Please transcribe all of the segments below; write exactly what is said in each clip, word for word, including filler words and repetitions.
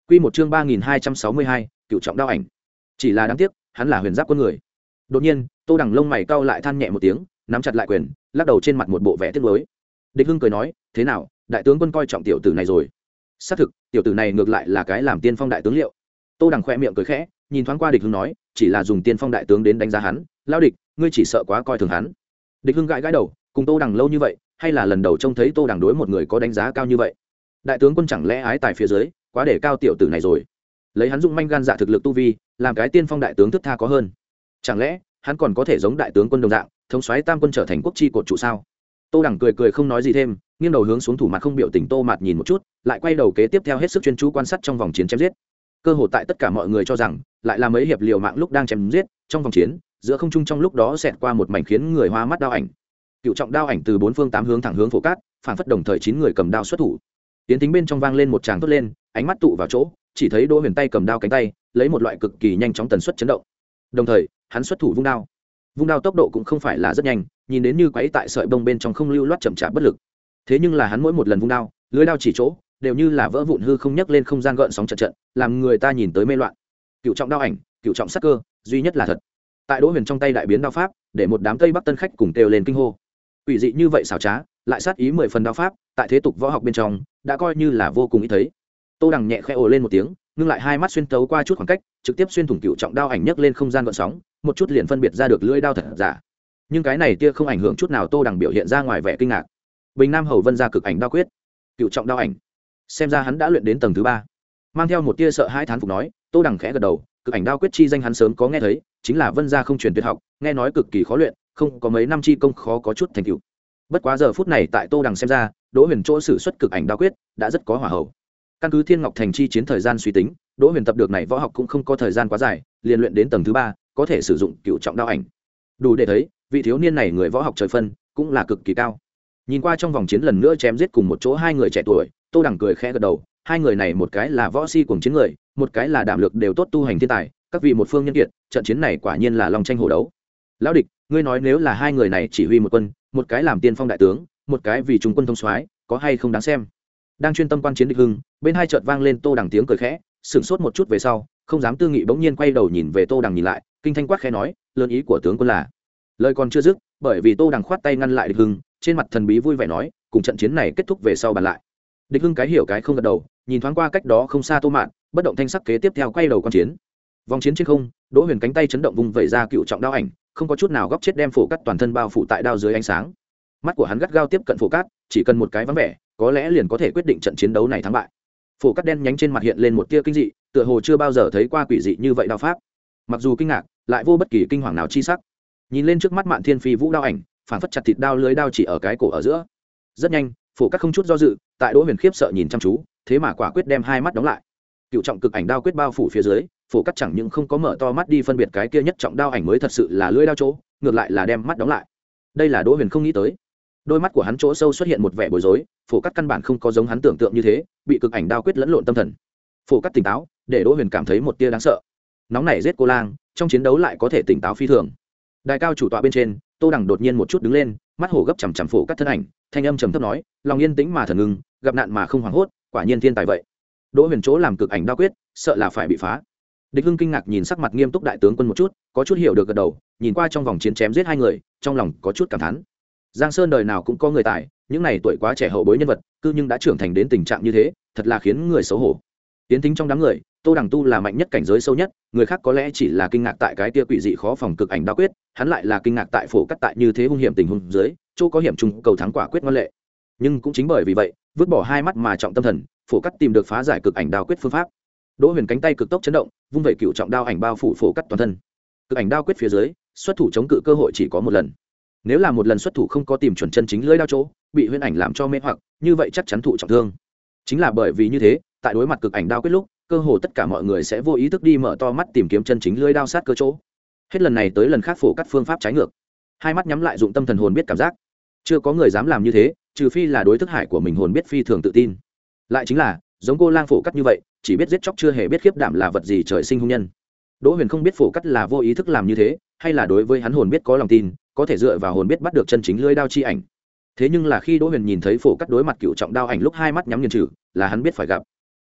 Quy một chương ba nghìn hai trăm sáu mươi hai, cựu trọng đao ảnh. Chỉ là đáng tiếc, hắn là huyền giáp quân người. Đột nhiên, Tô Đằng lông mày cau lại than nhẹ một tiếng, nắm chặt lại quyền, lắc đầu trên mặt một bộ vẻ tiếc nuối. Địch Hưng cười nói, "Thế nào, đại tướng quân coi trọng tiểu tử này rồi?" Xác thực, tiểu tử này ngược lại là cái làm tiên phong đại tướng liệu. Tô Đằng khẽ miệng cười khẽ, nhìn thoáng qua Địch Hưng nói, "Chỉ là dùng tiên phong đại tướng đến đánh giá hắn, lao địch, ngươi chỉ sợ quá coi thường hắn." Địch Hưng gãi gãi đầu, cùng Tô Đằng lâu như vậy, hay là lần đầu trông thấy Tô Đằng đối một người có đánh giá cao như vậy. Đại tướng quân chẳng lẽ ái tài phía dưới, quá để cao tiểu tử này rồi. Lấy hắn dụng manh gan dạ thực lực tu vi, làm cái tiên phong đại tướng thức tha có hơn. Chẳng lẽ hắn còn có thể giống đại tướng quân đồng dạng, thống soái tam quân trở thành quốc chi cột trụ sao? Tô Đằng cười cười không nói gì thêm, nghiêng đầu hướng xuống thủ mặt không biểu tình Tô Mạt nhìn một chút, lại quay đầu kế tiếp theo hết sức chuyên chú quan sát trong vòng chiến chém giết. Cơ hội tại tất cả mọi người cho rằng, lại là mấy hiệp liều mạng lúc đang chém giết, trong vòng chiến, giữa không trung trong lúc đó xẹt qua một mảnh khiến người hoa mắt đao ảnh. Cựu trọng đao ảnh từ bốn phương tám hướng thẳng hướng Phổ Cát, phản phất đồng thời chín người cầm đao xuất thủ. Tiến tính bên trong vang lên một tràng tốt lên, ánh mắt tụ vào chỗ, chỉ thấy Đỗ Huyền tay cầm đao cánh tay, lấy một loại cực kỳ nhanh chóng tần suất chấn động. Đồng thời, hắn xuất thủ vung đao. Vung đao tốc độ cũng không phải là rất nhanh, nhìn đến như quấy tại sợi bông bên trong không lưu loát chậm chạp bất lực. Thế nhưng là hắn mỗi một lần vung đao, lưỡi đao chỉ chỗ, đều như là vỡ vụn hư không nhấc lên không gian gợn sóng trận trận, làm người ta nhìn tới mê loạn. Cựu trọng đao ảnh, cựu trọng sắc cơ, duy nhất là thật. Tại Đỗ Huyền trong tay đại biến đao pháp, để một đám Tây Bắc tân khách cùng kêu lên kinh hô. Quỷ dị như vậy xảo trá, lại sát ý mười phần đao pháp, tại thế tục võ học bên trong, đã coi như là vô cùng ít thấy. Tô Đằng nhẹ khẽ ồ lên một tiếng, ngưng lại hai mắt xuyên tấu qua chút khoảng cách, trực tiếp xuyên thủng cựu trọng đao ảnh nhấc lên không gian gợn sóng, một chút liền phân biệt ra được lưỡi đao thật giả. Nhưng cái này tia không ảnh hưởng chút nào Tô Đằng biểu hiện ra ngoài vẻ kinh ngạc. Bình Nam Hầu Vân ra cực ảnh đao quyết, cựu trọng đao ảnh, xem ra hắn đã luyện đến tầng thứ ba. Mang theo một tia sợ hãi thán phục nói, Tô Đằng khẽ gật đầu, cực ảnh đao quyết chi danh hắn sớm có nghe thấy, chính là Vân gia không truyền tuyệt học, nghe nói cực kỳ khó luyện, không có mấy năm chi công khó có chút thành tựu. Bất quá giờ phút này tại Tô Đằng xem ra, Đỗ Huyền chỗ sử xuất cực ảnh đao quyết đã rất có hỏa hậu. Căn cứ Thiên Ngọc Thành chi chiến thời gian suy tính, Đỗ Huyền tập được này võ học cũng không có thời gian quá dài, liền luyện đến tầng thứ ba, có thể sử dụng cựu trọng đao ảnh. Đủ để thấy, vị thiếu niên này người võ học trời phân, cũng là cực kỳ cao. Nhìn qua trong vòng chiến lần nữa chém giết cùng một chỗ hai người trẻ tuổi, Tô Đằng cười khẽ gật đầu, hai người này một cái là võ si cuồng chiến người, một cái là đảm lược đều tốt tu hành thiên tài, các vị một phương nhân kiệt, trận chiến này quả nhiên là long tranh hổ đấu. Lão địch, ngươi nói nếu là hai người này chỉ huy một quân, một cái làm tiên phong đại tướng, một cái vì trung quân thông soái, có hay không đáng xem? Đang chuyên tâm quan chiến Địch Hưng, bên hai chợt vang lên Tô Đằng tiếng cười khẽ, sững sốt một chút về sau, không dám tư nghị bỗng nhiên quay đầu nhìn về Tô Đằng nhìn lại, kinh thanh quát khẽ nói, lớn ý của tướng quân là. Lời còn chưa dứt, bởi vì Tô Đằng khoát tay ngăn lại Địch Hưng, trên mặt thần bí vui vẻ nói, cùng trận chiến này kết thúc về sau bàn lại. Địch Hưng cái hiểu cái không gật đầu, nhìn thoáng qua cách đó không xa Tô Mạn, bất động thanh sắc kế tiếp theo quay đầu quan chiến. Vòng chiến trên không, Đỗ Huyền cánh tay chấn động vùng vẩy ra cựu trọng đao ảnh, không có chút nào góc chết đem Phổ Cát toàn thân bao phủ tại đao dưới ánh sáng. Mắt của hắn gắt gao tiếp cận Phổ Cát, chỉ cần một cái vắng vẻ, có lẽ liền có thể quyết định trận chiến đấu này thắng bại. Phổ Cát đen nhánh trên mặt hiện lên một tia kinh dị, tựa hồ chưa bao giờ thấy qua quỷ dị như vậy đao pháp. Mặc dù kinh ngạc, lại vô bất kỳ kinh hoàng nào chi sắc. Nhìn lên trước mắt Mạn Thiên Phi Vũ đao ảnh, phản phất chặt thịt đao lưới đao chỉ ở cái cổ ở giữa. Rất nhanh, Phổ Cát không chút do dự, tại Đỗ Huyền khiếp sợ nhìn chăm chú, thế mà quả quyết đem hai mắt đóng lại. Cựu trọng cực ảnh đao quyết bao phủ phía dưới, Phổ Cát chẳng những không có mở to mắt đi phân biệt cái kia nhất trọng đao ảnh mới thật sự là lưỡi đao chỗ, ngược lại là đem mắt đóng lại. Đây là Đỗ Huyền không nghĩ tới. Đôi mắt của hắn chỗ sâu xuất hiện một vẻ bối rối, Phổ Cát căn bản không có giống hắn tưởng tượng như thế, bị cực ảnh đao quyết lẫn lộn tâm thần. Phổ Cát tỉnh táo, để Đỗ Huyền cảm thấy một tia đáng sợ. Nóng này giết cô lang, trong chiến đấu lại có thể tỉnh táo phi thường. Đài cao chủ tọa bên trên, Tô Đằng đột nhiên một chút đứng lên, mắt hổ gấp chằm chằm Phổ Cát thân ảnh, thanh âm trầm thấp nói, lòng yên tĩnh mà thần ngưng, gặp nạn mà không hoảng hốt, quả nhiên thiên tài vậy. Đỗ Huyền chỗ làm cực ảnh đao quyết, sợ là phải bị phá. Địch Hưng kinh ngạc nhìn sắc mặt nghiêm túc đại tướng quân một chút, có chút hiểu được gật đầu, nhìn qua trong vòng chiến chém giết hai người, trong lòng có chút cảm thán. Giang Sơn đời nào cũng có người tài, những này tuổi quá trẻ hậu bối nhân vật, cư nhưng đã trưởng thành đến tình trạng như thế, thật là khiến người xấu hổ. Tiến tính trong đám người, Tô Đằng tu là mạnh nhất cảnh giới sâu nhất, người khác có lẽ chỉ là kinh ngạc tại cái tia quỷ dị khó phòng cực ảnh đao quyết, hắn lại là kinh ngạc tại Phổ Cát tại như thế hung hiểm tình huống dưới, chỗ có hiểm trùng cầu thắng quả quyết ngoan lệ. Nhưng cũng chính bởi vì vậy, vứt bỏ hai mắt mà trọng tâm thần, Phổ Cát tìm được phá giải cực ảnh đao quyết phương pháp. Đỗ Huyền cánh tay cực tốc chấn động, vung vẩy cựu trọng đao ảnh bao phủ Phổ Cát toàn thân. Cực ảnh đao quyết phía dưới, xuất thủ chống cự cơ hội chỉ có một lần. Nếu là một lần xuất thủ không có tìm chuẩn chân chính lưỡi đao chỗ, bị huyễn ảnh làm cho mê hoặc, như vậy chắc chắn thụ trọng thương. Chính là bởi vì như thế, tại đối mặt cực ảnh đao quyết lúc, cơ hồ tất cả mọi người sẽ vô ý thức đi mở to mắt tìm kiếm chân chính lưỡi đao sát cơ chỗ. Hết lần này tới lần khác Phổ Cát phương pháp trái ngược, hai mắt nhắm lại dụng tâm thần hồn biết cảm giác. Chưa có người dám làm như thế, trừ phi là đối thức hải của mình hồn biết phi thường tự tin. Lại chính là, giống cô lang Phổ Cát như vậy, chỉ biết giết chóc chưa hề biết khiếp đảm là vật gì trời sinh hung nhân. Đỗ Huyền không biết Phổ Cát là vô ý thức làm như thế, hay là đối với hắn hồn biết có lòng tin, có thể dựa vào hồn biết bắt được chân chính lưỡi đao chi ảnh. Thế nhưng là khi Đỗ Huyền nhìn thấy Phổ Cát đối mặt cựu trọng đao ảnh lúc hai mắt nhắm nghiền trừ, là hắn biết phải gặp.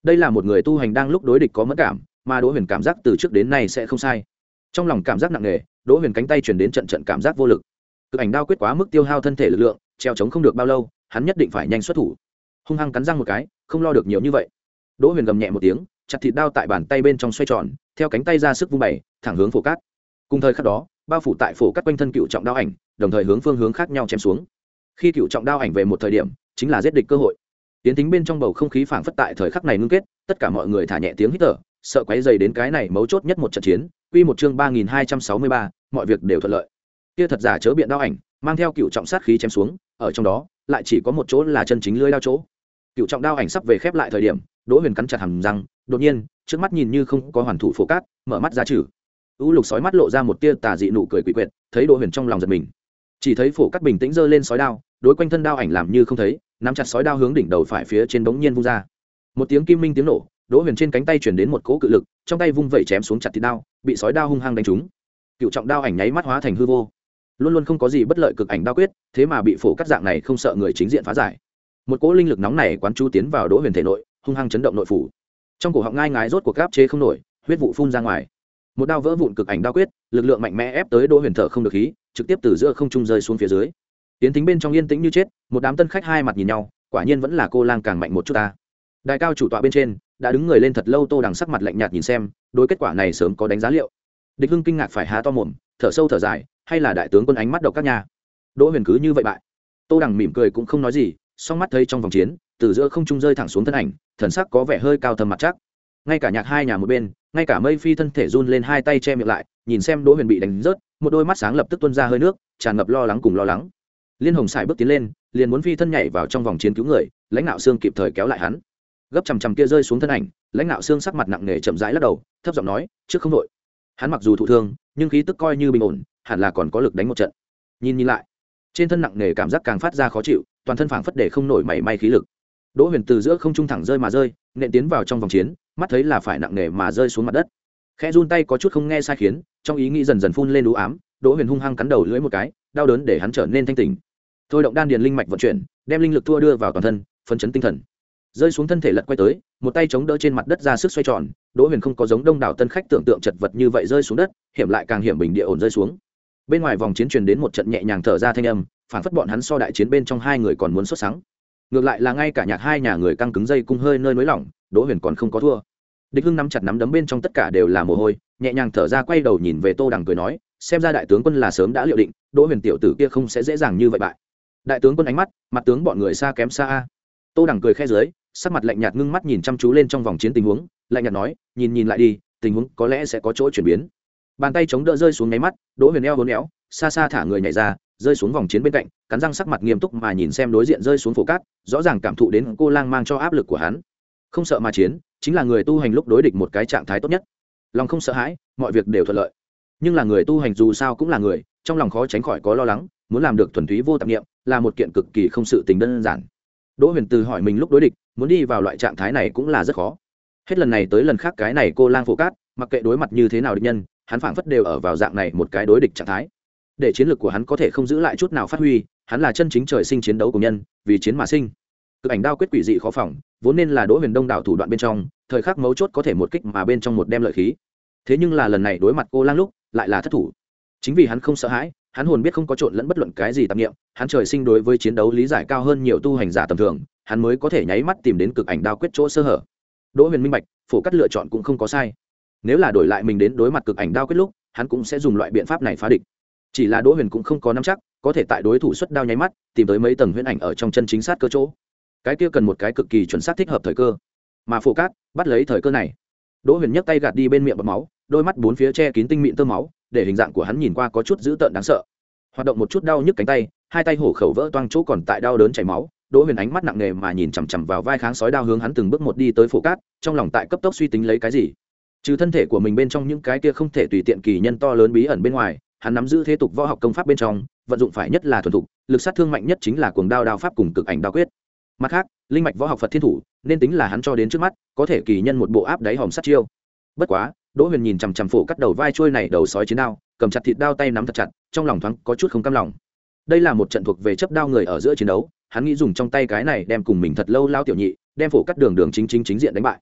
đây là một người tu hành đang lúc đối địch có mất cảm, mà Đỗ Huyền cảm giác từ trước đến nay sẽ không sai. Trong lòng cảm giác nặng nề, Đỗ Huyền cánh tay truyền đến trận trận cảm giác vô lực. Cực ảnh đao quyết quá mức tiêu hao thân thể lực lượng, treo chống không được bao lâu, hắn nhất định phải nhanh xuất thủ. Hung hăng cắn răng một cái, không lo được nhiều như vậy. Đỗ Huyền gầm nhẹ một tiếng, chặt thịt đao tại bàn tay bên trong xoay tròn, theo cánh tay ra sức vung bày, thẳng hướng Phổ Cát. Cùng thời khắc đó, bao phủ tại Phổ Cát quanh thân cựu trọng đao ảnh, đồng thời hướng phương hướng khác nhau chém xuống. Khi cựu trọng đao ảnh về một thời điểm, chính là giết địch cơ hội. Tiến tính bên trong bầu không khí phảng phất tại thời khắc này ngưng kết, tất cả mọi người thả nhẹ tiếng hít thở, sợ quấy dày đến cái này mấu chốt nhất một trận chiến. Quy một chương ba nghìn hai trăm sáu mươi ba, mọi việc đều thuận lợi. Kia thật giả chớ biện đao ảnh, mang theo cựu trọng sát khí chém xuống, ở trong đó lại chỉ có một chỗ là chân chính lưỡi đao chỗ. Cựu trọng đao ảnh sắp về khép lại thời điểm, Đỗ Huyền cắn chặt hàm răng, đột nhiên, trước mắt nhìn như không có hoàn thủ Phổ Cát, mở mắt ra trừ. U Lục sói mắt lộ ra một tia tà dị nụ cười quỷ quyệt, thấy Đỗ Huyền trong lòng giật mình. Chỉ thấy Phổ Cát bình tĩnh giơ lên sói đao, đối quanh thân đao ảnh làm như không thấy, nắm chặt sói đao hướng đỉnh đầu phải phía trên bỗng nhiên vung ra. Một tiếng kim minh tiếng nổ, Đỗ Huyền trên cánh tay chuyển đến một cỗ cự lực, trong tay vung vẩy chém xuống chặt thịt đao, bị sói đao hung hăng đánh trúng. Cựu trọng đao ảnh nháy mắt hóa thành hư vô. Luôn luôn không có gì bất lợi cực ảnh đao quyết, thế mà bị Phổ Cát dạng này không sợ người chính diện phá giải. Một cỗ linh lực nóng này quán chú tiến vào Đỗ Huyền thể nội, hung hăng chấn động nội phủ. Trong cổ họng ngai ngái rốt cuộc gáp chế không nổi, huyết vụ phun ra ngoài. Một đao vỡ vụn cực ảnh đao quyết, lực lượng mạnh mẽ ép tới Đỗ Huyền thở không được khí, trực tiếp từ giữa không trung rơi xuống phía dưới. Tiến tính bên trong yên tĩnh như chết, một đám tân khách hai mặt nhìn nhau, quả nhiên vẫn là cô lang càng mạnh một chút ta. Đài cao chủ tọa bên trên đã đứng người lên thật lâu, Tô Đằng sắc mặt lạnh nhạt nhìn xem, đối kết quả này sớm có đánh giá liệu. Địch Hưng kinh ngạc phải há to mồm, thở sâu thở dài, hay là đại tướng quân ánh mắt độc các nhà. Đỗ Huyền cứ như vậy bại. Tô Đằng mỉm cười cũng không nói gì, song mắt thấy trong vòng chiến, từ giữa không trung rơi thẳng xuống thân ảnh, thần sắc có vẻ hơi cao thâm mặt chắc. Ngay cả Nhạc hai nhà một bên, ngay cả Mây Phi thân thể run lên hai tay che miệng lại, nhìn xem Đỗ Huyền bị đánh rớt, một đôi mắt sáng lập tức tuôn ra hơi nước, tràn ngập lo lắng cùng lo lắng. Liên Hồng sải bước tiến lên, liền muốn phi thân nhảy vào trong vòng chiến cứu người, Lãnh Nạo Xương kịp thời kéo lại hắn. Gấp chằm chằm kia rơi xuống thân ảnh, Lãnh Nạo Xương sắc mặt nặng nề chậm rãi lắc đầu, thấp giọng nói, trước không đội. Hắn mặc dù thụ thương, nhưng khí tức coi như bình ổn, hẳn là còn có lực đánh một trận. Nhìn nhìn lại, trên thân nặng nề cảm giác càng phát ra khó chịu, toàn thân phảng phất để không nổi mảy may khí lực. Đỗ Huyền từ giữa không trung thẳng rơi mà rơi, nện tiến vào trong vòng chiến, mắt thấy là phải nặng nề mà rơi xuống mặt đất. Khẽ run tay có chút không nghe sai khiến, trong ý nghĩ dần dần phun lên u ám, Đỗ Huyền hung hăng cắn đầu lưỡi một cái, đau đớn để hắn trở nên thanh tỉnh. Thôi động đan điền linh mạch vận chuyển, đem linh lực thua đưa vào toàn thân, phấn chấn tinh thần. Rơi xuống thân thể lật quay tới, một tay chống đỡ trên mặt đất ra sức xoay tròn, Đỗ Huyền không có giống đông đảo tân khách tưởng tượng chật vật như vậy rơi xuống đất, hiểm lại càng hiểm bình địa ổn rơi xuống. Bên ngoài vòng chiến truyền đến một trận nhẹ nhàng thở ra thanh âm, phản phất bọn hắn so đại chiến bên trong hai người còn muốn xuất sáng. Ngược lại là ngay cả Nhạc hai nhà người căng cứng dây cung hơi nơi nới lỏng, Đỗ Huyền còn không có thua. Địch Hưng nắm chặt nắm đấm bên trong tất cả đều là mồ hôi, nhẹ nhàng thở ra quay đầu nhìn về Tô Đằng cười nói, xem ra đại tướng quân là sớm đã liệu định, Đỗ Huyền tiểu tử kia không sẽ dễ dàng như vậy bại. Đại tướng quân ánh mắt, mặt tướng bọn người xa kém xa a. Tô Đằng cười khẽ dưới, sắc mặt lạnh nhạt ngưng mắt nhìn chăm chú lên trong vòng chiến tình huống, lạnh nhạt nói, nhìn nhìn lại đi, tình huống có lẽ sẽ có chỗ chuyển biến. Bàn tay chống đỡ rơi xuống nháy mắt, Đỗ Huyền eo uốn éo, xa xa thả người nhảy ra, rơi xuống vòng chiến bên cạnh, cắn răng sắc mặt nghiêm túc mà nhìn xem đối diện rơi xuống Phổ Cát, rõ ràng cảm thụ đến cô lang mang cho áp lực của hắn. Không sợ mà chiến, chính là người tu hành lúc đối địch một cái trạng thái tốt nhất. Lòng không sợ hãi, mọi việc đều thuận lợi. Nhưng là người tu hành dù sao cũng là người, trong lòng khó tránh khỏi có lo lắng, muốn làm được thuần túy vô tạp niệm, là một kiện cực kỳ không sự tình đơn giản. Đỗ Huyền từ hỏi mình lúc đối địch, muốn đi vào loại trạng thái này cũng là rất khó. Hết lần này tới lần khác cái này cô lang Phổ Cát, mặc kệ đối mặt như thế nào địch nhân, hắn phảng phất đều ở vào dạng này một cái đối địch trạng thái. Để chiến lược của hắn có thể không giữ lại chút nào phát huy, hắn là chân chính trời sinh chiến đấu của nhân, vì chiến mà sinh. Cực ảnh đao quyết quỷ dị khó phòng, vốn nên là Đỗ Huyền đông đảo thủ đoạn bên trong, thời khắc mấu chốt có thể một kích mà bên trong một đem lợi khí. Thế nhưng là lần này đối mặt cô lang lúc, lại là thất thủ. Chính vì hắn không sợ hãi, hắn hồn biết không có trộn lẫn bất luận cái gì tạp niệm, hắn trời sinh đối với chiến đấu lý giải cao hơn nhiều tu hành giả tầm thường, hắn mới có thể nháy mắt tìm đến cực ảnh đao quyết chỗ sơ hở. Đỗ Huyền minh bạch, Phổ Cát lựa chọn cũng không có sai. Nếu là đổi lại mình đến đối mặt cực ảnh đao quyết lúc, hắn cũng sẽ dùng loại biện pháp này phá địch. Chỉ là Đỗ Huyền cũng không có nắm chắc có thể tại đối thủ xuất đao nháy mắt tìm tới mấy tầng huyễn ảnh ở trong chân chính sát cơ chỗ. Cái kia cần một cái cực kỳ chuẩn xác thích hợp thời cơ, mà Phổ Cát bắt lấy thời cơ này. Đỗ Huyền nhấc tay gạt đi bên miệng bọt máu, đôi mắt bốn phía che kín tinh mịn tơ máu, để hình dạng của hắn nhìn qua có chút dữ tợn đáng sợ. Hoạt động một chút đau nhức cánh tay, hai tay hổ khẩu vỡ toang chỗ còn tại đau đớn chảy máu. Đỗ Huyền ánh mắt nặng nề mà nhìn chằm chằm vào vai kháng sói đao hướng hắn từng bước một đi tới Phổ Cát, trong lòng tại cấp tốc suy tính lấy cái gì. Trừ thân thể của mình bên trong những cái kia không thể tùy tiện kỳ nhân to lớn bí ẩn bên ngoài, hắn nắm giữ thế tục võ học công pháp bên trong, vận dụng phải nhất là thuần thục, lực sát thương mạnh nhất chính là cuồng đao đao pháp cùng cực ảnh đao quyết. Mặt khác, linh mạch võ học Phật Thiên Thủ, nên tính là hắn cho đến trước mắt, có thể kỳ nhân một bộ áp đáy hòm sát chiêu. Bất quá, Đỗ Huyền nhìn chằm chằm Phổ Cát đầu vai trôi này đầu sói chiến đao, cầm chặt thịt đao tay nắm thật chặt, trong lòng thoáng có chút không cam lòng. Đây là một trận thuộc về chấp đao người ở giữa chiến đấu, hắn nghĩ dùng trong tay cái này đem cùng mình thật lâu lao tiểu nhị, đem Phổ Cát đường đường chính chính chính diện đánh bại.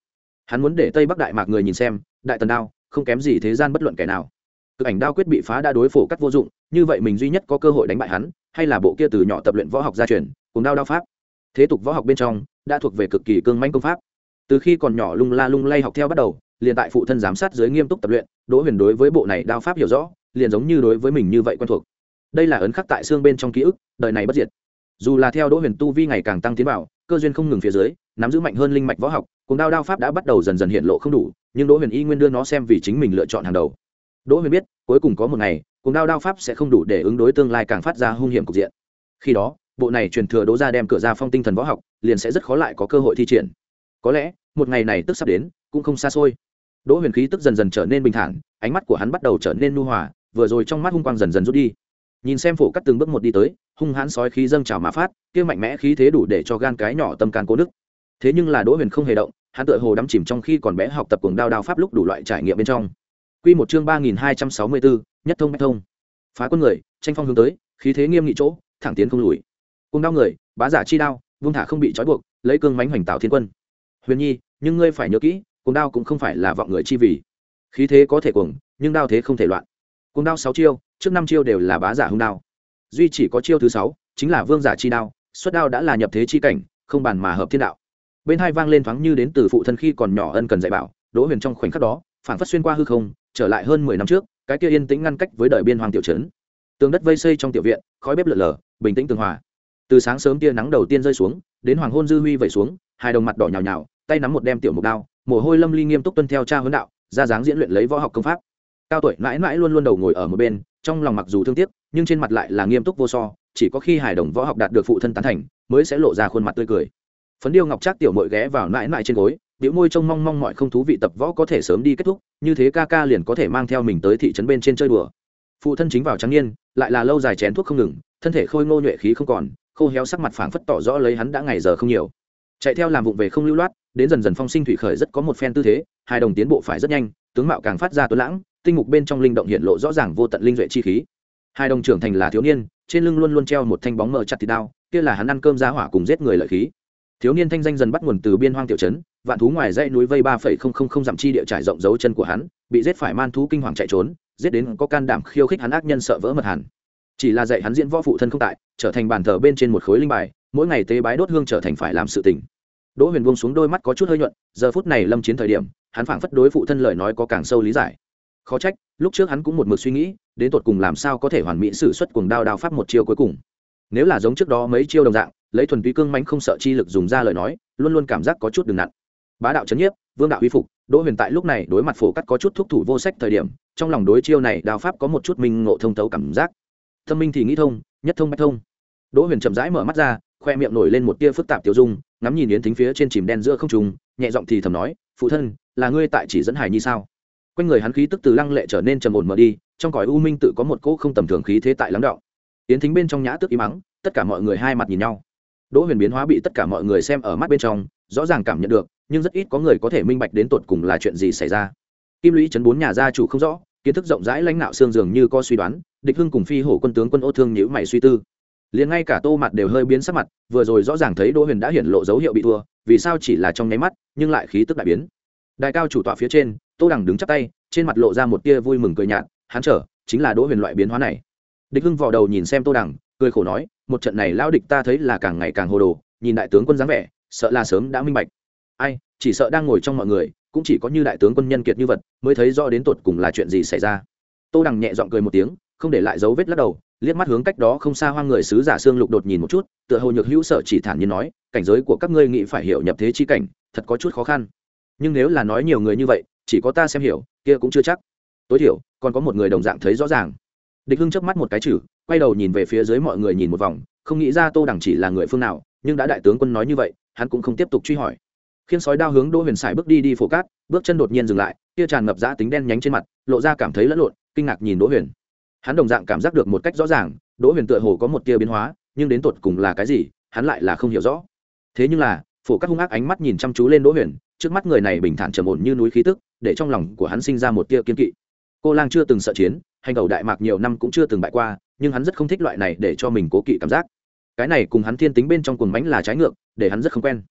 hắn muốn để tây bắc đại mạc người nhìn xem đại tần đao không kém gì thế gian bất luận kẻ nào. Cực ảnh đao quyết bị phá đã đối phổ cắt vô dụng, như vậy mình duy nhất có cơ hội đánh bại hắn hay là bộ kia từ nhỏ tập luyện võ học gia truyền cùng đao đao pháp. Thế tục võ học bên trong đã thuộc về cực kỳ cương mãnh công pháp, từ khi còn nhỏ lung la lung lay học theo bắt đầu, liền tại phụ thân giám sát dưới nghiêm túc tập luyện. Đỗ Huyền đối với bộ này đao pháp hiểu rõ, liền giống như đối với mình như vậy quen thuộc. Đây là ấn khắc tại xương bên trong ký ức, đời này bất diệt. Dù là theo Đỗ Huyền tu vi ngày càng tăng tiến vào, cơ duyên không ngừng phía dưới, nắm giữ mạnh hơn linh mạch võ học, cùng đao đao pháp đã bắt đầu dần dần hiện lộ không đủ, nhưng Đỗ Huyền y nguyên đưa nó xem vì chính mình lựa chọn hàng đầu. Đỗ Huyền biết, cuối cùng có một ngày, cùng đao đao pháp sẽ không đủ để ứng đối tương lai càng phát ra hung hiểm cục diện. Khi đó, bộ này truyền thừa Đỗ gia đem cửa ra phong tinh thần võ học, liền sẽ rất khó lại có cơ hội thi triển. Có lẽ, một ngày này tức sắp đến, cũng không xa xôi. Đỗ Huyền khí tức dần dần trở nên bình thản, ánh mắt của hắn bắt đầu trở nên nhu hòa, vừa rồi trong mắt hung quang dần dần rút đi. Nhìn xem Phổ Cắt từng bước một đi tới, hung hãn sói khí dâng trào mà phát, kia mạnh mẽ khí thế đủ để cho gan cái nhỏ tâm can cố nức. Thế nhưng là Đỗ Huyền không hề động, hắn tựa hồ đắm chìm trong khi còn bé học tập cuồng đao đao pháp lúc đủ loại trải nghiệm bên trong. Quy một chương ba nghìn hai trăm sáu mươi bốn, nhất thông bách thông. Phá quân người, tranh phong hướng tới, khí thế nghiêm nghị chỗ, thẳng tiến không lùi. Cuồng đao người, bá giả chi đao, vung thả không bị trói buộc, lấy cương mãnh hoành tạo thiên quân. Huyền Nhi, nhưng ngươi phải nhớ kỹ, cuồng đao cũng không phải là vọng người chi vì. Khí thế có thể cuồng, nhưng đao thế không thể loạn. Cuồng đao sáu chiêu, trước năm chiêu đều là bá giả hung đao. Duy chỉ có chiêu thứ sáu, chính là vương giả chi đao, xuất đao đã là nhập thế chi cảnh, không bàn mà hợp thiên đạo. Bên hai vang lên thoáng như đến từ phụ thân khi còn nhỏ ân cần dạy bảo. Đỗ Huyền trong khoảnh khắc đó, phảng phất xuyên qua hư không, trở lại hơn mười năm trước, cái kia yên tĩnh ngăn cách với đời biên hoàng tiểu trấn. Tường đất vây xây trong tiểu viện, khói bếp lượn lờ, bình tĩnh tường hòa. Từ sáng sớm tia nắng đầu tiên rơi xuống, đến hoàng hôn dư huy vẩy xuống, hai đồng mặt đỏ nhào nhào, tay nắm một đem tiểu mục đao, mồ hôi lâm ly nghiêm túc tuân theo cha huấn đạo, ra dáng diễn luyện lấy võ học công pháp. Cao tuổi mãi mãi luôn luôn đầu ngồi ở một bên, trong lòng mặc dù thương tiếc, nhưng trên mặt lại là nghiêm túc vô so, chỉ có khi hài đồng võ học đạt được phụ thân tán thành, mới sẽ lộ ra khuôn mặt tươi cười. Phấn điêu ngọc trác tiểu muội ghé vào mãi mãi trên gối, bĩu môi trông mong mong mọi không thú vị tập võ có thể sớm đi kết thúc, như thế ca ca liền có thể mang theo mình tới thị trấn bên trên chơi đùa. Phụ thân chính vào trắng niên, lại là lâu dài chén thuốc không ngừng, thân thể khôi ngô nhuệ khí không còn, khô héo sắc mặt phảng phất tỏ rõ lấy hắn đã ngày giờ không nhiều. Chạy theo làm vụng về không lưu loát, đến dần dần phong sinh thủy khởi rất có một phen tư thế, hai đồng tiến bộ phải rất nhanh, tướng mạo càng phát ra tuấn lãng, tinh mục bên trong linh động hiện lộ rõ ràng vô tận linh duệ chi khí. Hai đồng trưởng thành là thiếu niên, trên lưng luôn luôn treo một thanh bóng mờ chặt thịt đao, kia là hắn ăn cơm ra hỏa cùng giết người lợi khí. Thiếu niên thanh danh dần bắt nguồn từ biên hoang tiểu trấn, vạn thú ngoài dãy núi vây ba phẩy không không không dặm chi địa trải rộng dấu chân của hắn, bị giết phải man thú kinh hoàng chạy trốn, giết đến có can đảm khiêu khích hắn ác nhân sợ vỡ mật hẳn. Chỉ là dạy hắn diễn võ phụ thân không tại, trở thành bàn thờ bên trên một khối linh bài, mỗi ngày tế bái đốt hương trở thành phải làm sự tình. Đỗ Huyền buông xuống đôi mắt có chút hơi nhuận, giờ phút này lâm chiến thời điểm, hắn phảng phất đối phụ thân lời nói có càng sâu lý giải. Khó trách, lúc trước hắn cũng một mực suy nghĩ, đến tột cùng làm sao có thể hoàn mỹ sử xuất cuồng đao đao pháp một chiêu cuối cùng. Nếu là giống trước đó mấy chiêu đồng dạng, lấy thuần túy cương mãnh không sợ chi lực dùng ra lời nói, luôn luôn cảm giác có chút đừng nặn. Bá đạo chấn nhiếp, vương đạo uy phục, Đỗ Huyền tại lúc này đối mặt Phổ Cắt có chút thúc thủ vô sách thời điểm, trong lòng đối chiêu này đao pháp có một chút minh ngộ thông thấu cảm giác. Tâm minh thì nghĩ thông, nhất thông bách thông. Đỗ Huyền chậm rãi mở mắt ra, khoe miệng nổi lên một tia phức tạp tiêu dung, ngắm nhìn yến thính phía trên chìm đen giữa không trung, nhẹ giọng thì thầm nói, phụ thân, là ngươi tại chỉ dẫn Hải Nhi sao? Quanh người hắn khí tức từ lăng lệ trở nên trầm ổn mở đi, trong cõi u minh tự có một cỗ không tầm thường khí thế tại lắng đọng. Yến thính bên trong nhã tức im mắng, tất cả mọi người hai mặt nhìn nhau. Đỗ Huyền biến hóa bị tất cả mọi người xem ở mắt bên trong, rõ ràng cảm nhận được, nhưng rất ít có người có thể minh bạch đến tột cùng là chuyện gì xảy ra. Kim Lũy trấn bốn nhà gia chủ không rõ, kiến thức rộng rãi lãnh nạo xương dường như có suy đoán, Địch Hưng cùng Phi Hổ quân tướng quân Ô Thương nhíu mày suy tư. Liền ngay cả Tô Mặt đều hơi biến sắc mặt, vừa rồi rõ ràng thấy Đỗ Huyền đã hiển lộ dấu hiệu bị thua, vì sao chỉ là trong nháy mắt, nhưng lại khí tức đại biến. Đại cao chủ tọa phía trên, Tô Đằng đứng chắp tay, trên mặt lộ ra một tia vui mừng cười nhạt, hắn trở, chính là Đỗ Huyền loại biến hóa này. Địch Hưng vò đầu nhìn xem Tô Đằng, cười khổ nói, một trận này lão địch ta thấy là càng ngày càng hồ đồ, nhìn đại tướng quân dáng vẻ, sợ là sớm đã minh bạch. Ai, chỉ sợ đang ngồi trong mọi người, cũng chỉ có như đại tướng quân nhân kiệt như vật, mới thấy rõ đến tột cùng là chuyện gì xảy ra. Tô Đằng nhẹ giọng cười một tiếng, không để lại dấu vết lắc đầu, liếc mắt hướng cách đó không xa hoang người sứ giả xương lục đột nhìn một chút, tựa hồ nhược hữu sợ chỉ thản nhiên nói, cảnh giới của các ngươi nghĩ phải hiểu nhập thế chi cảnh, thật có chút khó khăn. Nhưng nếu là nói nhiều người như vậy, chỉ có ta xem hiểu, kia cũng chưa chắc. Tối thiểu, còn có một người đồng dạng thấy rõ ràng. Địch Hưng chớp mắt một cái chữ, quay đầu nhìn về phía dưới mọi người nhìn một vòng, không nghĩ ra Tô Đằng chỉ là người phương nào, nhưng đã đại tướng quân nói như vậy, hắn cũng không tiếp tục truy hỏi. Khiên sói đao hướng Đỗ Huyền xài bước đi đi Phổ Cát, bước chân đột nhiên dừng lại, kia tràn ngập dã tính đen nhánh trên mặt, lộ ra cảm thấy lẫn lộn, kinh ngạc nhìn Đỗ Huyền. Hắn đồng dạng cảm giác được một cách rõ ràng, Đỗ Huyền tựa hồ có một tia biến hóa, nhưng đến tột cùng là cái gì, hắn lại là không hiểu rõ. Thế nhưng là, Phổ Cát hung ác ánh mắt nhìn chăm chú lên Đỗ Huyền, trước mắt người này bình thản trầm ổn như núi khí tức, để trong lòng của hắn sinh ra một tia kiên kỵ. Cô Lang chưa từng sợ chiến, hành đầu đại mạc nhiều năm cũng chưa từng bại qua, nhưng hắn rất không thích loại này để cho mình cố kỵ cảm giác. Cái này cùng hắn thiên tính bên trong cuồng mãnh là trái ngược, để hắn rất không quen.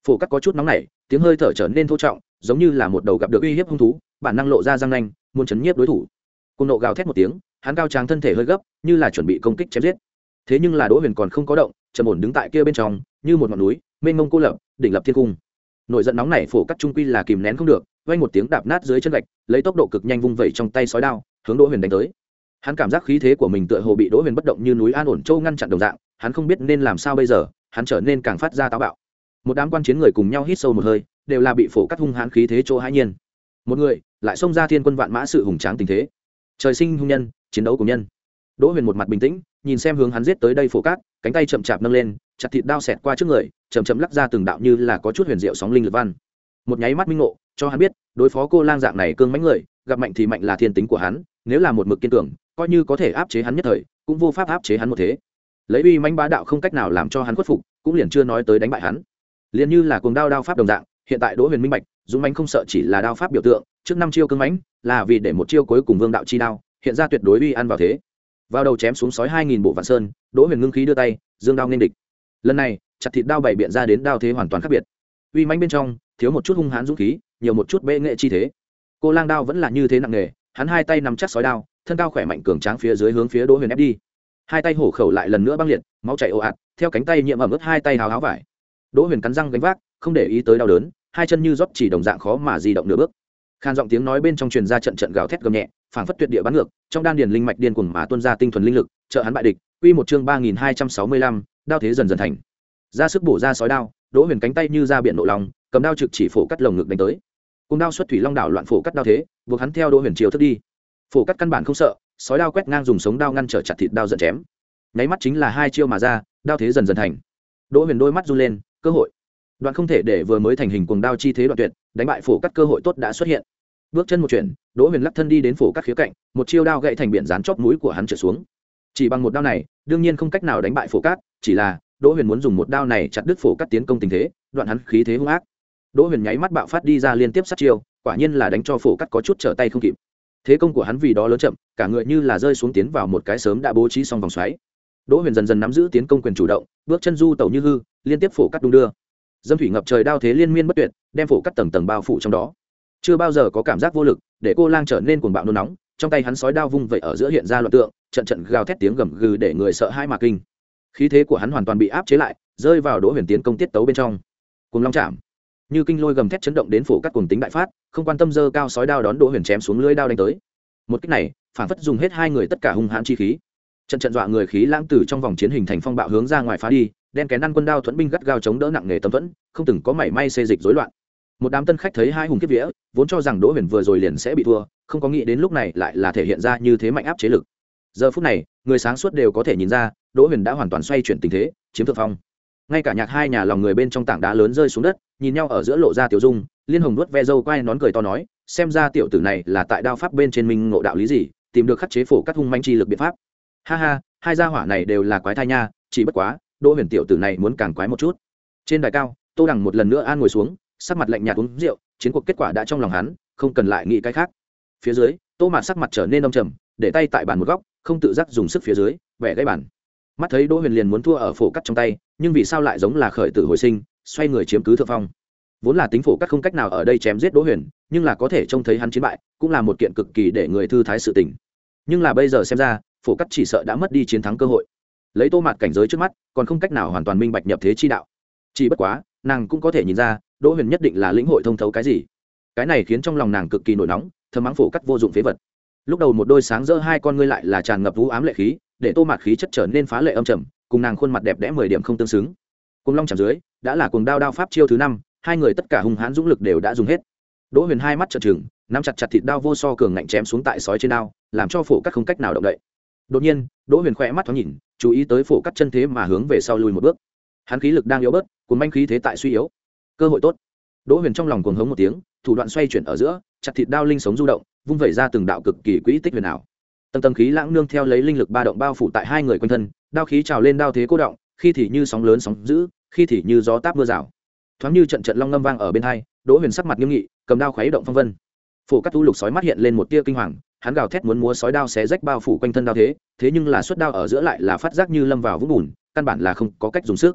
Phổ cắt có chút nóng nảy, tiếng hơi thở trở nên thô trọng, giống như là một đầu gặp được uy hiếp hung thú, bản năng lộ ra răng nanh, muốn chấn nhiếp đối thủ. Cùng nộ gào thét một tiếng, hắn cao tráng thân thể hơi gấp, như là chuẩn bị công kích chém giết. Thế nhưng là Đỗ Huyền còn không có động, trầm ổn đứng tại kia bên trong, như một ngọn núi, mênh mông cô lập, đỉnh lập thiên cung. Nổi giận nóng nảy Phổ cắt trung quy là kìm nén không được, vang một tiếng đạp nát dưới chân gạch, lấy tốc độ cực nhanh vung vẩy trong tay sói đao, hướng Đỗ Huyền đánh tới. Hắn cảm giác khí thế của mình tựa hồ bị Đỗ Huyền bất động như núi an ổn châu ngăn chặn đồng dạng, hắn không biết nên làm sao bây giờ, hắn trở nên càng phát ra táo bạo. Một đám quan chiến người cùng nhau hít sâu một hơi, đều là bị Phổ cắt hung hãn khí thế chỗ hãi nhiên. Một người lại xông ra thiên quân vạn mã sự hùng tráng tình thế. Trời sinh hung nhân, chiến đấu cùng nhân. Đỗ Huyền một mặt bình tĩnh, nhìn xem hướng hắn giết tới đây Phổ cát, cánh tay chậm chạp nâng lên, chặt thịt đao xẹt qua trước người, chậm chậm lắc ra từng đạo như là có chút huyền diệu sóng linh lực văn. Một nháy mắt minh ngộ, cho hắn biết, đối phó cô lang dạng này cương mãnh người, gặp mạnh thì mạnh là thiên tính của hắn, nếu là một mực kiên cường, coi như có thể áp chế hắn nhất thời, cũng vô pháp áp chế hắn một thế. Lấy uy mãnh bá đạo không cách nào làm cho hắn khuất phục, cũng liền chưa nói tới đánh bại hắn. Liền như là cuồng đao đao pháp đồng dạng, hiện tại Đỗ Huyền minh bạch, dũng mãnh không sợ chỉ là đao pháp biểu tượng, trước năm chiêu cương mãnh, là vì để một chiêu cuối cùng vương đạo chi đao, hiện ra tuyệt đối uy ăn vào thế. Vào đầu chém xuống sói hai nghìn bộ vạn sơn, Đỗ Huyền ngưng khí đưa tay, dương đao nên địch. Lần này, chặt thịt đao bày biện ra đến đao thế hoàn toàn khác biệt. Uy mãnh bên trong, thiếu một chút hung hãn dũng khí, nhiều một chút bệ nghệ chi thế. Cô lang đao vẫn là như thế nặng nề, hắn hai tay nắm chắc sói đao, thân cao khỏe mạnh cường tráng phía dưới hướng phía Đỗ Huyền ép đi. Hai tay hổ khẩu lại lần nữa băng liệt, máu chảy ồ ạt, theo cánh tay nhiễm ẩm ướt hai tay hào háo vải. Đỗ Huyền cắn răng gánh vác, không để ý tới đau đớn, hai chân như rót chỉ đồng dạng khó mà di động nửa bước. Khan giọng tiếng nói bên trong truyền ra trận trận gào thét gầm nhẹ, phảng phất tuyệt địa bắn ngược, trong đan điền linh mạch điên cuồng mà tuôn ra tinh thuần linh lực, trợ hắn bại địch. Quy một chương ba nghìn hai trăm sáu mươi lăm, đao thế dần dần thành. Ra sức bổ ra sói đao, Đỗ Huyền cánh tay như ra biển nộ lòng, cầm đao trực chỉ Phổ cắt lồng ngực đánh tới. Cùng đao xuất thủy long đảo loạn Phổ cắt đao thế, buộc hắn theo Đỗ Huyền chiều thức đi. Phổ cắt căn bản không sợ, sói đao quét ngang dùng sống đao ngăn trở chặt thịt đao giận chém. Nháy mắt chính là hai chiêu mà ra, đao thế dần dần thành. Đỗ Huyền đôi mắt run lên, cơ hội. Đoạn không thể để vừa mới thành hình cuồng đao chi thế đoạn tuyệt, đánh bại Phổ cắt cơ hội tốt đã xuất hiện. Bước chân một chuyển, Đỗ Huyền lắc thân đi đến Phổ cắt khía cạnh, một chiêu đao gãy thành biển dán chóp mũi của hắn trở xuống. Chỉ bằng một đao này, đương nhiên không cách nào đánh bại Phổ cắt, chỉ là Đỗ Huyền muốn dùng một đao này chặt đứt Phổ cắt tiến công tình thế, đoạn hắn khí thế hung ác. Đỗ Huyền nháy mắt bạo phát đi ra liên tiếp sát chiêu, quả nhiên là đánh cho Phổ cắt có chút trở tay không kịp. Thế công của hắn vì đó lớn chậm, cả người như là rơi xuống tiến vào một cái sớm đã bố trí xong vòng xoáy. Đỗ Huyền dần dần nắm giữ tiến công quyền chủ động, bước chân du tẩu như hư, liên tiếp Phổ cắt đung đưa. Dâm thủy ngập trời đao thế liên miên bất tuyệt, đem Phổ cắt tầng tầng bao phủ trong đó. Chưa bao giờ có cảm giác vô lực, để cô lang trở nên cuồng bạo nôn nóng, trong tay hắn sói đao vung vậy ở giữa hiện ra loạn tượng, trận trận gào thét tiếng gầm gừ để người sợ hãi mà kinh. Khí thế của hắn hoàn toàn bị áp chế lại, rơi vào Đỗ Huyền tiến công tiết tấu bên trong. Cuồng long chạm, như kinh lôi gầm thét chấn động đến Phổ cắt cuồng tính đại phát, không quan tâm dơ cao sói đao đón Đỗ Huyền chém xuống lưỡi đao đánh tới. Một kích này, phản phất dùng hết hai người tất cả hung hãn chi khí. Trận trận dọa người khí lãng từ trong vòng chiến hình thành phong bạo hướng ra ngoài phá đi, đen kén ăn quân đao thuẫn binh gắt gao chống đỡ nặng nề tâm thuẫn, không từng có mảy may xê dịch rối loạn. Một đám tân khách thấy hai hùng kiếp vía, vốn cho rằng Đỗ Huyền vừa rồi liền sẽ bị thua, không có nghĩ đến lúc này lại là thể hiện ra như thế mạnh áp chế lực. Giờ phút này, người sáng suốt đều có thể nhìn ra, Đỗ Huyền đã hoàn toàn xoay chuyển tình thế, chiếm thượng phong. Ngay cả nhạc hai nhà lòng người bên trong tảng đá lớn rơi xuống đất, nhìn nhau ở giữa lộ ra tiểu dung, Liên Hồng nuốt ve râu quay nón cười to nói, xem ra tiểu tử này là tại đao pháp bên trên minh ngộ đạo lý gì, tìm được khắc chế Phổ cắt hung manh chi lực biện pháp. Ha ha, hai gia hỏa này đều là quái thai nha, chỉ bất quá, Đỗ Huyền tiểu tử này muốn càng quái một chút. Trên đài cao, Tô Đằng một lần nữa an ngồi xuống, sắc mặt lạnh nhạt uống rượu, chiến cuộc kết quả đã trong lòng hắn, không cần lại nghĩ cái khác. Phía dưới, Tô Mạt sắc mặt trở nên âm trầm, để tay tại bàn một góc, không tự giác dùng sức phía dưới, vẻ gây bản. Mắt thấy Đỗ Huyền liền muốn thua ở Phổ cắt trong tay, nhưng vì sao lại giống là khởi tử hồi sinh, xoay người chiếm cứ thượng phong. Vốn là tính Phổ cắt không cách nào ở đây chém giết Đỗ Huyền, nhưng là có thể trông thấy hắn chiến bại, cũng là một kiện cực kỳ để người thư thái sự tình. Nhưng là bây giờ xem ra, Phổ cắt chỉ sợ đã mất đi chiến thắng cơ hội. Lấy Tô Mạt cảnh giới trước mắt, còn không cách nào hoàn toàn minh bạch nhập thế chi đạo. Chỉ bất quá, nàng cũng có thể nhìn ra, Đỗ Huyền nhất định là lĩnh hội thông thấu cái gì. Cái này khiến trong lòng nàng cực kỳ nổi nóng, thầm mắng Phổ cắt vô dụng phế vật. Lúc đầu một đôi sáng rỡ hai con ngươi lại là tràn ngập vũ ám lệ khí, để Tô Mạt khí chất trở nên phá lệ âm trầm, cùng nàng khuôn mặt đẹp đẽ mười điểm không tương xứng. Cùng long chạm dưới, đã là cuồng đao đao pháp chiêu thứ năm, hai người tất cả hung hãn dũng lực đều đã dùng hết. Đỗ Huyền hai mắt trợn trừng, nắm chặt chặt thịt đao vô so cường ngạnh chém xuống tại sói trên đao, làm cho Phổ cắt không cách nào động đậy. Đột nhiên, Đỗ Huyền khẽ mắt thoáng nhìn, chú ý tới Phổ cắt chân thế mà hướng về sau lùi một bước. Hắn khí lực đang yếu bớt, cuồng manh khí thế tại suy yếu. Cơ hội tốt. Đỗ Huyền trong lòng cuồng hống một tiếng, thủ đoạn xoay chuyển ở giữa, chặt thịt đao linh sống du động, vung vẩy ra từng đạo cực kỳ quỹ tích huyền ảo. Tầng tầng khí lãng nương theo lấy linh lực ba động bao phủ tại hai người quanh thân, đao khí trào lên đao thế cố động, khi thì như sóng lớn sóng dữ, khi thì như gió táp mưa rào. Thoáng như trận trận long ngâm vang ở bên hai, Đỗ Huyền sắc mặt nghiêm nghị, cầm đao khuấy động phong vân. Phổ cắt thu lục sói mắt hiện lên một tia kinh hoàng, hắn gào thét muốn múa sói đao xé rách bao phủ quanh thân đao thế, thế nhưng là xuất đao ở giữa lại là phát giác như lâm vào vũng bùn, căn bản là không có cách dùng sức.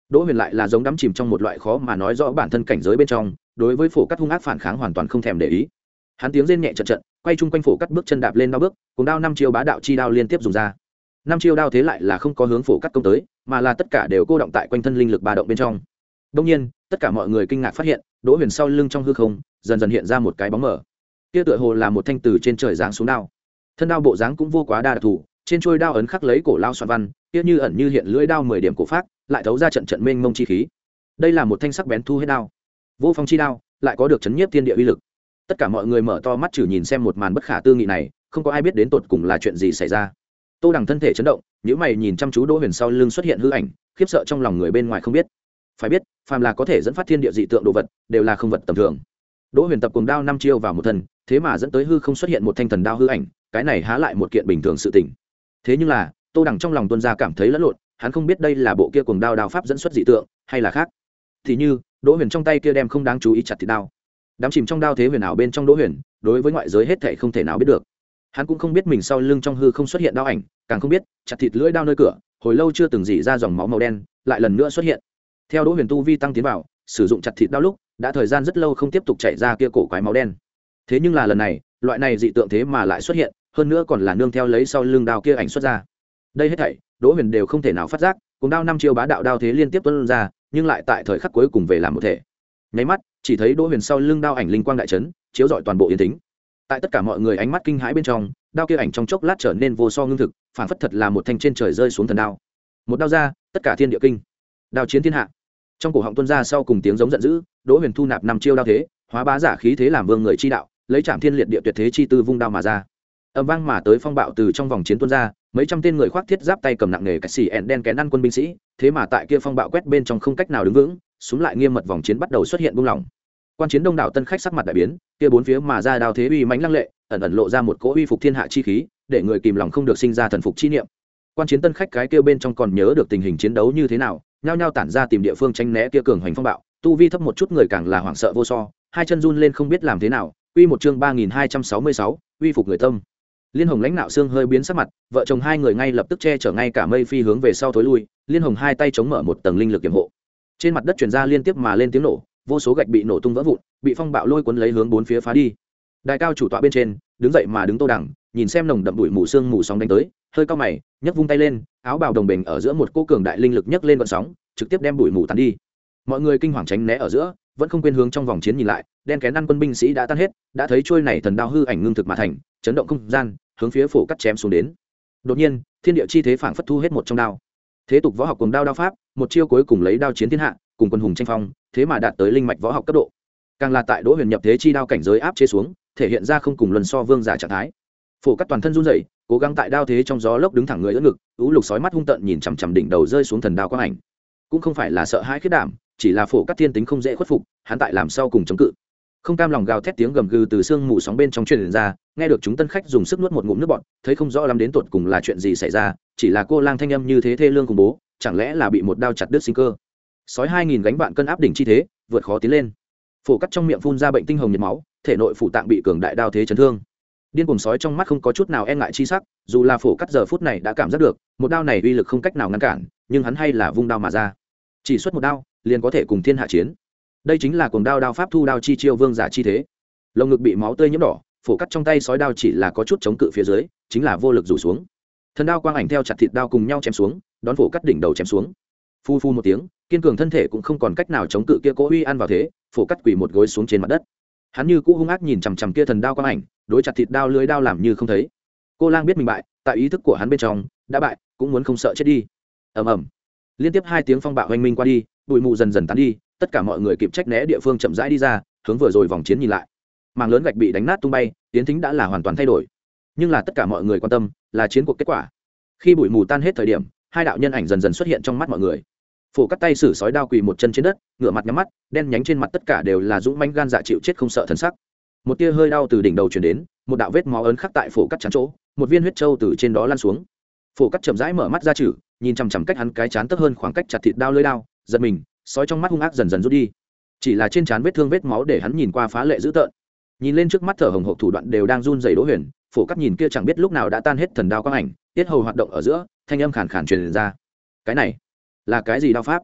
Đỗ Huyền lại là giống đắm chìm trong một loại khó mà nói rõ bản thân cảnh giới bên trong, đối với phổ cắt hung ác phản kháng hoàn toàn không thèm để ý. Hắn tiếng rên nhẹ trận trận, quay chung quanh phổ cắt bước chân đạp lên đao bước, cùng đao năm chiêu bá đạo chi đao liên tiếp dùng ra. Năm chiêu đao thế lại là không có hướng phổ cắt công tới, mà là tất cả đều cô động tại quanh thân linh lực ba động bên trong. Đương nhiên, tất cả mọi người kinh ngạc phát hiện, Đỗ Huyền sau lưng trong hư không, dần dần hiện ra một cái bóng mờ. Kia tựa hồ là một thanh từ trên trời giáng xuống đao. Thân đao bộ dáng cũng vô quá đa đặc thù, trên chuôi đao ấn khắc lấy cổ lao xoan văn, kia như ẩn như hiện lưỡi đao mười điểm cổ phác, lại thấu ra trận trận mênh mông chi khí. Đây là một thanh sắc bén thu hết đao. Vô phong chi đao, lại có được chấn nhiếp thiên địa uy lực. Tất cả mọi người mở to mắt chử nhìn xem một màn bất khả tư nghị này, không có ai biết đến tột cùng là chuyện gì xảy ra. Tô Đằng thân thể chấn động, nhíu mày nhìn chăm chú Đỗ Huyền sau lưng xuất hiện hư ảnh, khiếp sợ trong lòng người bên ngoài không biết. Phải biết, phàm là có thể dẫn phát thiên địa dị tượng đồ vật, đều là không vật tầm thường. Đỗ Huyền tập cùng đao năm chiêu vào một thân, thế mà dẫn tới hư không xuất hiện một thanh thần đao hư ảnh, cái này há lại một kiện bình thường sự tình. Thế nhưng là, Tô Đằng trong lòng tuôn ra cảm thấy lẫn lộn, hắn không biết đây là bộ kia cuồng đao đao pháp dẫn xuất dị tượng, hay là khác. Thì như, Đỗ Huyền trong tay kia đem không đáng chú ý chặt thịt đao. Đám chìm trong đao thế huyền ảo bên trong Đỗ Huyền, đối với ngoại giới hết thảy không thể nào biết được. Hắn cũng không biết mình sau lưng trong hư không xuất hiện đao ảnh, càng không biết, chặt thịt lưỡi đao nơi cửa, hồi lâu chưa từng rỉ ra dòng máu màu đen, lại lần nữa xuất hiện. Theo Đỗ Huyền tu vi tăng tiến vào, sử dụng chặt thịt đao lúc, đã thời gian rất lâu không tiếp tục chảy ra kia cổ quái máu đen. Thế nhưng là lần này, loại này dị tượng thế mà lại xuất hiện, hơn nữa còn là nương theo lấy sau lưng đao kia ảnh xuất ra. Đây hết thảy, Đỗ Huyền đều không thể nào phát giác, cùng đao năm chiêu bá đạo đao thế liên tiếp tuôn ra, nhưng lại tại thời khắc cuối cùng về làm một thể. Nháy mắt, chỉ thấy Đỗ Huyền sau lưng đao ảnh linh quang đại chấn, chiếu rọi toàn bộ yên tĩnh. Tại tất cả mọi người ánh mắt kinh hãi bên trong, đao kia ảnh trong chốc lát trở nên vô so ngưng thực, phản phất thật là một thanh trên trời rơi xuống thần đao. Một đao ra, tất cả thiên địa kinh. Đao chiến thiên hạ. Trong cổ họng tuôn ra sau cùng tiếng giống giận dữ, Đỗ Huyền thu nạp năm chiêu đao thế, hóa bá giả khí thế làm vương người chi đạo, lấy Trảm Thiên Liệt Địa tuyệt thế chi tư vung đao mà ra. Âm vang mà tới phong bạo từ trong vòng chiến tuôn ra, mấy trăm tên người khoác thiết giáp tay cầm nặng nghề cạch xì ẹn đen kén ăn quân binh sĩ, thế mà tại kia phong bạo quét bên trong không cách nào đứng vững, xuống lại nghiêm mật vòng chiến bắt đầu xuất hiện buông lỏng. Quan chiến đông đảo tân khách sắc mặt đại biến, kia bốn phía mà ra đao thế uy mãnh lăng lệ, ẩn ẩn lộ ra một cỗ uy phục thiên hạ chi khí, để người kìm lòng không được sinh ra thần phục chi niệm. Quan chiến tân khách cái kia bên trong còn nhớ được tình hình chiến đấu như thế nào, nhao nhao tản ra tìm địa phương tránh né kia cường hành phong bạo, tu vi thấp một chút người càng là hoảng sợ vô so, hai chân run lên không biết làm thế nào. Uy một chương ba nghìn hai trăm sáu mươi sáu, uy phục người tâm. Liên Hồng lãnh nạo xương hơi biến sắc mặt, vợ chồng hai người ngay lập tức che chở ngay cả mây phi hướng về sau thối lui, Liên Hồng hai tay chống mở một tầng linh lực kiểm hộ. Trên mặt đất truyền ra liên tiếp mà lên tiếng nổ, vô số gạch bị nổ tung vỡ vụn, bị phong bạo lôi cuốn lấy hướng bốn phía phá đi. Đài cao chủ tọa bên trên, đứng dậy mà đứng Tô Đằng, nhìn xem nồng đậm bụi mù sương mù sóng đánh tới, hơi cao mày, nhấc vung tay lên, áo bào đồng bình ở giữa một cô cường đại linh lực nhấc lên gợn sóng, trực tiếp đem bụi mù tán đi. Mọi người kinh hoàng tránh né ở giữa, vẫn không quên hướng trong vòng chiến nhìn lại, đen kén ăn quân binh sĩ đã tan hết, đã thấy trôi này thần đao hư ảnh ngưng thực mà thành, chấn động không gian, hướng phía phổ cắt chém xuống đến. Đột nhiên, thiên địa chi thế phảng phất thu hết một trong đao. Thế tục võ học cùng đao đao pháp, một chiêu cuối cùng lấy đao chiến thiên hạ, cùng quân hùng tranh phong, thế mà đạt tới linh mạch võ học cấp độ. Càng là tại Đỗ Huyền nhập thế chi đao cảnh giới áp chế xuống, thể hiện ra không cùng lần so vương giả trạng thái. Phổ cắt toàn thân run rẩy, cố gắng tại đao thế trong gió lốc đứng thẳng người ưỡn ngực, ú lục sói mắt hung tợn nhìn chằm chằm đỉnh đầu rơi xuống thần đao quang ảnh. Cũng không phải là sợ hãi khiếp đảm, chỉ là phổ cắt thiên tính không dễ khuất phục, hắn tại làm sao cùng chống cự. Không cam lòng gào thét tiếng gầm gừ từ xương mù sóng bên trong truyền ra, nghe được chúng tân khách dùng sức nuốt một ngụm nước bọt, thấy không rõ lắm đến tột cùng là chuyện gì xảy ra, chỉ là cô lang thanh âm như thế thê lương cùng bố, chẳng lẽ là bị một đao chặt đứt sinh cơ. Sói hai nghìn gánh vạn cân áp đỉnh chi thế, vượt khó tiến lên. Phổ cắt trong miệng phun ra bệnh tinh hồng nhiệt máu, thể nội phủ tạng bị cường đại đao thế chấn thương. Điên cuồng sói trong mắt không có chút nào e ngại chi sắc, dù là phổ cắt giờ phút này đã cảm giác được, một đao này uy lực không cách nào ngăn cản, nhưng hắn hay là vung đao mà ra. Chỉ xuất một đao, liền có thể cùng thiên hạ chiến. Đây chính là cuồng đao đao pháp thu đao chi chiêu vương giả chi thế. Lồng ngực bị máu tươi nhiễm đỏ, phổ cắt trong tay sói đao chỉ là có chút chống cự phía dưới, chính là vô lực rủ xuống. Thần đao quang ảnh theo chặt thịt đao cùng nhau chém xuống, đón phổ cắt đỉnh đầu chém xuống. Phu phu một tiếng, kiên cường thân thể cũng không còn cách nào chống cự kia cố uy ăn vào thế, phổ cắt quỳ một gối xuống trên mặt đất. Hắn như cũ hung ác nhìn chằm chằm kia thần đao quang ảnh, đối chặt thịt đao lưới đao làm như không thấy. Cô lang biết mình bại, tại ý thức của hắn bên trong đã bại, cũng muốn không sợ chết đi. Ầm ầm, liên tiếp hai tiếng phong bạo oanh minh qua đi, bụi mù dần dần tán đi, tất cả mọi người kịp trách né địa phương chậm rãi đi ra, hướng vừa rồi vòng chiến nhìn lại. Mảng lớn gạch bị đánh nát tung bay, tiến thính đã là hoàn toàn thay đổi. Nhưng là tất cả mọi người quan tâm là chiến cuộc kết quả. Khi bụi mù tan hết thời điểm, hai đạo nhân ảnh dần dần xuất hiện trong mắt mọi người. Phổ cắt tay sử sói đao quỳ một chân trên đất, ngửa mặt nhắm mắt, đen nhánh trên mặt tất cả đều là dũng mãnh gan dạ chịu chết không sợ thần sắc. Một tia hơi đau từ đỉnh đầu truyền đến, một đạo vết máu ấn khắc tại phổ cắt chán chỗ, một viên huyết châu từ trên đó lăn xuống. Phổ cắt chậm rãi mở mắt ra chử, nhìn chằm chằm cách hắn cái chán tấp hơn khoảng cách chặt thịt đao lưỡi đao, giật mình, sói trong mắt hung ác dần dần rút đi. Chỉ là trên trán vết thương vết máu để hắn nhìn qua phá lệ dữ tợn. Nhìn lên trước mắt thở hồng hộc thủ đoạn đều đang run rẩy Đỗ Huyền, phổ cắt nhìn kia chẳng biết lúc nào đã tan hết thần đao quang ảnh, tiết hầu hoạt động ở giữa, thanh âm khàn khàn truyền ra. Cái này là cái gì đao pháp?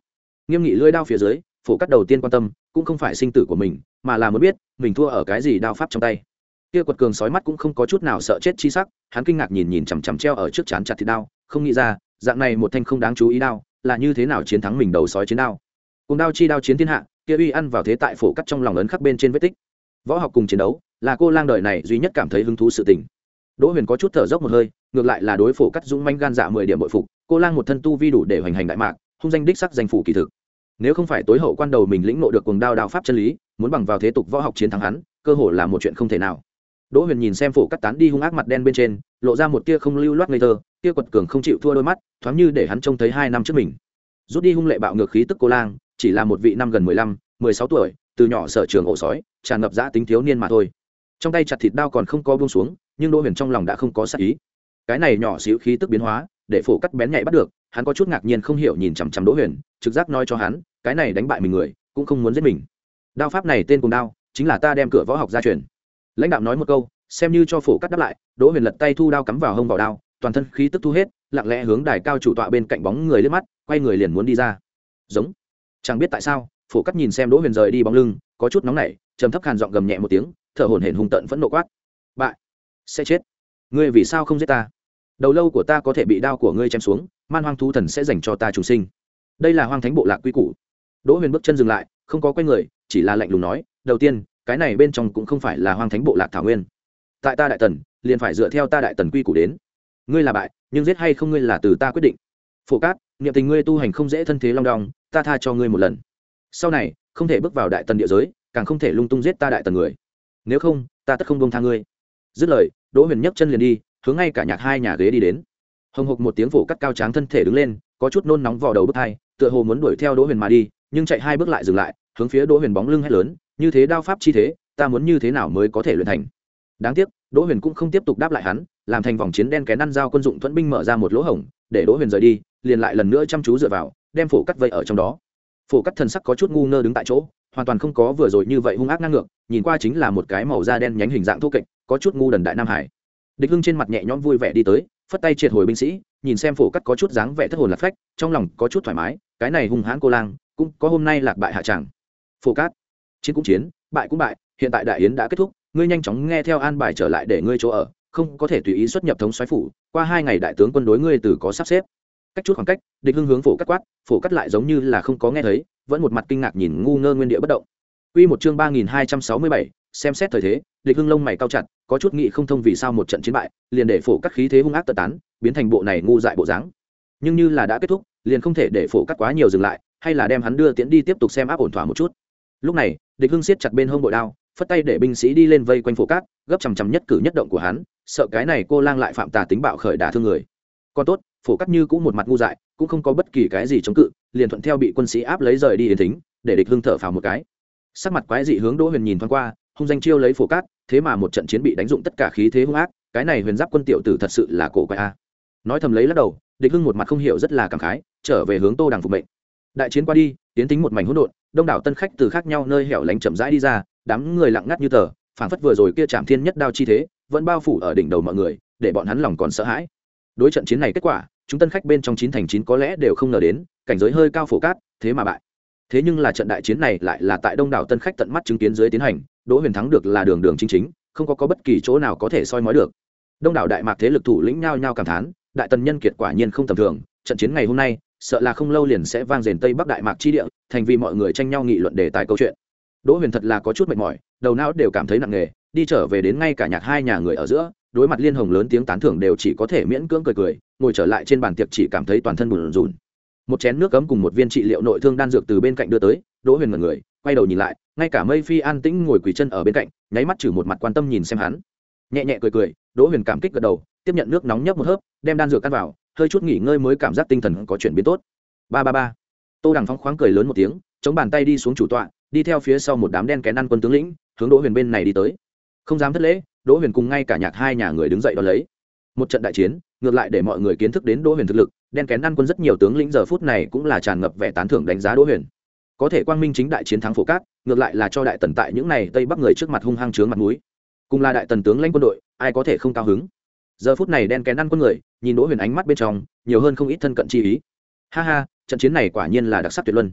nghiêm nghị lưỡi đao phía dưới, Phổ Cắt đầu tiên quan tâm cũng không phải sinh tử của mình, mà là muốn biết mình thua ở cái gì đao pháp trong tay. Kia quật cường sói mắt cũng không có chút nào sợ chết chi sắc, hắn kinh ngạc nhìn nhìn chằm chằm treo ở trước trán chặt thịt đao, không nghĩ ra dạng này một thanh không đáng chú ý đao là như thế nào chiến thắng mình đầu sói chiến đao. Cùng đao chi đao chiến thiên hạ, kia uy ăn vào thế tại Phổ Cắt trong lòng ấn khắc bên trên vết tích. Võ học cùng chiến đấu là cô lang đời này duy nhất cảm thấy hứng thú sự tình. Đỗ Huyền có chút thở dốc một hơi, ngược lại là đối Phổ Cắt dũng manh gan dạ mười điểm bội phục, cô lang một thân tu vi đủ để hoành hành đại mạc, hung danh đích sắc danh phủ kỳ thực. Nếu không phải tối hậu quan đầu mình lĩnh ngộ được cuồng đao đao pháp chân lý, muốn bằng vào thế tục võ học chiến thắng hắn, cơ hội là một chuyện không thể nào. Đỗ Huyền nhìn xem Phổ Cắt tán đi hung ác mặt đen bên trên, lộ ra một tia không lưu loát ngây thơ, tia quật cường không chịu thua đôi mắt, thoáng như để hắn trông thấy hai năm trước mình. Rút đi hung lệ bạo ngược khí tức cô lang, chỉ là một vị năm gần mười lăm, mười sáu tuổi, từ nhỏ sở trường ổ sói, tràn ngập dã tính thiếu niên mà thôi. Trong tay chặt thịt đao còn không có buông xuống, nhưng Đỗ Huyền trong lòng đã không có sát ý. Cái này nhỏ xíu khí tức biến hóa, để Phổ Cắt bén nhạy bắt được, hắn có chút ngạc nhiên không hiểu nhìn chằm chằm Đỗ Huyền, trực giác nói cho hắn, cái này đánh bại mình người, cũng không muốn giết mình. Đao pháp này tên cùng đao, chính là ta đem cửa võ học gia truyền. Lãnh đạo nói một câu, xem như cho Phổ Cắt đáp lại. Đỗ Huyền lật tay thu đao cắm vào hông vào đao, toàn thân khí tức thu hết, lặng lẽ hướng đài cao chủ tọa bên cạnh bóng người liếc mắt, quay người liền muốn đi ra. Giống. Chẳng biết tại sao, Phổ Cắt nhìn xem Đỗ Huyền rời đi bóng lưng, có chút nóng nảy, trầm thấp khàn giọng gầm nhẹ một tiếng, thở hổn hển hung tợn phẫn nộ quát: "Bại, sẽ chết. Ngươi vì sao không giết ta? Đầu lâu của ta có thể bị đao của ngươi chém xuống, man hoang thú thần sẽ dành cho ta trùng sinh. Đây là hoang thánh bộ lạc quy củ." Đỗ Huyền bước chân dừng lại, không có quay người, chỉ là lạnh lùng nói: "Đầu tiên, cái này bên trong cũng không phải là hoang thánh bộ lạc thảo nguyên. Tại ta đại tần, liền phải dựa theo ta đại tần quy củ đến. Ngươi là bại, nhưng giết hay không ngươi là từ ta quyết định. Phổ Cát, niệm tình ngươi tu hành không dễ thân thế long đong, ta tha cho ngươi một lần. Sau này, không thể bước vào đại tần địa giới, càng không thể lung tung giết ta đại tần người. Nếu không, ta tất không buông tha ngươi." Dứt lời, Đỗ Huyền nhấc chân liền đi, hướng ngay cả nhạc hai nhà ghế đi đến. Hồng hộc một tiếng Phổ Cắt cao tráng thân thể đứng lên, có chút nôn nóng vò đầu bứt tai, tựa hồ muốn đuổi theo Đỗ Huyền mà đi, nhưng chạy hai bước lại dừng lại, hướng phía Đỗ Huyền bóng lưng hét lớn: "Như thế đao pháp chi thế, ta muốn như thế nào mới có thể luyện thành?" Đáng tiếc, Đỗ Huyền cũng không tiếp tục đáp lại hắn, làm thành vòng chiến đen kén ăn dao quân dụng thuẫn binh mở ra một lỗ hổng, để Đỗ Huyền rời đi, liền lại lần nữa chăm chú dựa vào, đem Phổ Cắt vây ở trong đó. Phổ Cắt thần sắc có chút ngu ngơ đứng tại chỗ, hoàn toàn không có vừa rồi như vậy hung ác ngang ngược, nhìn qua chính là một cái màu da đen nhánh hình dạng thô kệch, có chút ngu đần đại nam hải. Địch Hưng trên mặt nhẹ nhõm vui vẻ đi tới, phất tay triệt hồi binh sĩ, nhìn xem Phổ Cắt có chút dáng vẻ thất hồn lạc phách, trong lòng có chút thoải mái, cái này hung hãn cô lang, cũng có hôm nay lạc bại hạ tràng. Phổ Cắt, chiến cũng chiến, bại cũng bại, hiện tại đại yến đã kết thúc, ngươi nhanh chóng nghe theo an bài trở lại để ngươi chỗ ở, không có thể tùy ý xuất nhập thống soái phủ, qua hai ngày đại tướng quân đối ngươi từ có sắp xếp. Cách chút khoảng cách, Địch Hưng hướng Phổ Cắt quát, Phổ Cắt lại giống như là không có nghe thấy, vẫn một mặt kinh ngạc nhìn ngu ngơ nguyên địa bất động. Quy một chương ba nghìn hai trăm sáu mươi bảy, xem xét thời thế, Địch Hưng lông mày cau chặt, có chút nghĩ không thông vì sao một trận chiến bại, liền để Phổ Cắt khí thế hung ác tật tán, biến thành bộ này ngu dại bộ dáng. Nhưng như là đã kết thúc, liền không thể để Phổ Cắt quá nhiều dừng lại, hay là đem hắn đưa tiễn đi tiếp tục xem áp ổn thỏa một chút. Lúc này, Địch Hưng siết chặt bên hông bội đao, phất tay để binh sĩ đi lên vây quanh Phổ Cắt, gấp chằm chằm nhất cử nhất động của hắn, sợ cái này cô lang lại phạm tà tính bạo khởi đả thương người. Còn tốt, Phổ Cắt như cũng một mặt ngu dại, cũng không có bất kỳ cái gì chống cự, liền thuận theo bị quân sĩ áp lấy rời đi yến thính, để Địch Hưng thở phào một cái. Sắc mặt quái dị hướng Đỗ Huyền nhìn thoáng qua, hung danh chiêu lấy Phổ Cắt, thế mà một trận chiến bị đánh dụng tất cả khí thế hung ác, cái này Huyền Giáp quân tiểu tử thật sự là cổ quái a. Nói thầm lấy lắc đầu, Địch Hưng một mặt không hiểu rất là cảm khái, trở về hướng Tô Đằng phục mệnh. Đại chiến qua đi, tiến tính một mảnh hỗn độn, đông đảo tân khách từ khác nhau nơi hẻo lánh chậm rãi đi ra, đám người lặng ngắt như tờ, phảng phất vừa rồi kia Trảm Thiên nhất đao chi thế, vẫn bao phủ ở đỉnh đầu mọi người, để bọn hắn lòng còn sợ hãi. Đối trận chiến này kết quả, chúng tân khách bên trong chín thành chín có lẽ đều không ngờ đến, cảnh giới hơi cao Phổ Cát, thế mà bại. Thế nhưng là trận đại chiến này lại là tại đông đảo tân khách tận mắt chứng kiến dưới tiến hành, Đỗ Huyền thắng được là đường đường chính chính, không có có bất kỳ chỗ nào có thể soi mói được. Đông đảo đại mạc thế lực thủ lĩnh nhao nhao cảm thán, đại tần nhân kiệt quả nhiên không tầm thường, trận chiến ngày hôm nay, sợ là không lâu liền sẽ vang rền tây bắc đại mạc chi địa, thành vì mọi người tranh nhau nghị luận đề tài câu chuyện. Đỗ Huyền thật là có chút mệt mỏi, đầu não đều cảm thấy nặng nề, đi trở về đến ngay cả nhạc hai nhà người ở giữa, đối mặt liên hồng lớn tiếng tán thưởng đều chỉ có thể miễn cưỡng cười cười, ngồi trở lại trên bàn tiệc chỉ cảm thấy toàn thân bủn rủn. Một chén nước cấm cùng một viên trị liệu nội thương đan dược từ bên cạnh đưa tới, Đỗ Huyền ngẩn người, quay đầu nhìn lại, ngay cả Mây Phi an tĩnh ngồi quỳ chân ở bên cạnh, nháy mắt trừ một mặt quan tâm nhìn xem hắn. Nhẹ nhẹ cười cười, Đỗ Huyền cảm kích gật đầu, tiếp nhận nước nóng nhấp một hớp, đem đan dược ăn vào, hơi chút nghỉ ngơi mới cảm giác tinh thần có chuyển biến tốt. Ba ba ba. Tô Đằng phóng khoáng cười lớn một tiếng, chống bàn tay đi xuống chủ tọa, đi theo phía sau một đám đen kén ăn quân tướng lĩnh, hướng Đỗ Huyền bên này đi tới. Không dám thất lễ, Đỗ Huyền cùng ngay cả nhạc hai nhà người đứng dậy đón lấy. Một trận đại chiến, ngược lại để mọi người kiến thức đến Đỗ Huyền thực lực, đen kén ăn quân rất nhiều tướng lĩnh giờ phút này cũng là tràn ngập vẻ tán thưởng đánh giá Đỗ Huyền. Có thể quang minh chính đại chiến thắng Phổ Cát, ngược lại là cho đại tần tại những này tây bắc người trước mặt hung hăng chướng mặt mũi. Cùng là đại tần tướng lãnh quân đội, ai có thể không cao hứng. Giờ phút này đen kén ăn quân người, nhìn Đỗ Huyền ánh mắt bên trong, nhiều hơn không ít thân cận chi ý. Ha ha, trận chiến này quả nhiên là đặc sắc tuyệt luân.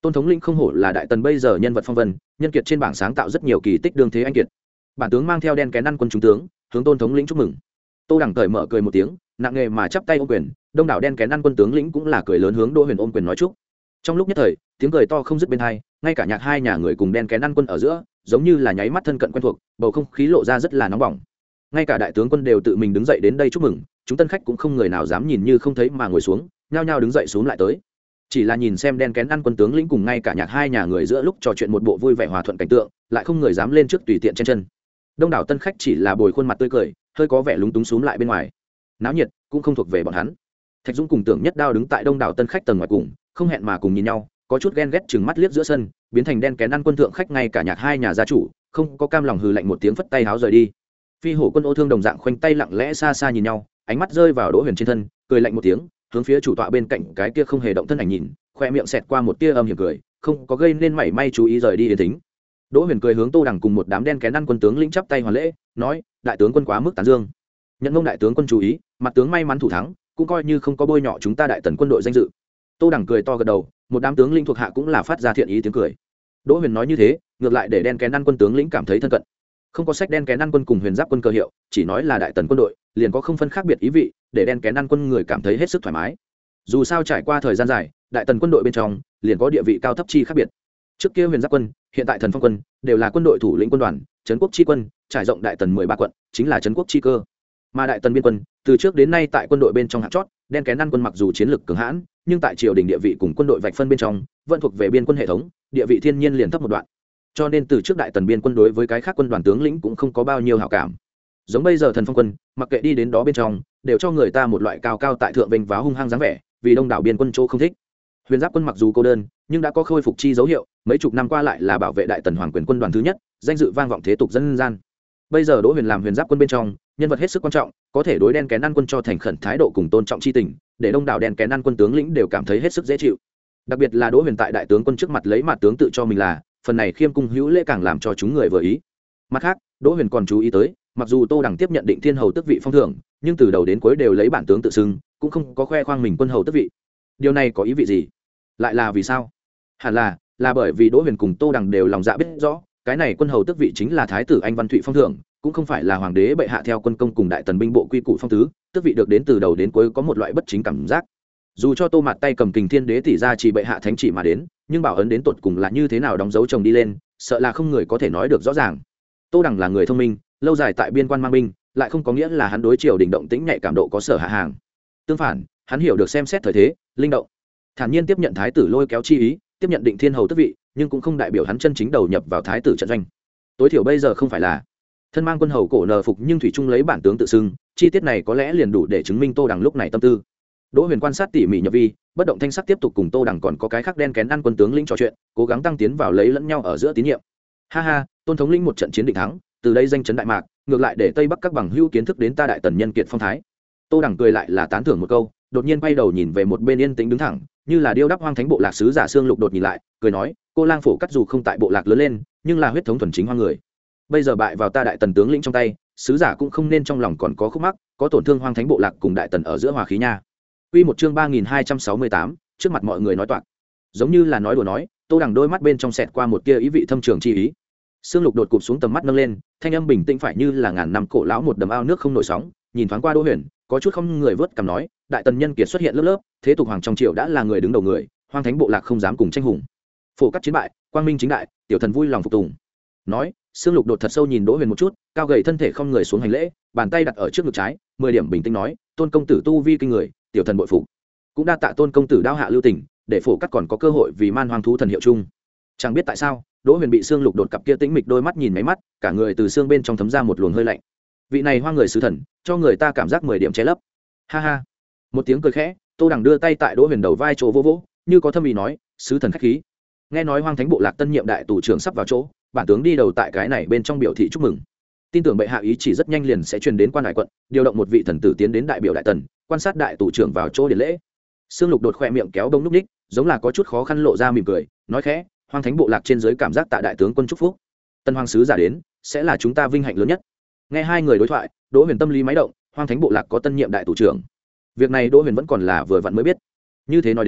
Tôn thống lĩnh không hổ là đại tần bây giờ nhân vật phong vân, nhân kiệt trên bảng sáng tạo rất nhiều kỳ tích đương thế anh kiệt. Bản tướng mang theo đen kén ăn quân trung tướng, hướng Tôn thống lĩnh chúc mừng. Tô Đằng cởi mở cười một tiếng, nặng nghề mà chắp tay ôm quyền, đông đảo đen kén ăn quân tướng lĩnh cũng là cười lớn hướng Đỗ Huyền ôm quyền nói chúc. Trong lúc nhất thời, tiếng cười to không dứt bên hai, ngay cả nhạc hai nhà người cùng đen kén ăn quân ở giữa, giống như là nháy mắt thân cận quen thuộc, bầu không khí lộ ra rất là nóng bỏng. Ngay cả đại tướng quân đều tự mình đứng dậy đến đây chúc mừng, chúng tân khách cũng không người nào dám nhìn như không thấy mà ngồi xuống, nhao nhao đứng dậy xuống lại tới. Chỉ là nhìn xem đen kén ăn quân tướng lĩnh cùng ngay cả nhạc hai nhà người giữa lúc trò chuyện một bộ vui vẻ hòa thuận cảnh tượng, lại không người dám lên trước tùy tiện trên chân. Đông đảo tân khách chỉ là bồi khuôn mặt tươi cười, hơi có vẻ lúng túng xuống lại bên ngoài. Náo nhiệt cũng không thuộc về bọn hắn. Thạch Dũng cùng Tưởng Nhất Đao đứng tại đông đảo tân khách tầng ngoài cùng, không hẹn mà cùng nhìn nhau, có chút ghen ghét chừng mắt liếc giữa sân, biến thành đen kén ăn quân thượng khách ngay cả nhạc hai nhà gia chủ, không có cam lòng hừ lạnh một tiếng phất tay háo rời đi. Phi hổ quân ô thương đồng dạng khoanh tay lặng lẽ xa xa nhìn nhau, ánh mắt rơi vào Đỗ Huyền trên thân, cười lạnh một tiếng, hướng phía chủ tọa bên cạnh cái kia không hề động thân ảnh nhìn, khoe miệng xẹt qua một tia âm hiểm cười, không có gây nên mảy may chú ý rời đi yên tĩnh. Đỗ Huyền cười hướng Tô Đằng cùng một đám đen kén ăn quân tướng lĩnh chắp tay hoàn lễ, nói: đại tướng quân quá mức tán dương. Nhận mông đại tướng quân chú ý, mặt tướng may mắn thủ thắng, cũng coi như không có bôi nhọ chúng ta đại tần quân đội danh dự. Tô Đằng cười to gật đầu, một đám tướng lĩnh thuộc hạ cũng là phát ra thiện ý tiếng cười. Đỗ Huyền nói như thế, ngược lại để đen kén ăn quân tướng lĩnh cảm thấy thân cận. Không có sách đen kén ăn quân cùng huyền giáp quân cơ hiệu, chỉ nói là đại tần quân đội, liền có không phân khác biệt ý vị, để đen kén ăn quân người cảm thấy hết sức thoải mái. Dù sao trải qua thời gian dài, đại tần quân đội bên trong liền có địa vị cao thấp chi khác biệt. Trước kia huyền giáp quân, hiện tại thần phong quân, đều là quân đội thủ lĩnh quân đoàn, trấn quốc chi quân, trải rộng đại tần mười ba quận, chính là trấn quốc chi cơ. Mà đại tần biên quân, từ trước đến nay tại quân đội bên trong hạng chót, đen kén ăn quân mặc dù chiến lược cường hãn, nhưng tại triều đình địa vị cùng quân đội vạch phân bên trong, vẫn thuộc về biên quân hệ thống, địa vị thiên nhiên liền thấp một đoạn. Cho nên từ trước đại tần biên quân đối với cái khác quân đoàn tướng lĩnh cũng không có bao nhiêu hảo cảm. Giống bây giờ thần phong quân, mặc kệ đi đến đó bên trong, đều cho người ta một loại cao cao tại thượng vênh váo hung hăng dáng vẻ, vì đông đảo biên quân chỗ không thích. Huyền giáp quân mặc dù cô đơn, nhưng đã có khôi phục chi dấu hiệu, mấy chục năm qua lại là bảo vệ đại tần hoàng quyền quân đoàn thứ nhất, danh dự vang vọng thế tục dân gian. Bây giờ Đỗ Huyền làm huyền giáp quân bên trong, nhân vật hết sức quan trọng, có thể đối đen kén ăn quân cho thành khẩn thái độ cùng tôn trọng chi tình, để đông đảo đen kén ăn quân tướng lĩnh đều cảm thấy hết sức dễ chịu. Đặc biệt là Đỗ Huyền tại đại tướng quân trước mặt lấy mặt tướng tự cho mình là, phần này khiêm cung hữu lễ càng làm cho chúng người vừa ý. Mặt khác, Đỗ Huyền còn chú ý tới, mặc dù Tô Đằng tiếp nhận Định Thiên hầu tước vị phong thưởng, nhưng từ đầu đến cuối đều lấy bản tướng tự xưng, cũng không có khoe khoang mình quân hầu tước vị. Điều này có ý vị gì? Lại là vì sao? Hẳn là là bởi vì Đỗ Huyền cùng Tô Đằng đều lòng dạ biết rõ, cái này quân hầu tước vị chính là thái tử Anh Văn Thụy phong thưởng, cũng không phải là hoàng đế bệ hạ theo quân công cùng đại tần binh bộ quy củ phong tứ, tước vị được đến từ đầu đến cuối có một loại bất chính cảm giác. Dù cho Tô Mạt tay cầm Kình Thiên Đế tỷ ra chỉ bệ hạ thánh chỉ mà đến, nhưng bảo ấn đến tột cùng là như thế nào đóng dấu chồng đi lên, sợ là không người có thể nói được rõ ràng. Tô Đằng là người thông minh, lâu dài tại biên quan mang binh, lại không có nghĩa là hắn đối triều đình động tĩnh nhạy cảm độ có sở hạ hàng. Tương phản, hắn hiểu được xem xét thời thế, linh động, thản nhiên tiếp nhận thái tử lôi kéo chi ý, tiếp nhận Định Thiên hầu tước vị, nhưng cũng không đại biểu hắn chân chính đầu nhập vào thái tử trận doanh. Tối thiểu bây giờ không phải là thân mang quân hầu cổ nờ phục, nhưng thủy trung lấy bản tướng tự xưng, chi tiết này có lẽ liền đủ để chứng minh Tô Đằng lúc này tâm tư. Đỗ Huyền quan sát tỉ mỉ nhập vi, bất động thanh sắc tiếp tục cùng Tô Đằng còn có cái khác đen kén ăn quân tướng lĩnh trò chuyện, cố gắng tăng tiến vào lấy lẫn nhau ở giữa tín nhiệm. Ha ha, Tôn thống lĩnh một trận chiến định thắng, từ đây danh chấn đại mạc, ngược lại để Tây Bắc các bằng hữu kiến thức đến ta đại tần nhân kiệt phong thái. Tô Đằng cười lại là tán thưởng một câu, đột nhiên quay đầu nhìn về một bên yên tĩnh đứng thẳng, như là điêu đắp hoang thánh bộ lạc sứ giả xương lục đột nhìn lại, cười nói: cô lang phổ cắt dù không tại bộ lạc lớn lên, nhưng là huyết thống thuần chính hoang người. Bây giờ bại vào ta đại tần tướng lĩnh trong tay, sứ giả cũng không nên trong lòng còn có khúc mắc, có tổn thương hoang thánh bộ lạc cùng đại tần ở giữa hòa khí nha. Quy một chương ba nghìn hai trăm sáu mươi tám, trước mặt mọi người nói toạc. Giống như là nói đùa nói, Tô Đằng đôi mắt bên trong xẹt qua một tia ý vị thâm trường chi ý. Sương Lục đột cụp xuống tầm mắt nâng lên, thanh âm bình tĩnh phải như là ngàn năm cổ lão một đầm ao nước không nổi sóng, nhìn thoáng qua Đỗ Huyền, có chút không người vớt cằm nói: đại tần nhân kiệt xuất hiện lớp lớp, thế tục hoàng trong triều đã là người đứng đầu người, hoang thánh bộ lạc không dám cùng tranh hùng. Phổ cắt chiến bại, quang minh chính đại, tiểu thần vui lòng phục tùng. Nói, Sương Lục đột thật sâu nhìn Đỗ Huyền một chút, cao gầy thân thể không người xuống hành lễ, bàn tay đặt ở trước ngực trái, mười điểm bình tĩnh nói: tôn công tử tu vi kinh người, tiểu thần bội phục. Cũng đa tạ tôn công tử đao hạ lưu tình, để phổ cắt còn có cơ hội vì man hoang thú thần hiệu chung. Chẳng biết tại sao, Đỗ Huyền bị Sương Lục đột cặp kia tĩnh mịch đôi mắt nhìn mấy mắt, cả người từ xương bên trong thấm ra một luồng hơi lạnh. Vị này hoang người sứ thần, cho người ta cảm giác mười điểm che lấp. Ha ha. Một tiếng cười khẽ, Tô Đằng đưa tay tại Đỗ Huyền đầu vai chỗ vỗ vỗ, như có thâm ý nói: sứ thần khách khí. Nghe nói hoang thánh bộ lạc tân nhiệm đại tù trưởng sắp vào chỗ, bản tướng đi đầu tại cái này bên trong biểu thị chúc mừng. Tin tưởng bệ hạ ý chỉ rất nhanh liền sẽ truyền đến quan hải quận, điều động một vị thần tử tiến đến đại biểu đại tần, quan sát đại tù trưởng vào chỗ điển lễ. Sương Lục đột khỏe miệng kéo đông núc ních, giống là có chút khó khăn lộ ra mỉm cười, nói khẽ: hoang thánh bộ lạc trên dưới cảm giác tại đại tướng quân chúc phúc, tân hoàng sứ giả đến sẽ là chúng ta vinh hạnh lớn nhất. Nghe hai người đối thoại, Đỗ Huyền tâm lý máy động, hoang thánh bộ lạc có tân nhiệm đại tù trưởng. Việc này Đỗ Huyền vẫn còn là vừa vặn mới biết. Như thế nói đến,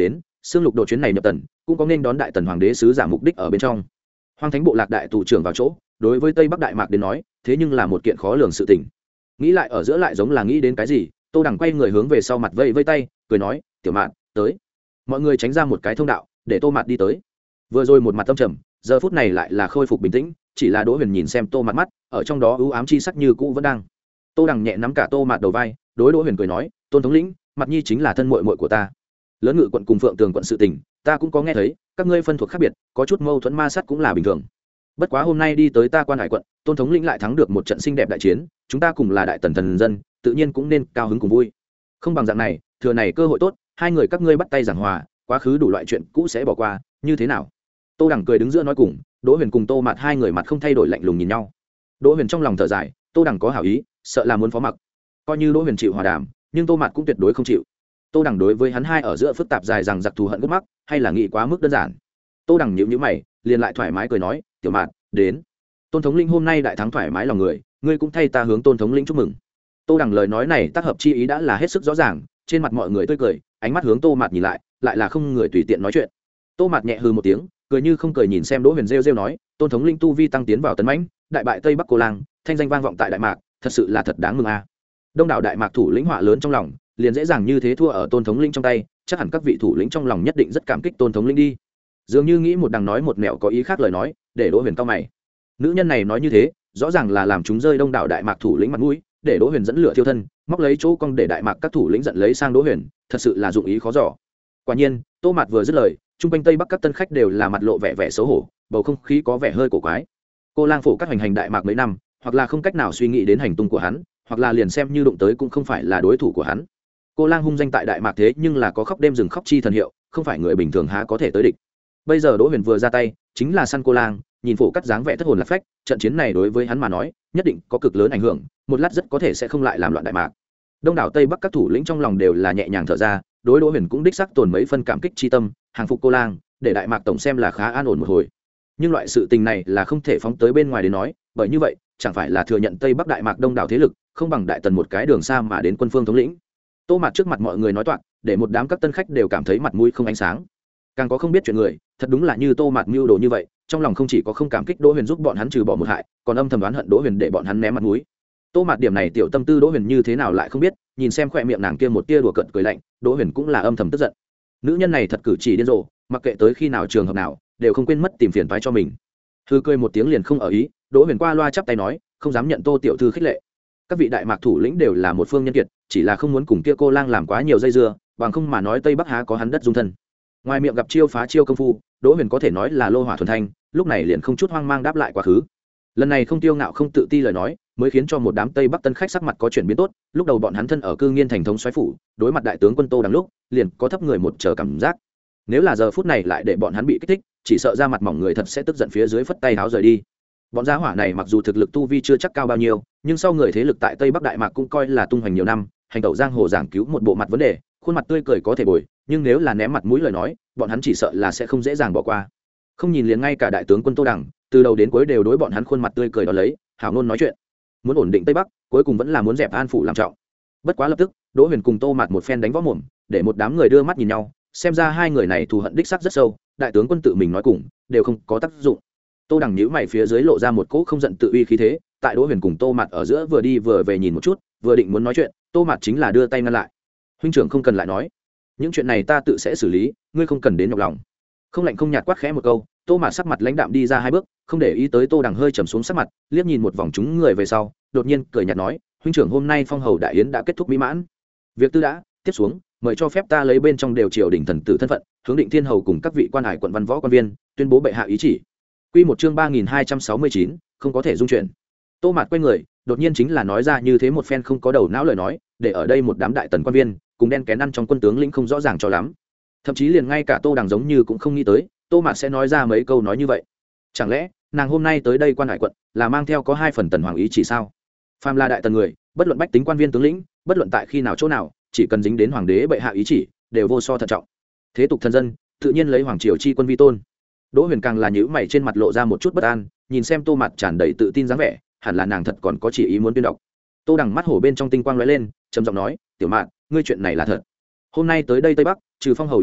xương lục đột chuyến này nhập tần cũng có nên đón đại tần hoàng đế sứ giả mục đích ở bên trong. Hoang thánh bộ lạc đại tù trưởng vào chỗ, đối với tây bắc đại mạc đến nói thế nhưng là một kiện khó lường sự tình. Nghĩ lại ở giữa lại giống là nghĩ đến cái gì, Tô Đằng quay người hướng về sau mặt vây vây tay cười nói, tiểu mạn tới. Mọi người tránh ra một cái thông đạo để Tô Mạt đi tới. Vừa rồi một mặt tâm trầm, giờ phút này lại là khôi phục bình tĩnh, chỉ là Đỗ Huyền nhìn xem Tô Mạt mắt ở trong đó ưu ám chi sắc như cũ vẫn đang. Tô Đằng nhẹ nắm cả Tô Mạt đầu vai, đối Đỗ Huyền cười nói, tôn thống lĩnh, Mặt Nhi chính là thân muội muội của ta. Lớn Ngự quận cùng Phượng Tường quận sự tình ta cũng có nghe thấy, các ngươi phân thuộc khác biệt, có chút mâu thuẫn ma sát cũng là bình thường. Bất quá hôm nay đi tới ta Quan Hải quận, tôn thống lĩnh lại thắng được một trận xinh đẹp đại chiến, chúng ta cùng là đại tần thần dân, tự nhiên cũng nên cao hứng cùng vui. Không bằng dạng này, thừa này cơ hội tốt, hai người các ngươi bắt tay giảng hòa, quá khứ đủ loại chuyện cũ sẽ bỏ qua, như thế nào? Tô Đằng cười đứng giữa nói cùng, Đỗ Huyền cùng Tô Mạt hai người mặt không thay đổi lạnh lùng nhìn nhau. Đỗ Huyền trong lòng thở dài, Tô Đằng có hảo ý, sợ là muốn phó mặc. Coi như Đỗ Huyền chịu hòa đàm, nhưng Tô Mạt cũng tuyệt đối không chịu. Tô Đằng đối với hắn hai ở giữa phức tạp dài rằng giặc thù hận gút mắc, hay là nghĩ quá mức đơn giản. Tô Đằng nhíu nhíu mày, liền lại thoải mái cười nói, tiểu Mạt, đến. Tôn thống lĩnh hôm nay đại thắng thoải mái lòng người, ngươi cũng thay ta hướng Tôn thống lĩnh chúc mừng. Tô Đằng lời nói này tác hợp chi ý đã là hết sức rõ ràng, trên mặt mọi người tươi cười, ánh mắt hướng Tô Mạt nhìn lại, lại là không người tùy tiện nói chuyện. Tô Mạt nhẹ hừ một tiếng, cười như không cười nhìn xem Đỗ Huyền rêu rêu nói, Tôn thống linh tu vi tăng tiến vào tấn mãnh, đại bại Tây Bắc Cô Lang, thanh danh vang vọng tại Đại Mạc, thật sự là thật đáng mừng a. À. Đông đảo Đại Mạc thủ lĩnh họa lớn trong lòng, liền dễ dàng như thế thua ở Tôn thống linh trong tay, chắc hẳn các vị thủ lĩnh trong lòng nhất định rất cảm kích Tôn thống linh đi. Dường như nghĩ một đằng nói một mẹo có ý khác lời nói, để Đỗ Huyền cau mày. Nữ nhân này nói như thế, rõ ràng là làm chúng rơi đông đảo Đại Mạc thủ lĩnh mặt mũi, để Đỗ Huyền dẫn lửa thiêu thân, móc lấy chỗ cong để Đại Mạc các thủ lĩnh giận lấy sang Đỗ Huyền, thật sự là dụng ý khó dò. Quả nhiên, Tô Mạt vừa dứt lời, trung quanh Tây Bắc các tân khách đều là mặt lộ vẻ vẻ xấu hổ, bầu không khí có vẻ hơi cổ quái. Cô Lang phổ các hành hành Đại Mạc mấy năm, hoặc là không cách nào suy nghĩ đến hành tung của hắn, hoặc là liền xem như đụng tới cũng không phải là đối thủ của hắn. Cô Lang hung danh tại Đại Mạc thế nhưng là có khóc đêm rừng khóc chi thần hiệu, không phải người bình thường há có thể tới địch. Bây giờ Đỗ Huyền vừa ra tay, chính là săn Cô Lang, nhìn phổ cắt dáng vẻ thất hồn lạc phách, trận chiến này đối với hắn mà nói, nhất định có cực lớn ảnh hưởng, một lát rất có thể sẽ không lại làm loạn Đại Mạc. Đông đảo Tây Bắc các thủ lĩnh trong lòng đều là nhẹ nhàng thở ra, đối Đỗ Huyền cũng đích xác tồn mấy phân cảm kích chi tâm, hàng phục Cô Lang, để Đại Mạc tổng xem là khá an ổn một hồi. Nhưng loại sự tình này là không thể phóng tới bên ngoài để nói, bởi như vậy, chẳng phải là thừa nhận Tây Bắc Đại Mạc đông đảo thế lực, không bằng Đại Tần một cái đường xa mà đến quân phương thống lĩnh. Tô Mạt trước mặt mọi người nói toạc, để một đám các tân khách đều cảm thấy mặt mũi không ánh sáng. Càng có không biết chuyện người, thật đúng là như Tô Mạt mưu đồ như vậy, trong lòng không chỉ có không cảm kích Đỗ Huyền giúp bọn hắn trừ bỏ một hại, còn âm thầm đoán hận Đỗ Huyền để bọn hắn ném mặt mũi. Tô Mạt điểm này tiểu tâm tư Đỗ Huyền như thế nào lại không biết, nhìn xem khỏe miệng nàng kia một tia đùa cợt cười lạnh, Đỗ Huyền cũng là âm thầm tức giận. Nữ nhân này thật cử chỉ điên rồ, mặc kệ tới khi nào trường hợp nào, đều không quên mất tìm phiền toái cho mình. Hư cười một tiếng liền không ở ý, Đỗ Huyền qua loa chắp tay nói, không dám nhận Tô tiểu thư khích lệ. Các vị Đại Mạc thủ lĩnh đều là một phương nhân kiệt, chỉ là không muốn cùng kia Cô Lang làm quá nhiều dây dưa, bằng không mà nói Tây Bắc há có hắn đất dung thân. Ngoài miệng gặp chiêu phá chiêu công phu, Đỗ Huyền có thể nói là lô hỏa thuần thanh, lúc này liền không chút hoang mang đáp lại quá khứ. Lần này không tiêu ngạo không tự ti lời nói, mới khiến cho một đám Tây Bắc tân khách sắc mặt có chuyển biến tốt. Lúc đầu bọn hắn thân ở cư nghiên thành thống soái phủ, đối mặt đại tướng quân Tô Đằng lúc, liền có thấp người một chờ cảm giác. Nếu là giờ phút này lại để bọn hắn bị kích thích, chỉ sợ ra mặt mỏng người thật sẽ tức giận phía dưới phất tay háo rời đi. Bọn gia hỏa này mặc dù thực lực tu vi chưa chắc cao bao nhiêu, nhưng sau người thế lực tại Tây Bắc Đại Mạc cũng coi là tung hoành nhiều năm, hành tẩu giang hồ giảng cứu một bộ mặt vấn đề, khuôn mặt tươi cười có thể bồi, nhưng nếu là ném mặt mũi lời nói, bọn hắn chỉ sợ là sẽ không dễ dàng bỏ qua. Không nhìn liền ngay cả đại tướng quân Tô Đằng, từ đầu đến cuối đều đối bọn hắn khuôn mặt tươi cười đó lấy, hảo ngôn nói chuyện. Muốn ổn định Tây Bắc, cuối cùng vẫn là muốn dẹp An phủ làm trọng. Bất quá lập tức, Đỗ Huyền cùng Tô Mạt một phen đánh võ mồm, để một đám người đưa mắt nhìn nhau, xem ra hai người này thù hận đích xác rất sâu, đại tướng quân tự mình nói cùng, đều không có tác dụng. Tô Đằng nhíu mày phía dưới lộ ra một cỗ không giận tự uy khí thế, tại Đỗ Huyền cùng Tô Mạt ở giữa vừa đi vừa về nhìn một chút, vừa định muốn nói chuyện, Tô Mạt chính là đưa tay ngăn lại. Huynh trưởng không cần lại nói, những chuyện này ta tự sẽ xử lý, ngươi không cần đến nhọc lòng. Không lạnh không nhạt quát khẽ một câu, Tô Mạt sắc mặt lãnh đạm đi ra hai bước, không để ý tới Tô Đằng hơi trầm xuống sắc mặt, liếc nhìn một vòng chúng người về sau, đột nhiên cười nhạt nói, huynh trưởng hôm nay phong hầu đại yến đã kết thúc mỹ mãn, việc tư đã tiếp xuống, mời cho phép ta lấy bên trong đều triều đình thần tử thân phận, hướng định thiên hầu cùng các vị quan hải quận văn võ quan viên, tuyên bố bệ hạ ý chỉ. Quy một chương ba nghìn hai trăm sáu mươi chín, không có thể dung chuyện. Tô Mạt quay người, đột nhiên chính là nói ra như thế một phen không có đầu não lời nói, để ở đây một đám đại tần quan viên cùng đen kén ăn trong quân tướng lĩnh không rõ ràng cho lắm. Thậm chí liền ngay cả Tô Đằng giống như cũng không nghĩ tới, Tô Mạt sẽ nói ra mấy câu nói như vậy. Chẳng lẽ, nàng hôm nay tới đây quan hải quận, là mang theo có hai phần tần hoàng ý chỉ sao? Phàm là đại tần người, bất luận bách tính quan viên tướng lĩnh, bất luận tại khi nào chỗ nào, chỉ cần dính đến hoàng đế bệ hạ ý chỉ, đều vô so thận trọng. Thế tục thần dân, tự nhiên lấy hoàng triều chi quân vi tôn. Đỗ Huyền càng là nhíu mày trên mặt lộ ra một chút bất an, nhìn xem Tô Mạt tràn đầy tự tin dáng vẻ, hẳn là nàng thật còn có chỉ ý muốn tuyên đọc. Tô Đằng mắt hổ bên trong tinh quang lóe lên, trầm giọng nói, "Tiểu Mạt, ngươi chuyện này là thật. Hôm nay tới đây Tây Bắc, trừ phong hầu ý chỉ,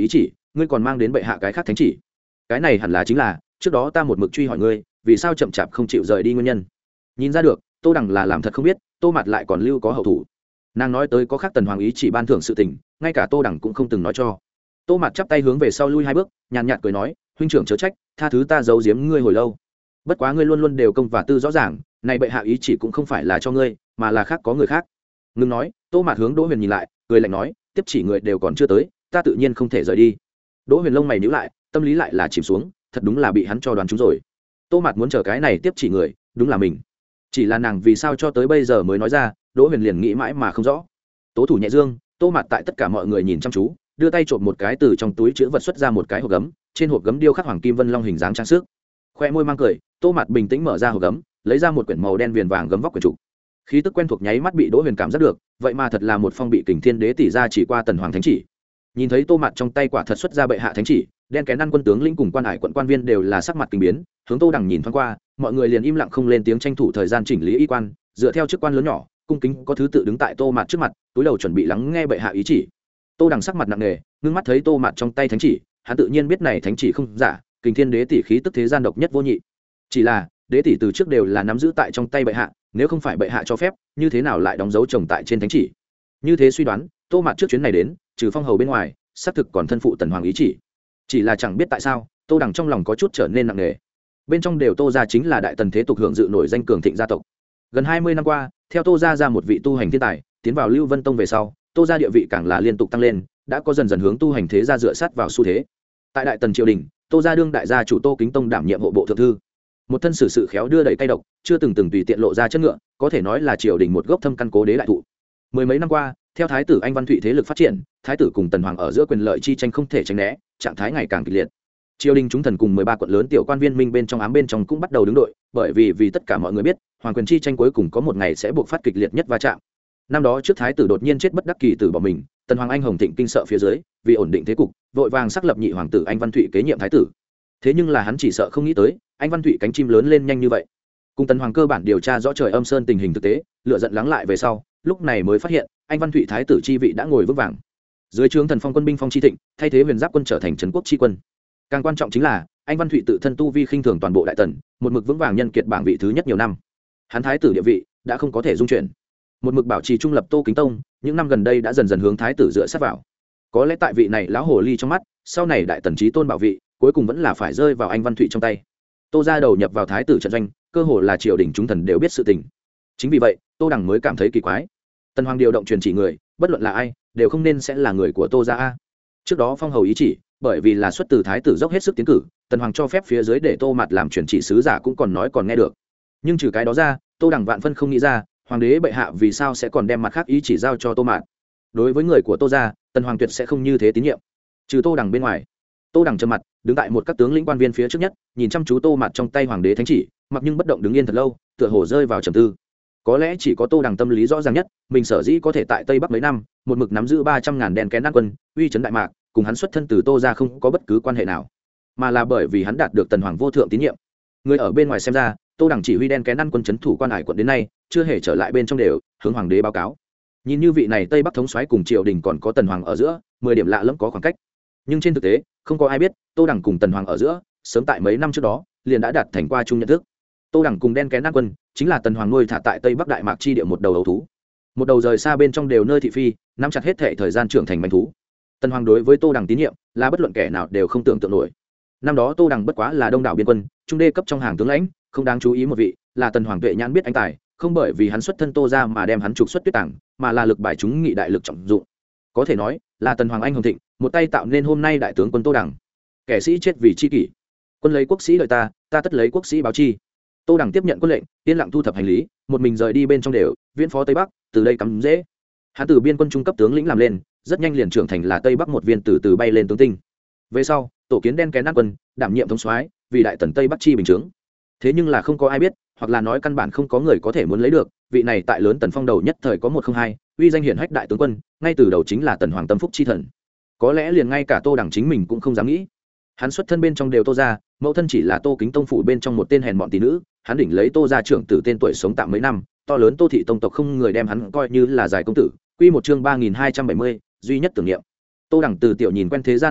ngươi còn mang đến bệ hạ cái khác thánh chỉ. Cái này hẳn là chính là trước đó ta một mực truy hỏi ngươi vì sao chậm chạp không chịu rời đi nguyên nhân. Nhìn ra được Tô Đằng là làm thật không biết Tô Mạt lại còn lưu có hậu thủ. Nàng nói tới có khác tần hoàng ý chỉ ban thưởng sự tình, ngay cả Tô Đằng cũng không từng nói cho. Tô Mạt chắp tay hướng về sau lui hai bước, nhàn nhạt cười nói, huynh trưởng chớ trách, tha thứ ta giấu giếm ngươi hồi lâu. Bất quá ngươi luôn luôn đều công và tư rõ ràng, này bệ hạ ý chỉ cũng không phải là cho ngươi, mà là khác có người khác. Ngưng nói, Tô Mạt hướng Đỗ Huyền nhìn lại, cười lạnh nói, tiếp chỉ người đều còn chưa tới, ta tự nhiên không thể rời đi. Đỗ Huyền lông mày nhíu lại, tâm lý lại là chìm xuống, thật đúng là bị hắn cho đoán trúng rồi. Tô Mạt muốn chờ cái này tiếp chỉ người, đúng là mình. Chỉ là nàng vì sao cho tới bây giờ mới nói ra, Đỗ Huyền liền nghĩ mãi mà không rõ. Tố thủ nhẹ dương, Tô Mạt tại tất cả mọi người nhìn chăm chú, đưa tay trộm một cái từ trong túi chứa vật xuất ra một cái hộp gấm, trên hộp gấm điêu khắc hoàng kim vân long hình dáng trang sức. Khoe môi mang cười, Tô Mạt bình tĩnh mở ra hộp gấm, lấy ra một quyển màu đen viền vàng gấm vóc quyển trục. Khí tức quen thuộc nháy mắt bị Đỗ Huyền cảm giác được, vậy mà thật là một phong bị Kình Thiên Đế tỷ ra chỉ qua tần hoàng thánh chỉ. Nhìn thấy Tô Mạt trong tay quả thật xuất ra bệ hạ thánh chỉ, đen kén ăn quân tướng lĩnh cùng quan hải quận quan viên đều là sắc mặt kinh biến, hướng Tô Đằng nhìn thoáng qua, mọi người liền im lặng không lên tiếng, tranh thủ thời gian chỉnh lý y quan, dựa theo chức quan lớn nhỏ, cung kính có thứ tự đứng tại Tô Mạt trước mặt, túi đầu chuẩn bị lắng nghe bệ hạ ý chỉ. Tô Đằng sắc mặt nặng nề, ngưng mắt thấy Tô Mạt trong tay thánh chỉ, hắn tự nhiên biết này thánh chỉ không giả, Kình Thiên Đế tỷ khí tức thế gian độc nhất vô nhị. Chỉ là, đế tỷ từ trước đều là nắm giữ tại trong tay bệ hạ, nếu không phải bệ hạ cho phép, như thế nào lại đóng dấu chồng tại trên thánh chỉ? Như thế suy đoán, Tô Mạt trước chuyến này đến, trừ phong hầu bên ngoài, xác thực còn thân phụ tần hoàng ý chỉ. Chỉ là chẳng biết tại sao, Tô Đằng trong lòng có chút trở nên nặng nề. Bên trong đều Tô gia chính là đại tần thế tục hưởng dự nổi danh cường thịnh gia tộc. Gần hai mươi năm qua, theo Tô gia ra một vị tu hành thiên tài, tiến vào Lưu Vân Tông về sau, Tô gia địa vị càng là liên tục tăng lên, đã có dần dần hướng tu hành thế gia dựa sát vào xu thế. Tại đại tần triều đình, Tô gia đương đại gia chủ Tô Kính Tông đảm nhiệm hộ bộ thượng thư. Một thân xử sự khéo đưa đẩy cay độc, chưa từng từng tùy tiện lộ ra chất ngựa, có thể nói là triều đình một gốc thâm căn cố đế đại thụ. Mười mấy năm qua, theo thái tử Anh Văn Thụy thế lực phát triển, thái tử cùng tần hoàng ở giữa quyền lợi chi tranh không thể tránh né, trạng thái ngày càng kịch liệt. Triều đình chúng thần cùng mười ba quận lớn tiểu quan viên minh bên trong ám bên trong cũng bắt đầu đứng đội, bởi vì vì tất cả mọi người biết, hoàng quyền chi tranh cuối cùng có một ngày sẽ buộc phát kịch liệt nhất va chạm. Năm đó trước thái tử đột nhiên chết bất đắc kỳ tử bỏ mình, tần hoàng anh hồng thịnh kinh sợ phía dưới, vì ổn định thế cục, vội vàng xác lập nhị hoàng tử Anh Văn Thụy kế nhiệm thái tử. Thế nhưng là hắn chỉ sợ không nghĩ tới, Anh Văn Thụy cánh chim lớn lên nhanh như vậy. Cùng tần hoàng cơ bản điều tra rõ trời âm sơn tình hình thực tế, lựa giận lắng lại về sau, lúc này mới phát hiện, Anh Văn Thụy thái tử chi vị đã ngồi vững vàng. Dưới trướng thần phong quân binh phong chi thịnh, thay thế huyền giáp quân trở thành trấn quốc chi quân. Càng quan trọng chính là, Anh Văn Thụy tự thân tu vi khinh thường toàn bộ đại tần, một mực vững vàng nhân kiệt bảng vị thứ nhất nhiều năm. Hắn thái tử địa vị đã không có thể dung chuyển. Một mực bảo trì trung lập Tô Kính Tông, những năm gần đây đã dần dần hướng thái tử dựa sát vào. Có lẽ tại vị này lão hồ ly trong mắt, sau này đại tần chí tôn bảo vị, cuối cùng vẫn là phải rơi vào Anh Văn Thụy trong tay. Tô gia đầu nhập vào thái tử trận doanh, cơ hồ là triều đình chúng thần đều biết sự tình. Chính vì vậy, Tô Đằng mới cảm thấy kỳ quái. Tần hoàng điều động truyền chỉ người, bất luận là ai, đều không nên sẽ là người của Tô gia a. Trước đó phong hầu ý chỉ, bởi vì là xuất từ thái tử dốc hết sức tiến cử, tần hoàng cho phép phía dưới để Tô Mạt làm truyền chỉ sứ giả cũng còn nói còn nghe được. Nhưng trừ cái đó ra, Tô Đằng vạn phân không nghĩ ra, hoàng đế bệ hạ vì sao sẽ còn đem mặt khác ý chỉ giao cho Tô Mạt. Đối với người của Tô gia, tần hoàng tuyệt sẽ không như thế tín nhiệm. Trừ Tô Đằng bên ngoài, Tô Đằng trầm mặt, đứng tại một các tướng lĩnh quan viên phía trước nhất, nhìn chăm chú Tô Mạt trong tay hoàng đế thánh chỉ, mặc nhưng bất động đứng yên thật lâu, tựa hồ rơi vào trầm tư. Có lẽ chỉ có Tô Đằng tâm lý rõ ràng nhất, mình sở dĩ có thể tại Tây Bắc mấy năm, một mực nắm giữ ba trăm ngàn đèn kén ăn quân, uy chấn đại mạc, cùng hắn xuất thân từ Tô gia không có bất cứ quan hệ nào, mà là bởi vì hắn đạt được tần hoàng vô thượng tín nhiệm. Người ở bên ngoài xem ra, Tô Đằng chỉ huy đen kén ăn quân trấn thủ quan hải quận đến nay, chưa hề trở lại bên trong đều hướng hoàng đế báo cáo. Nhìn như vị này Tây Bắc thống soái cùng triều đình còn có tần hoàng ở giữa, mười điểm lạ lẫm có khoảng cách. Nhưng trên thực tế, không có ai biết, Tô Đằng cùng tần hoàng ở giữa, sớm tại mấy năm trước đó, liền đã đạt thành qua chung nhận thức. Tô Đằng cùng đen kén ăn quân, chính là tần hoàng nuôi thả tại Tây Bắc đại mạc chi địa một đầu ấu thú. Một đầu rời xa bên trong đều nơi thị phi, nắm chặt hết thể thời gian trưởng thành manh thú. Tần hoàng đối với Tô Đằng tín nhiệm, là bất luận kẻ nào đều không tưởng tượng nổi. Năm đó Tô Đằng bất quá là đông đảo biên quân, trung đê cấp trong hàng tướng lãnh, không đáng chú ý một vị, là tần hoàng tuệ nhãn biết anh tài, không bởi vì hắn xuất thân Tô gia mà đem hắn trục xuất tuyết tàng, mà là lực bài chúng nghị đại lực trọng dụng. Có thể nói, là tần hoàng anh hùng thịnh, một tay tạo nên hôm nay đại tướng quân Tô Đằng. Kẻ sĩ chết vì chi kỷ, quân lấy quốc sĩ đợi ta, ta tất lấy quốc sĩ báo chi. Tô Đằng tiếp nhận quân lệnh, yên lặng thu thập hành lý, một mình rời đi bên trong đều, viễn phó Tây Bắc, từ đây cắm dễ. Hắn từ biên quân trung cấp tướng lĩnh làm lên, rất nhanh liền trưởng thành là Tây Bắc một viên từ từ bay lên tướng tinh. Về sau, tổ kiến đen kén ăn quân, đảm nhiệm thống soái, vì đại tần Tây Bắc chi bình chứng. Thế nhưng là không có ai biết, hoặc là nói căn bản không có người có thể muốn lấy được, vị này tại lớn tần phong đầu nhất thời có một không hai, uy danh hiển hách đại tướng quân, ngay từ đầu chính là tần hoàng tâm phúc chi thần. Có lẽ liền ngay cả Tô Đằng chính mình cũng không dám nghĩ. Hắn xuất thân bên trong đều Tô gia, mẫu thân chỉ là Tô Kính Tông phủ bên trong một tên hèn mọn tỷ nữ, hắn đỉnh lấy Tô gia trưởng tử tên tuổi sống tạm mấy năm, to lớn Tô thị tông tộc không người đem hắn coi như là giải công tử. Quy một chương ba nghìn hai trăm bảy mươi, duy nhất tưởng niệm. Tô Đằng từ tiểu nhìn quen thế gian ấm lạnh,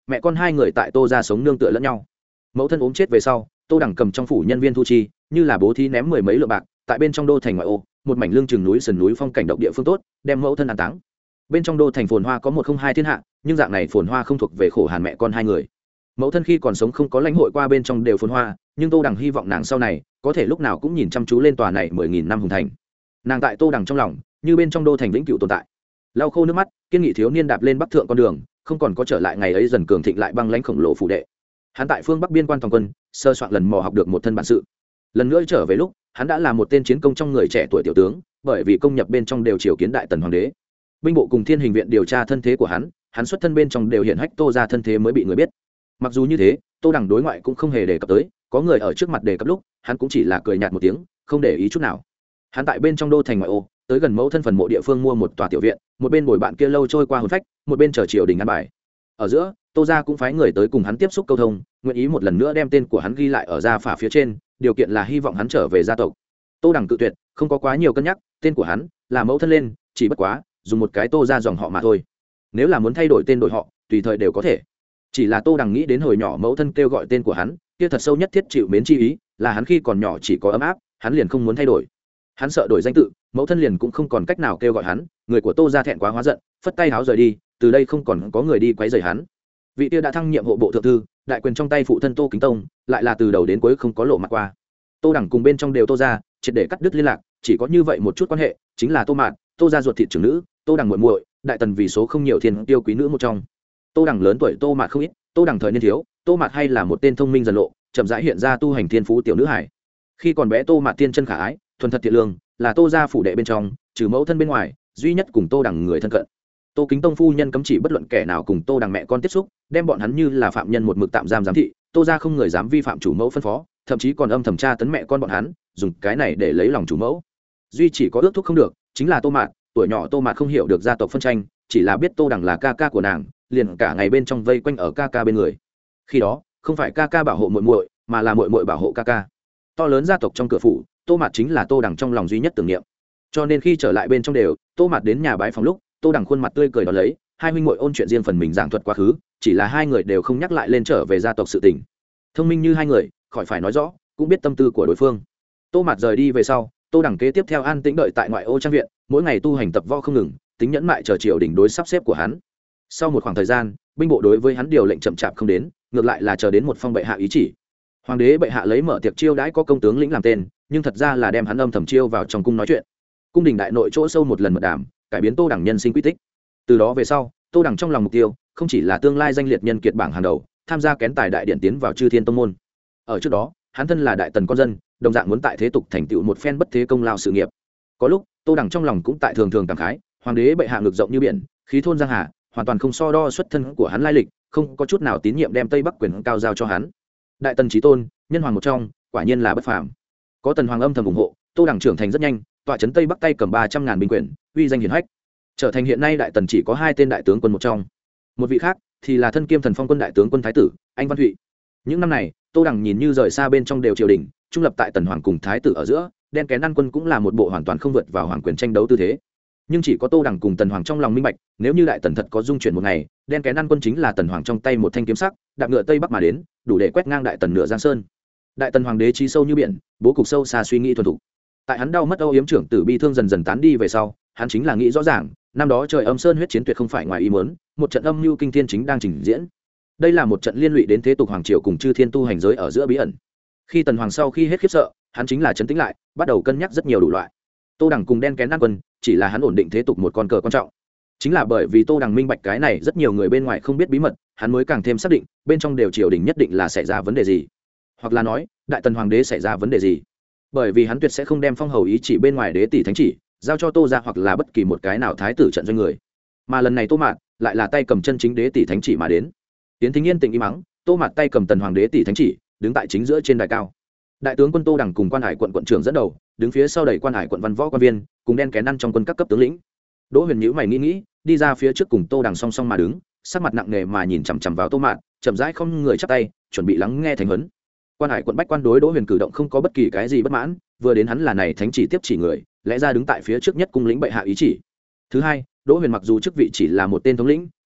mẹ con hai người tại tô ra sống nương tựa lẫn nhau. Mẫu thân ốm chết về sau, tô đẳng cầm trong phủ nhân viên thu chi, như là bố thí ném mười mấy lượng bạc tại bên trong đô thành ngoại ô, một mảnh lưng chừng núi sườn núi phong cảnh độc địa phương tốt, đem mẫu thân an táng. Bên trong đô thành phồn hoa có một không hai thiên hạ, nhưng dạng này phồn hoa không thuộc về khổ hàn mẹ con hai người. Mẫu thân khi còn sống không có lãnh hội qua bên trong đều phồn hoa, nhưng tô đẳng hy vọng nàng sau này có thể lúc nào cũng nhìn chăm chú lên tòa này mười nghìn năm hùng thành. Nàng tại tô đẳng trong lòng như bên trong đô thành vĩnh cửu tồn tại. Lau khô nước mắt, kiên nghị thiếu niên đạp lên bắc thượng con đường, không còn có trở lại ngày ấy dần cường thịnh lại băng lãnh khổng lồ phủ đệ. Hắn tại phương bắc biên quan toàn quân sơ soạn lần mò học được một thân bản sự. Lần nữa trở về lúc hắn đã là một tên chiến công trong người trẻ tuổi tiểu tướng, bởi vì công nhập bên trong đều triều kiến đại tần hoàng đế. Binh bộ cùng thiên hình viện điều tra thân thế của hắn, hắn xuất thân bên trong đều hiện hách tô ra thân thế mới bị người biết. Mặc dù như thế, tô đẳng đối ngoại cũng không hề đề cập tới, có người ở trước mặt đề cập lúc hắn cũng chỉ là cười nhạt một tiếng, không để ý chút nào. Hắn tại bên trong đô thành ngoại ô, tới gần mẫu thân phần mộ địa phương mua một tòa tiểu viện, một bên bồi bạn kia lâu trôi qua hồn phách, một bên chờ triều đình ăn bài. Ở giữa, tô gia cũng phái người tới cùng hắn tiếp xúc câu thông, nguyện ý một lần nữa đem tên của hắn ghi lại ở gia phả phía trên, điều kiện là hy vọng hắn trở về gia tộc. Tô đẳng cự tuyệt, không có quá nhiều cân nhắc, tên của hắn là mẫu thân lên, chỉ bất quá dùng một cái tô gia dòng họ mà thôi. Nếu là muốn thay đổi tên đổi họ, tùy thời đều có thể. Chỉ là tô đẳng nghĩ đến hồi nhỏ mẫu thân kêu gọi tên của hắn, kia thật sâu nhất thiết chịu mến chi ý, là hắn khi còn nhỏ chỉ có ấm áp, hắn liền không muốn thay đổi. Hắn sợ đổi danh tự, mẫu thân liền cũng không còn cách nào kêu gọi hắn, người của tô gia thẹn quá hóa giận, phất tay háo rời đi, từ đây không còn có người đi quấy rầy hắn. Vị kia đã thăng nhiệm hộ bộ thượng thư, đại quyền trong tay phụ thân Tô Kính Tông, lại là từ đầu đến cuối không có lộ mặt qua. Tô đẳng cùng bên trong đều tô gia, triệt để cắt đứt liên lạc, chỉ có như vậy một chút quan hệ, chính là Tô Mạt, Tô gia ruột thịt trưởng nữ, Tô đẳng muội muội, đại tần vì số không nhiều thiên tiêu quý nữ một trong. Tô đẳng lớn tuổi Tô Mạt không ít, Tô đẳng thời niên thiếu, Tô Mạt hay là một tên thông minh dần lộ, chậm rãi hiện ra tu hành thiên phú tiểu nữ hải. Khi còn bé Tô Mạt tiên chân khả ái, thuần thật thiện lương, là Tô gia phủ đệ bên trong, trừ mẫu thân bên ngoài, duy nhất cùng Tô đẳng người thân cận. Tô Kính Tông phu nhân cấm chỉ bất luận kẻ nào cùng Tô đẳng mẹ con tiếp xúc, đem bọn hắn như là phạm nhân một mực tạm giam giám thị, Tô gia không người dám vi phạm chủ mẫu phân phó, thậm chí còn âm thầm tra tấn mẹ con bọn hắn, dùng cái này để lấy lòng chủ mẫu. Duy chỉ có ước thúc không được, chính là Tô Mạt, tuổi nhỏ Tô Mạt không hiểu được gia tộc phân tranh, chỉ là biết Tô đẳng là ca ca của nàng, liền cả ngày bên trong vây quanh ở ca ca bên người. Khi đó, không phải ca ca bảo hộ muội muội, mà là muội muội bảo hộ ca ca. To lớn gia tộc trong cửa phủ, Tô Mạt chính là Tô đẳng trong lòng duy nhất tưởng niệm. Cho nên khi trở lại bên trong đều, Tô Mạt đến nhà bái phòng lúc, Tô đẳng khuôn mặt tươi cười đón lấy, hai huynh muội ôn chuyện riêng phần mình giảng thuật quá khứ, chỉ là hai người đều không nhắc lại lên trở về gia tộc sự tình. Thông minh như hai người, khỏi phải nói rõ, cũng biết tâm tư của đối phương. Tô Mạt rời đi về sau, Tô đẳng kế tiếp theo an tĩnh đợi tại ngoại ô trang viện, mỗi ngày tu hành tập võ không ngừng, tính nhẫn mại chờ triều đình đối sắp xếp của hắn. Sau một khoảng thời gian, binh bộ đối với hắn điều lệnh chậm chạp không đến, ngược lại là chờ đến một phong bệ hạ ý chỉ. Hoàng đế bệ hạ lấy mở tiệc chiêu đãi có công tướng lĩnh làm tên, nhưng thật ra là đem hắn âm thầm chiêu vào trong cung nói chuyện. Cung đình đại nội chỗ sâu một lần mật đàm, cải biến Tô đẳng nhân sinh quy tích. Từ đó về sau, Tô đẳng trong lòng mục tiêu không chỉ là tương lai danh liệt nhân kiệt bảng hàng đầu, tham gia kén tài đại điện tiến vào chư thiên tông môn. Ở trước đó, hắn thân là đại tần con dân, đồng dạng muốn tại thế tục thành tựu một phen bất thế công lao sự nghiệp. Có lúc, Tô đẳng trong lòng cũng tại thường thường cảm khái, hoàng đế bệ hạ ngực rộng như biển, khí thôn giang hà, hoàn toàn không so đo xuất thân của hắn lai lịch, không có chút nào tín nhiệm đem Tây Bắc quyền cao giao cho hắn. Đại tần chí tôn, nhân hoàng một trong, quả nhiên là bất phàm. Có tần hoàng âm thầm ủng hộ, Tô đẳng trưởng thành rất nhanh, tọa trấn Tây Bắc tay cầm ba trăm ngàn binh quyền, uy danh hiển hách, trở thành hiện nay đại tần chỉ có hai tên đại tướng quân một trong. Một vị khác thì là thân kiêm thần phong quân đại tướng quân thái tử Anh Văn Thụy. Những năm này, Tô đẳng nhìn như rời xa bên trong đều triều đình, trung lập tại tần hoàng cùng thái tử ở giữa, đen kén ăn quân cũng là một bộ hoàn toàn không vượt vào hoàng quyền tranh đấu tư thế. Nhưng chỉ có Tô đẳng cùng tần hoàng trong lòng minh bạch, nếu như đại tần thật có dung chuyển một ngày, đen kén ăn quân chính là tần hoàng trong tay một thanh kiếm sắc, đạp ngựa tây bắc mà đến, đủ để quét ngang đại tần nửa giang sơn. Đại tần hoàng đế trí sâu như biển, bố cục sâu xa suy nghĩ thuần thục. Tại hắn đau mất âu yếm trưởng tử bi thương dần dần tán đi về sau, hắn chính là nghĩ rõ ràng, năm đó trời âm sơn huyết chiến tuyệt không phải ngoài ý muốn, một trận âm mưu kinh thiên chính đang trình diễn. Đây là một trận liên lụy đến thế tục hoàng triều cùng chư thiên tu hành giới ở giữa bí ẩn. Khi tần hoàng sau khi hết khiếp sợ, hắn chính là trấn tĩnh lại, bắt đầu cân nhắc rất nhiều đủ loại. Tô đẳng cùng đen kén ăn quân chỉ là hắn ổn định thế tục một con cờ quan trọng. Chính là bởi vì Tô đẳng minh bạch cái này rất nhiều người bên ngoài không biết bí mật, hắn mới càng thêm xác định bên trong đều triều đình nhất định là xảy ra vấn đề gì, hoặc là nói đại tần hoàng đế xảy ra vấn đề gì. Bởi vì hắn tuyệt sẽ không đem phong hầu ý chỉ bên ngoài đế tỷ thánh chỉ giao cho Tô ra hoặc là bất kỳ một cái nào thái tử trận doanh người, mà lần này Tô Mạt lại là tay cầm chân chính đế tỷ thánh chỉ mà đến. Tiến Thính Yên tĩnh im mắng, Tô Mạt tay cầm tần hoàng đế tỷ thánh chỉ, đứng tại chính giữa trên đài cao. Đại tướng quân Tô đẳng cùng quan hải quận quận trưởng dẫn đầu, đứng phía sau đầy quan hải quận văn võ quan viên, cùng đen kén ăn trong quân các cấp tướng lĩnh. Đỗ Huyền nhíu mày nghĩ nghĩ, đi ra phía trước cùng Tô đẳng song song mà đứng, sắc mặt nặng nề mà nhìn chằm chằm vào Tô Mạt, chậm rãi không người chắp tay, chuẩn bị lắng nghe thành huấn. Quan hải quận bách quan đối Đỗ Huyền cử động không có bất kỳ cái gì bất mãn, vừa đến hắn là này thánh chỉ tiếp chỉ người, lẽ ra đứng tại phía trước nhất cung lĩnh bệ hạ ý chỉ. Thứ hai, Đỗ Huyền mặc dù chức vị chỉ là một tên thống lĩnh,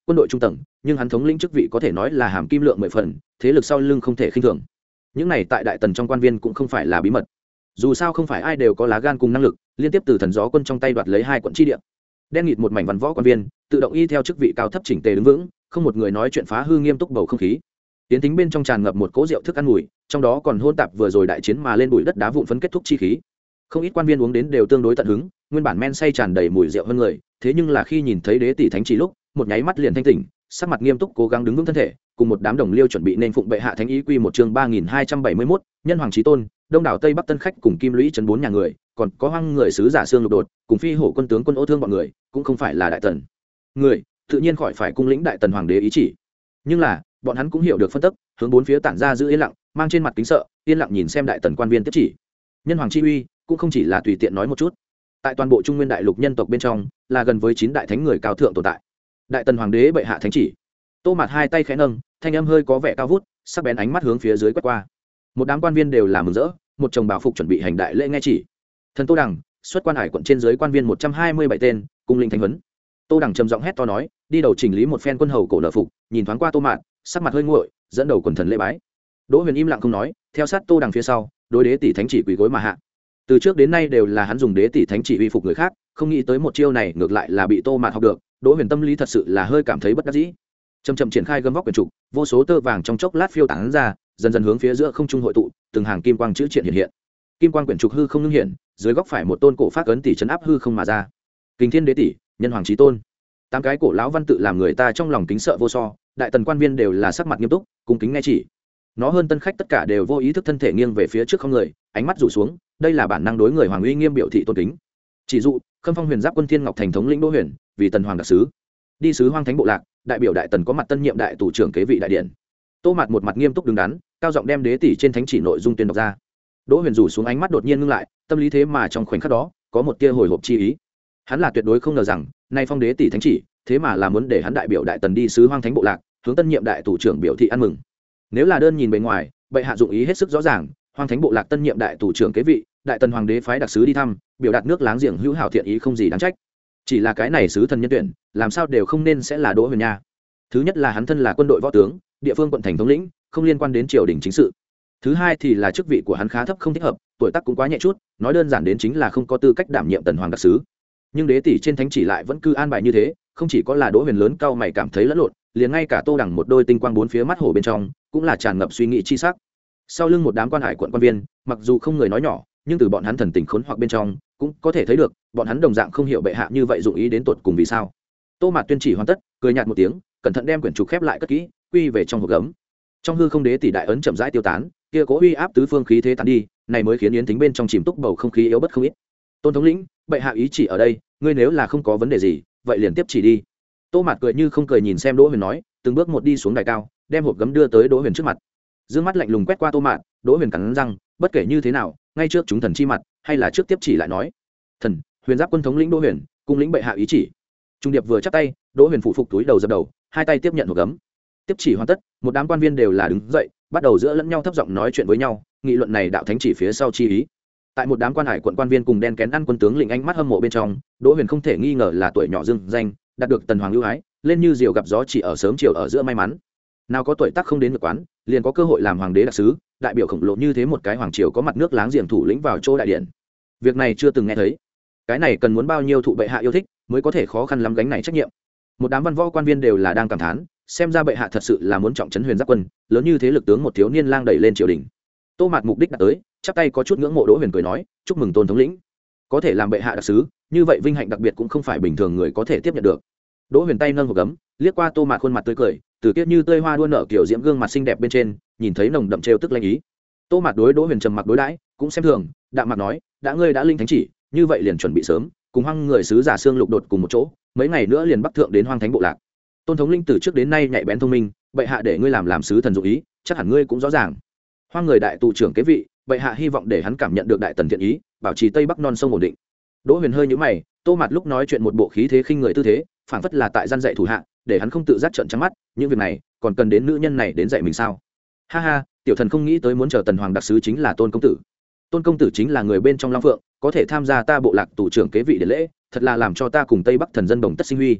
quân đội trung tầng, nhưng hắn thống lĩnh chức vị có thể nói là hàm kim lượng mười phần, thế lực sau lưng không thể khinh thường. Những này tại đại tần trong quan viên cũng không phải là bí mật, dù sao không phải ai đều có lá gan cùng năng lực liên tiếp từ thần gió quân trong tay đoạt lấy hai quận chi địa. Đen nghịt một mảnh văn võ quan viên tự động y theo chức vị cao thấp chỉnh tề đứng vững, không một người nói chuyện phá hư nghiêm túc bầu không khí. Tiến tính bên trong tràn ngập một cỗ rượu thức ăn mùi, trong đó còn hôn tạp vừa rồi đại chiến mà lên bụi đất đá vụn phấn kết thúc chi khí. Không ít quan viên uống đến đều tương đối tận hứng, nguyên bản men say tràn đầy mùi rượu hơn người, thế nhưng là khi nhìn thấy đế tỷ thánh chỉ lúc, một nháy mắt liền thanh tỉnh, sắc mặt nghiêm túc cố gắng đứng vững thân thể, cùng một đám đồng liêu chuẩn bị nên phụng bệ hạ thánh ý quy một chương ba nghìn hai trăm bảy mươi mốt, nhân hoàng chí tôn, đông đảo tây bắc tân khách cùng kim lũy trấn bốn nhà người, còn có hoang người sứ giả xương lục đột, cùng phi hổ quân tướng quân ô thương bọn người, cũng không phải là đại tần người, tự nhiên khỏi phải cung lĩnh đại tần hoàng đế ý chỉ. Nhưng là, bọn hắn cũng hiểu được phân tích, hướng bốn phía tản ra giữ yên lặng, mang trên mặt kính sợ, yên lặng nhìn xem đại tần quan viên tiếp chỉ. Nhân hoàng chi uy cũng không chỉ là tùy tiện nói một chút, tại toàn bộ trung nguyên đại lục nhân tộc bên trong, là gần với chín đại thánh người cao thượng tồn tại. Đại tần hoàng đế bệ hạ thánh chỉ. Tô Mạt hai tay khẽ nâng, thanh âm hơi có vẻ cao vút, sắc bén ánh mắt hướng phía dưới quét qua. Một đám quan viên đều là mừng rỡ, một chồng bảo phục chuẩn bị hành đại lễ nghe chỉ. Thần Tô Đằng, xuất quan hải quận trên dưới quan viên một trăm hai mươi bảy tên, cung linh thánh huấn. Tô Đằng trầm giọng hét to nói, đi đầu chỉnh lý một phen quân hầu cổ nợ phục, nhìn thoáng qua Tô Mạt, sắc mặt hơi nguội, dẫn đầu quần thần lễ bái. Đỗ Huyền im lặng không nói, theo sát Tô Đằng phía sau, đối đế tỷ thánh chỉ quỳ gối mà hạ. Từ trước đến nay đều là hắn dùng đế tỷ thánh chỉ uy phục người khác, không nghĩ tới một chiêu này ngược lại là bị Tô Mạt học được. Đỗ Huyền tâm lý thật sự là hơi cảm thấy bất đắc dĩ. Chậm chậm triển khai gấm vóc quyển trục, vô số tơ vàng trong chốc lát phiêu tán ra, dần dần hướng phía giữa không trung hội tụ, từng hàng kim quang chữ triện hiện hiện. Kim quang quyển trục hư không ngưng hiện, dưới góc phải một tôn cổ phát ấn tỷ trấn áp hư không mà ra. Kinh Thiên Đế tỷ, Nhân Hoàng Chí Tôn. Tám cái cổ lão văn tự làm người ta trong lòng kính sợ vô so, đại tần quan viên đều là sắc mặt nghiêm túc, cung kính nghe chỉ. Nó hơn tân khách tất cả đều vô ý thức thân thể nghiêng về phía trước không người, ánh mắt rủ xuống, đây là bản năng đối người hoàng uy nghiêm biểu thị tôn kính. Chỉ dụ, Khâm Phong Huyền Giáp Quân Thiên Ngọc Thành thống lĩnh Đỗ Huyền, vì tần hoàng đặc sứ, đi sứ Hoang Thánh bộ lạc, đại biểu đại tần có mặt tân nhiệm đại tù trưởng kế vị đại điện. Tô Mạt một mặt nghiêm túc đứng đắn, cao giọng đem đế tỷ trên thánh chỉ nội dung tuyên đọc ra. Đỗ Huyền rủ xuống ánh mắt đột nhiên ngưng lại, tâm lý thế mà trong khoảnh khắc đó có một tia hồi hộp chi ý. Hắn là tuyệt đối không ngờ rằng, nay phong đế tỷ thánh chỉ, thế mà là muốn để hắn đại biểu đại tần đi sứ Hoang Thánh bộ lạc, hướng tân nhiệm đại tù trưởng biểu thị ăn mừng. Nếu là đơn nhìn bề ngoài, bệ hạ dụng ý hết sức rõ ràng, Hoang Thánh bộ lạc tân nhiệm đại tù trưởng kế vị, đại tần hoàng đế phái đặc sứ đi thăm, biểu đạt nước láng giềng hữu hảo thiện ý không gì đáng trách. Chỉ là cái này sứ thần nhân tuyển, làm sao đều không nên sẽ là Đỗ Huyền nha. Thứ nhất là hắn thân là quân đội võ tướng, địa phương quận thành thống lĩnh, không liên quan đến triều đình chính sự. Thứ hai thì là chức vị của hắn khá thấp không thích hợp, tuổi tác cũng quá nhẹ chút, nói đơn giản đến chính là không có tư cách đảm nhiệm tần hoàng đặc sứ. Nhưng đế tỷ trên thánh chỉ lại vẫn cứ an bài như thế, không chỉ có là Đỗ Huyền lớn cao mày cảm thấy lẫn lộn, liền ngay cả Tô Đằng một đôi tinh quang bốn phía mắt hổ bên trong, cũng là tràn ngập suy nghĩ chi sắc. Sau lưng một đám quan hải quận quan viên, mặc dù không người nói nhỏ, nhưng từ bọn hắn thần tình khốn hoặc bên trong, cũng có thể thấy được, bọn hắn đồng dạng không hiểu bệ hạ như vậy dụng ý đến tột cùng vì sao. Tô Mạt tuyên chỉ hoàn tất, cười nhạt một tiếng, cẩn thận đem quyển trục khép lại cất kỹ, quy về trong hộp gấm. Trong hư không đế tỷ đại ấn chậm rãi tiêu tán, kia cố uy áp tứ phương khí thế tán đi, này mới khiến yến thính bên trong chìm túc bầu không khí yếu bất không ít. Tôn thống lĩnh, bệ hạ ý chỉ ở đây, ngươi nếu là không có vấn đề gì, vậy liền tiếp chỉ đi. Tô Mạt cười như không cười nhìn xem Đỗ Huyền nói, từng bước một đi xuống đài cao, đem hộp gấm đưa tới Đỗ Huyền trước mặt. Dương mắt lạnh lùng quét qua Tô Mạt, Đỗ Huyền cắn răng, bất kể như thế nào, ngay trước chúng thần chi mặt, hay là trước tiếp chỉ lại nói. Thần, Huyền Giáp Quân thống lĩnh Đỗ Huyền, cung lĩnh bệ hạ ý chỉ. Trung điệp vừa chắp tay, Đỗ Huyền phụ phục túi đầu dập đầu, hai tay tiếp nhận hộp gấm. Tiếp chỉ hoàn tất, một đám quan viên đều là đứng dậy, bắt đầu giữa lẫn nhau thấp giọng nói chuyện với nhau, nghị luận này đạo thánh chỉ phía sau chi ý. Tại một đám quan hải quận quan viên cùng đen kén ăn quân tướng lĩnh ánh mắt hâm mộ bên trong, Đỗ Huyền không thể nghi ngờ là tuổi nhỏ dương danh, đạt được tần hoàng ưu ái, lên như diều gặp gió chỉ ở sớm chiều ở giữa may mắn. Nào có tuổi tác không đến được quán, liền có cơ hội làm hoàng đế đặc sứ, đại biểu khổng lồ như thế một cái hoàng triều có mặt nước láng giềng thủ lĩnh vào chỗ đại điện. Việc này chưa từng nghe thấy. Cái này cần muốn bao nhiêu thụ bệ hạ yêu thích, mới có thể khó khăn lắm gánh này trách nhiệm. Một đám văn võ quan viên đều là đang cảm thán, xem ra bệ hạ thật sự là muốn trọng trấn Huyền Giáp Quân, lớn như thế lực tướng một thiếu niên lang đẩy lên triều đình. Tô Mạt mục đích đã tới, chắp tay có chút ngưỡng mộ Đỗ Huyền cười nói, chúc mừng Tôn thống lĩnh, có thể làm bệ hạ đặc sứ, như vậy vinh hạnh đặc biệt cũng không phải bình thường người có thể tiếp nhận được. Đỗ Huyền tay nâng hộp gấm, liếc qua Tô Mạt khuôn mặt tươi cười, từ kiết như tươi hoa đua nở kiểu diễm gương mặt xinh đẹp bên trên, nhìn thấy nồng đậm trêu tức lanh ý. Tô Mạt đối Đỗ Huyền trầm mặc đối đãi, cũng xem thường, đạm mạc nói, đã ngươi đã linh thánh chỉ, như vậy liền chuẩn bị sớm, cùng Hoang người sứ giả xương lục đột cùng một chỗ, mấy ngày nữa liền bắc thượng đến Hoang Thánh bộ lạc. Tôn thống linh từ trước đến nay nhạy bén thông minh, bệ hạ để ngươi làm làm sứ thần dụng ý, chắc hẳn ngươi cũng rõ ràng. Hoang người đại tù trưởng kế vị, bệ hạ hy vọng để hắn cảm nhận được đại tần thiện ý, bảo trì tây bắc non sông ổn định. Đỗ Huyền hơi nhíu mày, Tô Mạt lúc nói chuyện một bộ khí thế khinh người tư thế, phảng phất là tại gian dạy thủ hạ, để hắn không tự giác trợn trắng mắt, những việc này còn cần đến nữ nhân này đến dạy mình sao? Ha ha, tiểu thần không nghĩ tới muốn chờ tần hoàng đặc sứ chính là Tôn công tử. Tôn công tử chính là người bên trong Long Phượng, có thể tham gia ta bộ lạc tù trưởng kế vị để lễ, thật là làm cho ta cùng tây bắc thần dân đồng tất sinh huy.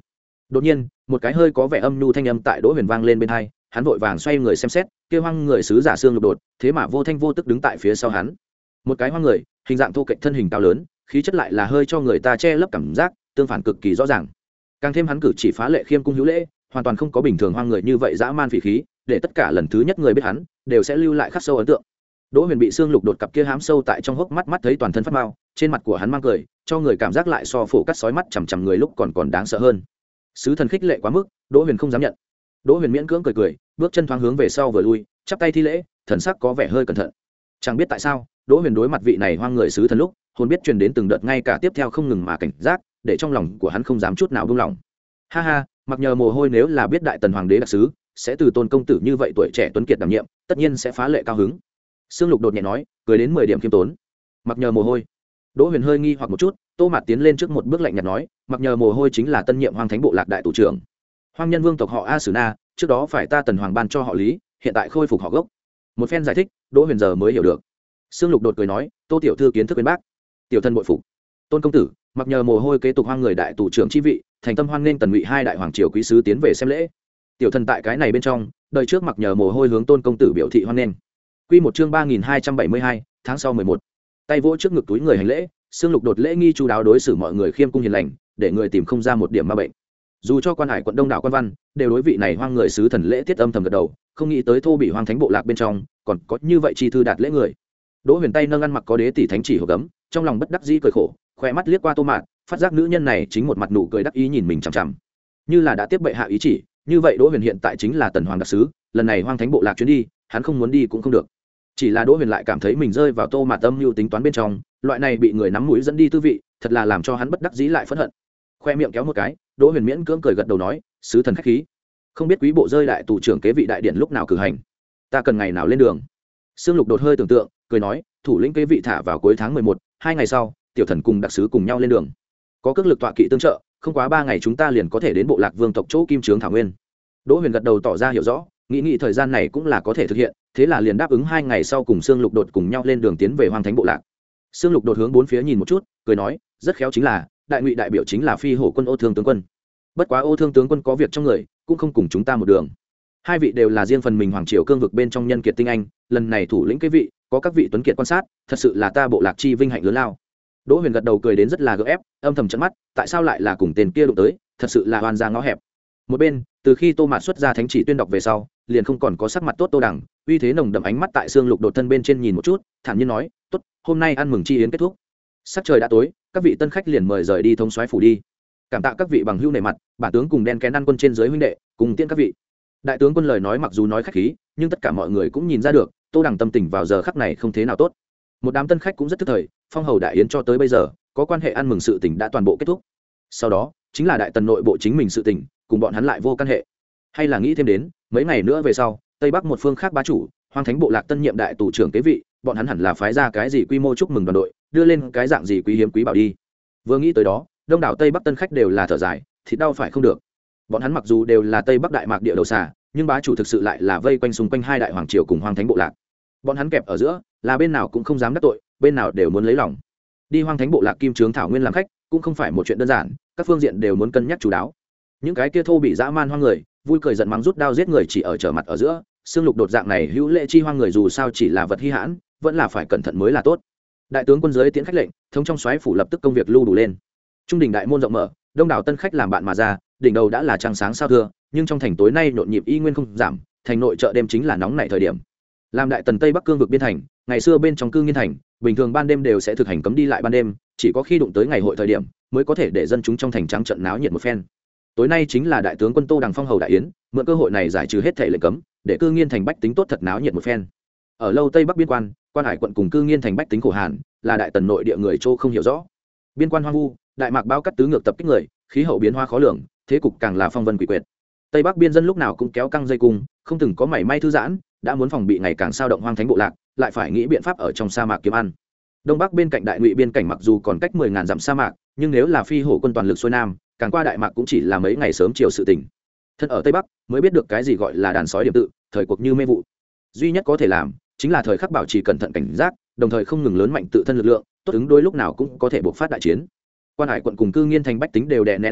Đột nhiên một cái hơi có vẻ âm nhu thanh âm tại Đỗ Huyền vang lên bên tai, hắn vội vàng xoay người xem xét, kia hoang người sứ giả xương lục đột thế mà vô thanh vô tức đứng tại phía sau hắn. Một cái hoang người hình dạng thô kệch, thân hình cao lớn, khí chất lại là hơi cho người ta che lấp cảm giác, tương phản cực kỳ rõ ràng. Càng thêm hắn cử chỉ phá lệ khiêm cung hữu lễ, hoàn toàn không có bình thường hoang người như vậy dã man phỉ khí, để tất cả lần thứ nhất người biết hắn đều sẽ lưu lại khắc sâu ấn tượng. Đỗ Huyền bị xương lục đột cặp kia hám sâu tại trong hốc mắt, mắt thấy toàn thân phát mao, trên mặt của hắn mang cười, cho người cảm giác lại so phổ cắt sói mắt chằm chằm người lúc còn còn đáng sợ hơn. Sứ thần khích lệ quá mức, Đỗ Huyền không dám nhận. Đỗ Huyền miễn cưỡng cười cười, bước chân thoáng hướng về sau vừa lui, chắp tay thi lễ, thần sắc có vẻ hơi cẩn thận. Chẳng biết tại sao, Đỗ Huyền đối mặt vị này hoang người sứ thần lúc, hồn biết truyền đến từng đợt ngay cả tiếp theo không ngừng mà cảnh giác, để trong lòng của hắn không dám chút nào buông lỏng. Ha ha, mặc nhờ mồ hôi nếu là biết đại tần hoàng đế đặc sứ sẽ từ tôn công tử như vậy tuổi trẻ tuấn kiệt đảm nhiệm, tất nhiên sẽ phá lệ cao hứng. Sương Lục đột nhẹ nói, cười đến mười điểm khiêm tốn. Mặc nhờ mồ hôi. Đỗ Huyền hơi nghi hoặc một chút, Tô Mạt tiến lên trước một bước lạnh nhạt nói, mặc nhờ mồ hôi chính là tân nhiệm Hoang Thánh bộ lạc đại tù trưởng. Hoang nhân vương tộc họ A Sử Na, trước đó phải ta tần hoàng ban cho họ Lý, hiện tại khôi phục họ gốc. Một phen giải thích, Đỗ Huyền giờ mới hiểu được. Sương Lục đột cười nói, Tô tiểu thư kiến thức bên bác, tiểu thân bội phục. Tôn công tử, mặc nhờ mồ hôi kế tục hoang người đại tù trưởng chi vị, thành tâm hoan nên tần ngụy hai đại hoàng triều quý sứ tiến về xem lễ. Tiểu thần tại cái này bên trong, đời trước mặc nhờ mồ hôi hướng Tôn công tử biểu thị hoan nên. Quy một chương ba nghìn hai trăm bảy mươi hai, tháng sau mười một. Tay vỗ trước ngực túi người hành lễ, Sương Lục đột lễ nghi chu đáo đối xử mọi người khiêm cung hiền lành, để người tìm không ra một điểm ma bệnh. Dù cho quan hải quận đông đảo quan văn đều đối vị này hoang người sứ thần lễ tiết âm thầm gật đầu, không nghĩ tới thô bị hoang thánh bộ lạc bên trong còn có như vậy chi thư đạt lễ người. Đỗ Huyền tay nâng ăn mặc có đế tỷ thánh chỉ hộp gấm, trong lòng bất đắc dĩ cười khổ, khoe mắt liếc qua Tô Mạt, phát giác nữ nhân này chính một mặt nụ cười đắc ý nhìn mình chằm chằm, như là đã tiếp bệ hạ ý chỉ. Như vậy Đỗ Huyền hiện tại chính là tần hoàng đặc sứ, lần này hoang thánh bộ lạc chuyến đi hắn không muốn đi cũng không được. Chỉ là Đỗ Huyền lại cảm thấy mình rơi vào Tô Mạt âm mưu tính toán bên trong, loại này bị người nắm mũi dẫn đi tư vị, thật là làm cho hắn bất đắc dĩ lại phẫn hận. Khoe miệng kéo một cái, Đỗ Huyền miễn cưỡng cười gật đầu nói, sứ thần khách khí, không biết quý bộ rơi đại tù trưởng kế vị đại điện lúc nào cử hành, ta cần ngày nào lên đường. Sương Lục đột hơi tưởng tượng, cười nói, thủ lĩnh kế vị thả vào cuối tháng mười một, hai ngày sau, tiểu thần cùng đặc sứ cùng nhau lên đường. Có cước lực tọa kỵ tương trợ, không quá ba ngày chúng ta liền có thể đến bộ lạc vương tộc chỗ Kim Trướng Thảo Nguyên. Đỗ Huyền gật đầu tỏ ra hiểu rõ, nghĩ nghĩ thời gian này cũng là có thể thực hiện, thế là liền đáp ứng hai ngày sau cùng Sương Lục đột cùng nhau lên đường tiến về Hoang Thánh bộ lạc. Sương Lục đột hướng bốn phía nhìn một chút, cười nói, rất khéo chính là đại ngụy đại biểu chính là phi hổ quân Ô Thương tướng quân. Bất quá Ô Thương tướng quân có việc trong người, cũng không cùng chúng ta một đường. Hai vị đều là riêng phần mình hoàng triều cương vực bên trong nhân kiệt tinh anh, lần này thủ lĩnh cái vị có các vị tuấn kiệt quan sát, thật sự là ta bộ lạc chi vinh hạnh lớn lao. Đỗ Huyền gật đầu cười đến rất là gượng ép, âm thầm trợn mắt, tại sao lại là cùng tên kia đụng tới, thật sự là oan ra ngõ hẹp. Một bên, từ khi Tô Mạt xuất ra thánh chỉ tuyên đọc về sau, liền không còn có sắc mặt tốt Tô Đằng, uy thế nồng đậm ánh mắt tại Sương Lục đột thân bên trên nhìn một chút, thản nhiên nói, tốt, hôm nay ăn mừng chi yến kết thúc. Sắc trời đã tối, các vị tân khách liền mời rời đi thống soái phủ đi. Cảm tạ các vị bằng hữu nể mặt, bản tướng cùng đen kén ăn quân trên dưới huynh đệ, cùng tiễn các vị. Đại tướng quân lời nói mặc dù nói khách khí, nhưng tất cả mọi người cũng nhìn ra được, Tô Đằng tâm tình vào giờ khắc này không thế nào tốt. Một đám tân khách cũng rất tức thời, phong hầu đại yến cho tới bây giờ, có quan hệ ăn mừng sự tình đã toàn bộ kết thúc. Sau đó, chính là đại tần nội bộ chính mình sự tình, cùng bọn hắn lại vô căn hệ. Hay là nghĩ thêm đến, mấy ngày nữa về sau, Tây Bắc một phương khác bá chủ, Hoang Thánh bộ lạc tân nhiệm đại tù trưởng kế vị, bọn hắn hẳn là phái ra cái gì quy mô chúc mừng đoàn đội, đưa lên cái dạng gì quý hiếm quý bảo đi. Vừa nghĩ tới đó, đông đảo Tây Bắc tân khách đều là thở dài, thịt đau phải không được. Bọn hắn mặc dù đều là Tây Bắc đại mạc địa đầu xà, nhưng bá chủ thực sự lại là vây quanh xung quanh hai đại hoàng triều cùng Hoang Thánh bộ lạc. Bọn hắn kẹp ở giữa, là bên nào cũng không dám đắc tội, bên nào đều muốn lấy lòng. Đi Hoang Thánh bộ lạc Kim Trướng Thảo Nguyên làm khách, cũng không phải một chuyện đơn giản, các phương diện đều muốn cân nhắc chú đáo. Những cái kia thô bị dã man hoang người, vui cười giận mắng rút đao giết người chỉ ở trở mặt ở giữa, Sương Lục đột dạng này hữu lệ chi hoang người dù sao chỉ là vật hi hãn, vẫn là phải cẩn thận mới là tốt. Đại tướng quân dưới tiễn khách lệnh, thống trong soái phủ lập tức công việc lưu đủ lên. Trung đình đại môn rộng mở, đông đảo tân khách làm bạn mà ra, đỉnh đầu đã là trăng sáng sao thưa, nhưng trong thành tối nay nhộn nhịp y nguyên không giảm, thành nội chợ đêm chính là nóng nảy thời điểm. Làm đại tần Tây Bắc cương vực biên thành, ngày xưa bên trong cư nghiên thành, bình thường ban đêm đều sẽ thực hành cấm đi lại ban đêm, chỉ có khi đụng tới ngày hội thời điểm, mới có thể để dân chúng trong thành trắng trận náo nhiệt một phen. Tối nay chính là đại tướng quân Tô Đằng phong hầu đại yến, mượn cơ hội này giải trừ hết thể lệnh cấm, để cư nghiên thành bách tính tốt thật náo nhiệt một phen. Ở lâu Tây Bắc biên quan, quan hải quận cùng cư nghiên thành bách tính khổ hàn, là đại tần nội địa người châu không hiểu rõ. Biên quan hoang vu, đại mạc bao cắt tứ ngược tập kích người, khí hậu biến hóa khó lường, thế cục càng là phong vân quỷ quyệt. Tây Bắc biên dân lúc nào cũng kéo căng dây cung, không từng có mảy may thư giãn, đã muốn phòng bị ngày càng sao động Hoang Thánh bộ lạc, lại phải nghĩ biện pháp ở trong sa mạc kiếm ăn. Đông Bắc bên cạnh đại ngụy biên cảnh mặc dù còn cách mười ngàn dặm sa mạc, nhưng nếu là phi hổ quân toàn lực xuôi nam, càng qua đại mạc cũng chỉ là mấy ngày sớm chiều sự tình. Thân ở Tây Bắc mới biết được cái gì gọi là đàn sói điểm tự, thời cuộc như mê vụ. Duy nhất có thể làm chính là thời khắc bảo trì cẩn thận cảnh giác, đồng thời không ngừng lớn mạnh tự thân lực lượng, tốt ứng đối lúc nào cũng có thể bộc phát đại chiến. Quan Hải quận cùng cư nghiên thành bách tính đều đè nén quá lâu,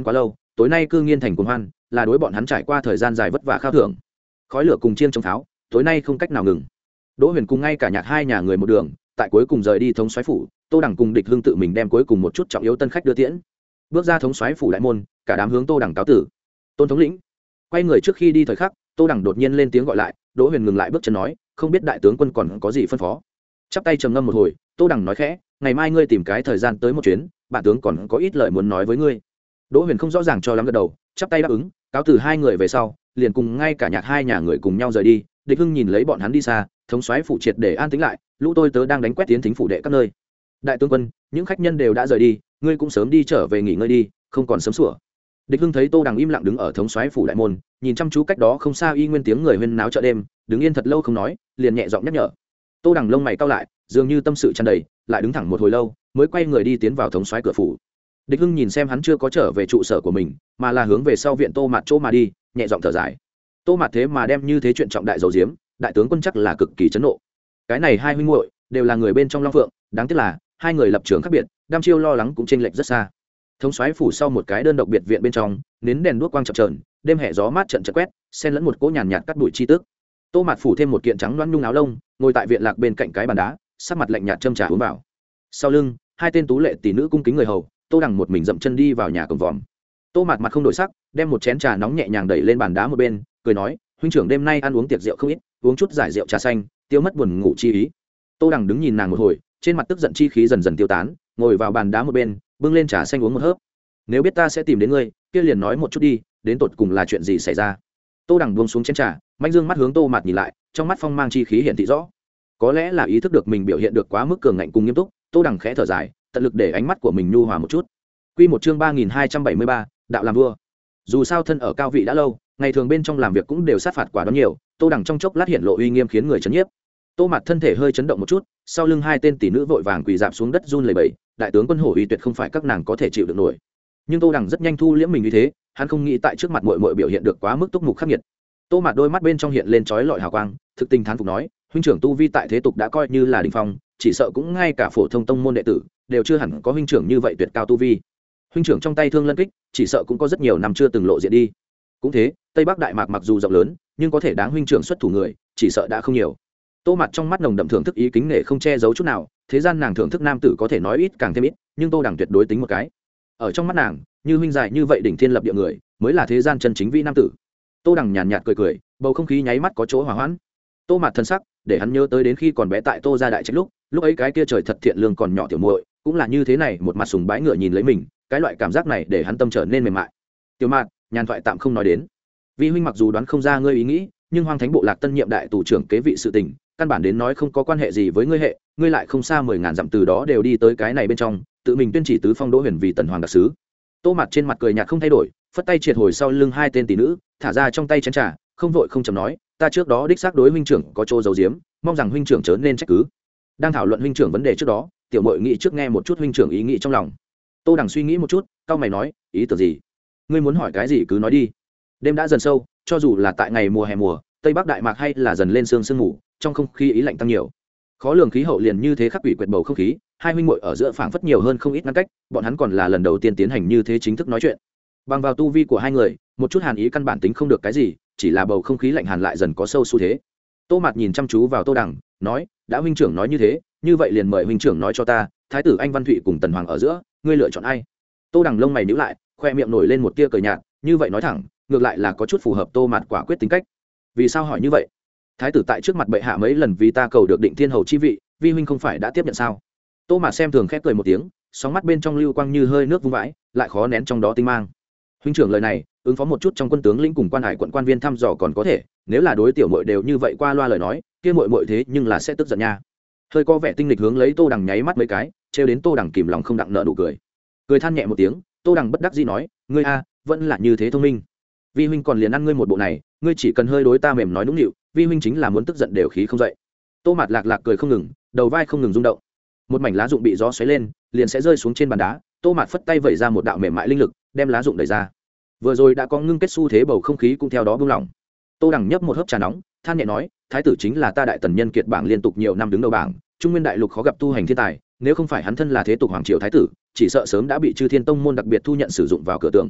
tối nay cư nghiên thành cuồng hoan là đối bọn hắn trải qua thời gian dài vất vả khao thưởng. Khói lửa cùng chiên chống pháo tối nay không cách nào ngừng. Đỗ Huyền cùng ngay cả nhạc hai nhà người một đường tại cuối cùng rời đi thống soái phủ. Tô Đằng cùng Địch Hưng tự mình đem cuối cùng một chút trọng yếu tân khách đưa tiễn. Bước ra thống soái phủ đại môn, cả đám hướng Tô Đằng cáo tử. Tôn thống lĩnh. Quay người trước khi đi thời khắc, Tô Đằng đột nhiên lên tiếng gọi lại. Đỗ Huyền ngừng lại bước chân nói, không biết đại tướng quân còn có gì phân phó. Chắp tay trầm ngâm một hồi, Tô Đằng nói khẽ, ngày mai ngươi tìm cái thời gian tới một chuyến, bản tướng còn có ít lời muốn nói với ngươi. Đỗ Huyền không rõ ràng cho lắm gật đầu, chắp tay đáp ứng. Cáo từ hai người về sau, liền cùng ngay cả nhạc hai nhà người cùng nhau rời đi. Địch Hưng nhìn lấy bọn hắn đi xa, thống soái phủ triệt để an tĩnh lại, lũ tôi tớ đang đánh quét tiến thính phủ đệ các nơi. Đại tướng quân, những khách nhân đều đã rời đi, ngươi cũng sớm đi trở về nghỉ ngơi đi, không còn sớm sủa. Địch Hưng thấy Tô Đằng im lặng đứng ở thống soái phủ đại môn, nhìn chăm chú cách đó không xa y nguyên tiếng người huyên náo chợ đêm, đứng yên thật lâu không nói, liền nhẹ giọng nhắc nhở. Tô Đằng lông mày cau lại, dường như tâm sự tràn đầy, lại đứng thẳng một hồi lâu, mới quay người đi tiến vào thống soái cửa phủ. Địch Hưng nhìn xem hắn chưa có trở về trụ sở của mình, mà là hướng về sau viện Tô Mạt chỗ mà đi, nhẹ giọng thở dài. Tô Mạt thế mà đem như thế chuyện trọng đại dầu diếm, đại tướng quân chắc là cực kỳ chấn nộ. Cái này hai huynh muội đều là người bên trong Long Phượng, đáng tiếc là hai người lập trường khác biệt, đam chiêu lo lắng cũng chênh lệch rất xa. Thống soái phủ sau một cái đơn độc biệt viện bên trong, nến đèn đuốc quang chập chờn, đêm hè gió mát trận trận quét, xen lẫn một cỗ nhàn nhạt cắt bụi chi tức. Tô Mạt phủ thêm một kiện trắng loáng nhung áo lông, ngồi tại viện lạc bên cạnh cái bàn đá, sắc mặt lạnh nhạt châm trà uống vào. Sau lưng, hai tên tú lệ tỷ nữ cung kính người hầu, Tô Đằng một mình dậm chân đi vào nhà cổng vòm. Tô Mạt mặt không đổi sắc, đem một chén trà nóng nhẹ nhàng đẩy lên bàn đá một bên, cười nói, huynh trưởng đêm nay ăn uống tiệc rượu không ít, uống chút giải rượu trà xanh, tiêu mất buồn ngủ chi ý. Tô Đằng đứng nhìn nàng một hồi, trên mặt tức giận chi khí dần dần tiêu tán, ngồi vào bàn đá một bên, bưng lên trà xanh uống một hớp. Nếu biết ta sẽ tìm đến ngươi, kia liền nói một chút đi, đến tột cùng là chuyện gì xảy ra. Tô Đằng buông xuống chén trà, manh dương mắt hướng Tô Mạt nhìn lại, trong mắt phong mang chi khí hiển thị rõ. Có lẽ là ý thức được mình biểu hiện được quá mức cường ngạnh cùng nghiêm túc, Tô Đằng khẽ thở dài, tận lực để ánh mắt của mình nhu hòa một chút. Quy một chương ba nghìn hai trăm bảy mươi ba, đạo làm vua. Dù sao thân ở cao vị đã lâu, ngày thường bên trong làm việc cũng đều sát phạt quả đoán nhiều, Tô Đằng trong chốc lát hiện lộ uy nghiêm khiến người chấn nhiếp. Tô Mạt thân thể hơi chấn động một chút, sau lưng hai tên tỷ nữ vội vàng quỳ rạp xuống đất run lẩy bẩy, đại tướng quân hổ uy tuyệt không phải các nàng có thể chịu được nổi. Nhưng Tô Đằng rất nhanh thu liễm mình như thế, hắn không nghĩ tại trước mặt muội muội biểu hiện được quá mức túc mục khắc nghiệt. Tô Mạt đôi mắt bên trong hiện lên chói lọi hào quang, thực tình thán phục nói, huynh trưởng tu vi tại thế tục đã coi như là đỉnh phong, chỉ sợ cũng ngay cả phổ thông tông môn đệ tử đều chưa hẳn có huynh trưởng như vậy tuyệt cao tu vi. Huynh trưởng trong tay thương lân kích, chỉ sợ cũng có rất nhiều năm chưa từng lộ diện đi. Cũng thế, Tây Bắc Đại Mạc mặc dù rộng lớn, nhưng có thể đáng huynh trưởng xuất thủ người, chỉ sợ đã không nhiều. Tô Mạt trong mắt nồng đậm thưởng thức ý kính nể không che giấu chút nào, thế gian nàng thưởng thức nam tử có thể nói ít càng thêm ít, nhưng Tô Đằng tuyệt đối tính một cái. Ở trong mắt nàng, như huynh dài như vậy đỉnh thiên lập địa người, mới là thế gian chân chính vĩ nam tử. Tô Đằng nhàn nhạt cười cười, bầu không khí nháy mắt có chỗ hòa hoãn. Tô Mạt thân sắc, để hắn nhớ tới đến khi còn bé tại Tô gia đại trạch lúc, lúc ấy cái kia trời thật thiện lương còn nhỏ tiểu muội, cũng là như thế này, một mặt sùng bái ngựa nhìn lấy mình, cái loại cảm giác này để hắn tâm trở nên mềm mại. Tiểu Mạt, nhàn thoại tạm không nói đến. Vi huynh mặc dù đoán không ra ngươi ý nghĩ, nhưng Hoang Thánh bộ lạc tân nhiệm đại tù trưởng kế vị sự tình, căn bản đến nói không có quan hệ gì với ngươi hệ, ngươi lại không xa mười ngàn dặm từ đó đều đi tới cái này bên trong, tự mình tuyên chỉ tứ phong Đỗ Huyền vì tần hoàng đặc sứ. Tô Mạt trên mặt cười nhạt không thay đổi, phất tay triệt hồi sau lưng hai tên tỷ nữ, thả ra trong tay chén trà, không vội không chậm nói, ta trước đó đích xác đối huynh trưởng có chỗ giấu giếm, mong rằng huynh trưởng chớ nên trách cứ. Đang thảo luận huynh trưởng vấn đề trước đó, tiểu muội nghĩ trước nghe một chút huynh trưởng ý nghĩ trong lòng. Tô Đằng suy nghĩ một chút, cau mày nói, ý tưởng gì? Ngươi muốn hỏi cái gì cứ nói đi. Đêm đã dần sâu, cho dù là tại ngày mùa hè mùa, Tây Bắc Đại Mạc hay là dần lên sương sương ngủ, trong không khí ý lạnh tăng nhiều. Khó lường khí hậu liền như thế khắc quỷ quyệt bầu không khí, hai huynh muội ở giữa phảng phất nhiều hơn không ít ngăn cách, bọn hắn còn là lần đầu tiên tiến hành như thế chính thức nói chuyện. Bằng vào tu vi của hai người, một chút hàn ý căn bản tính không được cái gì, chỉ là bầu không khí lạnh hàn lại dần có sâu xu thế. Tô Mạt nhìn chăm chú vào Tô Đằng, nói, đã huynh trưởng nói như thế, như vậy liền mời huynh trưởng nói cho ta, thái tử Anh Văn Thụy cùng tần hoàng ở giữa, ngươi lựa chọn ai? Tô Đằng lông mày nhíu lại, khoe miệng nổi lên một tia cười nhạt, như vậy nói thẳng, ngược lại là có chút phù hợp Tô Mạt quả quyết tính cách. Vì sao hỏi như vậy? Thái tử tại trước mặt bệ hạ mấy lần vì ta cầu được định thiên hầu chi vị, vi huynh không phải đã tiếp nhận sao? Tô Mạt xem thường khép cười một tiếng, sóng mắt bên trong lưu quang như hơi nước vung vãi, lại khó nén trong đó tinh mang. Huynh trưởng lời này, ứng phó một chút trong quân tướng lĩnh cùng quan hải quận quan viên thăm dò còn có thể, nếu là đối tiểu muội đều như vậy qua loa lời nói, kia muội muội thế nhưng là sẽ tức giận nha. Hơi có vẻ tinh lịch hướng lấy Tô Đằng nháy mắt mấy cái, trêu đến Tô Đằng kìm lòng không đặng nợ nụ cười. Cười than nhẹ một tiếng, Tô Đằng bất đắc dĩ nói, ngươi a, vẫn là như thế thông minh. Vi huynh còn liền ăn ngươi một bộ này, ngươi chỉ cần hơi đối ta mềm nói nũng nịu, vi huynh chính là muốn tức giận đều khí không dậy. Tô Mạt lạc lạc cười không ngừng, đầu vai không ngừng rung động. Một mảnh lá rụng bị gió xoáy lên, liền sẽ rơi xuống trên bàn đá. Tô Mạt phất tay vẩy ra một đạo mềm mại linh lực, đem lá rụng đẩy ra. Vừa rồi đã có ngưng kết xu thế, bầu không khí cũng theo đó buông lỏng. Tô Đằng nhấp một hớp trà nóng, than nhẹ nói, thái tử chính là ta đại tần nhân kiệt bảng liên tục nhiều năm đứng đầu bảng, trung nguyên đại lục khó gặp tu hành thiên tài, nếu không phải hắn thân là thế tục hoàng triều thái tử, chỉ sợ sớm đã bị chư thiên tông môn đặc biệt thu nhận sử dụng vào cửa tường.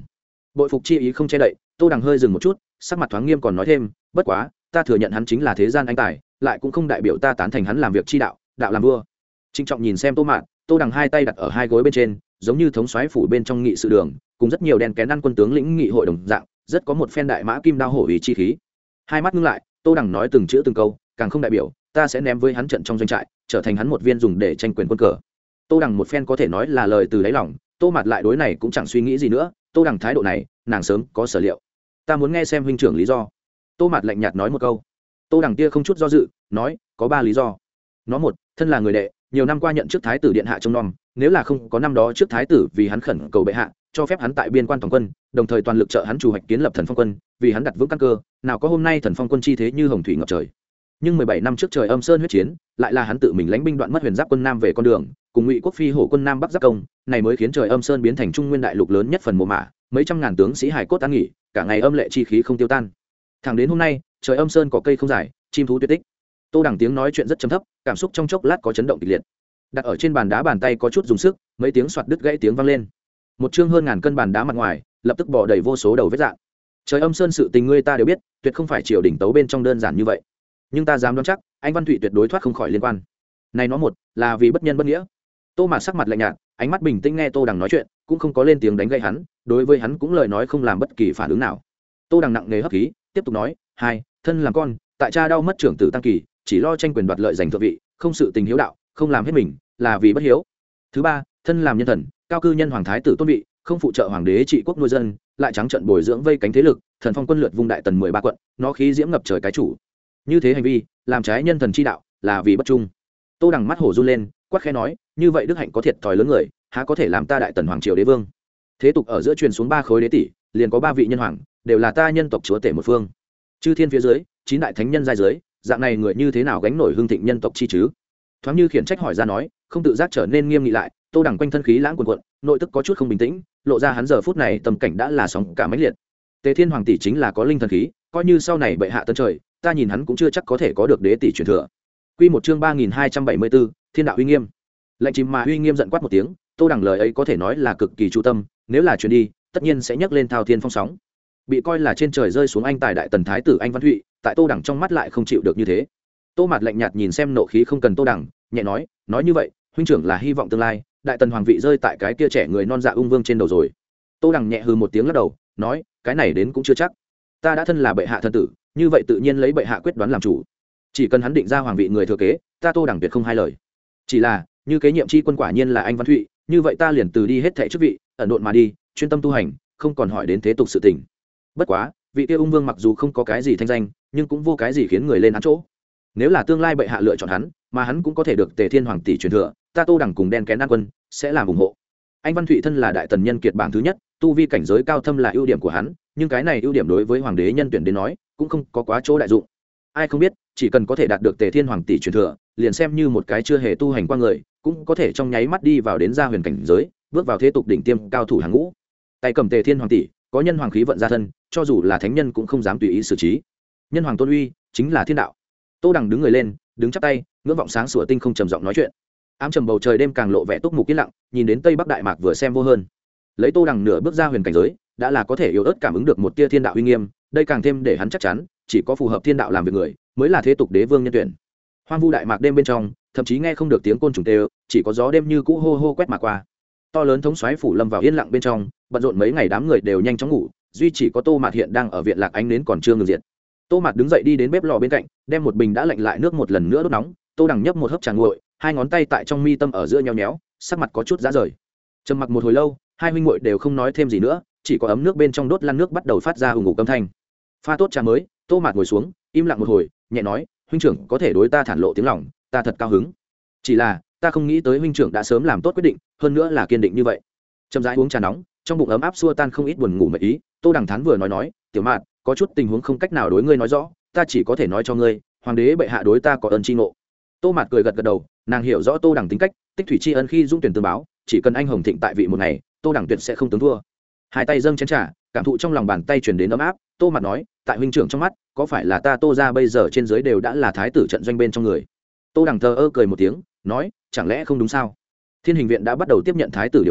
bội phục chi ý không che đậy, Tô Đằng hơi dừng một chút, sắc mặt thoáng nghiêm còn nói thêm, bất quá ta thừa nhận hắn chính là thế gian anh tài, lại cũng không đại biểu ta tán thành hắn làm việc chi đạo, đạo làm vua. Trịnh trọng nhìn xem Tô Mạn, Tô Đằng hai tay đặt ở hai gối bên trên, giống như thống soái phủ bên trong nghị sự đường, cùng rất nhiều đèn kén ăn quân tướng lĩnh nghị hội đồng dạng, rất có một phen đại mã kim đao hổ ý chi khí. Hai mắt ngưng lại, Tô Đằng nói từng chữ từng câu, càng không đại biểu ta sẽ ném với hắn trận trong doanh trại, trở thành hắn một viên dùng để tranh quyền quân cờ. Tô Đằng một phen có thể nói là lời từ đáy lòng, Tô Mạt lại đối này cũng chẳng suy nghĩ gì nữa, Tô Đằng thái độ này, nàng sớm có sở liệu. Ta muốn nghe xem huynh trưởng lý do. Tô Mạt lạnh nhạt nói một câu. Tô Đằng kia không chút do dự, nói, có ba lý do. Nó một, thân là người đệ, nhiều năm qua nhận trước thái tử điện hạ trông nom, nếu là không có năm đó trước thái tử vì hắn khẩn cầu bệ hạ, cho phép hắn tại biên quan toàn quân, đồng thời toàn lực trợ hắn chủ hoạch kiến lập Thần Phong quân, vì hắn đặt vững căn cơ, nào có hôm nay Thần Phong quân chi thế như hồng thủy ngập trời. Nhưng mười bảy năm trước trời Âm Sơn huyết chiến, lại là hắn tự mình lãnh binh đoạn mất Huyền Giáp quân Nam về con đường, cùng Ngụy Quốc Phi hổ quân Nam Bắc giáp công, này mới khiến trời Âm Sơn biến thành Trung Nguyên đại lục lớn nhất phần mộ mả, mấy trăm ngàn tướng sĩ hải cốt an nghỉ, cả ngày âm lệ chi khí không tiêu tan. Thẳng đến hôm nay, trời Âm Sơn có cây không dài, chim thú tuyệt tích. Tô Đằng tiếng nói chuyện rất trầm thấp, cảm xúc trong chốc lát có chấn động kịch liệt. Đặt ở trên bàn đá bàn tay có chút dùng sức, mấy tiếng xoạt đứt gãy tiếng vang lên. Một chương hơn ngàn cân bàn đá mặt ngoài, lập tức bỏ đầy vô số đầu vết rạn. Trời Âm Sơn sự tình ngươi ta đều biết, tuyệt không phải triều đình tấu bên trong đơn giản như vậy. Nhưng ta dám đoán chắc, anh Văn Thụy tuyệt đối thoát không khỏi liên quan. Này nó một, là vì bất nhân bất nghĩa. Tô Mạt sắc mặt lạnh nhạt, ánh mắt bình tĩnh nghe Tô Đằng nói chuyện, cũng không có lên tiếng đánh gãy hắn, đối với hắn cũng lời nói không làm bất kỳ phản ứng nào. Tô Đằng nặng nề hấp khí, tiếp tục nói, hai, thân làm con, tại cha đau mất trưởng tử Tăng Kỳ, chỉ lo tranh quyền đoạt lợi giành thượng vị, không sự tình hiếu đạo, không làm hết mình, là vì bất hiếu. Thứ ba, thân làm nhân thần, cao cư nhân hoàng thái tử tôn vị, không phụ trợ hoàng đế trị quốc nuôi dân, lại trắng trận bồi dưỡng vây cánh thế lực, Thần Phong quân lượt vùng đại tần mười ba quận, nó khí diễm ngập trời cái chủ. Như thế hành vi, làm trái nhân thần chi đạo, là vì bất trung. Tô Đằng mắt hổ run lên, quát khẽ nói, như vậy đức hạnh có thiệt thòi lớn người, há có thể làm ta đại tần hoàng triều đế vương. Thế tục ở giữa truyền xuống ba khối đế tỷ, liền có ba vị nhân hoàng, đều là ta nhân tộc chúa tể một phương. Chư thiên phía dưới, chín đại thánh nhân giai dưới, dạng này người như thế nào gánh nổi hương thịnh nhân tộc chi chứ? Thoáng như khiển trách hỏi ra nói, không tự giác trở nên nghiêm nghị lại. Tô Đằng quanh thân khí lãng cuồn cuộn, nội tức có chút không bình tĩnh, lộ ra hắn giờ phút này tâm cảnh đã là sóng cả mãnh liệt. Tề Thiên hoàng tỷ chính là có linh thần khí, coi như sau này bệ hạ tân trời, ta nhìn hắn cũng chưa chắc có thể có được đế tỷ truyền thừa. Quy một chương ba nghìn hai trăm bảy mươi bốn, Thiên đạo uy nghiêm. Lệnh chìm mà uy nghiêm giận quát một tiếng, Tô Đằng lời ấy có thể nói là cực kỳ chu tâm, nếu là truyền đi, tất nhiên sẽ nhấc lên thao thiên phong sóng. Bị coi là trên trời rơi xuống anh tài đại tần thái tử anh Văn Thụy, tại Tô Đằng trong mắt lại không chịu được như thế. Tô Mạt lạnh nhạt nhìn xem nộ khí không cần Tô Đằng, nhẹ nói, nói như vậy, huynh trưởng là hy vọng tương lai, đại tần hoàng vị rơi tại cái kia trẻ người non dạ ung vương trên đầu rồi. Tô Đằng nhẹ hừ một tiếng lắc đầu, nói, cái này đến cũng chưa chắc. Ta đã thân là bệ hạ thân tử, như vậy tự nhiên lấy bệ hạ quyết đoán làm chủ. Chỉ cần hắn định ra hoàng vị người thừa kế, ta Tô Đằng tuyệt không hai lời. Chỉ là, như kế nhiệm chi quân quả nhiên là anh Văn Thụy, như vậy ta liền từ đi hết thảy chức vị, ẩn độn mà đi, chuyên tâm tu hành, không còn hỏi đến thế tục sự tình. Bất quá, vị kia ung vương mặc dù không có cái gì thanh danh, nhưng cũng vô cái gì khiến người lên án chỗ. Nếu là tương lai bệ hạ lựa chọn hắn, mà hắn cũng có thể được Tề Thiên hoàng tỷ truyền thừa, ta Tô Đằng cùng đen kén an quân sẽ làm ủng hộ. Anh Văn Thụy thân là đại tần nhân kiệt bảng thứ nhất, tu vi cảnh giới cao thâm là ưu điểm của hắn, nhưng cái này ưu điểm đối với hoàng đế nhân tuyển đến nói, cũng không có quá chỗ đại dụng. Ai không biết, chỉ cần có thể đạt được Tề Thiên hoàng tỷ truyền thừa, liền xem như một cái chưa hề tu hành qua người, cũng có thể trong nháy mắt đi vào đến gia huyền cảnh giới, bước vào thế tục đỉnh tiêm cao thủ hàng ngũ. Tay cầm Tề Thiên hoàng tỷ, có nhân hoàng khí vận gia thân, cho dù là thánh nhân cũng không dám tùy ý xử trí. Nhân hoàng tôn uy, chính là thiên đạo. Tô Đằng đứng người lên, đứng chắp tay, ngưỡng vọng sáng sủa tinh không trầm giọng nói chuyện. Ám trầm bầu trời đêm càng lộ vẻ túc mục yên lặng, nhìn đến tây bắc đại mạc vừa xem vô hơn. Lấy Tô Đằng nửa bước ra huyền cảnh giới, đã là có thể yếu ớt cảm ứng được một tia thiên đạo uy nghiêm, đây càng thêm để hắn chắc chắn, chỉ có phù hợp thiên đạo làm việc người, mới là thế tục đế vương nhân tuyển. Hoang vu đại mạc đêm bên trong, thậm chí nghe không được tiếng côn trùng tê, chỉ có gió đêm như cũ hô hô quét mà qua. To lớn thống soái phủ lâm vào yên lặng bên trong, bận rộn mấy ngày đám người đều nhanh chóng ngủ, duy chỉ có Tô Mạt hiện đang ở viện lạc ánh nến còn chưa ngừng diệt. Tô Mạt đứng dậy đi đến bếp lò bên cạnh, đem một bình đã lạnh lại nước một lần nữa đốt nóng. Tô Đằng nhấp một hớp trà nguội, hai ngón tay tại trong mi tâm ở giữa nhéo nhéo, sắc mặt có chút rã rời. Trầm mặc một hồi lâu, hai huynh muội đều không nói thêm gì nữa, chỉ có ấm nước bên trong đốt lăn nước bắt đầu phát ra ù ngủ âm thanh. Pha tốt trà mới, Tô Mạt ngồi xuống, im lặng một hồi, nhẹ nói, huynh trưởng có thể đối ta thản lộ tiếng lòng, ta thật cao hứng. Chỉ là, ta không nghĩ tới huynh trưởng đã sớm làm tốt quyết định, hơn nữa là kiên định như vậy. Chậm rãi uống trà nóng, trong bụng ấm áp xua tan không ít buồn ngủ mệt ý. Tô Đằng thán vừa nói nói, tiểu Mạt, có chút tình huống không cách nào đối ngươi nói rõ, ta chỉ có thể nói cho ngươi, hoàng đế bệ hạ đối ta có ơn tri ngộ. Tô Mạt cười gật gật đầu, nàng hiểu rõ Tô Đằng tính cách, tích thủy tri ân khi dũng tuyển tương báo, chỉ cần anh hồng thịnh tại vị một ngày, Tô Đằng tuyệt sẽ không tướng thua. Hai tay dâng chén trà, cảm thụ trong lòng bàn tay truyền đến ấm áp. Tô Mạt nói, tại huynh trưởng trong mắt, có phải là ta Tô gia bây giờ trên dưới đều đã là thái tử trận doanh bên trong người? Tô Đằng thờ ơ cười một tiếng, nói, chẳng lẽ không đúng sao? Thiên Hình viện đã bắt đầu tiếp nhận thái tử điều khiển,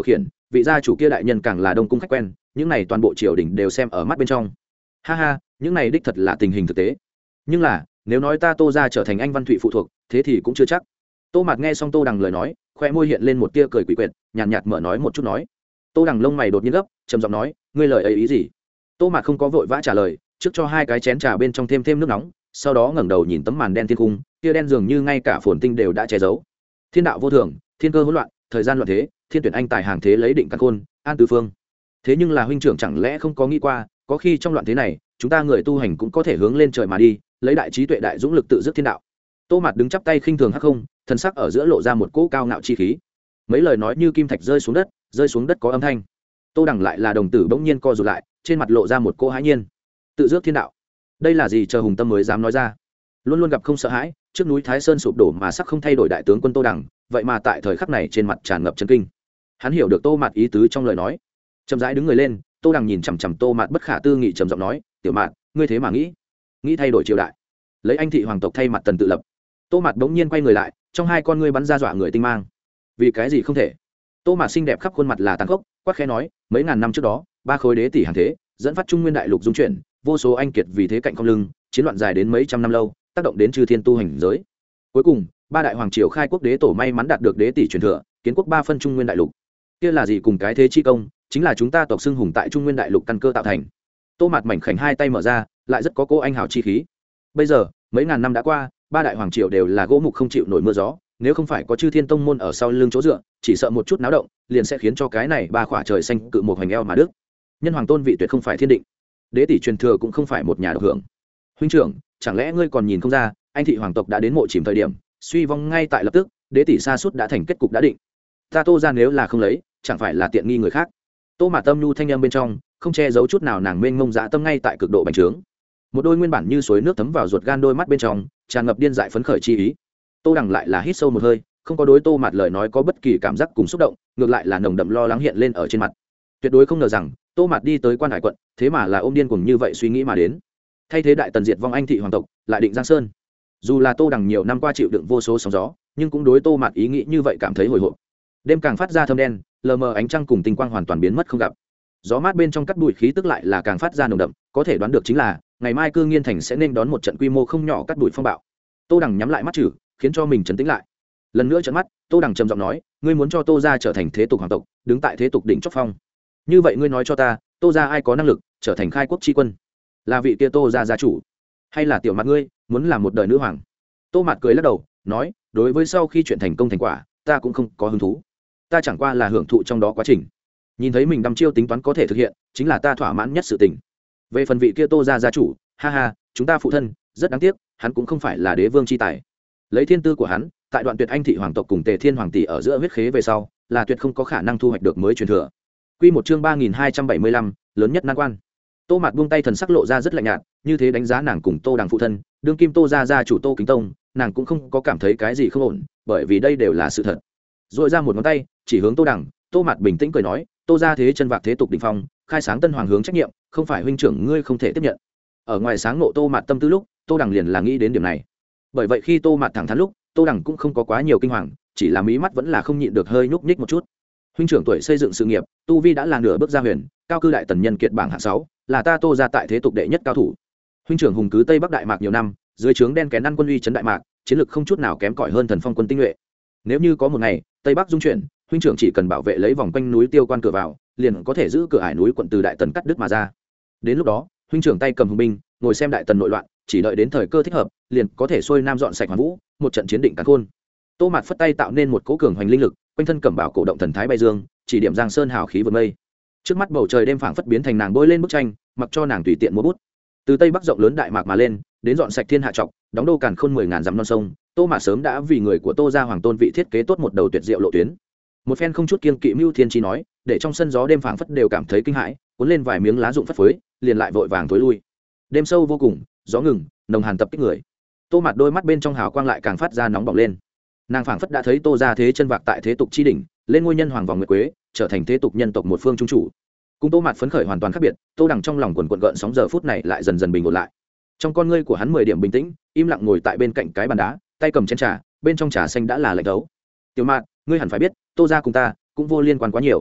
vị gia chủ kia đại nhân càng là đông cung khách quen, những này toàn bộ triều đình đều xem ở mắt bên trong. Ha ha, những này đích thật là tình hình thực tế. Nhưng là nếu nói ta Tô gia trở thành anh Văn Thụy phụ thuộc, thế thì cũng chưa chắc. Tô Mạt nghe xong Tô Đằng lời nói, khoe môi hiện lên một tia cười quỷ quyệt, nhàn nhạt, nhạt mở nói một chút nói. Tô Đằng lông mày đột nhiên gấp, trầm giọng nói, ngươi lời ấy ý gì? Tô Mạt không có vội vã trả lời, trước cho hai cái chén trà bên trong thêm thêm nước nóng, sau đó ngẩng đầu nhìn tấm màn đen thiên cung, tia đen dường như ngay cả phồn tinh đều đã che giấu. Thiên đạo vô thường, thiên cơ hỗn loạn, thời gian loạn thế, thiên tuyển anh tài hàng thế lấy định căn khôn, an tứ phương. Thế nhưng là huynh trưởng chẳng lẽ không có nghĩ qua, có khi trong loạn thế này, chúng ta người tu hành cũng có thể hướng lên trời mà đi, lấy đại trí tuệ đại dũng lực tự dứt thiên đạo. Tô Mạt đứng chắp tay khinh thường hắc không, thần sắc ở giữa lộ ra một cỗ cao ngạo chi khí. Mấy lời nói như kim thạch rơi xuống đất, rơi xuống đất có âm thanh. Tô Đằng lại là đồng tử bỗng nhiên co rụt lại, trên mặt lộ ra một cỗ hãi nhiên. Tự dứt thiên đạo, đây là gì chờ hùng tâm mới dám nói ra. Luôn luôn gặp không sợ hãi, trước núi Thái Sơn sụp đổ mà sắc không thay đổi đại tướng quân Tô Đằng, vậy mà tại thời khắc này trên mặt tràn ngập chấn kinh. Hắn hiểu được Tô Mạt ý tứ trong lời nói, chậm rãi đứng người lên. Tô Đằng nhìn chằm chằm Tô Mạt bất khả tư nghị trầm giọng nói, tiểu Mạt, ngươi thế mà nghĩ nghĩ thay đổi triều đại, lấy anh thị hoàng tộc thay mặt tần tự lập. Tô Mạt bỗng nhiên quay người lại, trong hai con ngươi bắn ra dọa người tinh mang. Vì cái gì không thể? Tô Mạt xinh đẹp khắp khuôn mặt là tàn khốc, quát khẽ nói, mấy ngàn năm trước đó, ba khối đế tỷ hàng thế, dẫn phát trung nguyên đại lục dung chuyển, vô số anh kiệt vì thế cạnh không lưng, chiến loạn dài đến mấy trăm năm lâu, tác động đến chư thiên tu hành giới. Cuối cùng, ba đại hoàng triều khai quốc đế tổ may mắn đạt được đế tỷ truyền thừa, kiến quốc ba phân trung nguyên đại lục. Kia là gì cùng cái thế chi công, chính là chúng ta tộc xưng hùng tại trung nguyên đại lục căn cơ tạo thành. Tô Mạt mảnh khảnh hai tay mở ra, lại rất có cố anh hào chi khí. Bây giờ, mấy ngàn năm đã qua, ba đại hoàng triều đều là gỗ mục không chịu nổi mưa gió, nếu không phải có chư thiên tông môn ở sau lưng chỗ dựa, chỉ sợ một chút náo động liền sẽ khiến cho cái này ba khỏa trời xanh cự một hoành eo mà đức. Nhân hoàng tôn vị tuyệt không phải thiên định, đế tỷ truyền thừa cũng không phải một nhà độc hưởng. Huynh trưởng, chẳng lẽ ngươi còn nhìn không ra, anh thị hoàng tộc đã đến mộ chìm thời điểm, suy vong ngay tại lập tức, đế tỷ sa sút đã thành kết cục đã định. Ta Tô ra nếu là không lấy, chẳng phải là tiện nghi người khác. Tô Mạt tâm nhu thanh em bên trong không che giấu chút nào, nàng mênh mông dạ tâm ngay tại cực độ bành trướng. Một đôi nguyên bản như suối nước thấm vào ruột gan đôi mắt bên trong tràn ngập điên dại phấn khởi chi ý. Tô Đằng lại là hít sâu một hơi, không có đối Tô Mạt lời nói có bất kỳ cảm giác cùng xúc động, ngược lại là nồng đậm lo lắng hiện lên ở trên mặt. Tuyệt đối không ngờ rằng Tô Mạt đi tới Quan Hải quận, thế mà là ôm điên cùng như vậy suy nghĩ mà đến. Thay thế đại tần diệt vong anh thị hoàng tộc, lại định Giang Sơn. Dù là Tô Đằng nhiều năm qua chịu đựng vô số sóng gió, nhưng cũng đối Tô Mạt ý nghĩ như vậy cảm thấy hồi hộp. Đêm càng phát ra thâm đen, lờ mờ ánh trăng cùng tinh quang hoàn toàn biến mất không gặp. Gió mát bên trong cắt bụi khí tức lại là càng phát ra nồng đậm, có thể đoán được chính là ngày mai Cư Nghiên thành sẽ nên đón một trận quy mô không nhỏ cắt bụi phong bạo. Tô Đằng nhắm lại mắt chử, khiến cho mình trấn tĩnh lại. Lần nữa trợn mắt, Tô Đằng trầm giọng nói, ngươi muốn cho Tô gia trở thành thế tục hoàng tộc, đứng tại thế tục đỉnh chóp phong. Như vậy ngươi nói cho ta, Tô gia ai có năng lực trở thành khai quốc tri quân? Là vị kia Tô gia gia chủ, hay là tiểu Mạt ngươi muốn làm một đời nữ hoàng? Tô Mạt cười lắc đầu, nói, đối với sau khi chuyện thành công thành quả, ta cũng không có hứng thú. Ta chẳng qua là hưởng thụ trong đó quá trình. Nhìn thấy mình đăm chiêu tính toán có thể thực hiện, chính là ta thỏa mãn nhất sự tình. Về phần vị kia Tô gia gia chủ, ha ha, chúng ta phụ thân, rất đáng tiếc, hắn cũng không phải là đế vương chi tài. Lấy thiên tư của hắn, tại đoạn tuyệt anh thị hoàng tộc cùng Tề Thiên hoàng tỷ ở giữa huyết khế về sau, là tuyệt không có khả năng thu hoạch được mới truyền thừa. Quy một chương ba nghìn hai trăm bảy mươi lăm, lớn nhất nan quan. Tô Mạt buông tay, thần sắc lộ ra rất lạnh nhạt, như thế đánh giá nàng cùng Tô Đằng phụ thân, đương kim Tô gia gia chủ Tô Kính Tông, nàng cũng không có cảm thấy cái gì không ổn, bởi vì đây đều là sự thật. Rồi ra một ngón tay, chỉ hướng Tô Đằng, Tô Mạt bình tĩnh cười nói, Tô gia thế chân vạc thế tục đỉnh phong, khai sáng tân hoàng hướng trách nhiệm, không phải huynh trưởng ngươi không thể tiếp nhận. Ở ngoài sáng ngộ Tô Mạt tâm tư lúc, Tô Đằng liền là nghĩ đến điểm này. Bởi vậy khi Tô Mạt thẳng thắn lúc, Tô Đằng cũng không có quá nhiều kinh hoàng, chỉ là mí mắt vẫn là không nhịn được hơi nhúc nhích một chút. Huynh trưởng tuổi xây dựng sự nghiệp, tu vi đã là nửa bước gia huyền, cao cư đại tần nhân kiệt bảng hạng sáu, là ta Tô gia tại thế tục đệ nhất cao thủ. Huynh trưởng hùng cứ Tây Bắc Đại Mạc nhiều năm, dưới trướng đen kén ăn quân uy trấn Đại Mạc, chiến lực không chút nào kém cỏi hơn Thần Phong quân tinh nhuệ. Nếu như có một ngày Tây Bắc dung chuyển, huynh trưởng chỉ cần bảo vệ lấy vòng quanh núi Tiêu Quan cửa vào, liền có thể giữ cửa ải núi quận từ đại tần cắt đứt mà ra. Đến lúc đó, huynh trưởng tay cầm hùng binh, ngồi xem đại tần nội loạn, chỉ đợi đến thời cơ thích hợp, liền có thể xuôi nam dọn sạch hoàn vũ, một trận chiến định càn khôn. Tô Mạt phất tay tạo nên một cỗ cường hoành linh lực, quanh thân cẩm bảo cổ động thần thái bay dương, chỉ điểm Giang Sơn hào khí vượt mây. Trước mắt bầu trời đêm phảng phất biến thành nàng bôi lên bức tranh, mặc cho nàng tùy tiện múa bút. Từ Tây Bắc rộng lớn Đại Mạc mà lên, đến dọn sạch thiên hạ trọc, đóng đô càn khôn mười ngàn dặm non sông, Tô Mạt sớm đã vì người của Tô gia hoàng tôn vị thiết kế tốt một đầu tuyệt diệu lộ tuyến. Một phen không chút kiêng kỵ mưu thiên chi nói, để trong sân gió đêm phảng phất đều cảm thấy kinh hãi, cuốn lên vài miếng lá rụng phất phới, liền lại vội vàng tối lui. Đêm sâu vô cùng, gió ngừng, nồng hàn tập kích người. Tô Mạt đôi mắt bên trong hào quang lại càng phát ra nóng bỏng lên. Nàng phảng phất đã thấy Tô gia thế chân vạc tại thế tục chi đỉnh, lên ngôi nhân hoàng vòng nguyệt quế, trở thành thế tục nhân tộc một phương trung chủ. Cùng Tô Mạt phấn khởi hoàn toàn khác biệt, Tô Đằng trong lòng quần quần gợn sóng giờ phút này lại dần dần bình ổn lại. Trong con ngươi của hắn mười điểm bình tĩnh, im lặng ngồi tại bên cạnh cái bàn đá, tay cầm chén trà, bên trong trà xanh đã là lạnh thấu. Tiểu Mạt, ngươi hẳn phải biết, Tô gia cùng ta cũng vô liên quan quá nhiều.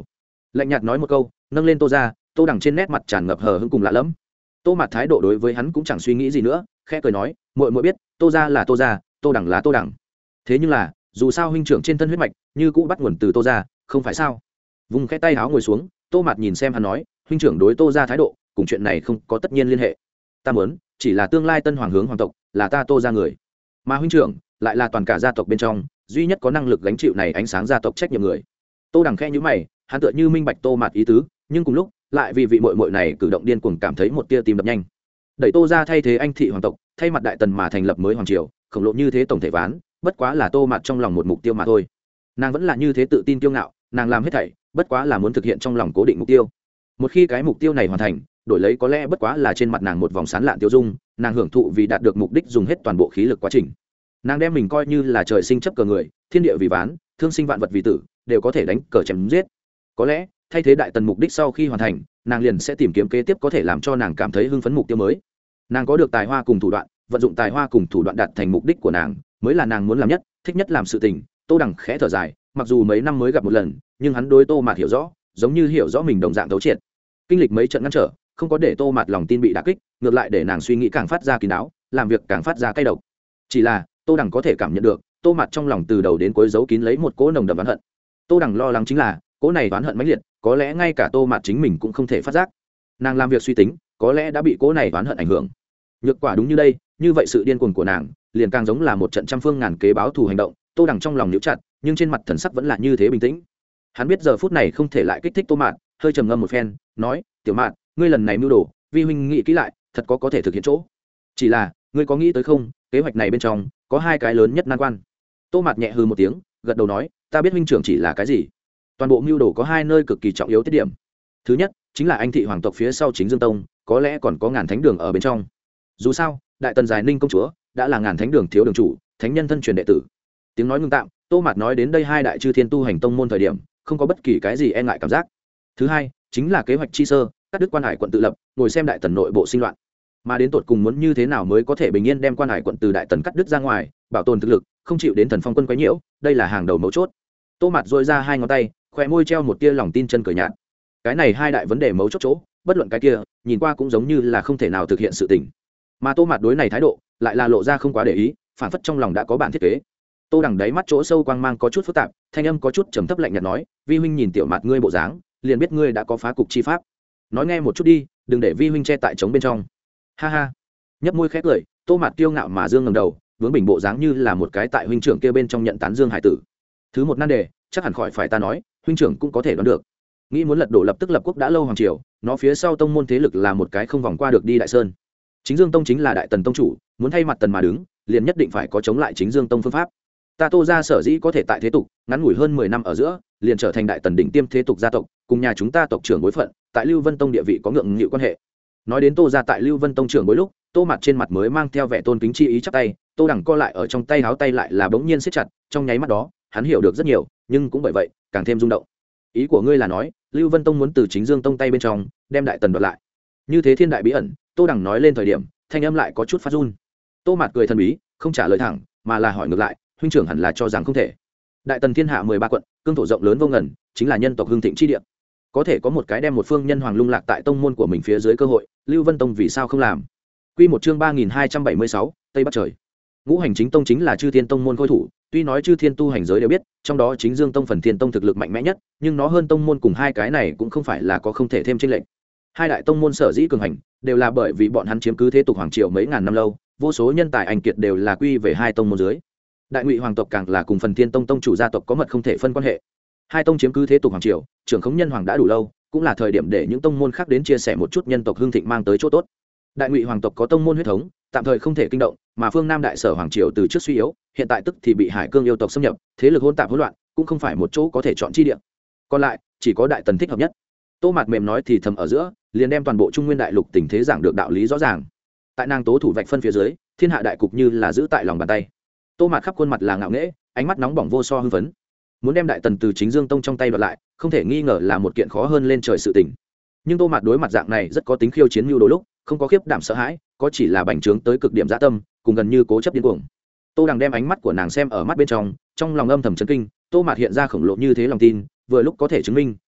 lạnh nhạt nói một câu, nâng lên tô ra. Tô đằng trên nét mặt tràn ngập hờ hững cùng lạ lẫm. Tô Mạt thái độ đối với hắn cũng chẳng suy nghĩ gì nữa, khẽ cười nói, muội muội biết tô ra là tô ra, tô đằng là tô đằng. Thế nhưng là dù sao huynh trưởng trên thân huyết mạch như cũ bắt nguồn từ tô ra, không phải sao? Vùng khẽ tay áo ngồi xuống, Tô Mạt nhìn xem hắn nói, huynh trưởng đối tô ra thái độ cùng chuyện này không có tất nhiên liên hệ. Ta muốn chỉ là tương lai tân hoàng hướng hoàng tộc là ta tô ra người, mà huynh trưởng lại là toàn cả gia tộc bên trong duy nhất có năng lực gánh chịu này ánh sáng gia tộc trách nhiệm người. Tô đằng khẽ nhíu mày, hắn tựa như minh bạch Tô Mạt ý tứ, nhưng cùng lúc lại vì vị muội muội này cử động điên cuồng cảm thấy một tia tim đập nhanh. Đẩy tô ra thay thế anh thị hoàng tộc, thay mặt đại tần mà thành lập mới hoàng triều, khổng lồ như thế tổng thể ván, bất quá là Tô Mạt trong lòng một mục tiêu mà thôi. Nàng vẫn là như thế tự tin kiêu ngạo, nàng làm hết thảy bất quá là muốn thực hiện trong lòng cố định mục tiêu. Một khi cái mục tiêu này hoàn thành, đổi lấy có lẽ bất quá là trên mặt nàng một vòng sán lạn tiêu dung, nàng hưởng thụ vì đạt được mục đích dùng hết toàn bộ khí lực quá trình. Nàng đem mình coi như là trời sinh chấp cờ người, thiên địa vì ván, thương sinh vạn vật vì tử, đều có thể đánh cờ chém giết. Có lẽ thay thế đại tần mục đích sau khi hoàn thành, nàng liền sẽ tìm kiếm kế tiếp có thể làm cho nàng cảm thấy hưng phấn mục tiêu mới. Nàng có được tài hoa cùng thủ đoạn, vận dụng tài hoa cùng thủ đoạn đạt thành mục đích của nàng mới là nàng muốn làm nhất, thích nhất làm sự tình. Tô đằng khẽ thở dài, mặc dù mấy năm mới gặp một lần, nhưng hắn đối Tô Mạt hiểu rõ, giống như hiểu rõ mình đồng dạng thấu triệt. Kinh lịch mấy trận ngăn trở, không có để Tô Mạt lòng tin bị đả kích, ngược lại để nàng suy nghĩ càng phát ra kín đáo, làm việc càng phát ra cay độc. Chỉ là Tô đằng có thể cảm nhận được, Tô Mạt trong lòng từ đầu đến cuối giấu kín lấy một cỗ nồng đậm oán hận. Tô đằng lo lắng chính là cỗ này oán hận mãnh liệt, có lẽ ngay cả Tô Mạt chính mình cũng không thể phát giác. Nàng làm việc suy tính, có lẽ đã bị cỗ này oán hận ảnh hưởng. Nhược quả đúng như đây, như vậy sự điên cuồng của nàng liền càng giống là một trận trăm phương ngàn kế báo thù hành động. Tô đằng trong lòng níu chặt, nhưng trên mặt thần sắc vẫn là như thế bình tĩnh. Hắn biết giờ phút này không thể lại kích thích Tô Mạt, hơi trầm ngâm một phen, nói, tiểu Mạt, ngươi lần này mưu đồ, vi huynh nghĩ kỹ lại, thật có có thể thực hiện chỗ. Chỉ là ngươi có nghĩ tới không, kế hoạch này bên trong có hai cái lớn nhất nan quan. Tô Mạt nhẹ hừ một tiếng, gật đầu nói, ta biết huynh trưởng chỉ là cái gì. Toàn bộ mưu đồ có hai nơi cực kỳ trọng yếu tiết điểm. Thứ nhất chính là anh thị hoàng tộc phía sau Chính Dương Tông, có lẽ còn có Ngàn Thánh Đường ở bên trong. Dù sao đại tần Giải Ninh công chúa đã là Ngàn Thánh Đường thiếu đường chủ, thánh nhân thân truyền đệ tử. Tiếng nói ngưng tạm, Tô Mạt nói đến đây hai đại chư thiên tu hành tông môn thời điểm không có bất kỳ cái gì e ngại cảm giác. Thứ hai chính là kế hoạch chi sơ, cắt đứt quan hải quận tự lập, ngồi xem đại tần nội bộ sinh loạn, mà đến tột cùng muốn như thế nào mới có thể bình yên đem quan hải quận từ đại tần cắt đứt ra ngoài, bảo tồn thực lực, không chịu đến thần phong quân quấy nhiễu, đây là hàng đầu mấu chốt. Tô Mạt dội ra hai ngón tay, khóe môi treo một tia lòng tin chân cười nhạt. Cái này hai đại vấn đề mấu chốt chỗ, bất luận cái kia nhìn qua cũng giống như là không thể nào thực hiện sự tình, mà Tô Mạt đối này thái độ lại là lộ ra không quá để ý, phản phất trong lòng đã có bản thiết kế. Tô đằng đáy mắt chỗ sâu quang mang có chút phức tạp, thanh âm có chút trầm thấp lạnh nhạt nói, vi huynh nhìn tiểu Mạt ngươi bộ dáng, liền biết ngươi đã có phá cục chi pháp. Nói nghe một chút đi, đừng để vi huynh che tại trống bên trong. Ha ha. Nhấp môi khét cười, Tô Mạt kiêu ngạo mà dương ngẩng đầu, vướng bình bộ dáng như là một cái tại huynh trưởng kia bên trong nhận tán dương hải tử. Thứ một nan đề, chắc hẳn khỏi phải ta nói, huynh trưởng cũng có thể đoán được. Nghĩ muốn lật đổ lập tức lập quốc đã lâu hoàng triều, nó phía sau tông môn thế lực là một cái không vòng qua được đi đại sơn. Chính Dương Tông chính là đại tần tông chủ, muốn thay mặt tần mà đứng, liền nhất định phải có chống lại Chính Dương Tông phương pháp. Ta Tô gia sở dĩ có thể tại thế tục ngắn ngủi hơn mười năm ở giữa, liền trở thành đại tần đỉnh tiêm thế tục gia tộc, cùng nhà chúng ta tộc trưởng bối phận, tại Lưu Vân Tông địa vị có ngượng nghịu quan hệ. Nói đến Tô gia tại Lưu Vân Tông trưởng bối lúc, Tô Mạt trên mặt mới mang theo vẻ tôn kính chi ý chắp tay, Tô đằng co lại ở trong tay háo tay lại là bỗng nhiên siết chặt, trong nháy mắt đó, hắn hiểu được rất nhiều, nhưng cũng bởi vậy, càng thêm rung động. Ý của ngươi là nói, Lưu Vân Tông muốn từ Chính Dương Tông tay bên trong đem đại tần đoạt lại. Như thế thiên đại bí ẩn, Tô đằng nói lên thời điểm, thanh âm lại có chút phát run. Tô Mạt cười thần bí, không trả lời thẳng, mà là hỏi ngược lại, huynh trưởng hẳn là cho rằng không thể. Đại tần thiên hạ mười ba quận, cương thổ rộng lớn vô ngần, chính là nhân tộc hưng thịnh chi địa. Có thể có một cái đem một phương nhân hoàng lung lạc tại tông môn của mình phía dưới cơ hội, Lưu Vân Tông vì sao không làm? Quy một chương ba nghìn hai trăm bảy mươi sáu, Tây Bắc trời. Ngũ Hành Chính Tông chính là chư thiên tông môn khôi thủ, tuy nói chư thiên tu hành giới đều biết, trong đó Chính Dương Tông phần thiên tông thực lực mạnh mẽ nhất, nhưng nó hơn tông môn cùng hai cái này cũng không phải là có không thể thêm chênh lệch. Hai đại tông môn sở dĩ cường hành, đều là bởi vì bọn hắn chiếm cứ thế tục hoàng triều mấy ngàn năm lâu, vô số nhân tài anh kiệt đều là quy về hai tông môn dưới. Đại Ngụy hoàng tộc càng là cùng phần thiên tông tông chủ gia tộc có mật không thể phân quan hệ. Hai tông chiếm cứ thế tục hoàng triều, trưởng khống nhân hoàng đã đủ lâu, cũng là thời điểm để những tông môn khác đến chia sẻ một chút nhân tộc hưng thịnh mang tới chỗ tốt. Đại Ngụy hoàng tộc có tông môn huyết thống, tạm thời không thể kinh động, mà phương Nam đại sở hoàng triều từ trước suy yếu, hiện tại tức thì bị Hải Cương yêu tộc xâm nhập, thế lực hỗn tạp hỗn loạn, cũng không phải một chỗ có thể chọn chi địa. Còn lại, chỉ có đại tần thích hợp nhất. Tô Mạt mềm nói thì thầm ở giữa, liền đem toàn bộ Trung Nguyên đại lục tình thế giảng được đạo lý rõ ràng. Tại nàng tố thủ vạch phân phía dưới, thiên hạ đại cục như là giữ tại lòng bàn tay. Tô Mạt khắp khuôn mặt là ngạo nghễ, ánh mắt nóng bỏng vô so hưng phấn. Muốn đem đại tần từ Chính Dương Tông trong tay đoạt lại, không thể nghi ngờ là một kiện khó hơn lên trời sự tình. Nhưng Tô Mạt đối mặt dạng này rất có tính khiêu chiến mưu đồ lúc, không có khiếp đảm sợ hãi, có chỉ là bành trướng tới cực điểm dã tâm, cùng gần như cố chấp điên cuồng. Tô đằng đem ánh mắt của nàng xem ở mắt bên trong, trong lòng âm thầm chấn kinh. Tô Mạt hiện ra khổng lồ như thế lòng tin, vừa lúc có thể chứng minh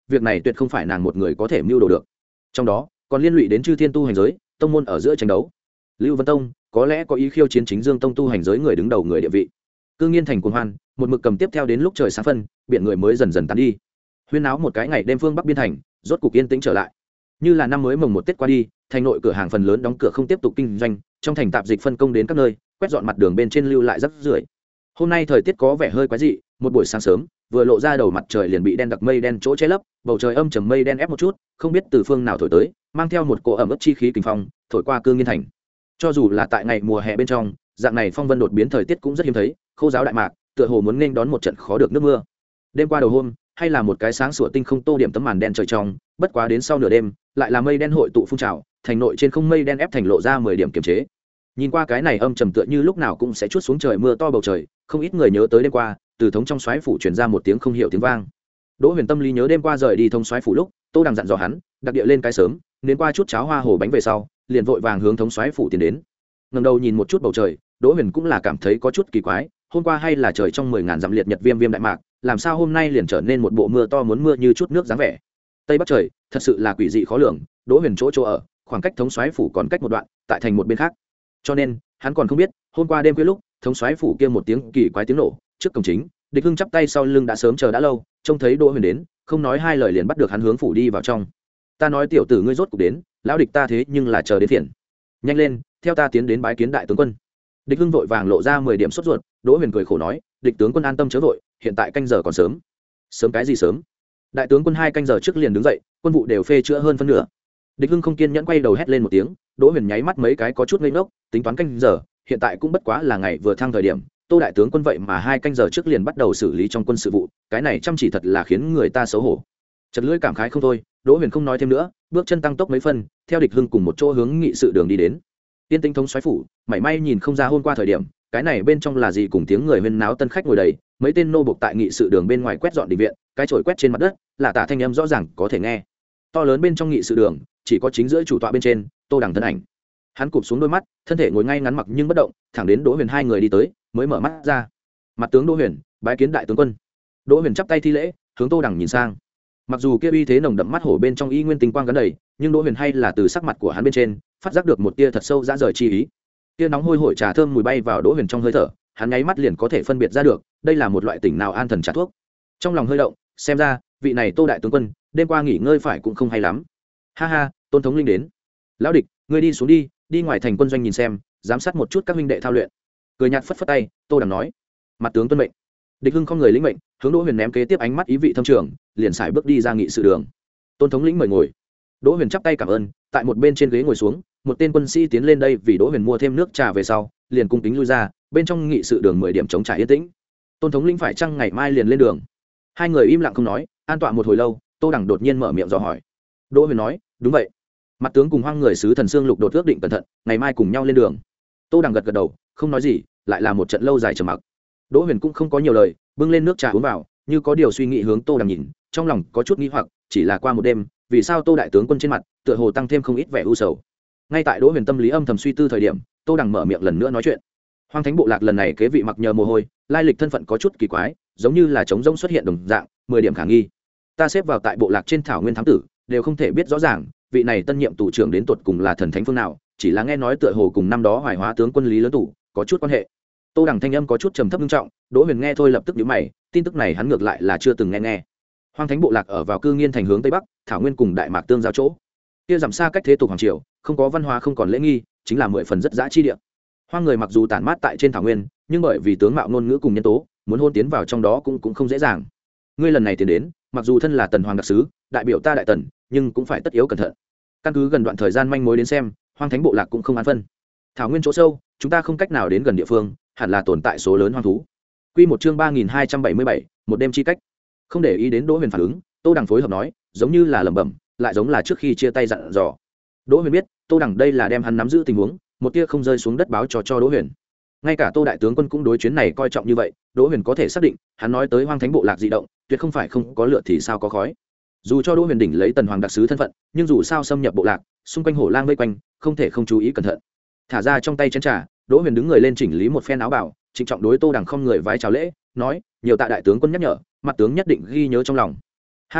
việc này tuyệt không phải nàng một người có thể mưu đồ được, trong đó còn liên lụy đến chư thiên tu hành giới tông môn ở giữa tranh đấu. Lưu Vân Tông có lẽ có ý khiêu chiến chính Dương Tông tu hành giới người đứng đầu người địa vị. Cương Nghiên thành cuồng hoan, một mực cầm tiếp theo đến lúc trời sáng phân, biển người mới dần dần tan đi. Huyên náo một cái ngày đêm phương Bắc biên thành, rốt cục yên tĩnh trở lại. Như là năm mới mồng một Tết qua đi, thành nội cửa hàng phần lớn đóng cửa không tiếp tục kinh doanh, trong thành tạp dịch phân công đến các nơi, quét dọn mặt đường bên trên lưu lại rác rưởi. Hôm nay thời tiết có vẻ hơi quái dị, một buổi sáng sớm, vừa lộ ra đầu mặt trời liền bị đen đặc mây đen chỗ che lấp, bầu trời âm trầm mây đen ép một chút, không biết từ phương nào thổi tới, mang theo một cỗ ẩm ướt chi khí kinh phong, thổi qua Cương Nghiên thành. Cho dù là tại ngày mùa hè bên trong, dạng này phong vân đột biến thời tiết cũng rất hiếm thấy, khô giáo đại mạc, tựa hồ muốn nên đón một trận khó được nước mưa. Đêm qua đầu hôm, hay là một cái sáng sủa tinh không tô điểm tấm màn đen trời trong, bất quá đến sau nửa đêm, lại là mây đen hội tụ phun trào, thành nội trên không mây đen ép thành lộ ra mười điểm kiềm chế. Nhìn qua cái này âm trầm tựa như lúc nào cũng sẽ trút xuống trời mưa to bầu trời, không ít người nhớ tới đêm qua, từ thống trong xoáy phủ truyền ra một tiếng không hiểu tiếng vang. Đỗ Huyền tâm lý nhớ đêm qua rời đi thống xoáy phủ lúc, Tô Đằng dặn dò hắn, đặc địa lên cái sớm, đến qua chút cháo hoa hồ bánh về sau, liền vội vàng hướng thống xoáy phủ tiến đến. Ngẩng đầu nhìn một chút bầu trời, Đỗ Huyền cũng là cảm thấy có chút kỳ quái, hôm qua hay là trời trong mười ngàn dặm liệt nhật viêm viêm đại mạc, làm sao hôm nay liền trở nên một bộ mưa to muốn mưa như chút nước dáng vẻ. Tây bắc trời, thật sự là quỷ dị khó lường, Đỗ Huyền chỗ chỗ ở, khoảng cách thống xoáy phủ còn cách một đoạn, tại thành một bên khác. Cho nên, hắn còn không biết, hôm qua đêm khuya lúc, thống xoáy phủ kia một tiếng kỳ quái tiếng nổ, trước cổng chính, Địch Hưng chắp tay sau lưng đã sớm chờ đã lâu, trông thấy Đỗ Huyền đến, không nói hai lời liền bắt được hắn hướng phủ đi vào trong. Ta nói tiểu tử ngươi rốt cục đến, lão địch ta thế nhưng là chờ đến phiền. Nhanh lên, theo ta tiến đến bái kiến đại tướng quân. Địch Hưng vội vàng lộ ra mười điểm sốt ruột, Đỗ Huyền cười khổ nói, địch tướng quân an tâm chớ vội, hiện tại canh giờ còn sớm. Sớm cái gì sớm? Đại tướng quân hai canh giờ trước liền đứng dậy, quân vụ đều phê chữa hơn phân nửa. Địch Hưng không kiên nhẫn quay đầu hét lên một tiếng, Đỗ Huyền nháy mắt mấy cái có chút ngây ngốc, tính toán canh giờ, hiện tại cũng bất quá là ngày vừa thăng thời điểm, Tô đại tướng quân vậy mà hai canh giờ trước liền bắt đầu xử lý trong quân sự vụ, cái này chăm chỉ thật là khiến người ta xấu hổ. Chật lưỡi cảm khái không thôi, Đỗ Huyền không nói thêm nữa, bước chân tăng tốc mấy phân, theo Địch Hưng cùng một chỗ hướng nghị sự đường đi đến. Tiên Tinh thống xoáy phủ, mảy may nhìn không ra hôm qua thời điểm, cái này bên trong là gì cùng tiếng người huyên náo tân khách ngồi đầy, mấy tên nô buộc tại nghị sự đường bên ngoài quét dọn đình viện, cái chổi quét trên mặt đất, là tả thanh âm rõ ràng có thể nghe. To lớn bên trong nghị sự đường, chỉ có chính giữa chủ tọa bên trên, Tô Đằng thân ảnh. Hắn cụp xuống đôi mắt, thân thể ngồi ngay ngắn mặc nhưng bất động, thẳng đến Đỗ Huyền hai người đi tới, mới mở mắt ra. Mặt tướng Đỗ Huyền, bái kiến đại tướng quân. Đỗ Huyền chắp tay thi lễ, hướng Tô Đằng nhìn sang. Mặc dù kia uy thế nồng đậm mắt hổ bên trong y nguyên tinh quang gắn đầy, nhưng Đỗ Huyền hay là từ sắc mặt của hắn bên trên phát giác được một tia thật sâu dã rời chi ý. Tia nóng hôi hổi trà thơm mùi bay vào Đỗ Huyền trong hơi thở, hắn nháy mắt liền có thể phân biệt ra được, đây là một loại tỉnh nào an thần trà thuốc. Trong lòng hơi động, xem ra vị này Tô đại tướng quân đêm qua nghỉ ngơi phải cũng không hay lắm. Ha ha, Tôn thống linh đến. Lão địch, ngươi đi xuống đi, đi ngoài thành quân doanh nhìn xem, giám sát một chút các huynh đệ thao luyện. Cười nhạt phất phất tay, Tô Đằng nói, mặt tướng tuân mệnh. Địch Hưng không người lĩnh mệnh, hướng Đỗ Huyền ném kế tiếp ánh mắt ý vị thâm trường, liền xài bước đi ra nghị sự đường. Tôn thống lĩnh mời ngồi. Đỗ Huyền chắp tay cảm ơn, tại một bên trên ghế ngồi xuống, một tên quân sĩ tiến lên đây vì Đỗ Huyền mua thêm nước trà về sau, liền cung kính lui ra, bên trong nghị sự đường mười điểm chống trải yên tĩnh. Tôn thống lĩnh phải chăng ngày mai liền lên đường? Hai người im lặng không nói, an tọa một hồi lâu, Tô Đằng đột nhiên mở miệng dò hỏi. Đỗ Huyền nói, đúng vậy. Mặt tướng cùng Hoang người sứ Thần Xương Lục đột ước định cẩn thận, ngày mai cùng nhau lên đường. Tô Đằng gật gật đầu, không nói gì, lại là một trận lâu dài trầm mặc. Đỗ Huyền cũng không có nhiều lời, bưng lên nước trà uống vào, như có điều suy nghĩ hướng Tô Đằng nhìn, trong lòng có chút nghi hoặc, chỉ là qua một đêm, vì sao Tô đại tướng quân trên mặt tựa hồ tăng thêm không ít vẻ u sầu. Ngay tại Đỗ Huyền tâm lý âm thầm suy tư thời điểm, Tô Đằng mở miệng lần nữa nói chuyện. Hoang Thánh bộ lạc lần này kế vị mặc nhờ mồ hôi, lai lịch thân phận có chút kỳ quái, giống như là trống rỗng xuất hiện đồng dạng, mười điểm khả nghi. Ta xếp vào tại bộ lạc trên thảo nguyên thám tử, đều không thể biết rõ ràng, vị này tân nhiệm tù trưởng đến tuột cùng là thần thánh phương nào, chỉ là nghe nói tựa hồ cùng năm đó Hoài Hóa tướng quân Lý lớn tù có chút quan hệ. Tô Đằng thanh âm có chút trầm thấp nghiêm trọng, Đỗ Huyền nghe thôi lập tức nhíu mày, tin tức này hắn ngược lại là chưa từng nghe nghe. Hoang Thánh bộ lạc ở vào Cư Nghiên thành hướng tây bắc, thảo nguyên cùng đại mạc tương giao chỗ. Kia giảm xa cách thế tục hoàng triều, không có văn hóa không còn lễ nghi, chính là mười phần rất dã chi địa. Hoang người mặc dù tản mát tại trên thảo nguyên, nhưng bởi vì tướng mạo ngôn ngữ cùng nhân tố, muốn hôn tiến vào trong đó cũng cũng không dễ dàng. Ngươi lần này tiến đến, mặc dù thân là tần hoàng đặc sứ, đại biểu ta đại tần, nhưng cũng phải tất yếu cẩn thận. Căn cứ gần đoạn thời gian manh mối đến xem, Hoang Thánh bộ lạc cũng không an phân. Thảo nguyên chỗ sâu, chúng ta không cách nào đến gần địa phương, hẳn là tồn tại số lớn hoang thú. Quy một chương ba nghìn hai trăm bảy mươi bảy, một đêm chi cách. Không để ý đến Đỗ Huyền phản ứng, Tô Đằng phối hợp nói, giống như là lẩm bẩm, lại giống là trước khi chia tay dặn dò. Đỗ Huyền biết, Tô Đằng đây là đem hắn nắm giữ tình huống, một tia không rơi xuống đất báo cho cho Đỗ Huyền. Ngay cả Tô đại tướng quân cũng đối chuyến này coi trọng như vậy, Đỗ Huyền có thể xác định, hắn nói tới Hoang Thánh bộ lạc dị động, tuyệt không phải không có lửa thì sao có khói. Dù cho Đỗ Huyền đỉnh lấy tần hoàng đặc sứ thân phận, nhưng dù sao xâm nhập bộ lạc, xung quanh hổ lang vây quanh, không thể không chú ý cẩn thận. Thả ra trong tay chén trà, Đỗ Huyền đứng người lên chỉnh lý một phen áo bào, trịnh trọng đối Tô Đằng không người vái chào lễ, nói, nhiều tạ đại tướng quân nhắc nhở, mặt tướng nhất định ghi nhớ trong lòng. Ha ha,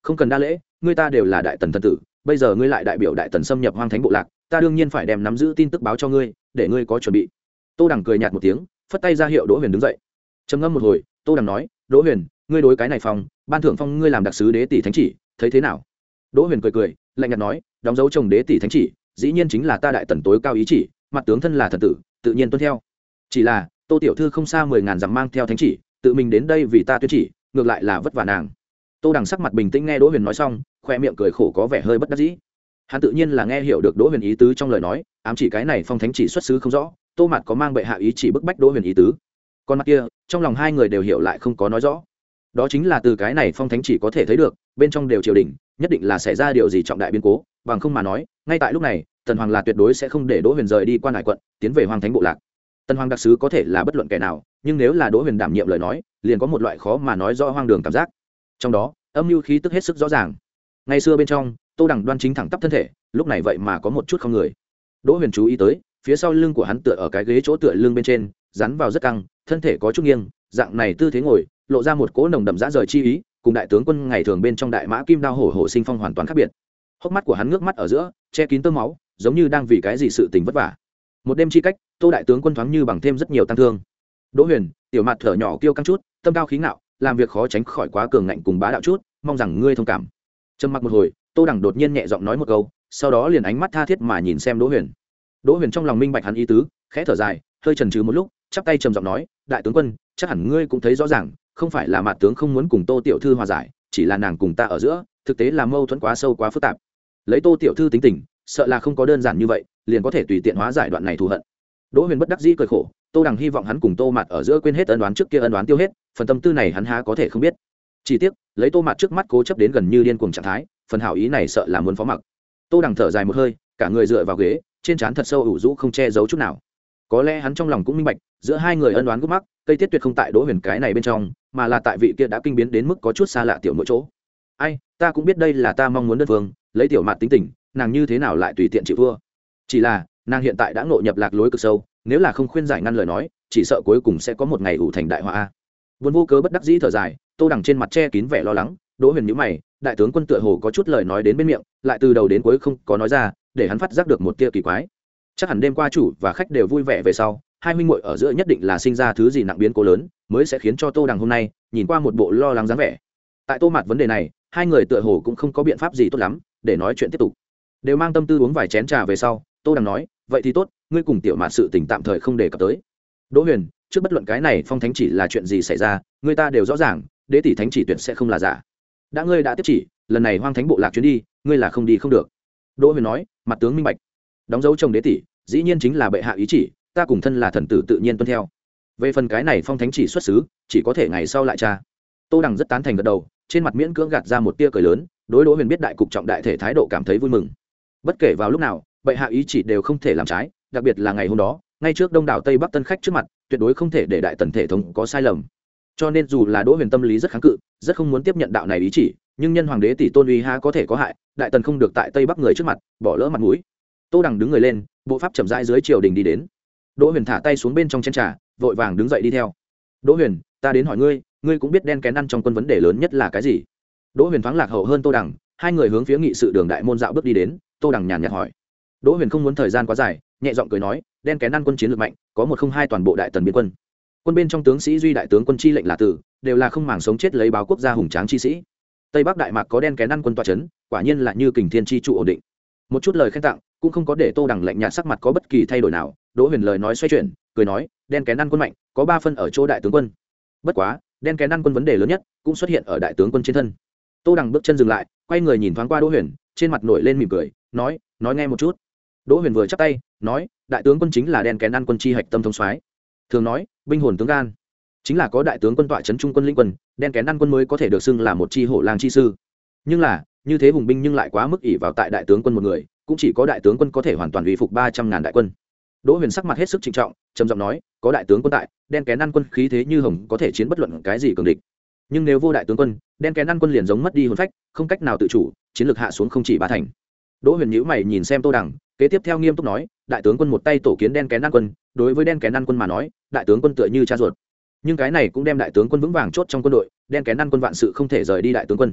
không cần đa lễ, ngươi ta đều là đại tần thần tử, bây giờ ngươi lại đại biểu đại tần xâm nhập hoang thánh bộ lạc, ta đương nhiên phải đem nắm giữ tin tức báo cho ngươi, để ngươi có chuẩn bị. Tô Đằng cười nhạt một tiếng, phất tay ra hiệu Đỗ Huyền đứng dậy. Trầm ngâm một hồi, Tô Đằng nói, Đỗ Huyền, ngươi đối cái này phong ban thưởng phong ngươi làm đặc sứ đế tỷ thánh chỉ, thấy thế nào? Đỗ Huyền cười cười, lạnh nhạt nói, đóng dấu chồng đế tỷ thánh chỉ, dĩ nhiên chính là ta đại tần tối cao ý chỉ, mặt tướng thân là thần tử, tự nhiên tuân theo. Chỉ là Tô tiểu thư không xa mười ngàn dặm mang theo thánh chỉ, tự mình đến đây vì ta tuyên chỉ, ngược lại là vất vả nàng. Tô Đằng sắc mặt bình tĩnh nghe Đỗ Huyền nói xong, khoe miệng cười khổ có vẻ hơi bất đắc dĩ. Hắn tự nhiên là nghe hiểu được Đỗ Huyền ý tứ trong lời nói, ám chỉ cái này phong thánh chỉ xuất xứ không rõ, Tô Mạt có mang bệ hạ ý chỉ bức bách Đỗ Huyền ý tứ. Còn mặt kia, trong lòng hai người đều hiểu lại không có nói rõ. Đó chính là từ cái này phong thánh chỉ có thể thấy được, bên trong đều triều đình, nhất định là xảy ra điều gì trọng đại biến cố, bằng không mà nói, ngay tại lúc này, Tần Hoàng là tuyệt đối sẽ không để Đỗ Huyền rời đi quan hải quận, tiến về Hoàng Thánh bộ lạc. Tần Hoàng đặc sứ có thể là bất luận kẻ nào, nhưng nếu là Đỗ Huyền đảm nhiệm lời nói, liền có một loại khó mà nói rõ hoang đường cảm giác. Trong đó, âm mưu khí tức hết sức rõ ràng. Ngày xưa bên trong, Tô Đằng đoan chính thẳng tắp thân thể, lúc này vậy mà có một chút không người. Đỗ Huyền chú ý tới, phía sau lưng của hắn tựa ở cái ghế chỗ tựa lưng bên trên, dán vào rất căng, thân thể có chút nghiêng, dạng này tư thế ngồi, lộ ra một cỗ nồng đậm dã rời chi ý, cùng đại tướng quân ngày thường bên trong đại mã kim đao hổ hổ sinh phong hoàn toàn khác biệt. Hốc mắt của hắn ngước mắt ở giữa, che kín tơ máu, giống như đang vì cái gì sự tình vất vả. Một đêm chi cách, Tô đại tướng quân thoáng như bằng thêm rất nhiều tăng thương. Đỗ Huyền, tiểu mặt thở nhỏ kiêu căng chút, tâm cao khí ngạo, làm việc khó tránh khỏi quá cường ngạnh cùng bá đạo chút, mong rằng ngươi thông cảm. Trầm mặc một hồi, Tô Đằng đột nhiên nhẹ giọng nói một câu, sau đó liền ánh mắt tha thiết mà nhìn xem Đỗ Huyền. Đỗ Huyền trong lòng minh bạch hắn ý tứ, khẽ thở dài, hơi chần chừ một lúc, chắp tay trầm giọng nói, đại tướng quân, chắc hẳn ngươi cũng thấy rõ ràng, không phải là mạt tướng không muốn cùng Tô tiểu thư hòa giải, chỉ là nàng cùng ta ở giữa, thực tế là mâu thuẫn quá sâu quá phức tạp. Lấy Tô tiểu thư tính tình, sợ là không có đơn giản như vậy, liền có thể tùy tiện hóa giải đoạn này thù hận. Đỗ Huyền bất đắc dĩ cười khổ, Tô Đằng hy vọng hắn cùng Tô Mạt ở giữa quên hết ân oán trước kia ân oán tiêu hết, phần tâm tư này hắn há có thể không biết. Chỉ tiếc, lấy Tô Mạt trước mắt cố chấp đến gần như điên cuồng trạng thái, phần hảo ý này sợ là muốn phó mặc. Tô Đằng thở dài một hơi, cả người dựa vào ghế, trên trán thật sâu ủ rũ không che giấu chút nào. Có lẽ hắn trong lòng cũng minh bạch, giữa hai người ân oán gút mắc, cây tiết tuyệt không tại Đỗ Huyền cái này bên trong, mà là tại vị kia đã kinh biến đến mức có chút xa lạ tiểu mỗi chỗ. Ai, ta cũng biết đây là ta mong muốn đơn phương, lấy tiểu Mạt tính tình, nàng như thế nào lại tùy tiện chịu thua. Chỉ là, nàng hiện tại đã ngộ nhập lạc lối cực sâu, nếu là không khuyên giải ngăn lời nói, chỉ sợ cuối cùng sẽ có một ngày ủ thành đại họa a. Buồn vô cớ bất đắc dĩ thở dài, Tô Đằng trên mặt che kín vẻ lo lắng, Đỗ Huyền nhíu mày, đại tướng quân tựa hồ có chút lời nói đến bên miệng, lại từ đầu đến cuối không có nói ra, để hắn phát giác được một tia kỳ quái. Chắc hẳn đêm qua chủ và khách đều vui vẻ về sau, hai huynh muội ở giữa nhất định là sinh ra thứ gì nặng biến cố lớn, mới sẽ khiến cho Tô Đằng hôm nay nhìn qua một bộ lo lắng dáng vẻ. Tại Tô Mạt vấn đề này, hai người tựa hồ cũng không có biện pháp gì tốt lắm, để nói chuyện tiếp tục. Đều mang tâm tư uống vài chén trà về sau, Tô Đằng nói, vậy thì tốt, ngươi cùng tiểu Mạt sự tình tạm thời không đề cập tới. Đỗ Huyền, trước bất luận cái này phong thánh chỉ là chuyện gì xảy ra, người ta đều rõ ràng, đế tỷ thánh chỉ tuyệt sẽ không là giả. Đã ngươi đã tiếp chỉ, lần này hoang thánh bộ lạc chuyến đi, ngươi là không đi không được. Đỗ Huyền nói, mặt tướng minh bạch. Đóng dấu chồng đế tỷ, dĩ nhiên chính là bệ hạ ý chỉ, ta cùng thân là thần tử tự nhiên tuân theo. Về phần cái này phong thánh chỉ xuất xứ, chỉ có thể ngày sau lại tra. Tô Đằng rất tán thành gật đầu, trên mặt miễn cưỡng gạt ra một tia cười lớn, đối Đỗ Huyền biết đại cục trọng đại thể thái độ cảm thấy vui mừng. Bất kể vào lúc nào, bệ hạ ý chỉ đều không thể làm trái, đặc biệt là ngày hôm đó, ngay trước đông đảo Tây Bắc tân khách trước mặt, tuyệt đối không thể để đại tần thể thống có sai lầm. Cho nên dù là Đỗ Huyền tâm lý rất kháng cự, rất không muốn tiếp nhận đạo này ý chỉ, nhưng nhân hoàng đế tỷ tôn uy há có thể có hại, đại tần không được tại Tây Bắc người trước mặt bỏ lỡ mặt mũi. Tô Đằng đứng người lên, bộ pháp chậm rãi dưới triều đình đi đến. Đỗ Huyền thả tay xuống bên trong chén trà, vội vàng đứng dậy đi theo. Đỗ Huyền, ta đến hỏi ngươi, ngươi cũng biết đen kén ăn trong quân vấn đề lớn nhất là cái gì? Đỗ Huyền thoáng lạc hậu hơn Tô Đằng, hai người hướng phía nghị sự đường đại môn dạo bước đi đến. Tô Đằng nhàn nhạt hỏi. Đỗ Huyền không muốn thời gian quá dài, nhẹ giọng cười nói, đen kén ăn quân chiến lược mạnh, có một không hai toàn bộ đại tần biên quân. Quân bên trong tướng sĩ duy đại tướng quân chi lệnh là tử, đều là không màng sống chết lấy báo quốc gia hùng tráng chi sĩ. Tây Bắc đại mạc có đen kén ăn quân tọa chấn, quả nhiên là như kình thiên chi trụ ổn định. Một chút lời khen tặng cũng không có để Tô Đằng lạnh nhạt sắc mặt có bất kỳ thay đổi nào. Đỗ Huyền lời nói xoay chuyển, cười nói, đen kén ăn quân mạnh, có ba phân ở chỗ đại tướng quân. Bất quá, đen kén ăn quân vấn đề lớn nhất cũng xuất hiện ở đại tướng quân trên thân. Tô Đằng bước chân dừng lại, quay người nhìn thoáng qua Đỗ Huyền, trên mặt nổi lên mỉm cười, nói, nói nghe một chút. Đỗ Huyền vừa chắp tay, nói, đại tướng quân chính là đen kén ăn quân chi hạch tâm thống soái. Thường nói, binh hồn tướng gan, chính là có đại tướng quân tọa trấn trung quân lĩnh quân, đen kén ăn quân mới có thể được xưng là một chi hổ lang chi sư. Nhưng là, như thế hùng binh nhưng lại quá mức ỷ vào tại đại tướng quân một người, cũng chỉ có đại tướng quân có thể hoàn toàn uy phục ba trăm ngàn đại quân. Đỗ Huyền sắc mặt hết sức trịnh trọng, trầm giọng nói, có đại tướng quân tại, đen kén ăn quân khí thế như hồng, có thể chiến bất luận cái gì cường địch. Nhưng nếu vô đại tướng quân, đen kén ăn quân liền giống mất đi hồn phách, không cách nào tự chủ, chiến lược hạ xuống không chỉ ba thành. Đỗ Huyền nhíu mày nhìn xem Tô Đằng, kế tiếp theo nghiêm túc nói, đại tướng quân một tay tổ kiến đen kén ăn quân, đối với đen kén ăn quân mà nói, đại tướng quân tựa như cha ruột. Nhưng cái này cũng đem đại tướng quân vững vàng chốt trong quân đội, đen kén ăn quân vạn sự không thể rời đi đại tướng quân.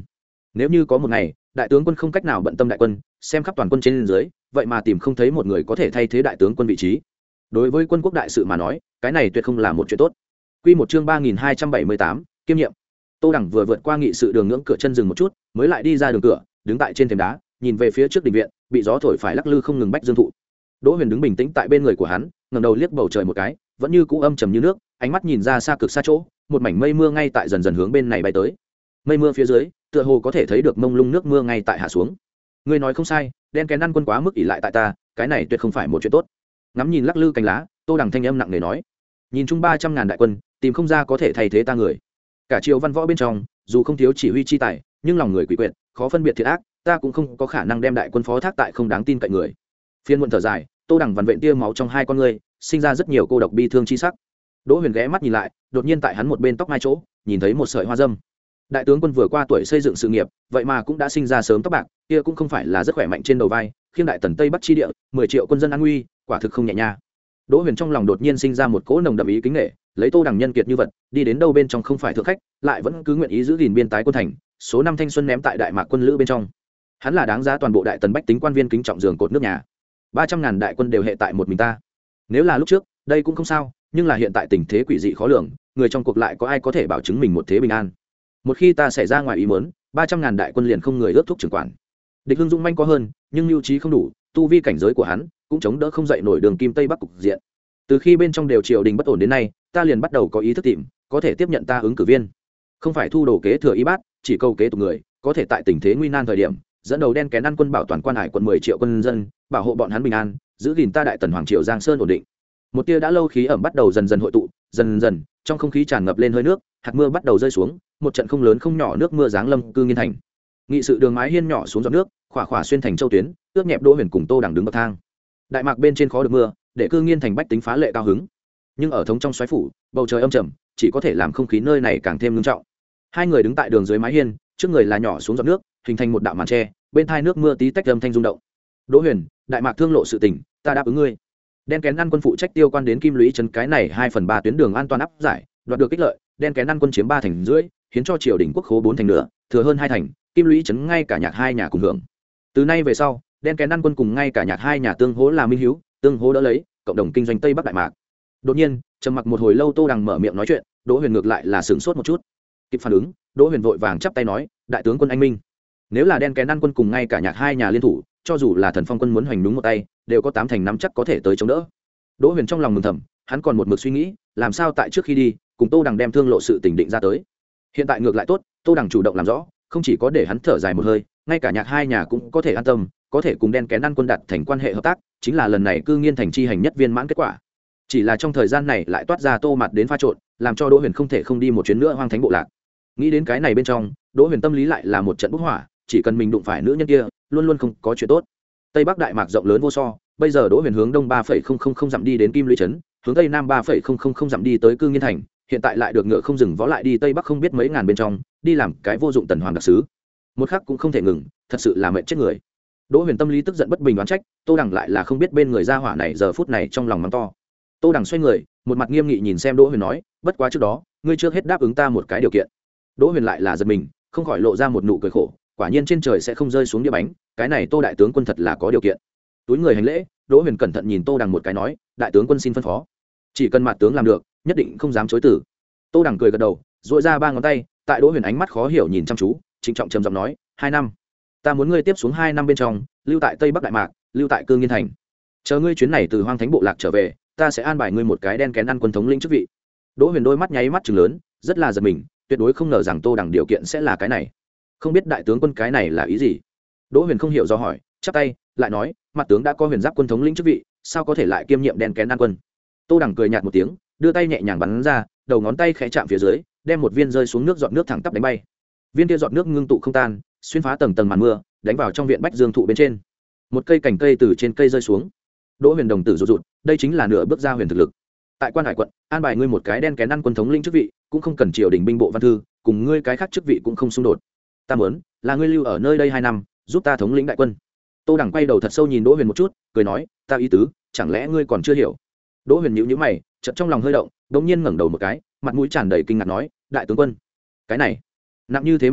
nếu như có một ngày đại tướng quân không cách nào bận tâm đại quân, xem khắp toàn quân trên dưới, vậy mà tìm không thấy một người có thể thay thế đại tướng quân vị trí, đối với quân quốc đại sự mà nói, cái này tuyệt không là một chuyện tốt. Quy một chương ba nghìn hai trăm bảy mươi tám, kiêm nhiệm. Tô Đẳng vừa vượt qua nghị sự đường ngưỡng cửa chân dừng một chút, mới lại đi ra đường cửa, đứng tại trên thềm đá, nhìn về phía trước đình viện, bị gió thổi phải lắc lư không ngừng bách dương thụ. Đỗ Huyền đứng bình tĩnh tại bên người của hắn, ngẩng đầu liếc bầu trời một cái, vẫn như cũ âm trầm như nước, ánh mắt nhìn ra xa cực xa chỗ, một mảnh mây mưa ngay tại dần dần hướng bên này bay tới. Mây mưa phía dưới, tựa hồ có thể thấy được mông lung nước mưa ngay tại hạ xuống. Ngươi nói không sai, đen kén ăn quân quá mức ỷ lại tại ta, cái này tuyệt không phải một chuyện tốt. Ngắm nhìn lắc lư cành lá, Tô Đẳng thanh âm nặng nề nói, nhìn chung ba trăm ngàn đại quân, tìm không ra có thể thay thế ta người. Cả triều văn võ bên trong, dù không thiếu chỉ huy chi tài, nhưng lòng người quỷ quyệt, khó phân biệt thiệt ác, ta cũng không có khả năng đem đại quân phó thác tại không đáng tin cậy người. Phiên muộn thở dài, Tô Đẳng vằn vện tia máu trong hai con ngươi, sinh ra rất nhiều cô độc bi thương chi sắc. Đỗ Huyền ghé mắt nhìn lại, đột nhiên tại hắn một bên tóc mai chỗ, nhìn thấy một sợi hoa dâm. Đại tướng quân vừa qua tuổi xây dựng sự nghiệp, vậy mà cũng đã sinh ra sớm tóc bạc, kia cũng không phải là rất khỏe mạnh trên đầu vai, khiêng đại tần tây bắc chi địa, mười triệu quân dân an nguy, quả thực không nhẹ nha. Đỗ Huyền trong lòng đột nhiên sinh ra một cỗ nồng đậm ý kính nể, lấy Tô Đẳng nhân kiệt như vật, đi đến đâu bên trong không phải thượng khách, lại vẫn cứ nguyện ý giữ gìn biên tái quân thành, số năm thanh xuân ném tại đại mạc quân lữ bên trong. Hắn là đáng giá toàn bộ đại tần bách tính quan viên kính trọng giường cột nước nhà. Ba trăm ngàn đại quân đều hệ tại một mình ta. Nếu là lúc trước, đây cũng không sao, nhưng là hiện tại tình thế quỷ dị khó lường, người trong cuộc lại có ai có thể bảo chứng mình một thế bình an. Một khi ta xảy ra ngoài ý muốn, ba trăm ngàn đại quân liền không người ước thúc trưởng quản. Địch Hưng Dũng manh có hơn, nhưng mưu trí không đủ, tu vi cảnh giới của hắn cũng chống đỡ không dậy nổi đường kim tây bắc cục diện. Từ khi bên trong đều triều đình bất ổn đến nay, ta liền bắt đầu có ý thức tìm, có thể tiếp nhận ta ứng cử viên, không phải thu đồ kế thừa y bát, chỉ câu kế tục người, có thể tại tình thế nguy nan thời điểm, dẫn đầu đen kén ăn quân bảo toàn quan hải quận mười triệu quân dân, bảo hộ bọn hắn bình an, giữ gìn ta đại tần hoàng triều giang sơn ổn định. Một tia đã lâu khí ẩm bắt đầu dần dần hội tụ, dần dần trong không khí tràn ngập lên hơi nước, hạt mưa bắt đầu rơi xuống, một trận không lớn không nhỏ nước mưa giáng lâm cư nghiên thành. Nghị sự đường mái hiên nhỏ xuống giọt nước, khỏa khỏa xuyên thành châu tuyến, ướt nhẹp Đỗ Huyền cùng Tô Đẳng đứng bậc thang. Đại mạc bên trên khó được mưa, để cư nghiên thành bách tính phá lệ cao hứng, nhưng ở thống trong xoáy phủ, bầu trời âm trầm, chỉ có thể làm không khí nơi này càng thêm nghiêm trọng. Hai người đứng tại đường dưới mái hiên, trước người là nhỏ xuống giọt nước, hình thành một đạo màn tre, bên thai nước mưa tí tách âm thanh rung động. Đỗ Huyền, đại mạc thương lộ sự tình, ta đáp ứng ngươi. Đen kén ăn quân phụ trách tiêu quan đến kim lũy trấn cái này hai phần ba tuyến đường an toàn áp giải, đoạt được ích lợi, đen kén ăn quân chiếm ba thành rưỡi, hiến cho triều đình quốc khố bốn thành nữa, thừa hơn hai thành, kim lũy trấn ngay cả nhạc hai nhà cùng hưởng. Từ nay về sau, đen kén ăn quân cùng ngay cả nhạc hai nhà tương hỗ là minh hiếu, tương hỗ đỡ lấy, cộng đồng kinh doanh tây bắc đại mạc. Đột nhiên, trầm mặc một hồi lâu, Tô Đằng mở miệng nói chuyện, Đỗ Huyền ngược lại là sửng sốt một chút. Kịp phản ứng, Đỗ Huyền vội vàng chắp tay nói, đại tướng quân anh minh. Nếu là đen kén ăn quân cùng ngay cả nhạc hai nhà liên thủ, cho dù là thần phong quân muốn hoành đúng một tay, đều có tám thành nắm chắc có thể tới chống đỡ. Đỗ Huyền trong lòng mừng thầm, hắn còn một mực suy nghĩ, làm sao tại trước khi đi, cùng Tô Đằng đem thương lộ sự tình định ra tới. Hiện tại ngược lại tốt, Tô Đằng chủ động làm rõ, không chỉ có để hắn thở dài một hơi, ngay cả nhạc hai nhà cũng có thể an tâm, có thể cùng đen kén ăn quân đặt thành quan hệ hợp tác, chính là lần này cư nghiên thành chi hành nhất viên mãn kết quả. Chỉ là trong thời gian này lại toát ra Tô Mạt đến pha trộn, làm cho Đỗ Huyền không thể không đi một chuyến nữa hoang thánh bộ lạc. Nghĩ đến cái này bên trong, Đỗ Huyền tâm lý lại là một trận bốc hỏa, chỉ cần mình đụng phải nữ nhân kia, luôn luôn không có chuyện tốt. Tây Bắc đại mạc rộng lớn vô so, bây giờ Đỗ Huyền hướng đông ba phẩy không không không dặm đi đến Kim Lũy trấn, hướng tây nam ba phẩy không không không dặm đi tới Cư Nghiên thành, hiện tại lại được ngựa không dừng vó lại đi tây bắc không biết mấy ngàn bên trong, đi làm cái vô dụng tần hoàng đặc sứ. Một khắc cũng không thể ngừng, thật sự là mệt chết người. Đỗ Huyền tâm lý tức giận bất bình đoán trách, Tô Đằng lại là không biết bên người gia hỏa này giờ phút này trong lòng mắng to. Tô Đằng xoay người, một mặt nghiêm nghị nhìn xem Đỗ Huyền nói, bất quá trước đó, ngươi trước hết đáp ứng ta một cái điều kiện. Đỗ Huyền lại là giật mình, không khỏi lộ ra một nụ cười khổ, quả nhiên trên trời sẽ không rơi xuống đĩa bánh, cái này Tô đại tướng quân thật là có điều kiện. Túi người hành lễ, Đỗ Huyền cẩn thận nhìn Tô Đằng một cái nói, đại tướng quân xin phân phó. Chỉ cần mặt tướng làm được, nhất định không dám chối từ. Tô Đằng cười gật đầu, duỗi ra ba ngón tay, tại Đỗ Huyền ánh mắt khó hiểu nhìn chăm chú, trịnh trọng trầm giọng nói, hai năm. Ta muốn ngươi tiếp xuống hai năm bên trong, lưu tại Tây Bắc đại mạc, lưu tại Cư Nghiên thành. Chờ ngươi chuyến này từ Hoang Thánh bộ lạc trở về, ta sẽ an bài ngươi một cái đen kén ăn quân thống lĩnh chức vị. Đỗ Huyền đôi mắt nháy mắt trừng lớn, rất là giật mình, tuyệt đối không ngờ rằng Tô Đằng điều kiện sẽ là cái này. Không biết đại tướng quân cái này là ý gì? Đỗ Huyền không hiểu do hỏi, chắp tay, lại nói, mặt tướng đã có Huyền Giáp quân thống lĩnh chức vị, sao có thể lại kiêm nhiệm đen kén ăn quân? Tô Đằng cười nhạt một tiếng, đưa tay nhẹ nhàng bắn ra, đầu ngón tay khẽ chạm phía dưới, đem một viên rơi xuống nước giọt nước thẳng tắp đánh bay. Viên kia giọt nước ngưng tụ không tan, xuyên phá tầng tầng màn mưa, đánh vào trong viện bách dương thụ bên trên. Một cây cành cây từ trên cây rơi xuống. Đỗ Huyền đồng tử rụt rụt, đây chính là nửa bước ra huyền thực lực. Tại Quan Hải quận, an bài ngươi một cái đen kén ăn quân thống lĩnh chức vị, cũng không cần triều đình binh bộ văn thư, cùng ngươi cái khác chức vị cũng không xung đột. Ta muốn là ngươi lưu ở nơi đây hai năm, giúp ta thống lĩnh đại quân. Tô Đằng quay đầu thật sâu nhìn Đỗ Huyền một chút, cười nói, ta ý tứ, chẳng lẽ ngươi còn chưa hiểu? Đỗ Huyền nhíu nhíu mày, chợt trong lòng hơi động, đột nhiên ngẩng đầu một cái, mặt mũi tràn đầy kinh ngạc nói, đại tướng quân, cái này nặng như thế mặc cho,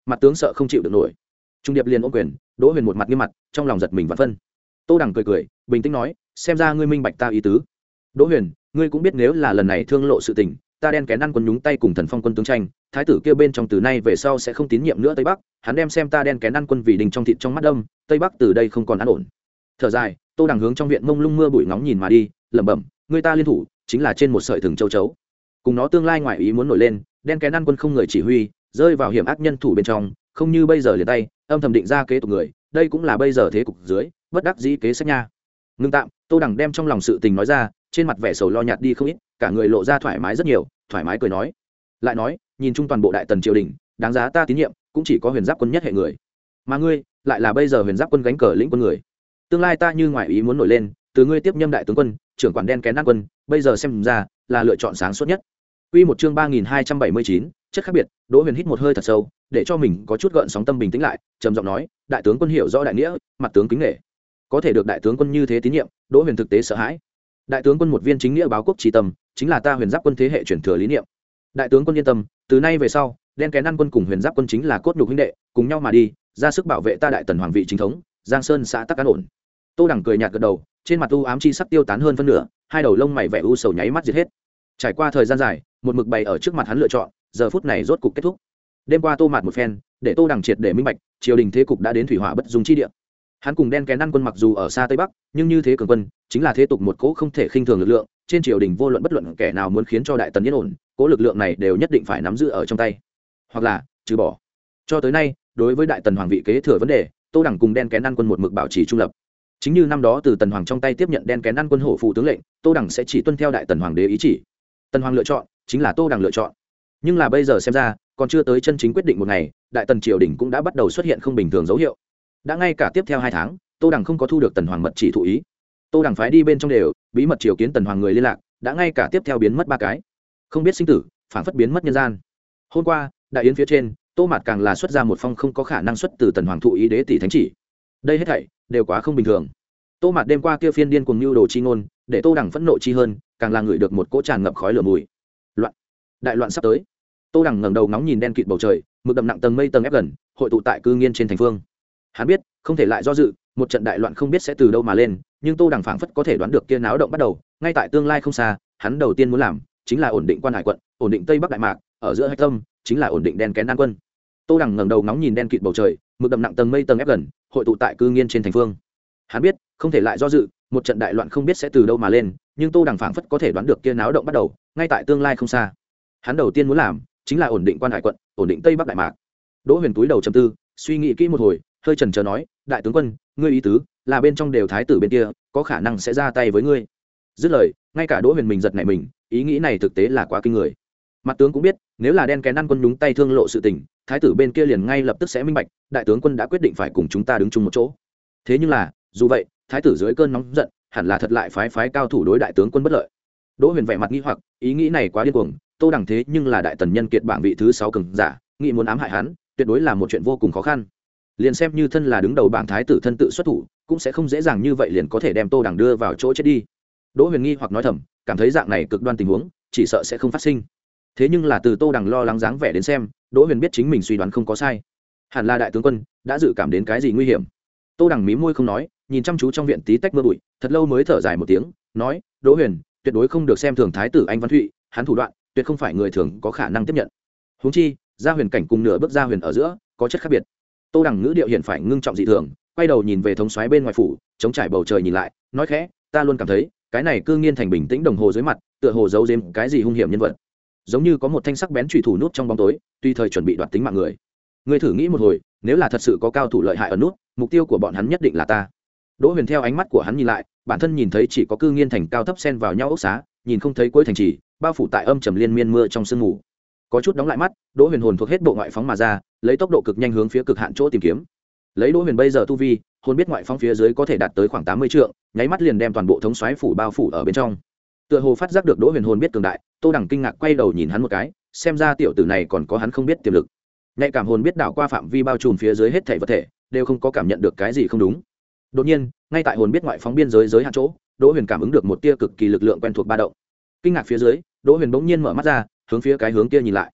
mặt tướng sợ không chịu được nổi. Trung điệp liền ôm quyền, Đỗ Huyền một mặt nghiêm mặt, trong lòng giật mình vạn phân. Tô Đằng cười cười, bình tĩnh nói, xem ra ngươi minh bạch ta ý tứ. Đỗ Huyền, ngươi cũng biết nếu là lần này thương lộ sự tình, ta đen kén ăn quân nhúng tay cùng Thần Phong quân tướng tranh, thái tử kia bên trong từ nay về sau sẽ không tín nhiệm nữa Tây Bắc, hắn đem xem ta đen kén ăn quân vì đình trong thịt trong mắt đông, Tây Bắc từ đây không còn an ổn. Thở dài, Tô Đằng hướng trong viện mông lung mưa bụi ngóng nhìn mà đi, lẩm bẩm, người ta liên thủ, chính là trên một sợi thừng châu chấu. Cùng nó tương lai ngoài ý muốn nổi lên, đen kén ăn quân không người chỉ huy, rơi vào hiểm ác nhân thủ bên trong, không như bây giờ liền tay, âm thầm định ra kế tục người, đây cũng là bây giờ thế cục dưới, bất đắc dĩ kế sách nha. Ngưng tạm, Tô Đằng đem trong lòng sự tình nói ra, trên mặt vẻ sầu lo nhạt đi không ít, cả người lộ ra thoải mái rất nhiều, thoải mái cười nói, lại nói, nhìn chung toàn bộ đại tần triều đình, đáng giá ta tín nhiệm, cũng chỉ có Huyền Giáp quân nhất hệ người, mà ngươi, lại là bây giờ Huyền Giáp quân gánh cờ lĩnh quân người. Tương lai ta như ngoài ý muốn nổi lên, từ ngươi tiếp nhâm đại tướng quân, trưởng quản đen kén ăn quân, bây giờ xem ra là lựa chọn sáng suốt nhất. Quy một chương ba nghìn hai trăm bảy mươi chín, chất khác biệt. Đỗ Huyền hít một hơi thật sâu, để cho mình có chút gợn sóng tâm bình tĩnh lại, trầm giọng nói, đại tướng quân hiểu rõ đại nghĩa, mặt tướng kính nể. Có thể được đại tướng quân như thế tín nhiệm, Đỗ Huyền thực tế sợ hãi. Đại tướng quân một viên chính nghĩa báo quốc chi tâm, chính là ta Huyền Giáp quân thế hệ truyền thừa lý niệm. Đại tướng quân yên tâm, từ nay về sau, đen kén ăn quân cùng Huyền Giáp quân chính là cốt nhục huynh đệ, cùng nhau mà đi, ra sức bảo vệ ta đại tần hoàng vị chính thống, Giang Sơn xã tắc an ổn. Tô Đằng cười nhạt gật đầu, trên mặt u ám chi sắc tiêu tán hơn phân nửa, hai đầu lông mày vẻ u sầu nháy mắt diệt hết. Trải qua thời gian dài, một mực bày ở trước mặt hắn lựa chọn, giờ phút này rốt cục kết thúc. Đêm qua Tô Mạt một phen, để Tô Đằng triệt để minh bạch, triều đình thế cục đã đến thủy hỏa bất dung chi địa. Hắn cùng đen kén ăn quân mặc dù ở xa Tây Bắc, nhưng như thế cường quân, chính là thế tục một cỗ không thể khinh thường lực lượng, trên triều đình vô luận bất luận kẻ nào muốn khiến cho đại tần yên ổn, cỗ lực lượng này đều nhất định phải nắm giữ ở trong tay, hoặc là trừ bỏ. Cho tới nay, đối với đại tần hoàng vị kế thừa vấn đề, Tô Đằng cùng đen kén ăn quân một mực bảo trì trung lập. Chính như năm đó từ tần hoàng trong tay tiếp nhận đen kén ăn quân hổ phụ tướng lệnh, Tô Đằng sẽ chỉ tuân theo đại tần hoàng đế ý chỉ. Tần hoàng lựa chọn chính là Tô Đằng lựa chọn. Nhưng là bây giờ xem ra, còn chưa tới chân chính quyết định một ngày, đại tần triều đình cũng đã bắt đầu xuất hiện không bình thường dấu hiệu. Đã ngay cả tiếp theo hai tháng, Tô Đằng không có thu được tần hoàng mật chỉ thụ ý. Tô Đằng phái đi bên trong đều bí mật triều kiến tần hoàng người liên lạc, đã ngay cả tiếp theo biến mất ba cái, không biết sinh tử, phản phất biến mất nhân gian. Hôm qua, đại yến phía trên, Tô Mạt càng là xuất ra một phong không có khả năng xuất từ tần hoàng thụ ý đế tỷ thánh chỉ. Đây hết thảy đều quá không bình thường. Tô Mạt đêm qua kia phiên điên cuồng nưu đồ chi ngôn, để Tô Đằng phẫn nộ chi hơn, càng là ngửi được một cỗ tràn ngập khói lửa mùi. Loạn, đại loạn sắp tới. Tô Đằng ngẩng đầu ngóng nhìn đen kịt bầu trời, mực đậm nặng tầng mây tầng ép gần, hội tụ tại cư nghiên trên thành phương. Hắn biết, không thể lại do dự, một trận đại loạn không biết sẽ từ đâu mà lên, nhưng Tô Đằng phảng phất có thể đoán được kia náo động bắt đầu, ngay tại tương lai không xa, hắn đầu tiên muốn làm chính là ổn định quan hải quận, ổn định Tây Bắc Đại Mạc, ở giữa hạch tâm chính là ổn định đen kén an quân. Tô Đằng ngẩng đầu ngóng nhìn đen kịt bầu trời, mực đậm nặng tầng mây tầng ép gần, hội tụ tại cư nghiên trên thành phương. Hắn biết, không thể lại do dự, một trận đại loạn không biết sẽ từ đâu mà lên, nhưng Tô Đằng phảng phất có thể đoán được kia náo động bắt đầu, ngay tại tương lai không xa. Hắn đầu tiên muốn làm chính là ổn định quan hải quận, ổn định Tây Bắc Đại Mạc. Đỗ Huyền túi đầu trầm tư, suy nghĩ kỹ một hồi, hơi chần chờ nói, đại tướng quân, ngươi ý tứ là bên trong đều thái tử bên kia có khả năng sẽ ra tay với ngươi. Dứt lời, ngay cả Đỗ Huyền mình giật nảy mình, ý nghĩ này thực tế là quá kinh người. Mặt tướng cũng biết, nếu là đen kén ăn quân nhúng tay thương lộ sự tình, thái tử bên kia liền ngay lập tức sẽ minh bạch, đại tướng quân đã quyết định phải cùng chúng ta đứng chung một chỗ. Thế nhưng là, dù vậy, thái tử dưới cơn nóng giận, hẳn là thật lại phái phái cao thủ đối đại tướng quân bất lợi. Đỗ Huyền vẻ mặt nghi hoặc, ý nghĩ này quá điên cuồng, Tô Đằng thế nhưng là đại tần nhân kiệt bảng vị thứ sáu cường giả, nghĩ muốn ám hại hắn, tuyệt đối là một chuyện vô cùng khó khăn. Liền xem như thân là đứng đầu bảng thái tử thân tự xuất thủ, cũng sẽ không dễ dàng như vậy liền có thể đem Tô Đằng đưa vào chỗ chết đi. Đỗ Huyền nghi hoặc nói thầm, cảm thấy dạng này cực đoan tình huống, chỉ sợ sẽ không phát sinh. Thế nhưng là từ Tô Đằng lo lắng dáng vẻ đến xem, Đỗ Huyền biết chính mình suy đoán không có sai. Hẳn là đại tướng quân đã dự cảm đến cái gì nguy hiểm. Tô Đằng mím môi không nói, nhìn chăm chú trong viện tí tách mưa bụi, thật lâu mới thở dài một tiếng, nói, Đỗ Huyền, tuyệt đối không được xem thường thái tử anh Văn Thụy, hắn thủ đoạn, tuyệt không phải người thường có khả năng tiếp nhận. Huống chi, gia huyền cảnh cùng nửa bước gia huyền ở giữa, có chất khác biệt. Tô Đằng ngữ điệu hiện phải ngưng trọng dị thường, quay đầu nhìn về thống soái bên ngoài phủ, chống trải bầu trời nhìn lại, nói khẽ, ta luôn cảm thấy, cái này cư nghiên thành bình tĩnh đồng hồ dưới mặt, tựa hồ giấu giếm cái gì hung hiểm nhân vật. Giống như có một thanh sắc bén chùy thủ nút trong bóng tối, tùy thời chuẩn bị đoạt tính mạng người. Ngươi thử nghĩ một hồi, nếu là thật sự có cao thủ lợi hại ở nút, mục tiêu của bọn hắn nhất định là ta. Đỗ Huyền theo ánh mắt của hắn nhìn lại, bản thân nhìn thấy chỉ có cư nghiên thành cao thấp xen vào nhau ốc xá, nhìn không thấy cuối thành trì, bao phủ tại âm trầm liên miên mưa trong sương mù. Có chút đóng lại mắt, Đỗ Huyền hồn thuộc hết bộ ngoại phóng mà ra, lấy tốc độ cực nhanh hướng phía cực hạn chỗ tìm kiếm. Lấy Đỗ Huyền bây giờ tu vi, hồn biết ngoại phóng phía dưới có thể đạt tới khoảng tám mươi trượng, nháy mắt liền đem toàn bộ thống soái phủ bao phủ ở bên trong. Tựa hồ phát giác được Đỗ Huyền hồn biết cường đại, Tô Đằng kinh ngạc quay đầu nhìn hắn một cái, xem ra tiểu tử này còn có hắn không biết tiềm lực. Nhạy cảm hồn biết đảo qua phạm vi bao trùm phía dưới hết thảy vật thể, đều không có cảm nhận được cái gì không đúng. Đột nhiên, ngay tại hồn biết ngoại phóng biên giới giới hạn chỗ, Đỗ Huyền cảm ứng được một tia cực kỳ lực lượng quen thuộc ba động. Kinh ngạc phía dưới, Đỗ Huyền bỗng nhiên mở mắt ra, hướng phía cái hướng kia nhìn lại.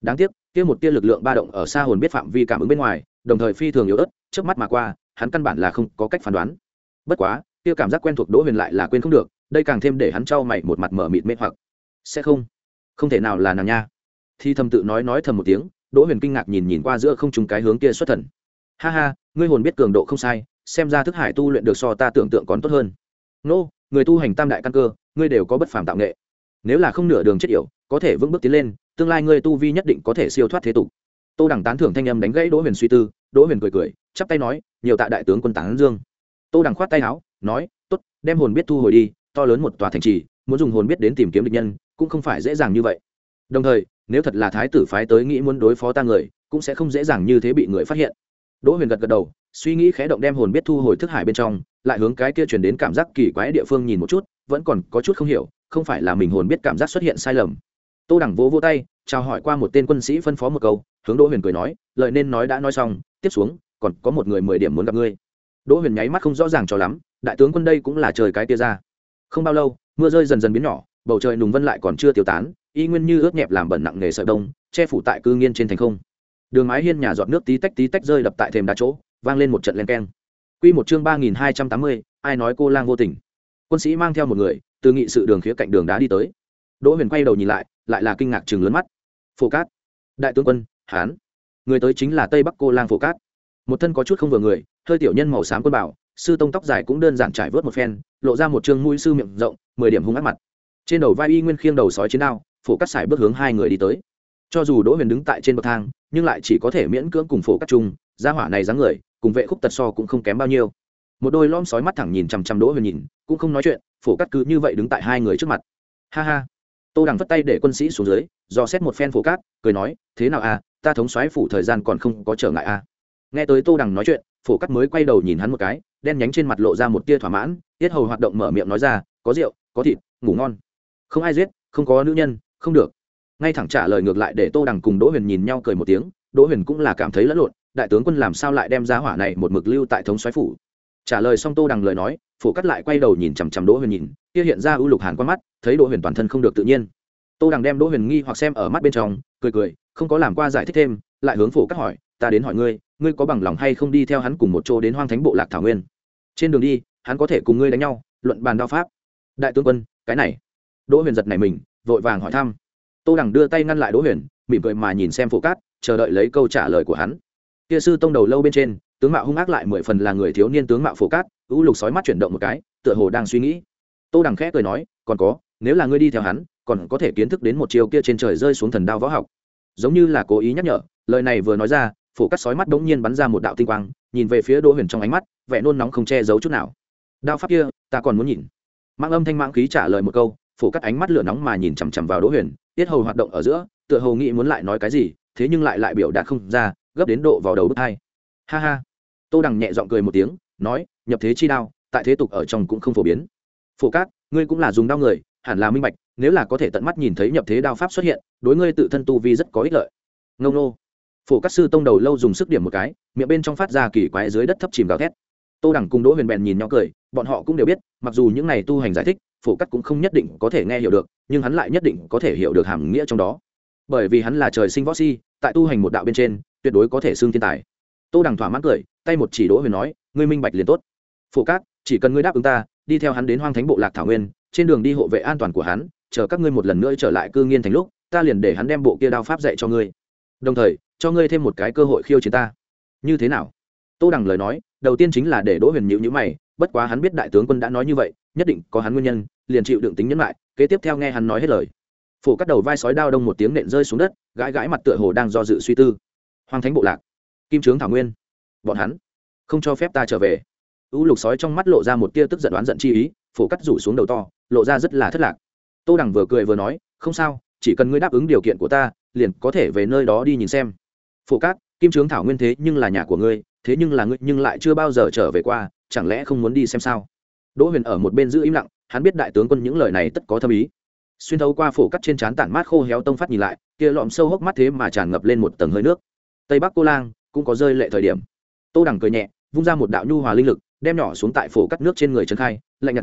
đáng tiếc kia một tia lực lượng ba động ở xa hồn biết phạm vi cảm ứng bên ngoài, đồng thời phi thường yếu ớt, trước mắt mà qua hắn căn bản là không có cách phán đoán. Bất quá kia cảm giác quen thuộc Đỗ Huyền lại là quên không được, đây càng thêm để hắn trao mày một mặt mở mịt mê hoặc. Sẽ không không thể nào là nàng nha. Thì thầm tự nói nói thầm một tiếng, Đỗ Huyền kinh ngạc nhìn nhìn qua giữa không trung cái hướng kia xuất thần. Ha ha, ngươi hồn biết cường độ không sai, xem ra thức hải tu luyện được so ta tưởng tượng còn tốt hơn. Nô, người tu hành tam đại căn cơ, ngươi đều có bất phàm tạo nghệ. Nếu là không nửa đường chết yểu, có thể vững bước tiến lên, tương lai ngươi tu vi nhất định có thể siêu thoát thế tục. Tô Đằng tán thưởng thanh âm đánh gãy Đỗ Huyền suy tư, Đỗ Huyền cười cười, chắp tay nói, nhiều tạ đại tướng quân tán dương. Tô Đằng khoát tay áo, nói, tốt, đem hồn biết thu hồi đi, to lớn một tòa thành trì, muốn dùng hồn biết đến tìm kiếm địch nhân, cũng không phải dễ dàng như vậy. Đồng thời, nếu thật là thái tử phái tới nghĩ muốn đối phó ta người, cũng sẽ không dễ dàng như thế bị người phát hiện. Đỗ Huyền gật gật đầu, suy nghĩ khẽ động đem hồn biết thu hồi thức hải bên trong, lại hướng cái kia truyền đến cảm giác kỳ quái địa phương nhìn một chút, vẫn còn có chút không hiểu, không phải là mình hồn biết cảm giác xuất hiện sai lầm. Tô Đằng vỗ vỗ tay, chào hỏi qua một tên quân sĩ phân phó một câu, hướng Đỗ Huyền cười nói, lời nên nói đã nói xong, tiếp xuống còn có một người mười điểm muốn gặp ngươi. Đỗ Huyền nháy mắt không rõ ràng cho lắm, đại tướng quân đây cũng là trời cái kia ra. Không bao lâu, mưa rơi dần dần biến nhỏ, bầu trời nùng vân lại còn chưa tiêu tán, y nguyên như ướt nhẹp làm bẩn nặng nề sợi đông, che phủ tại cư nghiên trên thành không. Đường mái hiên nhà giọt nước tí tách tí tách rơi đập tại thềm đá chỗ, vang lên một trận len keng. Quy một chương ba nghìn hai trăm tám mươi, ai nói cô lang vô tình. Quân sĩ mang theo một người, từ nghị sự đường khía cạnh đường đá đi tới. Đỗ Huyền quay đầu nhìn lại, lại là kinh ngạc trừng lớn mắt. Phổ Cát, đại tướng quân, hán. Người tới chính là Tây Bắc cô lang Phổ Cát. Một thân có chút không vừa người, hơi tiểu nhân màu xám quân bảo, sư tông tóc dài cũng đơn giản trải vớt một phen, lộ ra một trương mũi sư miệng rộng, mười điểm hung ác mặt. Trên đầu vai y nguyên khiêng đầu sói chiến đao, Phổ Cát xài bước hướng hai người đi tới. Cho dù Đỗ Huyền đứng tại trên bậc thang, nhưng lại chỉ có thể miễn cưỡng cùng Phổ Cát chung, gia hỏa này dáng người, cùng vệ khúc tật so cũng không kém bao nhiêu. Một đôi lom sói mắt thẳng nhìn chằm chằm Đỗ Huyền nhìn, cũng không nói chuyện, Phổ Cát cứ như vậy đứng tại hai người trước mặt. Ha ha. Tô Đằng vất tay để quân sĩ xuống dưới, dò xét một phen Phổ Cát, cười nói, thế nào à, ta thống soái phủ thời gian còn không có trở ngại à. Nghe tới Tô Đằng nói chuyện, Phổ Cát mới quay đầu nhìn hắn một cái, đen nhánh trên mặt lộ ra một tia thỏa mãn, tiết hầu hoạt động mở miệng nói ra, có rượu, có thịt, ngủ ngon. Không ai giết, không có nữ nhân, không được. Ngay thẳng trả lời ngược lại để Tô Đằng cùng Đỗ Huyền nhìn nhau cười một tiếng, Đỗ Huyền cũng là cảm thấy lẫn lộn, đại tướng quân làm sao lại đem giá hỏa này một mực lưu tại thống soái phủ. Trả lời xong Tô Đằng lời nói, Phổ Cát lại quay đầu nhìn chằm chằm Đỗ Huyền nhìn, kia hiện ra ưu lục hàn qua mắt, thấy Đỗ Huyền toàn thân không được tự nhiên. Tô Đằng đem Đỗ Huyền nghi hoặc xem ở mắt bên trong, cười cười, không có làm qua giải thích thêm, lại hướng Phổ Cát hỏi, ta đến hỏi ngươi, ngươi có bằng lòng hay không đi theo hắn cùng một chỗ đến Hoang Thánh bộ lạc thảo nguyên? Trên đường đi, hắn có thể cùng ngươi đánh nhau, luận bàn đao pháp. Đại tướng quân, cái này. Đỗ Huyền giật nảy mình, vội vàng hỏi thăm. Tô Đằng đưa tay ngăn lại Đỗ Huyền, mỉm cười mà nhìn xem Phổ Cát, chờ đợi lấy câu trả lời của hắn. Kia sư tông đầu lâu bên trên, tướng mạo hung ác lại mười phần là người thiếu niên tướng mạo Phổ Cát, u lục sói mắt chuyển động một cái, tựa hồ đang suy nghĩ. Tô Đằng khẽ cười nói, còn có, nếu là ngươi đi theo hắn, còn có thể kiến thức đến một chiều kia trên trời rơi xuống thần đao võ học. Giống như là cố ý nhắc nhở, lời này vừa nói ra, Phổ Cát sói mắt đống nhiên bắn ra một đạo tinh quang, nhìn về phía Đỗ Huyền trong ánh mắt, vẻ nôn nóng không che giấu chút nào. Đao pháp kia, ta còn muốn nhìn. Mang âm thanh mãng khí trả lời một câu, Phổ Cát ánh mắt lửa nóng mà nhìn chằm chằm vào Đỗ Huyền, tiết hầu hoạt động ở giữa, tựa hồ nghĩ muốn lại nói cái gì, thế nhưng lại lại biểu đạt không ra, gấp đến độ vào đầu bứt tai. Ha ha. Tô Đằng nhẹ giọng cười một tiếng, nói, nhập thế chi đao, tại thế tục ở trong cũng không phổ biến. Phổ Cát, ngươi cũng là dùng đao người, hẳn là minh bạch, nếu là có thể tận mắt nhìn thấy nhập thế đao pháp xuất hiện, đối ngươi tự thân tu vi rất có ích lợi. Ngông nô. Phổ Cát sư tông đầu lâu dùng sức điểm một cái, miệng bên trong phát ra kỳ quái dưới đất thấp chìm gào thét. Tô Đằng cùng Đỗ Huyền bèn nhìn nhau cười, bọn họ cũng đều biết, mặc dù những này tu hành giải thích, Phổ Cát cũng không nhất định có thể nghe hiểu được, nhưng hắn lại nhất định có thể hiểu được hàm nghĩa trong đó. Bởi vì hắn là trời sinh võ si, tại tu hành một đạo bên trên, tuyệt đối có thể xưng thiên tài. Tô Đằng thỏa mãn cười, tay một chỉ Đỗ Huyền nói, ngươi minh bạch liền tốt. Phổ Cát, chỉ cần ngươi đáp ứng ta, đi theo hắn đến Hoang Thánh bộ lạc thảo nguyên, trên đường đi hộ vệ an toàn của hắn, chờ các ngươi một lần nữa trở lại cư nghiên thành lúc, ta liền để hắn đem bộ kia đao pháp dạy cho ngươi, đồng thời cho ngươi thêm một cái cơ hội khiêu chiến ta. Như thế nào? Tô Đằng lời nói, đầu tiên chính là để Đỗ Huyền nhíu nhíu mày, bất quá hắn biết đại tướng quân đã nói như vậy, nhất định có hắn nguyên nhân, liền chịu đựng tính nhẫn lại, kế tiếp theo nghe hắn nói hết lời. Phổ Cát đầu vai sói đao đông một tiếng nện rơi xuống đất, gãi gãi mặt tựa hồ đang do dự suy tư. Hoang Thánh bộ lạc, Kim Trướng thảo nguyên, bọn hắn không cho phép ta trở về. U lục sói trong mắt lộ ra một tia tức giận đoán giận chi ý, Phổ Cát rủ xuống đầu to, lộ ra rất là thất lạc. Tô Đằng vừa cười vừa nói, không sao, chỉ cần ngươi đáp ứng điều kiện của ta, liền có thể về nơi đó đi nhìn xem. Phổ Cát, Kim Trướng thảo nguyên thế nhưng là nhà của ngươi, thế nhưng là ngươi nhưng lại chưa bao giờ trở về qua, chẳng lẽ không muốn đi xem sao? Đỗ Huyền ở một bên giữ im lặng, hắn biết đại tướng quân những lời này tất có thâm ý. Xuyên thấu qua Phổ Cát trên trán tản mát khô héo tông phát nhìn lại, kia lọm sâu hốc mắt thế mà tràn ngập lên một tầng hơi nước. Tây Bắc cô lang cũng có rơi lệ thời điểm. Tô Đằng cười nhẹ, vung ra một đạo nhu hòa linh lực, đem nhỏ xuống tại Phổ Cát nước trên người trấn khai, lạnh nhạt nói,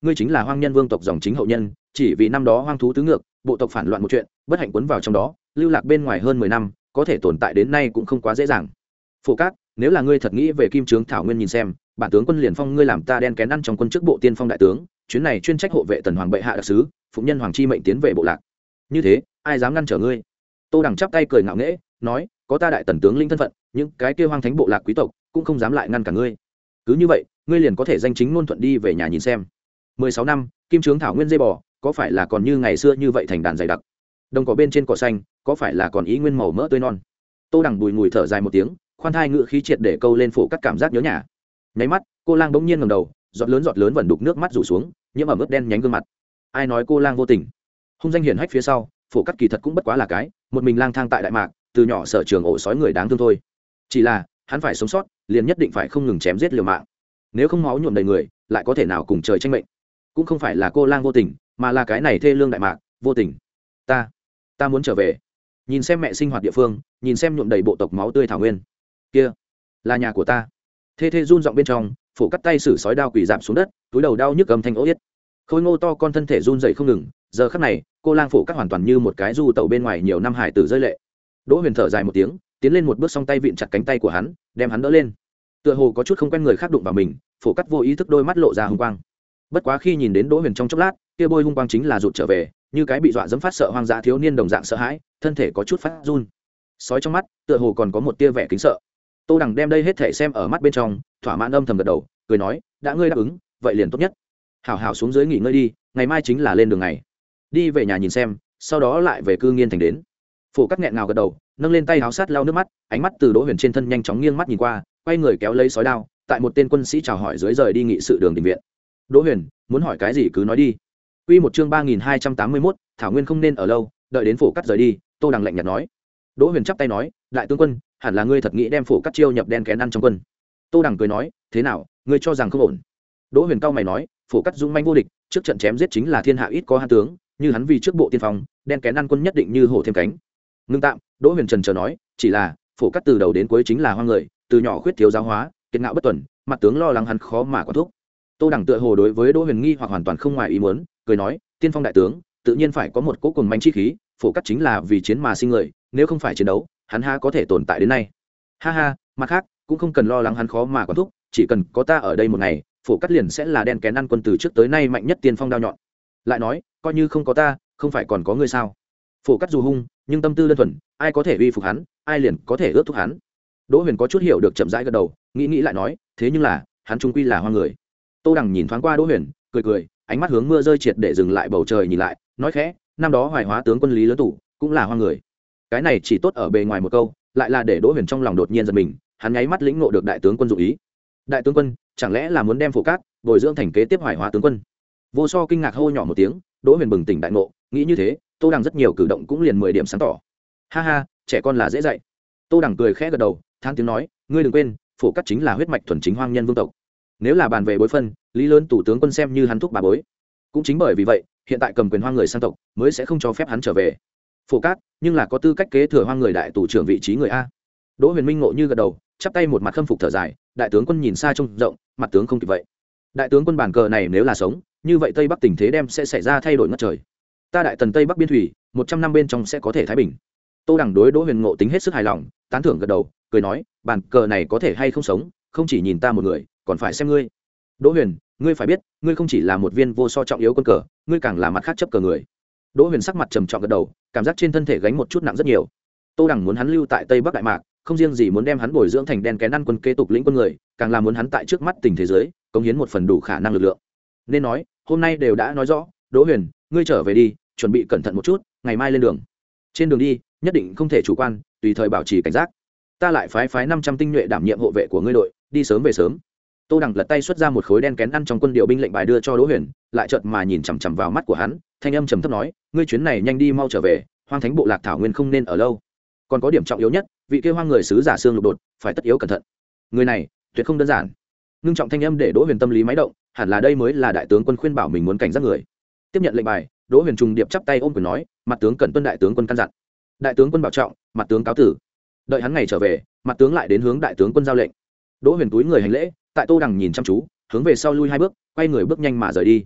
ngươi chính là hoang nhân vương tộc dòng chính hậu nhân, chỉ vì năm đó hoang thú tứ ngược, bộ tộc phản loạn một chuyện, bất hạnh cuốn vào trong đó, lưu lạc bên ngoài hơn mười năm, có thể tồn tại đến nay cũng không quá dễ dàng. Phổ Cát, nếu là ngươi thật nghĩ về Kim Trướng Thảo Nguyên nhìn xem, bản tướng quân liền phong ngươi làm ta đen kén ăn trong quân chức bộ tiên phong đại tướng, chuyến này chuyên trách hộ vệ tần hoàng bệ hạ đặc sứ, phụng nhân hoàng chi mệnh tiến về bộ lạc. Như thế, ai dám ngăn trở ngươi? Tô Đằng chắp tay cười ngạo nghễ, nói, có ta đại tần tướng linh thân phận, những cái kia hoang thánh bộ lạc quý tộc cũng không dám lại ngăn cả ngươi. Cứ như vậy, ngươi liền có thể danh chính ngôn thuận đi về nhà nhìn xem. mười sáu năm, Kim Trướng Thảo Nguyên dây bò, có phải là còn như ngày xưa như vậy thành đàn dày đặc? Đồng cỏ bên trên cỏ xanh, có phải là còn ý nguyên màu mỡ tươi non? Tô Đằng bùi ngùi thở dài một tiếng, khoan thai ngự khí triệt để câu lên Phổ Cát cảm giác nhớ nhà. Nháy mắt, cô lang bỗng nhiên ngẩng đầu, giọt lớn giọt lớn vẩn đục nước mắt rủ xuống, nhiễm ẩm ướt đen nhánh gương mặt. Ai nói cô lang vô tình? Hung danh hiển hách phía sau, Phổ Cát kỳ thật cũng bất quá là cái một mình lang thang tại đại mạc, từ nhỏ sở trường ổ sói người đáng thương thôi. Chỉ là hắn phải sống sót, liền nhất định phải không ngừng chém giết liều mạng. Nếu không máu nhuộm đầy người, lại có thể nào cùng trời tranh mệnh? Cũng không phải là cô lang vô tình, mà là cái này thê lương đại mạc vô tình. Ta, ta muốn trở về, nhìn xem mẹ sinh hoạt địa phương, nhìn xem nhuộm đầy bộ tộc máu tươi thảo nguyên. Kia, là nhà của ta. Thê thê run giọng bên trong, Phổ Cát tay sử sói đao quỳ dạp xuống đất, túi đầu đau nhức âm thanh ố yết. Khôi ngô to con thân thể run dậy không ngừng, giờ khắc này, cô lang Phổ Cát hoàn toàn như một cái du tẩu bên ngoài nhiều năm hải tử rơi lệ. Đỗ Huyền thở dài một tiếng, tiến lên một bước, song tay vịn chặt cánh tay của hắn, đem hắn đỡ lên. Tựa hồ có chút không quen người khác đụng vào mình, Phổ Cát vô ý thức đôi mắt lộ ra hung quang. Bất quá khi nhìn đến Đỗ Huyền trong chốc lát, kia bôi hung quang chính là rụt trở về, như cái bị dọa dẫm phát sợ hoang dã thiếu niên đồng dạng sợ hãi, thân thể có chút phát run. Sói trong mắt, tựa hồ còn có một tia vẻ kính sợ. Tô Đằng đem đây hết thể xem ở mắt bên trong, thỏa mãn âm thầm gật đầu, cười nói, đã ngươi đáp ứng, vậy liền tốt nhất. Hảo hảo xuống dưới nghỉ ngơi đi, ngày mai chính là lên đường ngày. Đi về nhà nhìn xem, sau đó lại về cư nghiên thành đến. Phổ Cát nghẹn ngào gật đầu, nâng lên tay háo sát lau nước mắt, ánh mắt từ Đỗ Huyền trên thân nhanh chóng nghiêng mắt nhìn qua, quay người kéo lấy sói đao, tại một tên quân sĩ chào hỏi dưới rời đi nghị sự đường đình viện. Đỗ Huyền, muốn hỏi cái gì cứ nói đi. Quy một chương ba nghìn hai trăm tám mươi mốt, Thảo Nguyên không nên ở lâu, đợi đến Phổ Cát rời đi, Tô Đằng lạnh nhạt nói. Đỗ Huyền chắp tay nói, đại tướng quân, hẳn là ngươi thật nghĩ đem Phổ Cát chiêu nhập đen kén ăn trong quân. Tô Đằng cười nói, thế nào, ngươi cho rằng không ổn? Đỗ Huyền cao mày nói, Phổ Cát dũng manh vô địch, trước trận chém giết chính là thiên hạ ít có hãn tướng, như hắn vì trước bộ tiên phong, đen kén ăn quân nhất định như hổ thêm cánh. Ngưng tạm, Đỗ Huyền trần chờ nói, chỉ là Phổ Cát từ đầu đến cuối chính là hoang người, từ nhỏ khuyết thiếu giáo hóa, kiệt ngạo bất tuần, mặt tướng lo lắng hắn khó mà quản thúc. Tô Đằng tựa hồ đối với Đỗ Huyền nghi hoặc hoàn toàn không ngoài ý muốn, cười nói, tiên phong đại tướng, tự nhiên phải có một cỗ cùng manh chi khí, Phổ Cát chính là vì chiến mà sinh người, nếu không phải chiến đấu, hắn ha có thể tồn tại đến nay. Ha ha, mặt khác, cũng không cần lo lắng hắn khó mà quản thúc, chỉ cần có ta ở đây một ngày, Phổ Cát liền sẽ là đen kén ăn quân từ trước tới nay mạnh nhất tiên phong đao nhọn. Lại nói, coi như không có ta, không phải còn có ngươi sao? Phổ Cát dù hung, nhưng tâm tư đơn thuần, ai có thể uy phục hắn, ai liền có thể ước thúc hắn. Đỗ Huyền có chút hiểu được, chậm rãi gật đầu, nghĩ nghĩ lại nói, thế nhưng là, hắn trung quy là hoang người. Tô Đằng nhìn thoáng qua Đỗ Huyền, cười cười, ánh mắt hướng mưa rơi triệt để dừng lại bầu trời nhìn lại, nói khẽ, năm đó Hoài Hóa tướng quân Lý Lớn Tủ cũng là hoang người. Cái này chỉ tốt ở bề ngoài một câu, lại là để Đỗ Huyền trong lòng đột nhiên giật mình, hắn nháy mắt lĩnh ngộ được đại tướng quân dụng ý. Đại tướng quân, chẳng lẽ là muốn đem Phổ Cát bồi dưỡng thành kế tiếp Hoài Hóa tướng quân? Vô So kinh ngạc hô nhỏ một tiếng, Đỗ Huyền bừng tỉnh đại ngộ, nghĩ như thế, Tô Đằng rất nhiều cử động cũng liền mười điểm sáng tỏ. Ha ha, trẻ con là dễ dạy. Tô Đằng cười khẽ gật đầu, than tiếng nói, ngươi đừng quên, Phổ Cát chính là huyết mạch thuần chính hoang nhân vương tộc. Nếu là bàn về bối phân, Lý Lớn Tủ tướng quân xem như hắn thúc bà bối. Cũng chính bởi vì vậy, hiện tại cầm quyền hoang người sang tộc mới sẽ không cho phép hắn trở về. Phổ Cát nhưng là có tư cách kế thừa hoang người đại tù trưởng vị trí người a. Đỗ Huyền minh ngộ như gật đầu, chắp tay một mặt khâm phục thở dài, đại tướng quân nhìn xa trông rộng, mặt tướng không kịp vậy. Đại tướng quân bản cờ này nếu là sống, như vậy Tây Bắc tình thế đem sẽ xảy ra thay đổi ngất trời. Ta đại tần Tây Bắc biên thủy, một trăm năm bên trong sẽ có thể thái bình. Tô Đằng đối Đỗ Huyền ngộ tính hết sức hài lòng, tán thưởng gật đầu, cười nói, bản cờ này có thể hay không sống, không chỉ nhìn ta một người, còn phải xem ngươi. Đỗ Huyền, ngươi phải biết, ngươi không chỉ là một viên vô so trọng yếu quân cờ, ngươi càng là mặt khác chấp cờ người. Đỗ Huyền sắc mặt trầm trọng gật đầu, cảm giác trên thân thể gánh một chút nặng rất nhiều. Tô Đằng muốn hắn lưu tại Tây Bắc Đại Mạc, không riêng gì muốn đem hắn bồi dưỡng thành đen kén ăn quân kế tục lĩnh quân người, càng là muốn hắn tại trước mắt tình thế giới, cống hiến một phần đủ khả năng lực lượng. Nên nói, hôm nay đều đã nói rõ, Đỗ Huyền, ngươi trở về đi, chuẩn bị cẩn thận một chút, ngày mai lên đường. Trên đường đi, nhất định không thể chủ quan, tùy thời bảo trì cảnh giác. Ta lại phái phái năm trăm tinh nhuệ đảm nhiệm hộ vệ của ngươi đội, đi sớm về sớm. Tô Đằng lật tay xuất ra một khối đen kén ăn trong quân điều binh lệnh bài đưa cho Đỗ Huyền, lại chợt mà nhìn chằm chằm vào mắt của hắn, thanh âm trầm thấp nói, ngươi chuyến này nhanh đi mau trở về, hoang thánh bộ lạc thảo nguyên không nên ở lâu. Còn có điểm trọng yếu nhất, vị kia hoang người sứ giả xương lục đột, phải tất yếu cẩn thận. Người này, tuyệt không đơn giản. Ngưng trọng thanh âm để Đỗ Huyền tâm lý máy động, hẳn là đây mới là đại tướng quân khuyên bảo mình muốn cảnh giác người. Tiếp nhận lệnh bài, Đỗ Huyền trùng điệp chắp tay ôm quyền nói, mặt tướng cẩn tuân đại tướng quân căn dặn. Đại tướng quân bảo trọng, mặt tướng cáo tử. Đợi hắn ngày trở về, mặt tướng lại đến hướng đại tướng quân giao lệnh. Đỗ Huyền túi người hành lễ, tại Tô Đằng nhìn chăm chú, hướng về sau lui hai bước, quay người bước nhanh mà rời đi.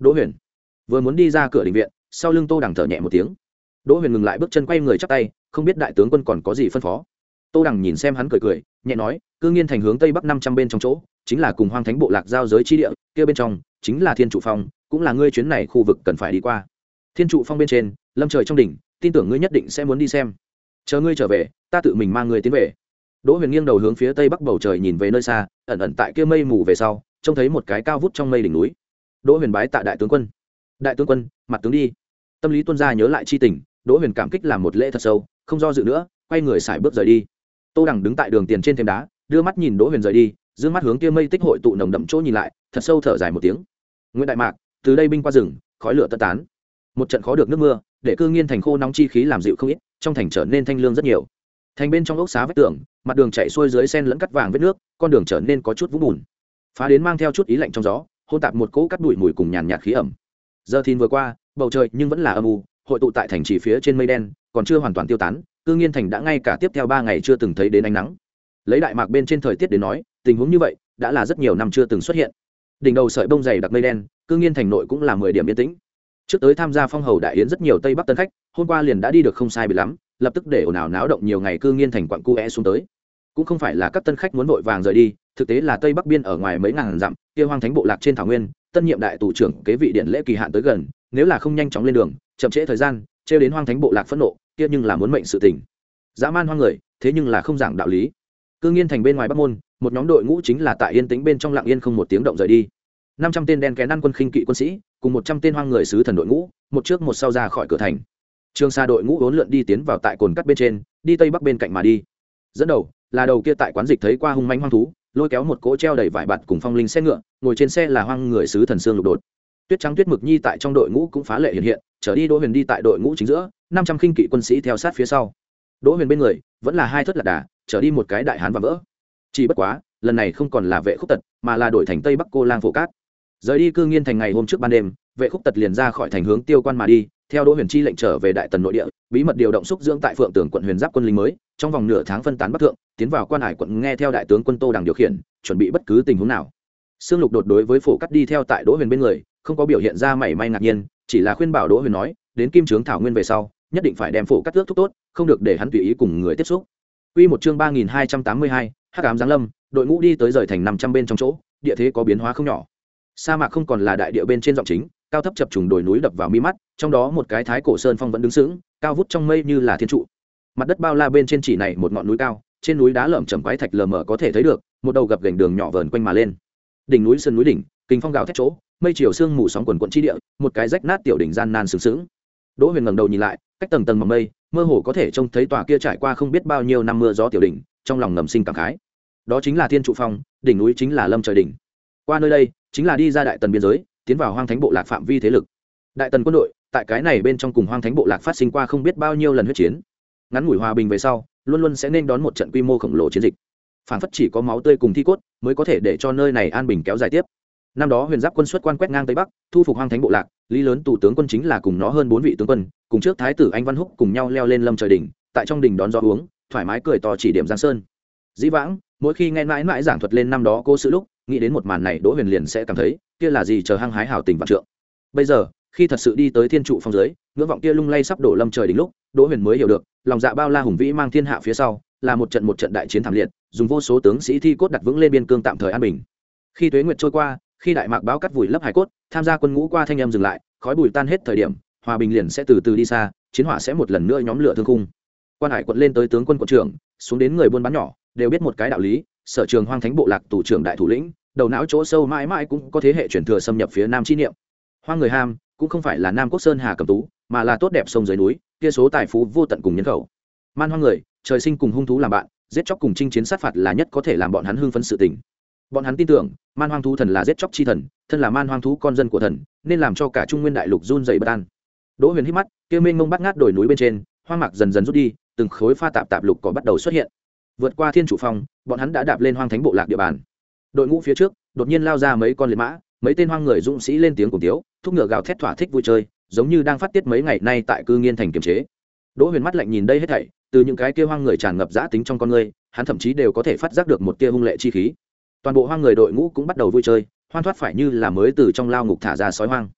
Đỗ Huyền vừa muốn đi ra cửa đình viện, sau lưng Tô Đằng thở nhẹ một tiếng. Đỗ Huyền ngừng lại bước chân, quay người chắp tay, không biết đại tướng quân còn có gì phân phó. Tô Đằng nhìn xem hắn cười cười, nhẹ nói, Cương Nghiên thành hướng tây bắc năm trăm bên trong chỗ, chính là cùng Hoang Thánh bộ lạc giao giới chi địa, kia bên trong chính là Thiên Trụ Phong, cũng là ngươi chuyến này khu vực cần phải đi qua. Thiên Trụ Phong bên trên, lâm trời trong đỉnh, tin tưởng ngươi nhất định sẽ muốn đi xem. Chờ ngươi trở về, ta tự mình mang ngươi tiến về. Đỗ Huyền nghiêng đầu hướng phía tây bắc bầu trời nhìn về nơi xa, ẩn ẩn tại kia mây mù về sau, trông thấy một cái cao vút trong mây đỉnh núi. Đỗ Huyền bái tạ đại tướng quân. Đại tướng quân, mặt tướng đi. Tâm lý tuân gia nhớ lại chi tình, Đỗ Huyền cảm kích làm một lễ thật sâu, không do dự nữa, quay người xài bước rời đi. Tô Đằng đứng tại đường tiền trên thềm đá, đưa mắt nhìn Đỗ Huyền rời đi, dương mắt hướng kia mây tích hội tụ nồng đậm chỗ nhìn lại, thật sâu thở dài một tiếng. Nguyễn Đại Mạc, từ đây binh qua rừng, khói lửa tận tán. Một trận khó được nước mưa, để Cương Nghiên thành khô nóng chi khí làm dịu không ít, trong thành trở nên thanh lương rất nhiều. Thành bên trong ốc xá vách tường, mặt đường chảy xuôi dưới sen lẫn cắt vàng vết nước, con đường trở nên có chút vũng bùn. Phá đến mang theo chút ý lạnh trong gió, hôn tạp một cỗ cắt bụi mùi cùng nhàn nhạt khí ẩm. Giờ thìn vừa qua, bầu trời nhưng vẫn là âm u, hội tụ tại thành trì phía trên mây đen, còn chưa hoàn toàn tiêu tán. Cương Nghiên thành đã ngay cả tiếp theo ba ngày chưa từng thấy đến ánh nắng. Lấy Đại Mạc bên trên thời tiết đến nói, tình huống như vậy đã là rất nhiều năm chưa từng xuất hiện. Đỉnh đầu sợi bông dày đặc mây đen, Cương Nghiên thành nội cũng là mười điểm yên tĩnh. Trước tới tham gia phong hầu đại yến rất nhiều tây bắc tân khách, hôm qua liền đã đi được không sai biệt lắm, lập tức để ồn ào náo động nhiều ngày Cương Nghiên thành quặng cu é xuống tới. Cũng không phải là các tân khách muốn vội vàng rời đi, thực tế là tây bắc biên ở ngoài mấy ngàn dặm, kia Hoang Thánh bộ lạc trên thảo nguyên, tân nhiệm đại tù trưởng kế vị điện lễ kỳ hạn tới gần, nếu là không nhanh chóng lên đường, chậm trễ thời gian, trêu đến Hoang Thánh bộ lạc phẫn nộ, kia nhưng là muốn mệnh sự tình. Dã man hoang người, thế nhưng là không giảng đạo lý. Cương Nghiên thành bên ngoài bắc môn, một nhóm đội ngũ chính là tại yên tĩnh bên trong lặng yên không một tiếng động rời đi. năm trăm tên đen kén ăn quân khinh kỵ quân sĩ, cùng một trăm tên hoang người sứ thần đội ngũ, một trước một sau ra khỏi cửa thành. Trường Sa đội ngũ uốn lượn đi tiến vào tại cồn cắt bên trên, đi tây bắc bên cạnh mà đi. Dẫn đầu là đầu kia tại quán dịch thấy qua hung manh hoang thú, lôi kéo một cỗ treo đầy vải bạt cùng phong linh xe ngựa, ngồi trên xe là hoang người sứ thần xương lục đột. Tuyết trắng tuyết mực nhi tại trong đội ngũ cũng phá lệ hiện hiện, trở đi Đỗ Huyền đi tại đội ngũ chính giữa, năm trăm khinh kỵ quân sĩ theo sát phía sau. Đỗ Huyền bên người vẫn là hai thất lạc đà, trở đi một cái đại hán và vỡ. Chỉ bất quá, lần này không còn là Vệ Khúc Tật, mà là đổi thành Tây Bắc Cô Lang Phổ Cát. Rời đi Cương Nghiên thành ngày hôm trước ban đêm, Vệ Khúc Tật liền ra khỏi thành hướng Tiêu Quan mà đi, theo Đỗ Huyền chi lệnh trở về Đại Tần nội địa, bí mật điều động xúc dưỡng tại Phượng Tường quận Huyền Giáp quân lính mới, trong vòng nửa tháng phân tán bắc thượng, tiến vào Quan Hải quận nghe theo đại tướng quân Tô Đằng điều khiển, chuẩn bị bất cứ tình huống nào. Sương Lục đột đối với Phổ Cát đi theo tại Đỗ Huyền bên người, không có biểu hiện ra mảy may ngạc nhiên, chỉ là khuyên bảo Đỗ Huyền nói, đến Kim Trướng Thảo Nguyên về sau, nhất định phải đem Phổ Cát ước thúc tốt, không được để hắn tùy ý cùng người tiếp xúc. Quy một chương ba nghìn hai trăm tám mươi hai, Hắc ám giáng lâm, đội ngũ đi tới rời thành năm trăm bên trong chỗ, địa thế có biến hóa không nhỏ. Sa mạc không còn là đại địa bên trên giọng chính, cao thấp chập trùng đồi núi đập vào mi mắt, trong đó một cái thái cổ sơn phong vẫn đứng sững, cao vút trong mây như là thiên trụ. Mặt đất bao la bên trên chỉ này một ngọn núi cao, trên núi đá lởm chởm quái thạch lờ mờ có thể thấy được, một đầu gập ghềnh đường nhỏ vờn quanh mà lên. Đỉnh núi sơn núi đỉnh, kinh phong gào thét chỗ, mây chiều sương mù sóng quần quần chi địa, một cái rách nát tiểu đỉnh gian nan sướng sướng. Đỗ Huyền ngẩng đầu nhìn lại, cách tầng tầng mỏng mây, mơ hồ có thể trông thấy tòa kia trải qua không biết bao nhiêu năm mưa gió tiểu đỉnh, trong lòng ngầm sinh cảm khái. Đó chính là Thiên Trụ Phong, đỉnh núi chính là Lâm Trời đỉnh. Qua nơi đây, chính là đi ra Đại Tần biên giới, tiến vào Hoang Thánh bộ lạc phạm vi thế lực. Đại Tần quân đội, tại cái này bên trong cùng Hoang Thánh bộ lạc phát sinh qua không biết bao nhiêu lần huyết chiến. Ngắn ngủi hòa bình về sau, luôn luôn sẽ nên đón một trận quy mô khổng lồ chiến dịch. Phản phất chỉ có máu tươi cùng thi cốt mới có thể để cho nơi này an bình kéo dài tiếp. Năm đó Huyền Giáp quân xuất quan quét ngang tây bắc, thu phục Hoang Thánh bộ lạc, lý lớn tù tướng quân chính là cùng nó hơn bốn vị tướng quân, cùng trước thái tử Anh Văn Húc cùng nhau leo lên Lâm Trời đỉnh, tại trong đỉnh đón gió uống, thoải mái cười to chỉ điểm Giang Sơn. Dĩ vãng, mỗi khi nghe mãi mãi giảng thuật lên năm đó cô sự lúc, nghĩ đến một màn này Đỗ Huyền liền sẽ cảm thấy, kia là gì chờ hăng hái hào tình vạn trượng. Bây giờ, khi thật sự đi tới Thiên Trụ Phong dưới, ngưỡng vọng kia lung lay sắp đổ Lâm Trời đỉnh lúc, Đỗ Huyền mới hiểu được, lòng dạ bao la hùng vĩ mang thiên hạ phía sau, là một trận một trận đại chiến thảm liệt, dùng vô số tướng sĩ thi cốt đặt vững lên biên cương tạm thời an bình. Khi tuế nguyệt trôi qua, khi đại mạc báo cắt vùi lấp hải cốt, tham gia quân ngũ qua thanh âm dừng lại, khói bụi tan hết thời điểm, hòa bình liền sẽ từ từ đi xa, chiến hỏa sẽ một lần nữa nhóm lửa thương khung. Quan Hải quận lên tới tướng quân quận trưởng, xuống đến người buôn bán nhỏ, đều biết một cái đạo lý, sở trường Hoang Thánh bộ lạc tù trưởng đại thủ lĩnh, đầu não chỗ sâu mãi mãi cũng có thế hệ truyền thừa xâm nhập phía nam chi niệm. Hoang người ham cũng không phải là Nam Quốc Sơn Hà Cầm Tú, mà là tốt đẹp sông dưới núi, kia số tài phú vô tận cùng nhân khẩu. Man hoang người, trời sinh cùng hung thú làm bạn, giết chóc cùng chinh chiến sát phạt là nhất có thể làm bọn hắn hưng phấn sự tình. Bọn hắn tin tưởng, man hoang thú thần là giết chóc chi thần, thân là man hoang thú con dân của thần, nên làm cho cả Trung Nguyên đại lục run rẩy bất an. Đỗ Huyền hít mắt, kia mênh mông bát ngát đồi núi bên trên, hoang mạc dần dần rút đi, từng khối pha tạp tạp lục cỏ bắt đầu xuất hiện. Vượt qua Thiên Trụ Phong, bọn hắn đã đạp lên Hoang Thánh bộ lạc địa bàn. Đội ngũ phía trước, đột nhiên lao ra mấy con liệt mã, mấy tên hoang người dũng sĩ lên tiếng cùng tiếu, thúc ngựa gào thét thỏa thích vui chơi, giống như đang phát tiết mấy ngày nay tại Cư Nghiên thành kiềm chế. Đỗ Huyền mắt lạnh nhìn đây hết thảy, từ những cái kia hoang người tràn ngập dã tính trong con người, hắn thậm chí đều có thể phát giác được một tia hung lệ chi khí. Toàn bộ hoang người đội ngũ cũng bắt đầu vui chơi, hoan thoát phải như là mới từ trong lao ngục thả ra sói hoang.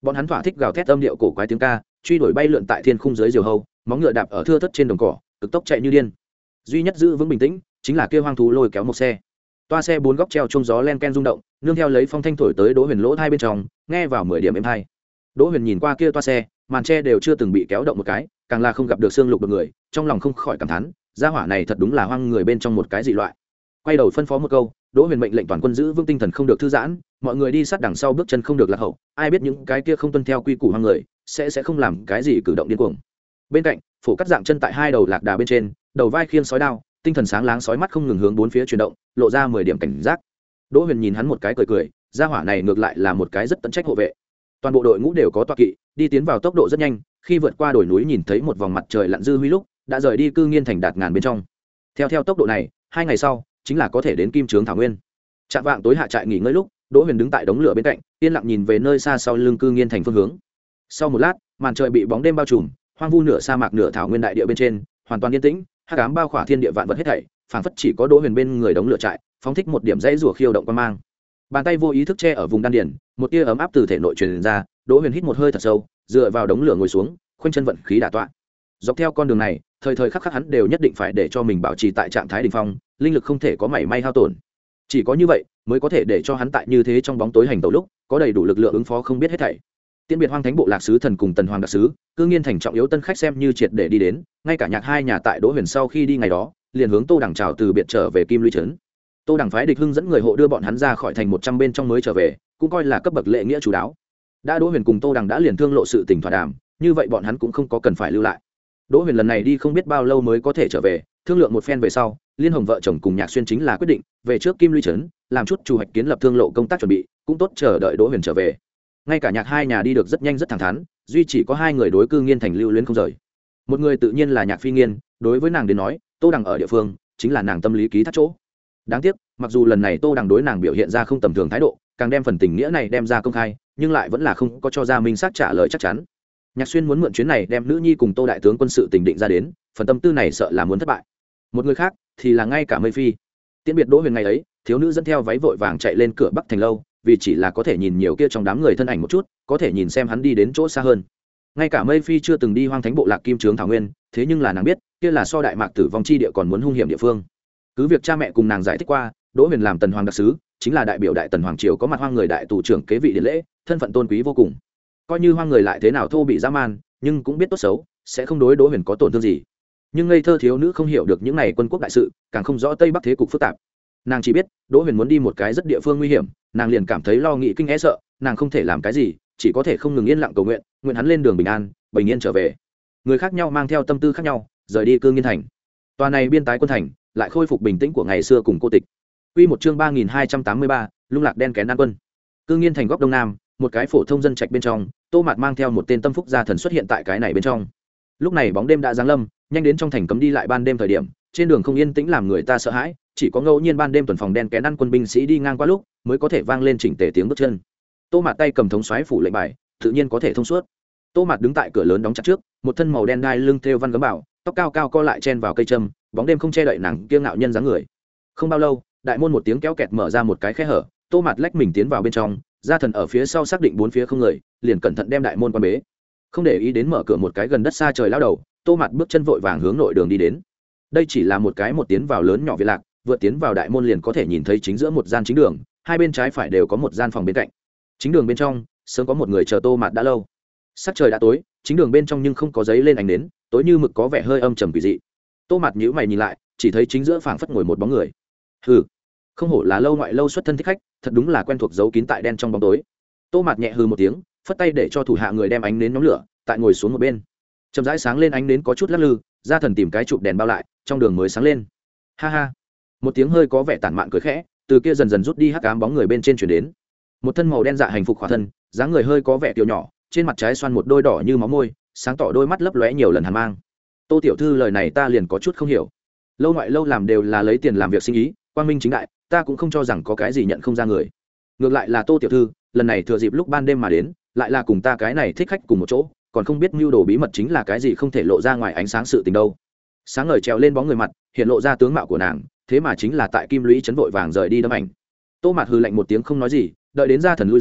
bọn hắn thỏa thích gào thét âm điệu cổ quái tiếng ca, truy đuổi bay lượn tại thiên khung dưới diều hâu, móng ngựa đạp ở thưa thớt trên đồng cỏ, cực tốc chạy như điên. Duy nhất giữ vững bình tĩnh chính là kia hoang thú lôi kéo một xe. Toa xe bốn góc treo chuông gió len ken rung động, nương theo lấy phong thanh thổi tới Đỗ Huyền lỗ hai bên trong, nghe vào mười điểm êm hay. Đỗ Huyền nhìn qua kia toa xe, màn tre đều chưa từng bị kéo động một cái, càng là không gặp được xương lục được người, trong lòng không khỏi cảm thán, gia hỏa này thật đúng là hoang người bên trong một cái dị loại. Quay đầu phân phó một câu, Đỗ Huyền mệnh lệnh toàn quân giữ vững tinh thần không được thư giãn, mọi người đi sát đằng sau bước chân không được lạc hậu, ai biết những cái kia không tuân theo quy củ hoang người, sẽ sẽ không làm cái gì cử động điên cuồng. Bên cạnh, phổ cắt dạng chân tại hai đầu lạc đà bên trên, đầu vai khiêng sói đao, tinh thần sáng láng sói mắt không ngừng hướng bốn phía chuyển động, lộ ra mười điểm cảnh giác. Đỗ Huyền nhìn hắn một cái cười cười, gia hỏa này ngược lại là một cái rất tận trách hộ vệ. Toàn bộ đội ngũ đều có tọa kỵ, đi tiến vào tốc độ rất nhanh, khi vượt qua đồi núi nhìn thấy một vòng mặt trời lặn dư huy lúc, đã rời đi cư nghiên thành đạt ngàn bên trong. Theo theo tốc độ này, hai ngày sau, chính là có thể đến Kim Trướng Thảo Nguyên. Trạm vạng tối hạ trại nghỉ ngơi lúc, Đỗ Huyền đứng tại đống lửa bên cạnh, yên lặng nhìn về nơi xa sau lưng cư nghiên thành phương hướng. Sau một lát, màn trời bị bóng đêm bao trùm, hoang vu nửa sa mạc nửa thảo nguyên đại địa bên trên, hoàn toàn yên tĩnh, hắc ám bao khỏa thiên địa vạn vật hết thảy, phảng phất chỉ có Đỗ Huyền bên người đống lửa trại, phóng thích một điểm dãy rủa khiêu động quan mang. Bàn tay vô ý thức che ở vùng đan điền, một tia ấm áp từ thể nội truyền ra, Đỗ Huyền hít một hơi thật sâu, dựa vào đống lửa ngồi xuống, khoanh chân vận khí đả tọa. Dọc theo con đường này, thời thời khắc khắc hắn đều nhất định phải để cho mình bảo trì tại trạng thái đỉnh phong, linh lực không thể có mảy may hao tổn. Chỉ có như vậy, mới có thể để cho hắn tại như thế trong bóng tối hành tẩu lúc, có đầy đủ lực lượng ứng phó không biết hết thảy. Tiễn biệt Hoang Thánh bộ lạc sứ thần cùng Tần Hoàng đặc sứ, cư nghiên thành trọng yếu tân khách xem như triệt để đi đến, ngay cả nhạc hai nhà tại Đỗ Huyền sau khi đi ngày đó, liền hướng Tô Đằng chào từ biệt trở về Kim Lũy trấn. Tô Đằng phái địch hưng dẫn người hộ đưa bọn hắn ra khỏi thành một trăm bên trong mới trở về, cũng coi là cấp bậc lễ nghĩa chú đáo. Đã Đỗ Huyền cùng Tô Đằng đã liền thương lộ sự tình thỏa đàm, như vậy bọn hắn cũng không có cần phải lưu lại. Đỗ Huyền lần này đi không biết bao lâu mới có thể trở về, thương lượng một phen về sau, Liên Hồng vợ chồng cùng Nhạc Xuyên chính là quyết định về trước Kim Lũy trấn, làm chút chủ hoạch kiến lập thương lộ công tác chuẩn bị, cũng tốt chờ đợi Đỗ Huyền trở về. Ngay cả Nhạc hai nhà đi được rất nhanh rất thẳng thắn, duy chỉ có hai người đối cư nghiên thành lưu luyến không rời. Một người tự nhiên là Nhạc Phi Nghiên, đối với nàng đến nói, Tô Đằng ở địa phương chính là nàng tâm lý ký thác chỗ. Đáng tiếc, mặc dù lần này Tô Đằng đối nàng biểu hiện ra không tầm thường thái độ, càng đem phần tình nghĩa này đem ra công khai, nhưng lại vẫn là không có cho ra minh xác trả lời chắc chắn. Nhạc Xuyên muốn mượn chuyến này đem nữ nhi cùng Tô đại tướng quân sự tình định ra đến, phần tâm tư này sợ là muốn thất bại. Một người khác thì là ngay cả Mây Phi. Tiễn biệt Đỗ Huyền ngày ấy, thiếu nữ dẫn theo váy vội vàng chạy lên cửa Bắc thành lâu, vì chỉ là có thể nhìn nhiều kia trong đám người thân ảnh một chút, có thể nhìn xem hắn đi đến chỗ xa hơn. Ngay cả Mây Phi chưa từng đi Hoang Thánh bộ lạc Kim Trướng Thảo Nguyên, thế nhưng là nàng biết, kia là so Đại Mạc tử vong chi địa còn muốn hung hiểm địa phương. Cứ việc cha mẹ cùng nàng giải thích qua, Đỗ Huyền làm Tần Hoàng đặc sứ, chính là đại biểu Đại Tần Hoàng triều có mặt hoang người đại tù trưởng kế vị điện lễ, thân phận tôn quý vô cùng. Coi như hoang người lại thế nào thô bị dã man, nhưng cũng biết tốt xấu, sẽ không đối Đỗ Huyền có tổn thương gì. Nhưng ngây thơ thiếu nữ không hiểu được những này quân quốc đại sự, càng không rõ Tây Bắc thế cục phức tạp. Nàng chỉ biết, Đỗ Huyền muốn đi một cái rất địa phương nguy hiểm, nàng liền cảm thấy lo nghĩ kinh e sợ, nàng không thể làm cái gì, chỉ có thể không ngừng yên lặng cầu nguyện, nguyện hắn lên đường bình an, bình yên trở về. Người khác nhau mang theo tâm tư khác nhau, rời đi cư nghiên thành. Tòa này biên tái quân thành, lại khôi phục bình tĩnh của ngày xưa cùng cô tịch. Quy một chương ba nghìn hai trăm tám mươi ba, lung lạc đen kén an quân. Cư nghiên thành góc đông nam, một cái phổ thông dân trạch bên trong, Tô Mạt mang theo một tên tâm phúc gia thần xuất hiện tại cái này bên trong. Lúc này bóng đêm đã giáng lâm, nhanh đến trong thành cấm đi lại ban đêm thời điểm, trên đường không yên tĩnh làm người ta sợ hãi, chỉ có ngẫu nhiên ban đêm tuần phòng đen kén ăn quân binh sĩ đi ngang qua lúc, mới có thể vang lên chỉnh tề tiếng bước chân. Tô Mạt tay cầm thống soái phủ lệnh bài, tự nhiên có thể thông suốt. Tô Mạt đứng tại cửa lớn đóng chặt trước, một thân màu đen đai lưng thêu văn gấm bảo, tóc cao cao co lại chen vào cây châm, bóng đêm không che đậy nàng kiêu ngạo nhân dáng người. Không bao lâu, đại môn một tiếng kéo kẹt mở ra một cái khe hở, Tô Mạt lách mình tiến vào bên trong, gia thần ở phía sau xác định bốn phía không người, liền cẩn thận đem đại môn quan bế. Không để ý đến mở cửa một cái gần đất xa trời lao đầu, Tô Mạt bước chân vội vàng hướng nội đường đi đến. Đây chỉ là một cái một tiến vào lớn nhỏ viện lạc, vượt tiến vào đại môn liền có thể nhìn thấy chính giữa một gian chính đường, hai bên trái phải đều có một gian phòng bên cạnh. Chính đường bên trong, sớm có một người chờ Tô Mạt đã lâu. Sắc trời đã tối, chính đường bên trong nhưng không có giấy lên ánh đến, tối như mực có vẻ hơi âm trầm quỷ dị. Tô Mạt nhíu mày nhìn lại, chỉ thấy chính giữa phảng phất ngồi một bóng người. Hừ, không hổ là lâu ngoại lâu xuất thân thích khách, thật đúng là quen thuộc giấu kín tại đen trong bóng tối. Tô Mạt nhẹ hừ một tiếng, phất tay để cho thủ hạ người đem ánh nến nhóm lửa, tại ngồi xuống một bên. Chậm rãi sáng lên ánh nến có chút lắc lư, gia thần tìm cái chụp đèn bao lại, trong đường mới sáng lên. Ha ha, một tiếng hơi có vẻ tản mạn cười khẽ, từ kia dần dần rút đi hắc ám bóng người bên trên chuyển đến. Một thân màu đen dạ hành phục khỏa thân, dáng người hơi có vẻ tiểu nhỏ, trên mặt trái xoan một đôi đỏ như máu môi, sáng tỏ đôi mắt lấp lóe nhiều lần hàn mang. Tô tiểu thư lời này ta liền có chút không hiểu. Lâu ngoại lâu làm đều là lấy tiền làm việc sinh ý, quang minh chính đại, ta cũng không cho rằng có cái gì nhận không ra người. Ngược lại là Tô tiểu thư, lần này thừa dịp lúc ban đêm mà đến, lại là cùng ta cái này thích khách cùng một chỗ, còn không biết mưu đồ bí mật chính là cái gì không thể lộ ra ngoài ánh sáng sự tình đâu. Sáng ngời trèo lên bóng người mặt, hiện lộ ra tướng mạo của nàng, thế mà chính là tại Kim Lũy trấn vội vàng rời đi đâm ảnh. Tô Mạt hừ lạnh một tiếng không nói gì, đợi đến gia thần lui ra,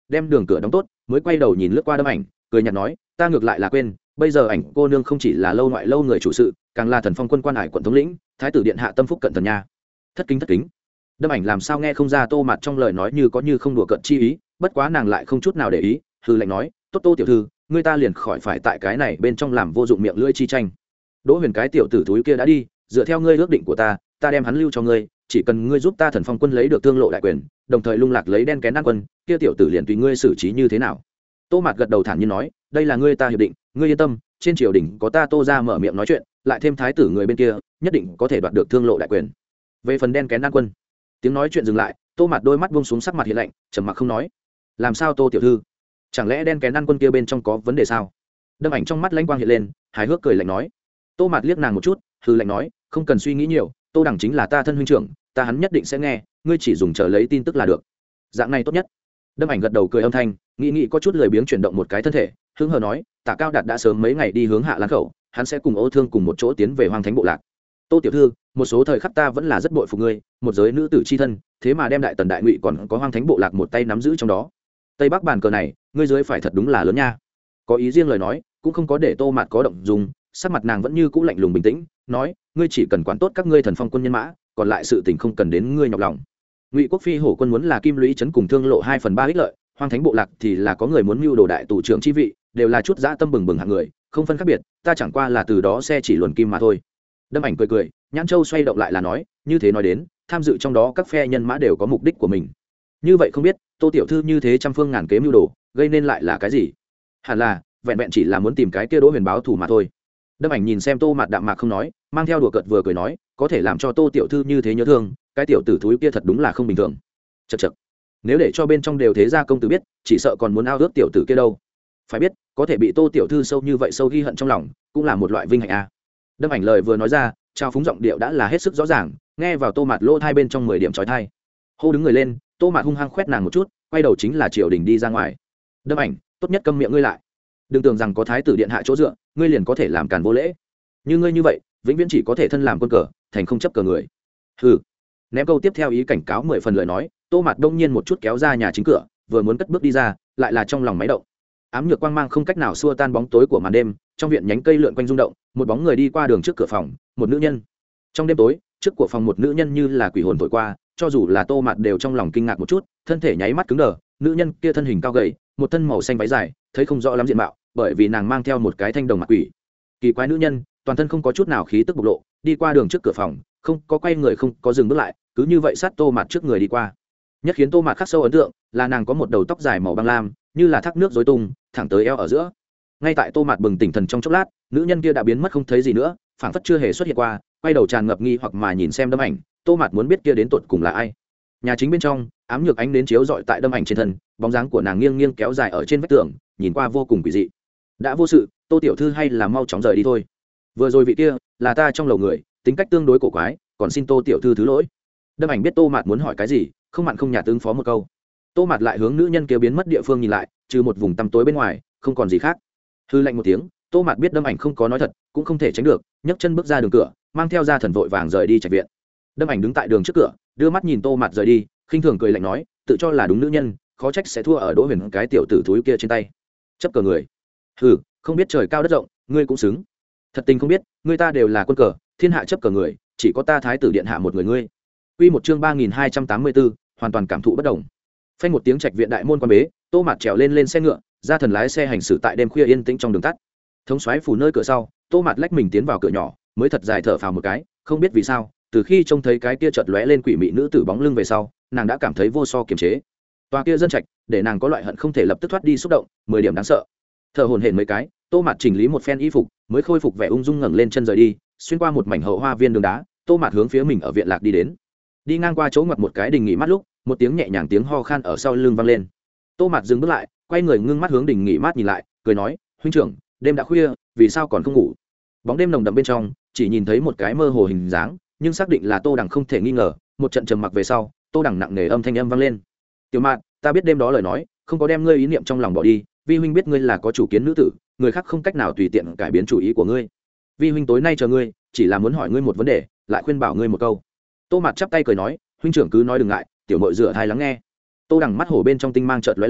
đem đường cửa đóng tốt mới quay đầu nhìn lướt qua Đâm Ảnh, cười nhạt nói, ta ngược lại là quên, bây giờ Ảnh cô nương không chỉ là lâu ngoại lâu người chủ sự, càng là Thần Phong quân quan hải quận thống lĩnh, thái tử điện hạ tâm phúc cận thần nha. Thất kính thất kính. Đâm Ảnh làm sao nghe không ra Tô Mạt trong lời nói như có như không đùa cợt chi ý, bất quá nàng lại không chút nào để ý, hừ lạnh nói, tốt Tô tiểu thư, ngươi ta liền khỏi phải tại cái này bên trong làm vô dụng miệng lưỡi chi tranh. Đỗ Huyền cái tiểu tử thúi kia đã đi, dựa theo ngươi ước định của ta, ta đem hắn lưu cho ngươi, chỉ cần ngươi giúp ta Thần Phong quân lấy được Thương Lộ đại quyền, đồng thời lung lạc lấy Đen Kén Đan quân, kia tiểu tử liền tùy ngươi xử trí như thế nào. Tô Mạt gật đầu thản nhiên nói, đây là ngươi ta hiệp định, ngươi yên tâm, trên triều đình có ta Tô ra mở miệng nói chuyện, lại thêm thái tử người bên kia, nhất định có thể đoạt được Thương Lộ đại quyền. Về phần Đen Kén Đan quân, tiếng nói chuyện dừng lại, Tô Mạt đôi mắt buông xuống, sắc mặt hiện lạnh, trầm mặc không nói. Làm sao Tô tiểu thư? Chẳng lẽ Đen Kén Đan quân kia bên trong có vấn đề sao? Đâm Ảnh trong mắt lãnh quang hiện lên, hài hước cười lạnh nói. Tô Mạt liếc nàng một chút, hừ lạnh nói, không cần suy nghĩ nhiều, Tô Đằng chính là ta thân huynh trưởng, ta hắn nhất định sẽ nghe, ngươi chỉ dùng chờ lấy tin tức là được. Dạng này tốt nhất. Đâm Ảnh gật đầu cười âm thanh, nghĩ nghĩ có chút lười biếng chuyển động một cái thân thể, hứng hờ nói, Tạ Cao Đạt đã sớm mấy ngày đi hướng Hạ Lan khẩu, hắn sẽ cùng Ô Thương cùng một chỗ tiến về Hoang Thánh bộ lạc. Tô tiểu thư, một số thời khắc ta vẫn là rất bội phục ngươi, một giới nữ tử chi thân, thế mà đem đại tần đại ngụy còn có Hoang Thánh bộ lạc một tay nắm giữ trong đó. Tây Bắc bàn cờ này, ngươi dưới phải thật đúng là lớn nha. Có ý riêng lời nói, cũng không có để Tô Mạt có động dung, sắc mặt nàng vẫn như cũ lạnh lùng bình tĩnh, nói, ngươi chỉ cần quản tốt các ngươi Thần Phong quân nhân mã, còn lại sự tình không cần đến ngươi nhọc lòng. Ngụy Quốc Phi hổ quân muốn là Kim Lũy trấn cùng Thương Lộ hai phần ba ích lợi, Hoang Thánh bộ lạc thì là có người muốn mưu đồ đại tù trưởng chi vị, đều là chút dã tâm bừng bừng hạng người, không phân khác biệt, ta chẳng qua là từ đó xe chỉ luồn kim mà thôi. Đâm Ảnh cười cười, nhãn châu xoay động lại là nói, như thế nói đến, tham dự trong đó các phe nhân mã đều có mục đích của mình. Như vậy không biết, Tô tiểu thư như thế trăm phương ngàn kế mưu đồ, gây nên lại là cái gì? Hẳn là, vẹn vẹn chỉ là muốn tìm cái kia Đỗ Huyền báo thù mà thôi. Đâm Ảnh nhìn xem Tô Mạt đạm mạc không nói, mang theo đùa cợt vừa cười nói, có thể làm cho Tô tiểu thư như thế nhớ thương, cái tiểu tử thúi kia thật đúng là không bình thường. Chậc chậc, nếu để cho bên trong đều thế gia công tử biết, chỉ sợ còn muốn ao ước tiểu tử kia đâu. Phải biết, có thể bị Tô tiểu thư sâu như vậy sâu ghi hận trong lòng, cũng là một loại vinh hạnh a. À. Đâm Ảnh lời vừa nói ra, trao phúng giọng điệu đã là hết sức rõ ràng, nghe vào Tô Mạt lỗ thai bên trong mười điểm chói tai. Hô đứng người lên, Tô Mạt hung hăng khoét nàng một chút, quay đầu chính là triều đình đi ra ngoài. Đâm Ảnh, tốt nhất câm miệng ngươi lại, đừng tưởng rằng có thái tử điện hạ chỗ dựa, ngươi liền có thể làm càn vô lễ. Như ngươi như vậy, vĩnh viễn chỉ có thể thân làm quân cờ, thành không chấp cờ người. Hừ. Ném câu tiếp theo ý cảnh cáo mười phần lời nói, Tô Mạt đông nhiên một chút kéo ra nhà chính cửa, vừa muốn cất bước đi ra, lại là trong lòng máy động. Ám nhược quang mang không cách nào xua tan bóng tối của màn đêm, trong viện nhánh cây lượn quanh rung động, một bóng người đi qua đường trước cửa phòng, một nữ nhân. Trong đêm tối, trước của phòng một nữ nhân như là quỷ hồn thổi qua, cho dù là Tô Mạt đều trong lòng kinh ngạc một chút, thân thể nháy mắt cứng đờ, nữ nhân kia thân hình cao gầy, một thân màu xanh váy dài, thấy không rõ lắm diện mạo, bởi vì nàng mang theo một cái thanh đồng mặt quỷ. Kỳ quái nữ nhân, toàn thân không có chút nào khí tức bộc lộ, đi qua đường trước cửa phòng, không có quay người, không có dừng bước lại, cứ như vậy sát Tô Mạt trước người đi qua. Nhất khiến Tô Mạt khắc sâu ấn tượng là nàng có một đầu tóc dài màu băng lam, như là thác nước rối tung, thẳng tới eo ở giữa. Ngay tại Tô Mạt bừng tỉnh thần trong chốc lát, nữ nhân kia đã biến mất không thấy gì nữa, phảng phất chưa hề xuất hiện qua, quay đầu tràn ngập nghi hoặc mà nhìn xem Đâm Ảnh. Tô Mạt muốn biết kia đến tột cùng là ai. Nhà chính bên trong, ám nhược ánh đến chiếu rọi tại Đâm Ảnh trên thân, bóng dáng của nàng nghiêng nghiêng kéo dài ở trên vách tường, nhìn qua vô cùng quỷ dị. Đã vô sự, Tô tiểu thư hay là mau chóng rời đi thôi. Vừa rồi vị kia là ta trong lầu người, tính cách tương đối cổ quái, còn xin Tô tiểu thư thứ lỗi. Đâm Ảnh biết Tô Mạt muốn hỏi cái gì, không mặn không nhạt ứng phó một câu. Tô Mạt lại hướng nữ nhân kia biến mất địa phương nhìn lại, trừ một vùng tăm tối bên ngoài, không còn gì khác. Hư lạnh một tiếng, Tô Mạt biết Đâm Ảnh không có nói thật, cũng không thể tránh được, nhấc chân bước ra đường cửa, mang theo gia thần vội vàng rời đi trạch viện. Đâm Ảnh đứng tại đường trước cửa, đưa mắt nhìn Tô Mạt rời đi, khinh thường cười lạnh nói, tự cho là đúng nữ nhân, khó trách sẽ thua ở Đỗ Huyền cái tiểu tử thúi kia trên tay. Chấp cờ người. Hừ, không biết trời cao đất rộng, ngươi cũng xứng. Thật tình không biết, ngươi ta đều là quân cờ, thiên hạ chấp cờ người, chỉ có ta thái tử điện hạ một người ngươi. Quy một chương ba nghìn hai trăm tám mươi bốn, hoàn toàn cảm thụ bất đồng. Phanh một tiếng trạch viện đại môn quan bế, Tô Mạt trèo lên lên xe ngựa, gia thần lái xe hành xử tại đêm khuya yên tĩnh trong đường tắt. Thống soái phủ nơi cửa sau, Tô Mạt lách mình tiến vào cửa nhỏ, mới thật dài thở phào một cái, không biết vì sao, từ khi trông thấy cái kia chợt lóe lên quỷ mị nữ tử bóng lưng về sau, nàng đã cảm thấy vô so kiềm chế. Tòa kia dân trạch, để nàng có loại hận không thể lập tức thoát đi xúc động, mười điểm đáng sợ. Thở hổn hển mấy cái, Tô Mạt chỉnh lý một phen y phục, mới khôi phục vẻ ung dung ngẩng lên chân rời đi, xuyên qua một mảnh hậu hoa viên đường đá, Tô Mạt hướng phía mình ở viện lạc đi đến. Đi ngang qua chỗ ngoặt một cái đình nghỉ mát lúc, một tiếng nhẹ nhàng tiếng ho khan ở sau lưng vang lên. Tô Mạt dừng bước lại, quay người ngưng mắt hướng đình nghỉ mát nhìn lại, cười nói, huynh trưởng, đêm đã khuya, vì sao còn không ngủ? Bóng đêm nồng đậm bên trong, chỉ nhìn thấy một cái mơ hồ hình dáng, nhưng xác định là Tô Đằng không thể nghi ngờ. Một trận trầm mặc về sau, Tô Đằng nặng nề âm thanh âm vang lên. Tiểu Mạt, ta biết đêm đó lời nói, không có đem ngươi ý niệm trong lòng bỏ đi, vi huynh biết ngươi là có chủ kiến nữ tử, người khác không cách nào tùy tiện cải biến chủ ý của ngươi. Vi huynh tối nay chờ ngươi, chỉ là muốn hỏi ngươi một vấn đề, lại khuyên bảo ngươi một câu. Tô Mạt chắp tay cười nói, huynh trưởng cứ nói đừng ngại, tiểu muội rửa thai lắng nghe. Tô Đằng mắt hổ bên trong tinh mang chợt lóe lên,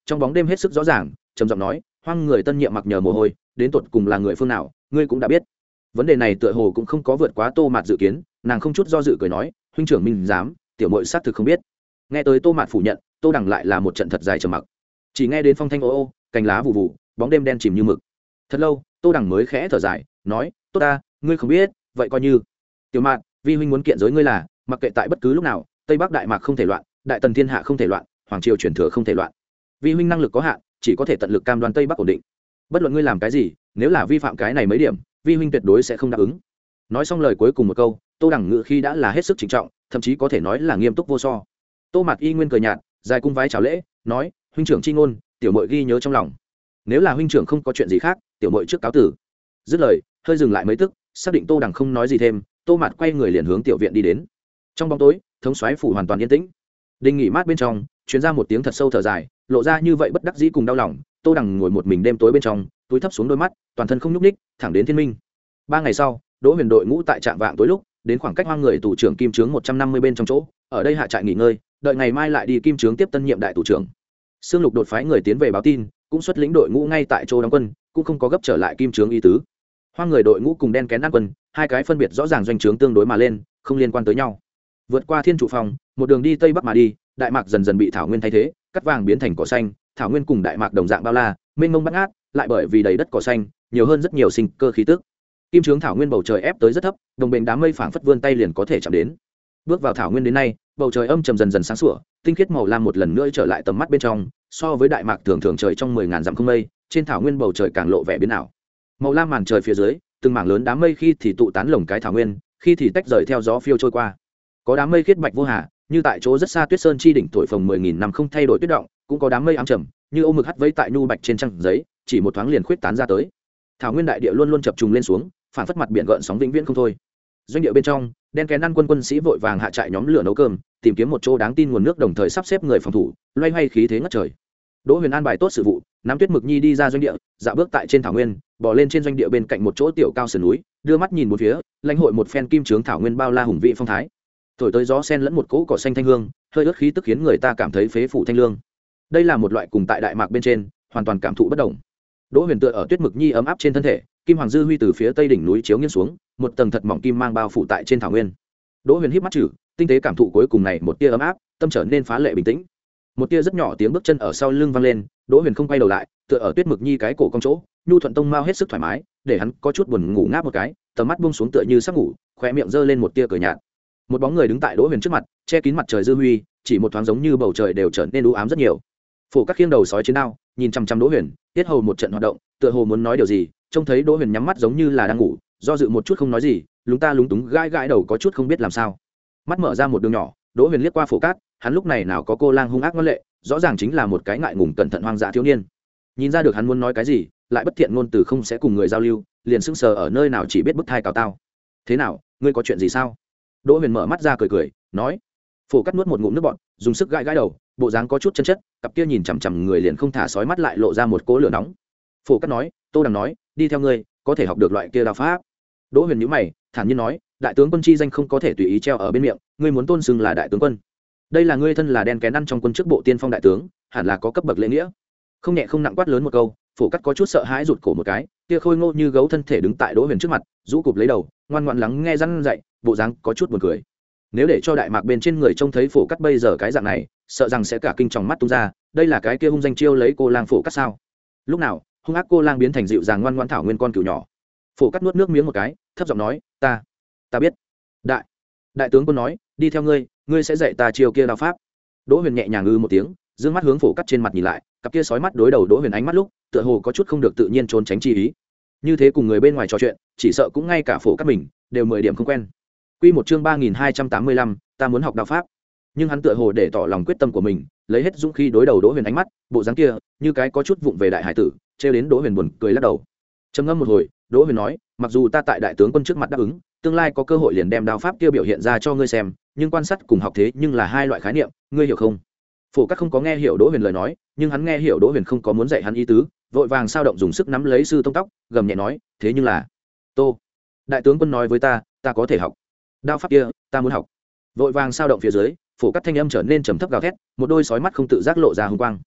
trong bóng đêm hết sức rõ ràng trầm giọng nói, hoang người tân nhiệm mặc nhờ mồ hôi đến tột cùng là người phương nào ngươi cũng đã biết. Vấn đề này tựa hồ cũng không có vượt quá Tô Mạt dự kiến, nàng không chút do dự cười nói, huynh trưởng minh dám, tiểu muội xác thực không biết. Nghe tới Tô Mạt phủ nhận, Tô Đằng lại là một trận thật dài trầm mặc. Chỉ nghe đến phong thanh ô ô, cành lá vụ vụ, bóng đêm đen chìm như mực. Thật lâu, Tô Đằng mới khẽ thở dài, nói, tốt ta, ngươi không biết, vậy coi như. Tiểu Mạt, vi huynh muốn kiện giới ngươi là, mặc kệ tại bất cứ lúc nào, Tây Bắc Đại Mạc không thể loạn, Đại Tần thiên hạ không thể loạn, hoàng triều truyền thừa không thể loạn. Vi huynh năng lực có hạn, chỉ có thể tận lực cam đoan Tây Bắc ổn định. Bất luận ngươi làm cái gì, nếu là vi phạm cái này mấy điểm, vi huynh tuyệt đối sẽ không đáp ứng. Nói xong lời cuối cùng một câu, Tô Đằng ngự khi đã là hết sức trịnh trọng, thậm chí có thể nói là nghiêm túc vô so. Tô Mạt y nguyên cười nhạt, dài cung vái chào lễ, nói, huynh trưởng chi ngôn, tiểu muội ghi nhớ trong lòng. Nếu là huynh trưởng không có chuyện gì khác, tiểu muội trước cáo tử. Dứt lời, hơi dừng lại mấy tức, xác định Tô Đằng không nói gì thêm, Tô Mạt quay người liền hướng tiểu viện đi đến. Trong bóng tối, thống soái phủ hoàn toàn yên tĩnh. Đình nghỉ mát bên trong, truyền ra một tiếng thật sâu thở dài, lộ ra như vậy bất đắc dĩ cùng đau lòng. Tô Đằng ngồi một mình đêm tối bên trong, túi thấp xuống đôi mắt, toàn thân không nhúc nhích, thẳng đến thiên minh. Ba ngày sau, Đỗ Huyền đội ngũ tại trạm vạng tối lúc, đến khoảng cách hoang người tù trưởng kim trướng một trăm năm mươi bên trong chỗ, ở đây hạ trại nghỉ ngơi, đợi ngày mai lại đi kim trướng tiếp tân nhiệm đại tù trưởng. Sương Lục đột phái người tiến về báo tin, cũng xuất lĩnh đội ngũ ngay tại chỗ đóng quân, cũng không có gấp trở lại kim trướng y tứ. Hoang người đội ngũ cùng đen kén ăn quân, hai cái phân biệt rõ ràng doanh trướng tương đối mà lên, không liên quan tới nhau. Vượt qua thiên trụ phòng, một đường đi tây bắc mà đi, đại mạc dần dần bị thảo nguyên thay thế, cắt vàng biến thành cỏ xanh, thảo nguyên cùng đại mạc đồng dạng bao la, mênh mông bát ngát, lại bởi vì đầy đất cỏ xanh, nhiều hơn rất nhiều sinh cơ khí tức. Kim trướng thảo nguyên bầu trời ép tới rất thấp, đồng bền đám mây phảng phất vươn tay liền có thể chạm đến. Bước vào thảo nguyên đến nay, bầu trời âm trầm dần dần sáng sủa, tinh khiết màu lam một lần nữa trở lại tầm mắt bên trong, so với đại mạc thường thường trời trong mười ngàn dặm không mây, trên thảo nguyên bầu trời càng lộ vẻ biến ảo. Màu lam màn trời phía dưới, từng mảng lớn đám mây khi thì tụ tán lồng cái thảo nguyên, khi thì tách rời theo gió phiêu trôi qua. Có đám mây khiết bạch vô hà, như tại chỗ rất xa tuyết sơn chi đỉnh thổi phồng mười nghìn năm không thay đổi tuyết động, cũng có đám mây ám trầm, như ôm mực hắt vẫy tại nhu bạch trên trang giấy, chỉ một thoáng liền khuyết tán ra tới. Thảo nguyên đại địa luôn luôn chập trùng lên xuống, phản phất mặt biển gợn sóng vĩnh viễn không thôi. Doanh địa bên trong, đen kén ăn quân quân sĩ vội vàng hạ trại nhóm lửa nấu cơm, tìm kiếm một chỗ đáng tin nguồn nước, đồng thời sắp xếp người phòng thủ, loay hoay khí thế ngất trời. Đỗ Huyền an bài tốt sự vụ, nắm Tuyết Mực Nhi đi ra doanh địa, dạo bước tại trên thảo nguyên, bò lên trên doanh địa bên cạnh một chỗ tiểu cao sườn núi, đưa mắt nhìn một phía, lãnh hội một phen kim trướng thảo nguyên bao la hùng vị phong thái. Thổi tới gió sen lẫn một cỗ cỏ xanh thanh hương, hơi ướt khí tức khiến người ta cảm thấy phế phủ thanh lương. Đây là một loại cùng tại đại mạc bên trên, hoàn toàn cảm thụ bất đồng. Đỗ Huyền tựa ở Tuyết Mực Nhi ấm áp trên thân thể, kim hoàng dư huy từ phía tây đỉnh núi chiếu nghiêng xuống, một tầng thật mỏng kim mang bao phủ tại trên thảo nguyên. Đỗ Huyền híp mắt chử, tinh tế cảm thụ cuối cùng này một tia ấm áp, tâm trở nên phá lệ bình tĩnh. Một tia rất nhỏ tiếng bước chân ở sau lưng vang lên, Đỗ Huyền không quay đầu lại, tựa ở Tuyết Mực Nhi cái cổ cong chỗ, nhu thuận tông mao hết sức thoải mái, để hắn có chút buồn ngủ ngáp một cái, tầm mắt buông xuống tựa như sắp ngủ, khóe miệng giơ lên một tia cười nhạt. Một bóng người đứng tại Đỗ Huyền trước mặt, che kín mặt trời dư huy, chỉ một thoáng giống như bầu trời đều trở nên u ám rất nhiều. Phổ Các khiêng đầu sói chiến đao, nhìn chăm chăm Đỗ Huyền, tiết hầu một trận hoạt động, tựa hồ muốn nói điều gì, trông thấy Đỗ Huyền nhắm mắt giống như là đang ngủ, do dự một chút không nói gì, lúng ta lúng túng gãi gãi đầu có chút không biết làm sao. Mắt mở ra một đường nhỏ, Đỗ Huyền liếc qua Phổ Cát, hắn lúc này nào có cô lang hung ác ngoan lệ, rõ ràng chính là một cái ngại ngùng cẩn thận hoang dã thiếu niên. Nhìn ra được hắn muốn nói cái gì, lại bất thiện ngôn từ không sẽ cùng người giao lưu, liền sững sờ ở nơi nào chỉ biết bức thai cào tao. Thế nào, ngươi có chuyện gì sao? Đỗ Huyền mở mắt ra cười cười, nói. Phổ Cát nuốt một ngụm nước bọt, dùng sức gãi gãi đầu, bộ dáng có chút chân chất, cặp kia nhìn chằm chằm người liền không thả sói mắt lại lộ ra một cỗ lửa nóng. Phổ Cát nói, Tô Đằng nói, đi theo ngươi, có thể học được loại kia đao pháp. Đỗ Huyền nhíu mày, thản nhiên nói, đại tướng quân chi danh không có thể tùy ý treo ở bên miệng, ngươi muốn tôn xưng là đại tướng quân. Đây là ngươi thân là đen kén ăn trong quân chức bộ tiên phong đại tướng, hẳn là có cấp bậc lễ nghĩa. Không nhẹ không nặng quát lớn một câu, Phổ Cát có chút sợ hãi rụt cổ một cái, kia khôi ngô như gấu thân thể đứng tại Đỗ Huyền trước mặt, rũ cụp lấy đầu, ngoan ngoãn lắng nghe răn dạy, bộ dáng có chút buồn cười. Nếu để cho đại mạc bên trên người trông thấy Phổ Cát bây giờ cái dạng này, sợ rằng sẽ cả kinh tròng mắt tung ra, đây là cái kia hung danh chiêu lấy cô lang Phổ Cát sao? Lúc nào, hung ác cô lang biến thành dịu dàng ngoan ngoãn thảo nguyên con cừu nhỏ. Phổ Cát nuốt nước miếng một cái, thấp giọng nói, ta, ta biết. Đại, đại tướng quân nói, đi theo ngươi, ngươi sẽ dạy ta chiêu kia đao pháp. Đỗ Huyền nhẹ nhàng ư một tiếng, dương mắt hướng Phổ Cát trên mặt nhìn lại, cặp kia sói mắt đối đầu Đỗ Huyền ánh mắt lúc, tựa hồ có chút không được tự nhiên trốn tránh chi ý. Như thế cùng người bên ngoài trò chuyện, chỉ sợ cũng ngay cả Phổ Cát mình đều mười điểm không quen. Quy một chương ba nghìn hai trăm tám mươi lăm, ta muốn học đao pháp. Nhưng hắn tựa hồ để tỏ lòng quyết tâm của mình, lấy hết dũng khí đối đầu Đỗ Huyền ánh mắt, bộ dáng kia, như cái có chút vụng về đại hải tử, trêu đến Đỗ Huyền buồn cười lắc đầu. Trầm ngâm một hồi, Đỗ Huyền nói, mặc dù ta tại đại tướng quân trước mặt đáp ứng, tương lai có cơ hội liền đem đao pháp kia biểu hiện ra cho ngươi xem, nhưng quan sát cùng học thế nhưng là hai loại khái niệm, ngươi hiểu không? Phổ Cát không có nghe hiểu Đỗ Huyền lời nói, nhưng hắn nghe hiểu Đỗ Huyền không có muốn dạy hắn ý tứ, vội vàng sao động dùng sức nắm lấy sư tông tóc, gầm nhẹ nói, thế nhưng là, Tô, đại tướng quân nói với ta, ta có thể học. Đao pháp kia, ta muốn học. Vội vàng sao động phía dưới, Phổ Cát thanh âm trở nên trầm thấp gào thét, một đôi sói mắt không tự giác lộ ra hung quang.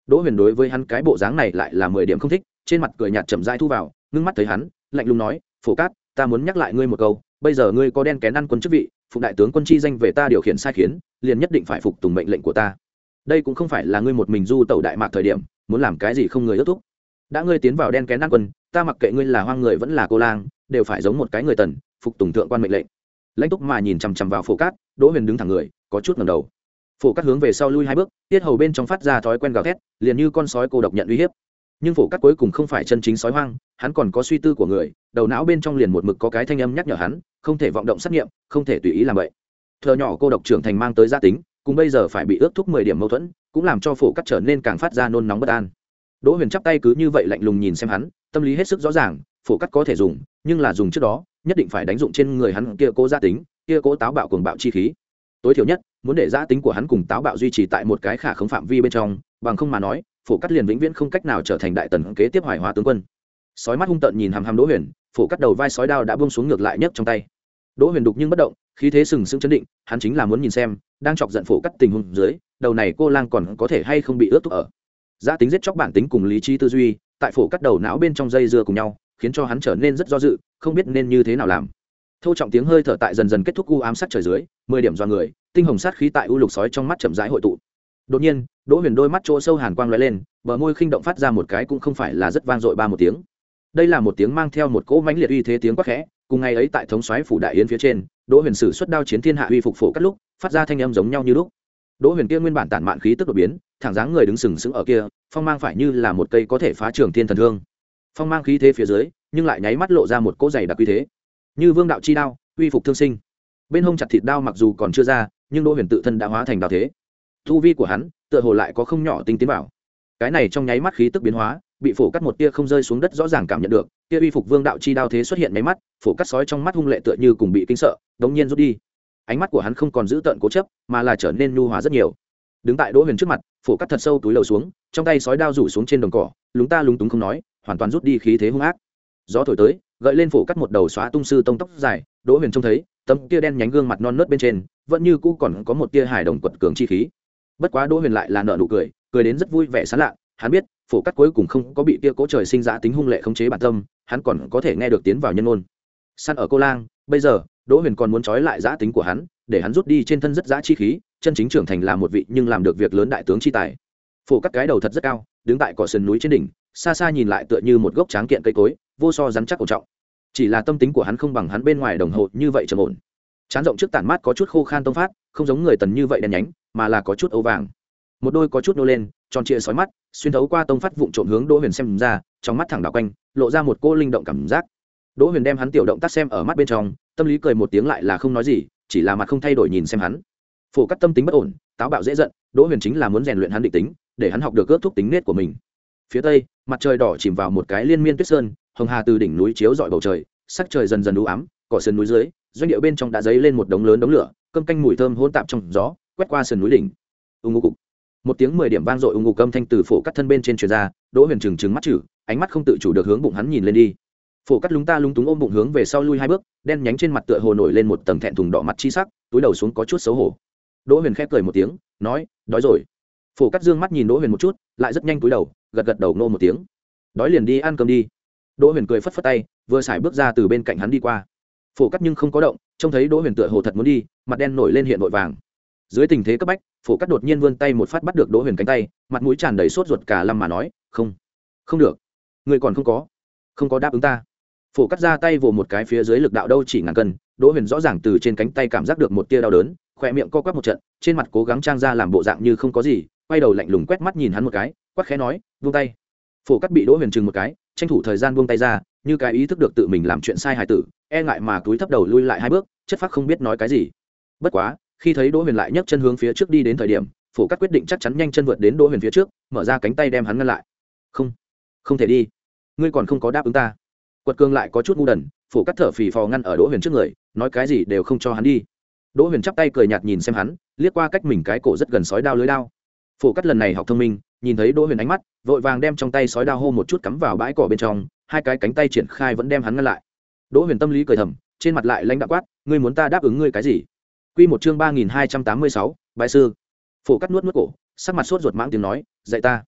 Đỗ Huyền đối với hắn cái bộ dáng này lại là mười điểm không thích, trên mặt cười nhạt chậm rãi thu vào, ngưng mắt thấy hắn, lạnh lùng nói, "Phổ Cát, ta muốn nhắc lại ngươi một câu, bây giờ ngươi có đen kén ăn quân chức vị, phục đại tướng quân chi danh về ta điều khiển sai khiến, liền nhất định phải phục tùng mệnh lệnh của ta. Đây cũng không phải là ngươi một mình du tẩu đại mạc thời điểm, muốn làm cái gì không người ước thúc. Đã ngươi tiến vào đen kén ăn quân, ta mặc kệ ngươi là hoang người vẫn là cô lang, đều phải giống một cái người tần, phục tùng thượng quan mệnh lệnh." Lãnh Túc mà nhìn chằm chằm vào Phổ Cát, Đỗ Huyền đứng thẳng người, có chút ngẩng đầu. Phổ Cát hướng về sau lui hai bước, tiết hầu bên trong phát ra thói quen gào thét, liền như con sói cô độc nhận uy hiếp. Nhưng Phổ Cát cuối cùng không phải chân chính sói hoang, hắn còn có suy tư của người, đầu não bên trong liền một mực có cái thanh âm nhắc nhở hắn, không thể vọng động sát nghiệm, không thể tùy ý làm vậy. Thợ nhỏ cô độc trưởng thành mang tới gia tính, cùng bây giờ phải bị ước thúc mười điểm mâu thuẫn, cũng làm cho Phổ Cát trở nên càng phát ra nôn nóng bất an. Đỗ Huyền chắp tay cứ như vậy lạnh lùng nhìn xem hắn, tâm lý hết sức rõ ràng, Phổ Cát có thể dùng, nhưng là dùng trước đó, nhất định phải đánh dụng trên người hắn kia cố gia tính, kia cố táo bạo cuồng bạo chi khí. Tối thiểu nhất, muốn để gia tính của hắn cùng táo bạo duy trì tại một cái khả khống phạm vi bên trong, bằng không mà nói, Phổ Cát liền vĩnh viễn không cách nào trở thành đại tần kế tiếp hoài hóa tướng quân. Sói mắt hung tợn nhìn hàm hàm Đỗ Huyền, Phổ Cát đầu vai sói đao đã buông xuống ngược lại nhấc trong tay. Đỗ Huyền đục nhưng bất động, khí thế sừng sững chấn định, hắn chính là muốn nhìn xem, đang chọc giận Phổ Cát tình huống dưới, đầu này cô lang còn có thể hay không bị ướt thúc ở. Giá tính giết chóc bản tính cùng lý trí tư duy, tại Phổ Cát đầu não bên trong dây dưa cùng nhau, khiến cho hắn trở nên rất do dự, không biết nên như thế nào làm. Thô trọng tiếng hơi thở tại dần dần kết thúc u ám sát trời dưới, mười điểm do người, tinh hồng sát khí tại u lục sói trong mắt chậm rãi hội tụ. Đột nhiên, Đỗ Huyền đôi mắt chỗ sâu hàn quang lóe lên, bờ môi khinh động phát ra một cái cũng không phải là rất vang dội ba một tiếng. Đây là một tiếng mang theo một cỗ mãnh liệt uy thế tiếng quát khẽ, cùng ngày ấy tại thống soái phủ đại yến phía trên, Đỗ Huyền sử xuất đao chiến thiên hạ uy phục Phổ Cát lúc, phát ra thanh âm giống nhau như lúc. Đỗ Huyền kia nguyên bản tản mạn khí tức đột biến, thẳng dáng người đứng sừng sững ở kia, phong mang phải như là một cây có thể phá trường thiên thần thương. Phong mang khí thế phía dưới, nhưng lại nháy mắt lộ ra một cỗ dày đặc uy thế. Như vương đạo chi đao, uy phục thương sinh. Bên hông chặt thịt đao mặc dù còn chưa ra, nhưng Đỗ Huyền tự thân đã hóa thành đao thế. Tu vi của hắn, tựa hồ lại có không nhỏ tinh tiến vào. Cái này trong nháy mắt khí tức biến hóa, bị Phổ Cát một tia không rơi xuống đất rõ ràng cảm nhận được, tia uy phục vương đạo chi đao thế xuất hiện nháy mắt, Phổ Cát sói trong mắt hung lệ tựa như cùng bị kinh sợ, đống nhiên rút đi. Ánh mắt của hắn không còn giữ tợn cố chấp, mà là trở nên nhu hòa rất nhiều. Đứng tại Đỗ Huyền trước mặt, Phổ Cát thật sâu túi lầu xuống, trong tay sói đao rủ xuống trên đồng cỏ, lúng ta lúng túng không nói, hoàn toàn rút đi khí thế hung ác. Gió thổi tới, gợi lên Phổ Cát một đầu xóa tung sư tông tóc dài, Đỗ Huyền trông thấy, tấm kia đen nhánh gương mặt non nớt bên trên, vẫn như cũ còn có một tia hài đồng quật cường chi khí. Bất quá Đỗ Huyền lại là nở nụ cười, cười đến rất vui vẻ sán lạ, hắn biết, Phổ Cát cuối cùng không có bị tia cỗ trời sinh dã tính hung lệ khống chế bản tâm, hắn còn có thể nghe được tiến vào nhân ôn. Săn ở cô lang, bây giờ, Đỗ Huyền còn muốn trói lại dã tính của hắn, để hắn rút đi trên thân rất dã chi khí, chân chính trưởng thành là một vị nhưng làm được việc lớn đại tướng chi tài. Phổ Cát cái đầu thật rất cao, đứng tại cỏ sườn núi trên đỉnh, xa xa nhìn lại tựa như một gốc tráng kiện cây cối, vô so rắn chắc ổn trọng. Chỉ là tâm tính của hắn không bằng hắn bên ngoài đồng hồ như vậy trầm ổn. Trán rộng trước tản mát có chút khô khan tông phát, không giống người tần như vậy đen nhánh, mà là có chút ấu vàng. Một đôi có chút nô lên, tròn trịa sói mắt, xuyên thấu qua tông phát vụng trộm hướng Đỗ Huyền xem ra, trong mắt thẳng đảo quanh, lộ ra một cô linh động cảm giác. Đỗ Huyền đem hắn tiểu động tác xem ở mắt bên trong, tâm lý cười một tiếng lại là không nói gì, chỉ là mặt không thay đổi nhìn xem hắn. Phổ Cát tâm tính bất ổn, táo bạo dễ giận, Đỗ Huyền chính là muốn rèn luyện hắn định tính, để hắn học được ước thúc tính nết của mình. Phía tây, mặt trời đỏ chìm vào một cái liên miên tuyết sơn, hồng hà từ đỉnh núi chiếu rọi bầu trời, sắc trời dần dần u ám, cỏ sườn núi dưới, doanh địa bên trong đã dấy lên một đống lớn đống lửa, cơm canh mùi thơm hỗn tạp trong gió, quét qua sườn núi đỉnh. Ung ngô cục. Một tiếng mười điểm vang dội ung ngô câm thanh từ Phổ Cát thân bên trên truyền ra, Đỗ Huyền trừng trừng mắt chử, ánh mắt không tự chủ được hướng bụng hắn nhìn lên đi. Phổ Cát lúng ta lúng túng ôm bụng hướng về sau lui hai bước, đen nhánh trên mặt tựa hồ nổi lên một tầng thẹn thùng đỏ mặt chi sắc, túi đầu xuống có chút xấu hổ. Đỗ Huyền khép cười một tiếng, nói, đói rồi. Phổ Cát dương mắt nhìn Đỗ Huyền một chút, lại rất nhanh túi đầu, gật gật đầu nô một tiếng. Đói liền đi ăn cơm đi. Đỗ Huyền cười phất phất tay, vừa xài bước ra từ bên cạnh hắn đi qua. Phổ Cát nhưng không có động, trông thấy Đỗ Huyền tựa hồ thật muốn đi, mặt đen nổi lên hiện vội vàng. Dưới tình thế cấp bách, Phổ Cát đột nhiên vươn tay một phát bắt được Đỗ Huyền cánh tay, mặt mũi tràn đầy sốt ruột cả lâm mà nói, không, không được, người còn không có, không có đáp ứng ta. Phổ Cát ra tay vồ một cái phía dưới lực đạo đâu chỉ ngàn cân, Đỗ Huyền rõ ràng từ trên cánh tay cảm giác được một tia đau đớn, khỏe miệng co quắp một trận, trên mặt cố gắng trang ra làm bộ dạng như không có gì, quay đầu lạnh lùng quét mắt nhìn hắn một cái, quát khẽ nói, buông tay. Phổ Cát bị Đỗ Huyền chừng một cái, tranh thủ thời gian buông tay ra, như cái ý thức được tự mình làm chuyện sai hài tử, e ngại mà cúi thấp đầu lui lại hai bước, chất phác không biết nói cái gì. Bất quá, khi thấy Đỗ Huyền lại nhấc chân hướng phía trước đi đến thời điểm, Phổ Cát quyết định chắc chắn nhanh chân vượt đến Đỗ Huyền phía trước, mở ra cánh tay đem hắn ngăn lại. Không, không thể đi, ngươi còn không có đáp ứng ta. Quật Cường lại có chút ngu đần, Phổ Cát thở phì phò ngăn ở Đỗ Huyền trước người, nói cái gì đều không cho hắn đi. Đỗ Huyền chắp tay cười nhạt nhìn xem hắn, liếc qua cách mình cái cổ rất gần sói đao lưới đao. Phổ Cát lần này học thông minh, nhìn thấy Đỗ Huyền ánh mắt, vội vàng đem trong tay sói đao hô một chút cắm vào bãi cỏ bên trong, hai cái cánh tay triển khai vẫn đem hắn ngăn lại. Đỗ Huyền tâm lý cười thầm, trên mặt lại lãnh đạm quát, ngươi muốn ta đáp ứng ngươi cái gì? Quy một chương ba nghìn hai trăm tám mươi sáu, bái sư. Phổ Cát nuốt nuốt cổ, sắc mặt sốt ruột mãng tiếng nói, dạy ta.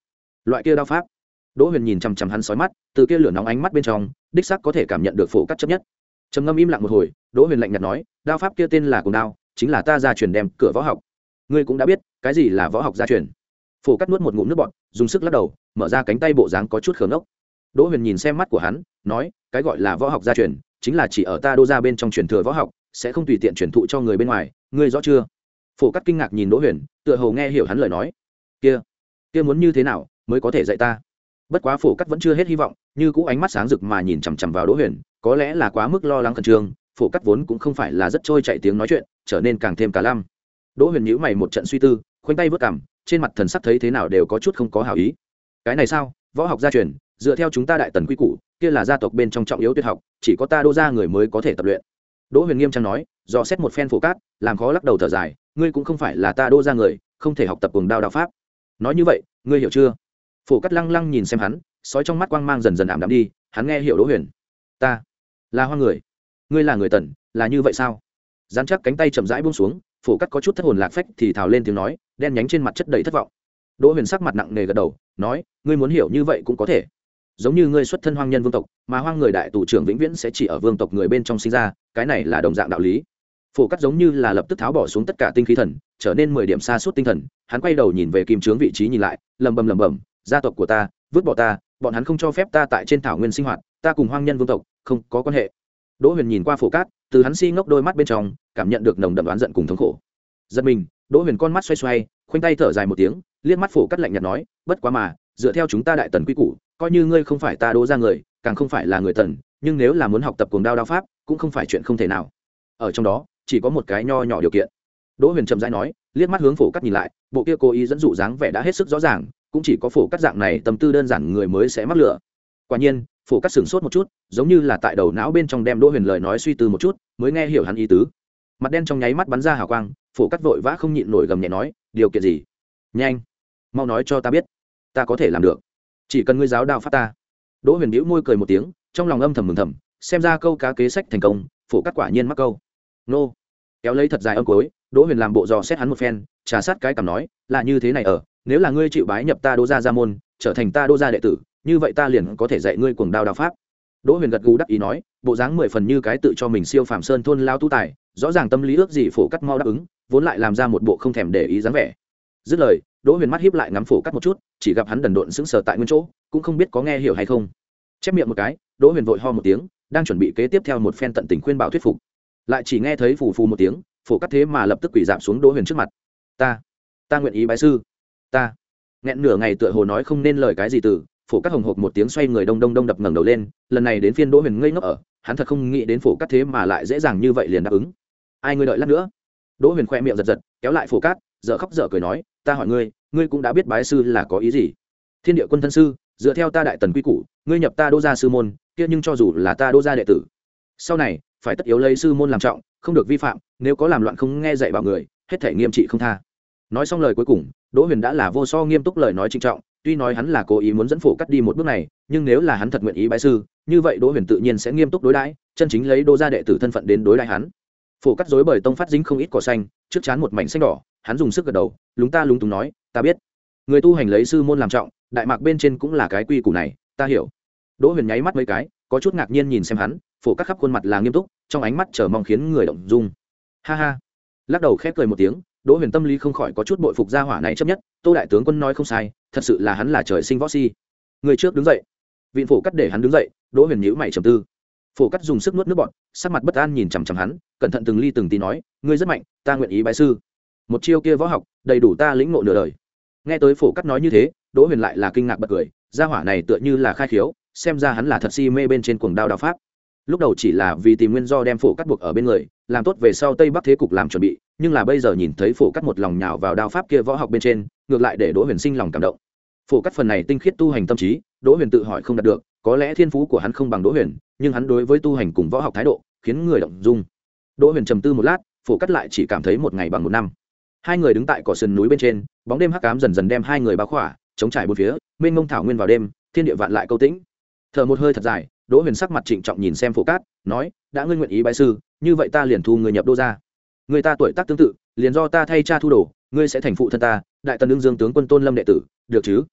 loại kia đao pháp. Đỗ Huyền nhìn chằm chằm hắn sói mắt, từ kia lửa nóng ánh mắt bên trong đích xác có thể cảm nhận được Phổ Cắt chấp nhất. Trầm ngâm im lặng một hồi, Đỗ Huyền lạnh nhạt nói, đao pháp kia tên là Cuồng Đao, chính là ta gia truyền đem cửa võ học. Ngươi cũng đã biết cái gì là võ học gia truyền. Phổ Cắt nuốt một ngụm nước bọt, dùng sức lắc đầu, mở ra cánh tay bộ dáng có chút khờ ngốc. Đỗ Huyền nhìn xem mắt của hắn, nói, cái gọi là võ học gia truyền chính là chỉ ở ta đô gia bên trong truyền thừa võ học, sẽ không tùy tiện truyền thụ cho người bên ngoài, ngươi rõ chưa? Phổ Cắt kinh ngạc nhìn Đỗ Huyền, tựa hồ nghe hiểu hắn lời nói. Kia, kia muốn như thế nào mới có thể dạy ta? Bất quá Phổ Cắt vẫn chưa hết hy vọng, như cũ ánh mắt sáng rực mà nhìn chằm chằm vào Đỗ Huyền, có lẽ là quá mức lo lắng khẩn trương, Phổ Cắt vốn cũng không phải là rất trôi chảy tiếng nói chuyện, trở nên càng thêm cả lăm. Đỗ Huyền nhíu mày một trận suy tư, khoanh tay vớt cằm, trên mặt thần sắc thấy thế nào đều có chút không có hảo ý. Cái này sao? Võ học gia truyền, dựa theo chúng ta đại tần quy củ, kia là gia tộc bên trong trọng yếu tuyệt học, chỉ có ta đô gia người mới có thể tập luyện. Đỗ Huyền nghiêm trang nói, do xét một phen Phổ Cát, làm khó lắc đầu thở dài, ngươi cũng không phải là ta đô gia người, không thể học tập Cuồng Đao đạo pháp. Nói như vậy, ngươi hiểu chưa? Phổ Cát lăng lăng nhìn xem hắn, sói trong mắt quang mang dần dần ảm đạm đi, hắn nghe hiểu Đỗ Huyền. Ta là Hoang người, ngươi là người Tần, là như vậy sao? Dán chắc cánh tay chậm rãi buông xuống, Phổ Cát có chút thất hồn lạc phách thì thào lên tiếng nói, đen nhánh trên mặt chất đầy thất vọng. Đỗ Huyền sắc mặt nặng nề gật đầu, nói, ngươi muốn hiểu như vậy cũng có thể. Giống như ngươi xuất thân hoang nhân vương tộc, mà hoang người đại tù trưởng vĩnh viễn sẽ chỉ ở vương tộc người bên trong sinh ra, cái này là đồng dạng đạo lý. Phổ Cát giống như là lập tức tháo bỏ xuống tất cả tinh khí thần, trở nên mười điểm xa suốt tinh thần, hắn quay đầu nhìn về kim trướng vị trí nhìn lại, lẩm bẩm lẩm bẩm, gia tộc của ta, vứt bỏ ta, bọn hắn không cho phép ta tại trên thảo nguyên sinh hoạt, ta cùng hoang nhân vương tộc không có quan hệ. Đỗ Huyền nhìn qua Phổ Cát, từ hắn si ngốc đôi mắt bên trong, cảm nhận được nồng đậm oán giận cùng thống khổ. Giật mình, Đỗ Huyền con mắt xoay xoay, khoanh tay thở dài một tiếng, liếc mắt Phổ Cát lạnh nhạt nói, bất quá mà, dựa theo chúng ta đại tần quy củ, coi như ngươi không phải ta Đỗ gia người, càng không phải là người Tần, nhưng nếu là muốn học tập Cuồng Đao đao pháp, cũng không phải chuyện không thể nào. Ở trong đó, chỉ có một cái nho nhỏ điều kiện. Đỗ Huyền chậm rãi nói, liếc mắt hướng Phổ Cát nhìn lại, bộ kia cố ý dẫn dụ dáng vẻ đã hết sức rõ ràng, cũng chỉ có Phổ Cát dạng này tâm tư đơn giản người mới sẽ mắc lửa. Quả nhiên, Phổ Cát sửng sốt một chút, giống như là tại đầu não bên trong đem Đỗ Huyền lời nói suy tư một chút, mới nghe hiểu hắn ý tứ. Mặt đen trong nháy mắt bắn ra hào quang, Phổ Cát vội vã không nhịn nổi gầm nhẹ nói, điều kiện gì? Nhanh, mau nói cho ta biết, ta có thể làm được. Chỉ cần ngươi giáo đao pháp ta. Đỗ Huyền bĩu môi cười một tiếng, trong lòng âm thầm mừng thầm, xem ra câu cá kế sách thành công, Phổ Cát quả nhiên mắc câu. Nô, kéo lấy thật dài âm cuối, Đỗ Huyền làm bộ dò xét hắn một phen, trà sát cái cằm nói, là như thế này ở, nếu là ngươi chịu bái nhập ta Đỗ gia gia môn, trở thành ta Đỗ gia đệ tử, như vậy ta liền có thể dạy ngươi Cuồng Đao đao pháp. Đỗ Huyền gật gù đắc ý nói, bộ dáng mười phần như cái tự cho mình siêu phàm sơn thôn lao tu tài, rõ ràng tâm lý ước gì Phổ Cát mau đáp ứng, vốn lại làm ra một bộ không thèm để ý dáng vẻ. Dứt lời, Đỗ Huyền mắt híp lại ngắm Phổ Cát một chút, chỉ gặp hắn đần độn sững sờ tại nguyên chỗ, cũng không biết có nghe hiểu hay không. Chép miệng một cái, Đỗ Huyền vội ho một tiếng, đang chuẩn bị kế tiếp theo một phen tận tình khuyên bảo thuyết phục, lại chỉ nghe thấy phù phù một tiếng, Phổ Cát thế mà lập tức quỳ rạp xuống Đỗ Huyền trước mặt. Ta, ta nguyện ý bái sư. Ta. Nghẹn nửa ngày tựa hồ nói không nên lời cái gì từ, Phổ Cát hồng hộc một tiếng xoay người đông đông đông đập ngẩng đầu lên, lần này đến phiên Đỗ Huyền ngây ngốc ở, hắn thật không nghĩ đến Phổ Cát thế mà lại dễ dàng như vậy liền đáp ứng. Ai ngươi đợi lát nữa. Đỗ Huyền khoe miệng giật giật, kéo lại Phổ Cát, dở khóc dở cười nói, ta hỏi ngươi, ngươi cũng đã biết bái sư là có ý gì? Thiên địa quân thân sư, dựa theo ta đại tần quy củ, ngươi nhập ta Đỗ gia sư môn, kia nhưng cho dù là ta Đỗ gia đệ tử, sau này phải tất yếu lấy sư môn làm trọng, không được vi phạm, nếu có làm loạn không nghe dạy bảo người, hết thể nghiêm trị không tha. Nói xong lời cuối cùng, Đỗ Huyền đã là vô so nghiêm túc lời nói trịnh trọng, tuy nói hắn là cố ý muốn dẫn Phổ Cát đi một bước này, nhưng nếu là hắn thật nguyện ý bái sư, như vậy Đỗ Huyền tự nhiên sẽ nghiêm túc đối đãi, chân chính lấy Đỗ gia đệ tử thân phận đến đối đãi hắn. Phổ Cát rối bời tông phát dính không ít cỏ xanh, trước chán một mảnh xanh đỏ, hắn dùng sức gật đầu, lúng ta lúng túng nói, ta biết. Người tu hành lấy sư môn làm trọng, đại mạc bên trên cũng là cái quy củ này, ta hiểu. Đỗ Huyền nháy mắt mấy cái, có chút ngạc nhiên nhìn xem hắn, Phổ Cát khắp khuôn mặt là nghiêm túc, trong ánh mắt chờ mong khiến người động dung. Ha ha. Lắc đầu khép cười một tiếng, Đỗ Huyền tâm lý không khỏi có chút bội phục gia hỏa này chấp nhất, Tô đại tướng quân nói không sai, thật sự là hắn là trời sinh võ si. Người trước đứng dậy. Vịn Phổ Cát để hắn đứng dậy, Đỗ Huyền nhíu mày trầm tư. Phổ Cát dùng sức nuốt nước bọt, sắc mặt bất an nhìn chằm chằm hắn, cẩn thận từng ly từng tí nói, ngươi rất mạnh, ta nguyện ý bái sư. Một chiêu kia võ học, đầy đủ ta lĩnh ngộ nửa đời. Nghe tới Phổ Cát nói như thế, Đỗ Huyền lại là kinh ngạc bật cười, gia hỏa này tựa như là khai khiếu, xem ra hắn là thật si mê bên trên Cuồng Đao đao pháp. Lúc đầu chỉ là vì tìm nguyên do đem Phổ Cát buộc ở bên người, làm tốt về sau Tây Bắc thế cục làm chuẩn bị, nhưng là bây giờ nhìn thấy Phổ Cát một lòng nhào vào đao pháp kia võ học bên trên, ngược lại để Đỗ Huyền sinh lòng cảm động. Phổ Cát phần này tinh khiết tu hành tâm trí, Đỗ Huyền tự hỏi không đạt được, có lẽ thiên phú của hắn không bằng Đỗ Huyền, nhưng hắn đối với tu hành cùng võ học thái độ, khiến người động dung. Đỗ Huyền trầm tư một lát, Phổ Cát lại chỉ cảm thấy một ngày bằng một năm. Hai người đứng tại cỏ sườn núi bên trên, bóng đêm hắc ám dần dần đem hai người bao khỏa, chống trải bốn phía, mênh mông thảo nguyên vào đêm, thiên địa vạn lại câu tĩnh. Thở một hơi thật dài, Đỗ Huyền sắc mặt trịnh trọng nhìn xem Phổ Cát, nói, đã ngươi nguyện ý bái sư, như vậy ta liền thu người nhập Đỗ gia. Người ta tuổi tác tương tự, liền do ta thay cha thu đồ, ngươi sẽ thành phụ thân ta, đại tần đương dương tướng quân Tôn Lâm đệ tử, được chứ?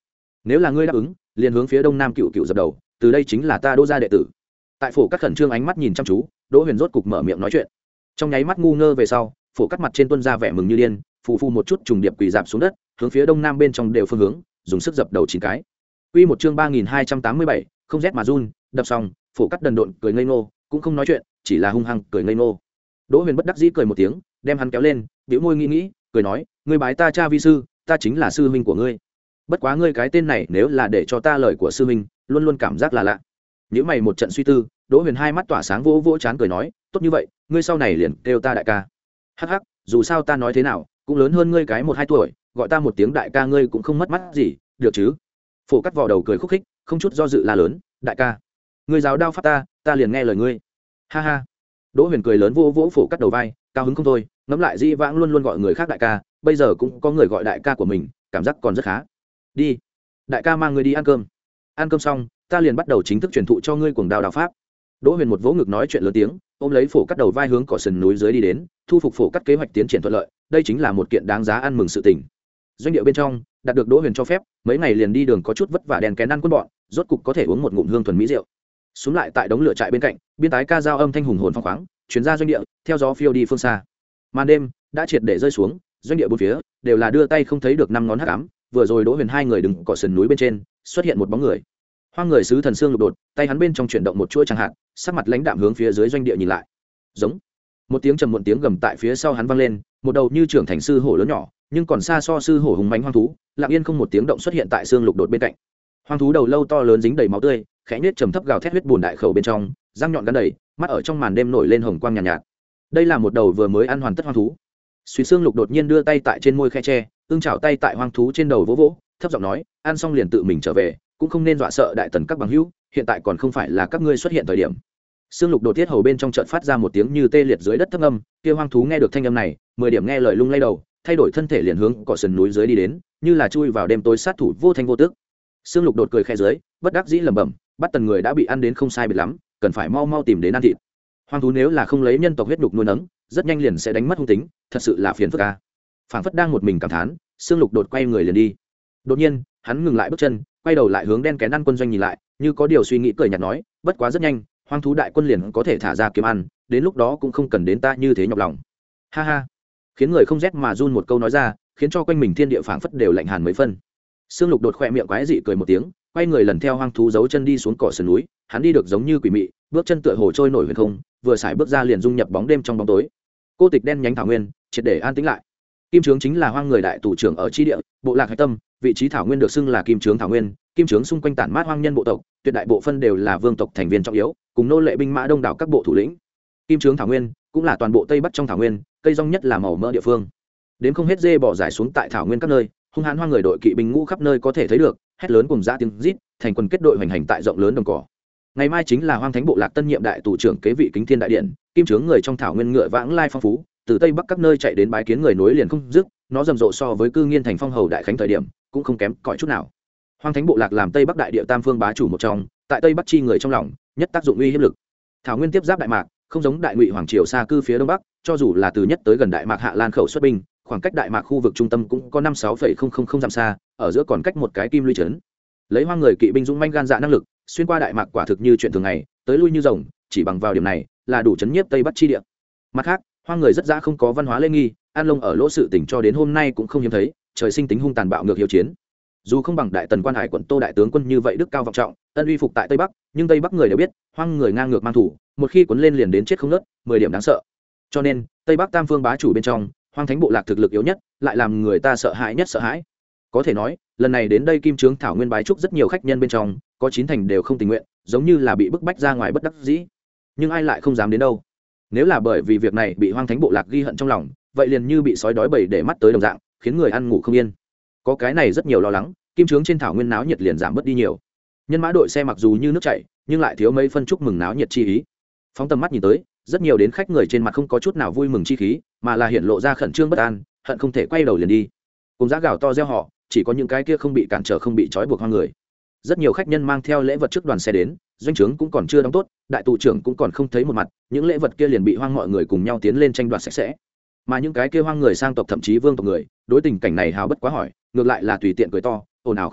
nếu là ngươi đáp ứng liền hướng phía đông nam cựu cựu dập đầu, từ đây chính là ta Đỗ gia đệ tử. Tại Phổ Cắt khẩn trương ánh mắt nhìn chăm chú, Đỗ Huyền rốt cục mở miệng nói chuyện. Trong nháy mắt ngu ngơ về sau, Phổ Cắt mặt trên tuôn ra vẻ mừng như điên, phù phù một chút trùng điệp quỳ dạp xuống đất, hướng phía đông nam bên trong đều phương hướng, dùng sức dập đầu chín cái. Quy một chương ba nghìn hai trăm tám mươi bảy, không rét mà run, đập xong, Phổ Cắt đần độn cười ngây ngô, cũng không nói chuyện, chỉ là hung hăng cười ngây ngô. Đỗ Huyền bất đắc dĩ cười một tiếng, đem hắn kéo lên, bĩu môi nghĩ nghĩ, cười nói, ngươi bái ta cha vi sư, ta chính là sư huynh của ngươi. Bất quá ngươi cái tên này nếu là để cho ta lời của sư huynh, luôn luôn cảm giác là lạ. Nhíu mày một trận suy tư, Đỗ Huyền hai mắt tỏa sáng vỗ vỗ chán cười nói, tốt như vậy, ngươi sau này liền kêu ta đại ca. Hắc hắc, dù sao ta nói thế nào, cũng lớn hơn ngươi cái một hai tuổi, gọi ta một tiếng đại ca ngươi cũng không mất mắt gì, được chứ? Phổ Cắt vò đầu cười khúc khích, không chút do dự la lớn, đại ca, ngươi giáo đao pháp ta, ta liền nghe lời ngươi. Ha ha. Đỗ Huyền cười lớn vỗ vỗ Phổ Cắt đầu vai, cao hứng không thôi, ngẫm lại Dĩ vãng luôn luôn gọi người khác đại ca, bây giờ cũng có người gọi đại ca của mình, cảm giác còn rất khá. Đi, đại ca mang ngươi đi ăn cơm. Ăn cơm xong, ta liền bắt đầu chính thức truyền thụ cho ngươi cuồng đao đao pháp. Đỗ Huyền một vỗ ngực nói chuyện lớn tiếng, ôm lấy Phổ Cắt đầu vai hướng cỏ sườn núi dưới đi đến, thu phục Phổ Cắt kế hoạch tiến triển thuận lợi, đây chính là một kiện đáng giá ăn mừng sự tình. Doanh địa bên trong, đạt được Đỗ Huyền cho phép, mấy ngày liền đi đường có chút vất vả đèn kén ăn quân bọn, rốt cục có thể uống một ngụm hương thuần mỹ rượu. Xuống lại tại đống lửa trại bên cạnh, biên tái ca dao âm thanh hùng hồn phong khoáng, chuyến ra doanh địa, theo gió phiêu đi phương xa. Màn đêm đã triệt để rơi xuống, doanh địa bốn phía đều là đưa tay không thấy được năm ngón hắc ám, vừa rồi Đỗ Huyền hai người đứng cỏ sườn núi bên trên, xuất hiện một bóng người. Hoang người sứ thần xương lục đột, tay hắn bên trong chuyển động một chuỗi chẳng hạn, sắc mặt lãnh đạm hướng phía dưới doanh địa nhìn lại. Giống. Một tiếng trầm muộn tiếng gầm tại phía sau hắn vang lên, một đầu như trưởng thành sư hổ lớn nhỏ, nhưng còn xa so sư hổ hùng mãnh hoang thú, lặng yên không một tiếng động xuất hiện tại xương lục đột bên cạnh. Hoang thú đầu lâu to lớn dính đầy máu tươi, khẽ nhếch trầm thấp gào thét huyết buồn đại khẩu bên trong, răng nhọn gắn đầy, mắt ở trong màn đêm nổi lên hồng quang nhàn nhạt, nhạt. Đây là một đầu vừa mới ăn hoàn tất hoang thú. Suy xương lục đột nhiên đưa tay tại trên môi khe tre, ương chảo tay tại hoang thú trên đầu vỗ vỗ, thấp giọng nói, ăn xong liền tự mình trở về, cũng không nên dọa sợ đại tần các bằng hữu, hiện tại còn không phải là các ngươi xuất hiện thời điểm. Xương lục đột tiết hầu bên trong chợt phát ra một tiếng như tê liệt dưới đất thấp âm, kia hoang thú nghe được thanh âm này, mười điểm nghe lời lung lay đầu, thay đổi thân thể liền hướng cỏ sườn núi dưới đi đến, như là chui vào đêm tối sát thủ vô thanh vô tức. Xương lục đột cười khẽ dưới, bất đắc dĩ lẩm bẩm, bắt tần người đã bị ăn đến không sai biệt lắm, cần phải mau mau tìm đến ăn thịt. Hoang thú nếu là không lấy nhân tộc huyết nhục nuôi nấng, rất nhanh liền sẽ đánh mất hung tính, thật sự là phiền phức a. Phảng phất đang một mình cảm thán, xương lục đột quay người liền đi. Đột nhiên, hắn ngừng lại bước chân, quay đầu lại hướng đen kén ăn quân doanh nhìn lại, như có điều suy nghĩ cười nhạt nói, bất quá rất nhanh, hoang thú đại quân liền có thể thả ra kiếm ăn, đến lúc đó cũng không cần đến ta như thế nhọc lòng. Ha ha. Khiến người không rét mà run một câu nói ra, khiến cho quanh mình thiên địa phảng phất đều lạnh hàn mấy phân. Xương lục đột khẽ miệng quái dị cười một tiếng, quay người lần theo hoang thú giấu chân đi xuống cỏ sườn núi, hắn đi được giống như quỷ mị, bước chân tựa hồ trôi nổi huyền không, vừa xài bước ra liền dung nhập bóng đêm trong bóng tối. Cô tịch đen nhánh thảo nguyên, triệt để an tĩnh lại. Kim Trướng chính là hoang người đại tù trưởng ở chi địa, bộ lạc hải tâm, vị trí thảo nguyên được xưng là Kim Trướng thảo nguyên, Kim Trướng xung quanh tản mát hoang nhân bộ tộc, tuyệt đại bộ phân đều là vương tộc thành viên trọng yếu, cùng nô lệ binh mã đông đảo các bộ thủ lĩnh. Kim Trướng thảo nguyên cũng là toàn bộ tây bắc trong thảo nguyên, cây rong nhất là màu mỡ địa phương. Đến không hết dê bò giải xuống tại thảo nguyên các nơi, hung hãn hoang người đội kỵ binh ngũ khắp nơi có thể thấy được, hét lớn cùng dã tiếng rít, thành quân kết đội hoành hành tại rộng lớn đồng cỏ. Ngày mai chính là hoang thánh bộ lạc tân nhiệm đại tù trưởng kế vị kính thiên đại điện, Kim Trướng người trong thảo nguyên ngựa vãng lai phong phú, từ tây bắc các nơi chạy đến bái kiến người nối liền không dứt, nó rầm rộ so với cư nghiên thành phong hầu đại khánh thời điểm cũng không kém cỏi chút nào. Hoang thánh bộ lạc làm tây bắc đại địa tam phương bá chủ một trong, tại tây bắc chi người trong lòng nhất tác dụng uy hiếp lực. Thảo nguyên tiếp giáp đại mạc, không giống đại ngụy hoàng triều xa cư phía đông bắc, cho dù là từ nhất tới gần đại mạc hạ lan khẩu xuất binh, khoảng cách đại mạc khu vực trung tâm cũng có năm sáu phẩy không không không dặm xa, ở giữa còn cách một cái kim lũy trấn. Lấy hoang người kỵ binh dũng manh gan dạ năng lực, xuyên qua đại mạc quả thực như chuyện thường ngày, tới lui như rồng, chỉ bằng vào điểm này là đủ chấn nhiếp tây bắc chi địa. Mặt khác, hoang người rất dã không có văn hóa lễ nghi, an lông ở lỗ sự tỉnh cho đến hôm nay cũng không hiếm thấy, trời sinh tính hung tàn bạo ngược hiếu chiến. Dù không bằng đại tần quan hải quận Tô đại tướng quân như vậy đức cao vọng trọng, ân uy phục tại tây bắc, nhưng tây bắc người đều biết, hoang người ngang ngược mang thủ, một khi cuốn lên liền đến chết không nớt, mười điểm đáng sợ. Cho nên, tây bắc tam phương bá chủ bên trong, hoang thánh bộ lạc thực lực yếu nhất, lại làm người ta sợ hãi nhất sợ hãi. Có thể nói, lần này đến đây Kim Trướng thảo nguyên bái chúc rất nhiều khách nhân bên trong, có chín thành đều không tình nguyện, giống như là bị bức bách ra ngoài bất đắc dĩ. Nhưng ai lại không dám đến đâu? Nếu là bởi vì việc này bị hoang thánh bộ lạc ghi hận trong lòng, vậy liền như bị sói đói bầy để mắt tới đồng dạng, khiến người ăn ngủ không yên. Có cái này rất nhiều lo lắng, Kim Trướng trên thảo nguyên náo nhiệt liền giảm bớt đi nhiều. Nhân mã đội xe mặc dù như nước chảy, nhưng lại thiếu mấy phân chúc mừng náo nhiệt chi ý. Phóng tầm mắt nhìn tới, rất nhiều đến khách người trên mặt không có chút nào vui mừng chi khí, mà là hiện lộ ra khẩn trương bất an, hận không thể quay đầu liền đi. Cùng giá gào to reo họ, chỉ có những cái kia không bị cản trở không bị trói buộc hoang người. Rất nhiều khách nhân mang theo lễ vật trước đoàn xe đến, doanh trướng cũng còn chưa đóng tốt, đại tù trưởng cũng còn không thấy một mặt, những lễ vật kia liền bị hoang mọi người cùng nhau tiến lên tranh đoạt sạch sẽ. Mà những cái kia hoang người sang tộc thậm chí vương tộc người, đối tình cảnh này hào bất quá hỏi, ngược lại là tùy tiện cười to, ồn ào không ngừng,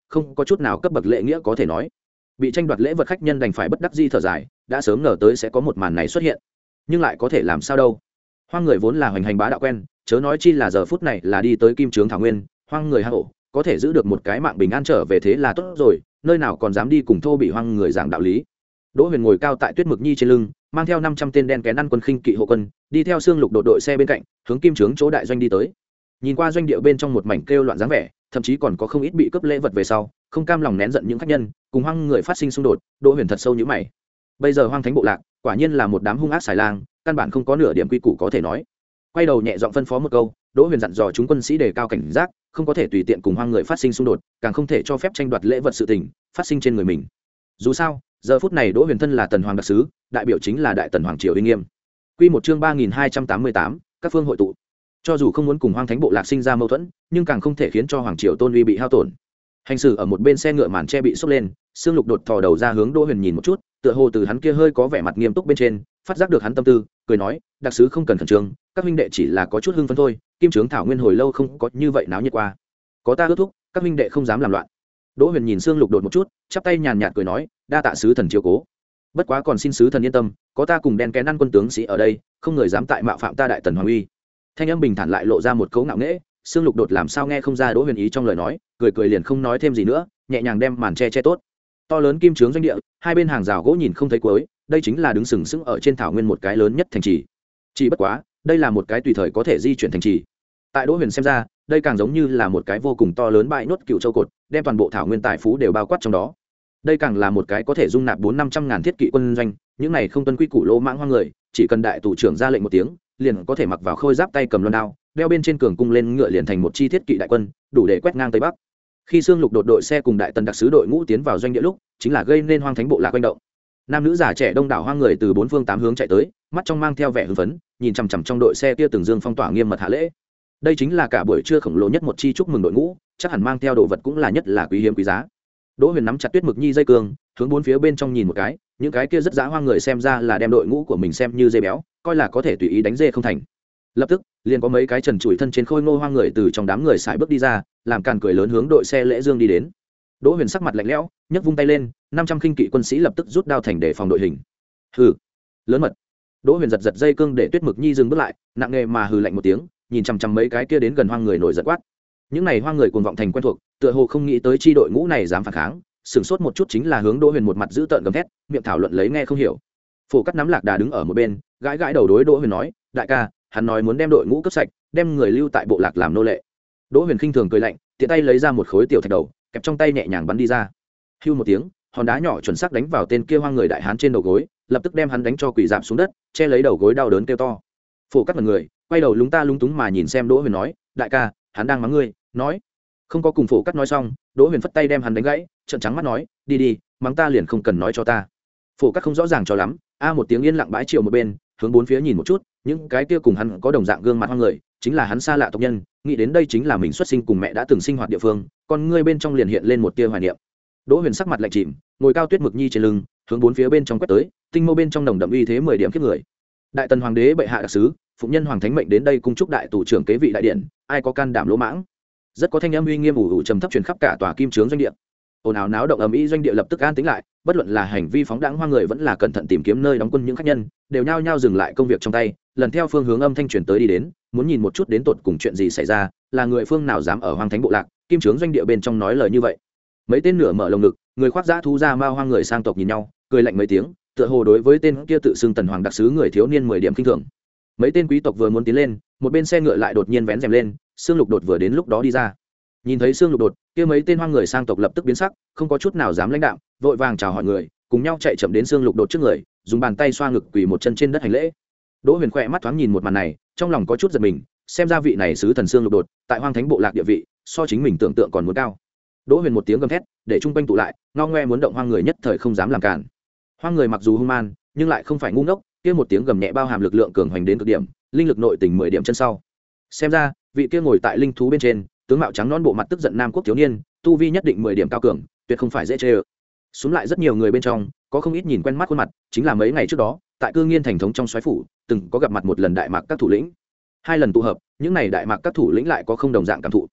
không có chút nào cấp bậc lễ nghĩa có thể nói. Bị tranh đoạt lễ vật khách nhân đành phải bất đắc di thở dài, đã sớm ngờ tới sẽ có một màn này xuất hiện, nhưng lại có thể làm sao đâu. Hoang người vốn là hoành hành bá đạo quen, chớ nói chi là giờ phút này là đi tới Kim Trướng Thảo Nguyên, hoang người hang ổ, có thể giữ được một cái mạng bình an trở về thế là tốt rồi, nơi nào còn dám đi cùng thô bị hoang người giảng đạo lý. Đỗ Huyền ngồi cao tại Tuyết Mực Nhi trên lưng, mang theo năm trăm tên đen kén ăn quân khinh kỵ hộ quân, đi theo xương lục đội đội xe bên cạnh, hướng Kim Trướng chỗ đại doanh đi tới. Nhìn qua doanh địa bên trong một mảnh kêu loạn dáng vẻ, thậm chí còn có không ít bị cướp lễ vật về sau, không cam lòng nén giận những khách nhân, cùng hoang người phát sinh xung đột, Đỗ Huyền thật sâu nhíu mày. Bây giờ hoang thánh bộ lạc, quả nhiên là một đám hung ác xài lang, căn bản không có nửa điểm quy củ có thể nói. Quay đầu nhẹ giọng phân phó một câu, Đỗ Huyền dặn dò chúng quân sĩ đề cao cảnh giác, không có thể tùy tiện cùng hoang người phát sinh xung đột, càng không thể cho phép tranh đoạt lễ vật sự tình phát sinh trên người mình. Dù sao, giờ phút này Đỗ Huyền thân là tần hoàng đặc sứ, đại biểu chính là đại tần hoàng triều uy nghiêm. Quy một chương ba nghìn hai trăm tám mươi tám, các phương hội tụ. Cho dù không muốn cùng hoang thánh bộ lạc sinh ra mâu thuẫn, nhưng càng không thể khiến cho hoàng triều tôn uy bị hao tổn. Hành xử ở một bên xe ngựa màn che bị xốc lên, Sương Lục đột thò đầu ra hướng Đỗ Huyền nhìn một chút, tựa hồ từ hắn kia hơi có vẻ mặt nghiêm túc bên trên, phát giác được hắn tâm tư, cười nói, đặc sứ không cần khẩn trương, các huynh đệ chỉ là có chút hưng phấn thôi, Kim Trướng Thảo Nguyên hồi lâu không có như vậy náo nhiệt qua. Có ta ước thúc, các huynh đệ không dám làm loạn. Đỗ Huyền nhìn Sương Lục đột một chút, chắp tay nhàn nhạt cười nói, đa tạ sứ thần chiếu cố. Bất quá còn xin sứ thần yên tâm, có ta cùng đen kén ăn quân tướng sĩ ở đây, không người dám tại mạo phạm ta đại tần hoàng uy. Thanh âm bình thản lại lộ ra một cấu ngạo nghễ, Sương Lục đột làm sao nghe không ra Đỗ Huyền ý trong lời nói, cười cười liền không nói thêm gì nữa, nhẹ nhàng đem màn che che tốt. To lớn Kim Trướng doanh địa, hai bên hàng rào gỗ nhìn không thấy cuối, đây chính là đứng sừng sững ở trên thảo nguyên một cái lớn nhất thành trì. Chỉ bất quá, đây là một cái tùy thời có thể di chuyển thành trì. Tại Đỗ Huyền xem ra, đây càng giống như là một cái vô cùng to lớn bãi nốt cựu châu cột, đem toàn bộ thảo nguyên tài phú đều bao quát trong đó. Đây càng là một cái có thể dung nạp bốn năm trăm ngàn thiết kỵ quân doanh, những này không tuân quy củ lỗ mãng hoang người, chỉ cần đại tù trưởng ra lệnh một tiếng, liền có thể mặc vào khôi giáp tay cầm loan đao, đeo bên trên cường cung lên ngựa liền thành một chi thiết kỵ đại quân, đủ để quét ngang tây bắc. Khi Sương Lục đột đội xe cùng đại tần đặc sứ đội ngũ tiến vào doanh địa lúc, chính là gây nên hoang thánh bộ lạc quanh động. Nam nữ già trẻ đông đảo hoang người từ bốn phương tám hướng chạy tới, mắt trong mang theo vẻ hưng phấn, nhìn chằm chằm trong đội xe kia từng dương phong tỏa nghiêm mật hạ lễ. Đây chính là cả buổi trưa khổng lồ nhất một chi chúc mừng đội ngũ, chắc hẳn mang theo đồ vật cũng là nhất là quý hiếm quý giá. Đỗ Huyền nắm chặt Tuyết Mực Nhi dây cương, hướng bốn phía bên trong nhìn một cái, những cái kia rất dã hoang người xem ra là đem đội ngũ của mình xem như dê béo, coi là có thể tùy ý đánh dê không thành. Lập tức, liền có mấy cái trần trụi thân trên khôi ngô hoang người từ trong đám người xài bước đi ra, làm càn cười lớn hướng đội xe lễ dương đi đến. Đỗ Huyền sắc mặt lạnh lẽo, nhấc vung tay lên, năm trăm khinh kỵ quân sĩ lập tức rút đao thành để phòng đội hình. Hừ, lớn mật. Đỗ Huyền giật giật dây cương để Tuyết Mực Nhi dừng bước lại, nặng nề mà hừ lạnh một tiếng, nhìn chằm chằm mấy cái kia đến gần hoang người nổi giận quát. Những này hoang người cuồng vọng thành quen thuộc, tựa hồ không nghĩ tới chi đội ngũ này dám phản kháng, sửng sốt một chút chính là hướng Đỗ Huyền một mặt giữ tợn gầm thét, miệng thảo luận lấy nghe không hiểu. Phổ Cắt nắm lạc đà đứng ở một bên, gãi gãi đầu đối Đỗ Huyền nói, đại ca, hắn nói muốn đem đội ngũ cấp sạch, đem người lưu tại bộ lạc làm nô lệ. Đỗ Huyền khinh thường cười lạnh, tiện tay lấy ra một khối tiểu thạch đầu, kẹp trong tay nhẹ nhàng bắn đi ra. Hưu một tiếng, hòn đá nhỏ chuẩn xác đánh vào tên kia hoang người đại hán trên đầu gối, lập tức đem hắn đánh cho quỳ rạp xuống đất, che lấy đầu gối đau đớn kêu to. Phổ Cắt mặt người, quay đầu lúng ta lúng túng mà nhìn xem Đỗ Huyền nói, đại ca, hắn đang mắng ngươi, nói. Không có cùng Phổ Cắt nói xong, Đỗ Huyền phất tay đem hắn đánh gãy, trợn trắng mắt nói, đi đi, mắng ta liền không cần nói cho ta. Phổ Cắt không rõ ràng cho lắm, a một tiếng yên lặng bãi triệu một bên, hướng bốn phía nhìn một chút, những cái kia cùng hắn có đồng dạng gương mặt hoang người, chính là hắn xa lạ tộc nhân, nghĩ đến đây chính là mình xuất sinh cùng mẹ đã từng sinh hoạt địa phương, con ngươi bên trong liền hiện lên một tia hoài niệm. Đỗ Huyền sắc mặt lạnh chìm, ngồi cao Tuyết Mực Nhi trên lưng, hướng bốn phía bên trong quét tới, tinh mâu bên trong nồng đậm uy thế mười điểm khiếp người. Đại tần hoàng đế bệ hạ đặc sứ, phụng nhân hoàng thánh mệnh đến đây cung chúc đại tù trưởng kế vị đại điện, ai có can đảm lỗ mãng. Rất có thanh âm uy nghiêm ủ ủ trầm thấp truyền khắp cả tòa Kim Trướng doanh địa. Ồn ào náo động ầm ĩ, doanh địa lập tức an tĩnh lại, bất luận là hành vi phóng đãng hoang người vẫn là cẩn thận tìm kiếm nơi đóng quân những khách nhân, đều nhao nhao dừng lại công việc trong tay, lần theo phương hướng âm thanh truyền tới đi đến, muốn nhìn một chút đến tột cùng chuyện gì xảy ra, là người phương nào dám ở hoang thánh bộ lạc, Kim Trướng doanh địa bên trong nói lời như vậy. Mấy tên nửa mở lồng ngực, người khoác dã thú ra mao hoang người sang tộc nhìn nhau, cười lạnh mấy tiếng, tựa hồ đối với tên kia tự xưng tần hoàng đặc sứ người thiếu niên mười điểm kinh thường. Mấy tên quý tộc vừa muốn tiến lên, một bên xe ngựa lại đột nhiên vén rèm lên, Sương Lục đột vừa đến lúc đó đi ra. Nhìn thấy Sương Lục đột, kia mấy tên hoang người sang tộc lập tức biến sắc, không có chút nào dám lãnh đạm, vội vàng chào hỏi người, cùng nhau chạy chậm đến Sương Lục đột trước người, dùng bàn tay xoa ngực quỳ một chân trên đất hành lễ. Đỗ Huyền khỏe mắt thoáng nhìn một màn này, trong lòng có chút giật mình, xem ra vị này sứ thần Sương Lục đột, tại hoang thánh bộ lạc địa vị, so chính mình tưởng tượng còn muốn cao. Đỗ Huyền một tiếng gầm thét, để trung quanh tụ lại, ngao ngoe muốn động hoang người nhất thời không dám làm cản. Hoang người mặc dù hung man, nhưng lại không phải ngu ngốc, kia một tiếng gầm nhẹ bao hàm lực lượng cường hoành đến cực điểm, linh lực nội tình mười điểm chân sau. Xem ra, vị kia ngồi tại linh thú bên trên, tướng mạo trắng non bộ mặt tức giận nam quốc thiếu niên, tu vi nhất định mười điểm cao cường, tuyệt không phải dễ chơi. Xuống lại rất nhiều người bên trong, có không ít nhìn quen mắt khuôn mặt, chính là mấy ngày trước đó, tại Cư Nghiên thành thống trong soái phủ, từng có gặp mặt một lần đại mạc các thủ lĩnh. Hai lần tụ hợp, những này đại mạc các thủ lĩnh lại có không đồng dạng cảm thụ.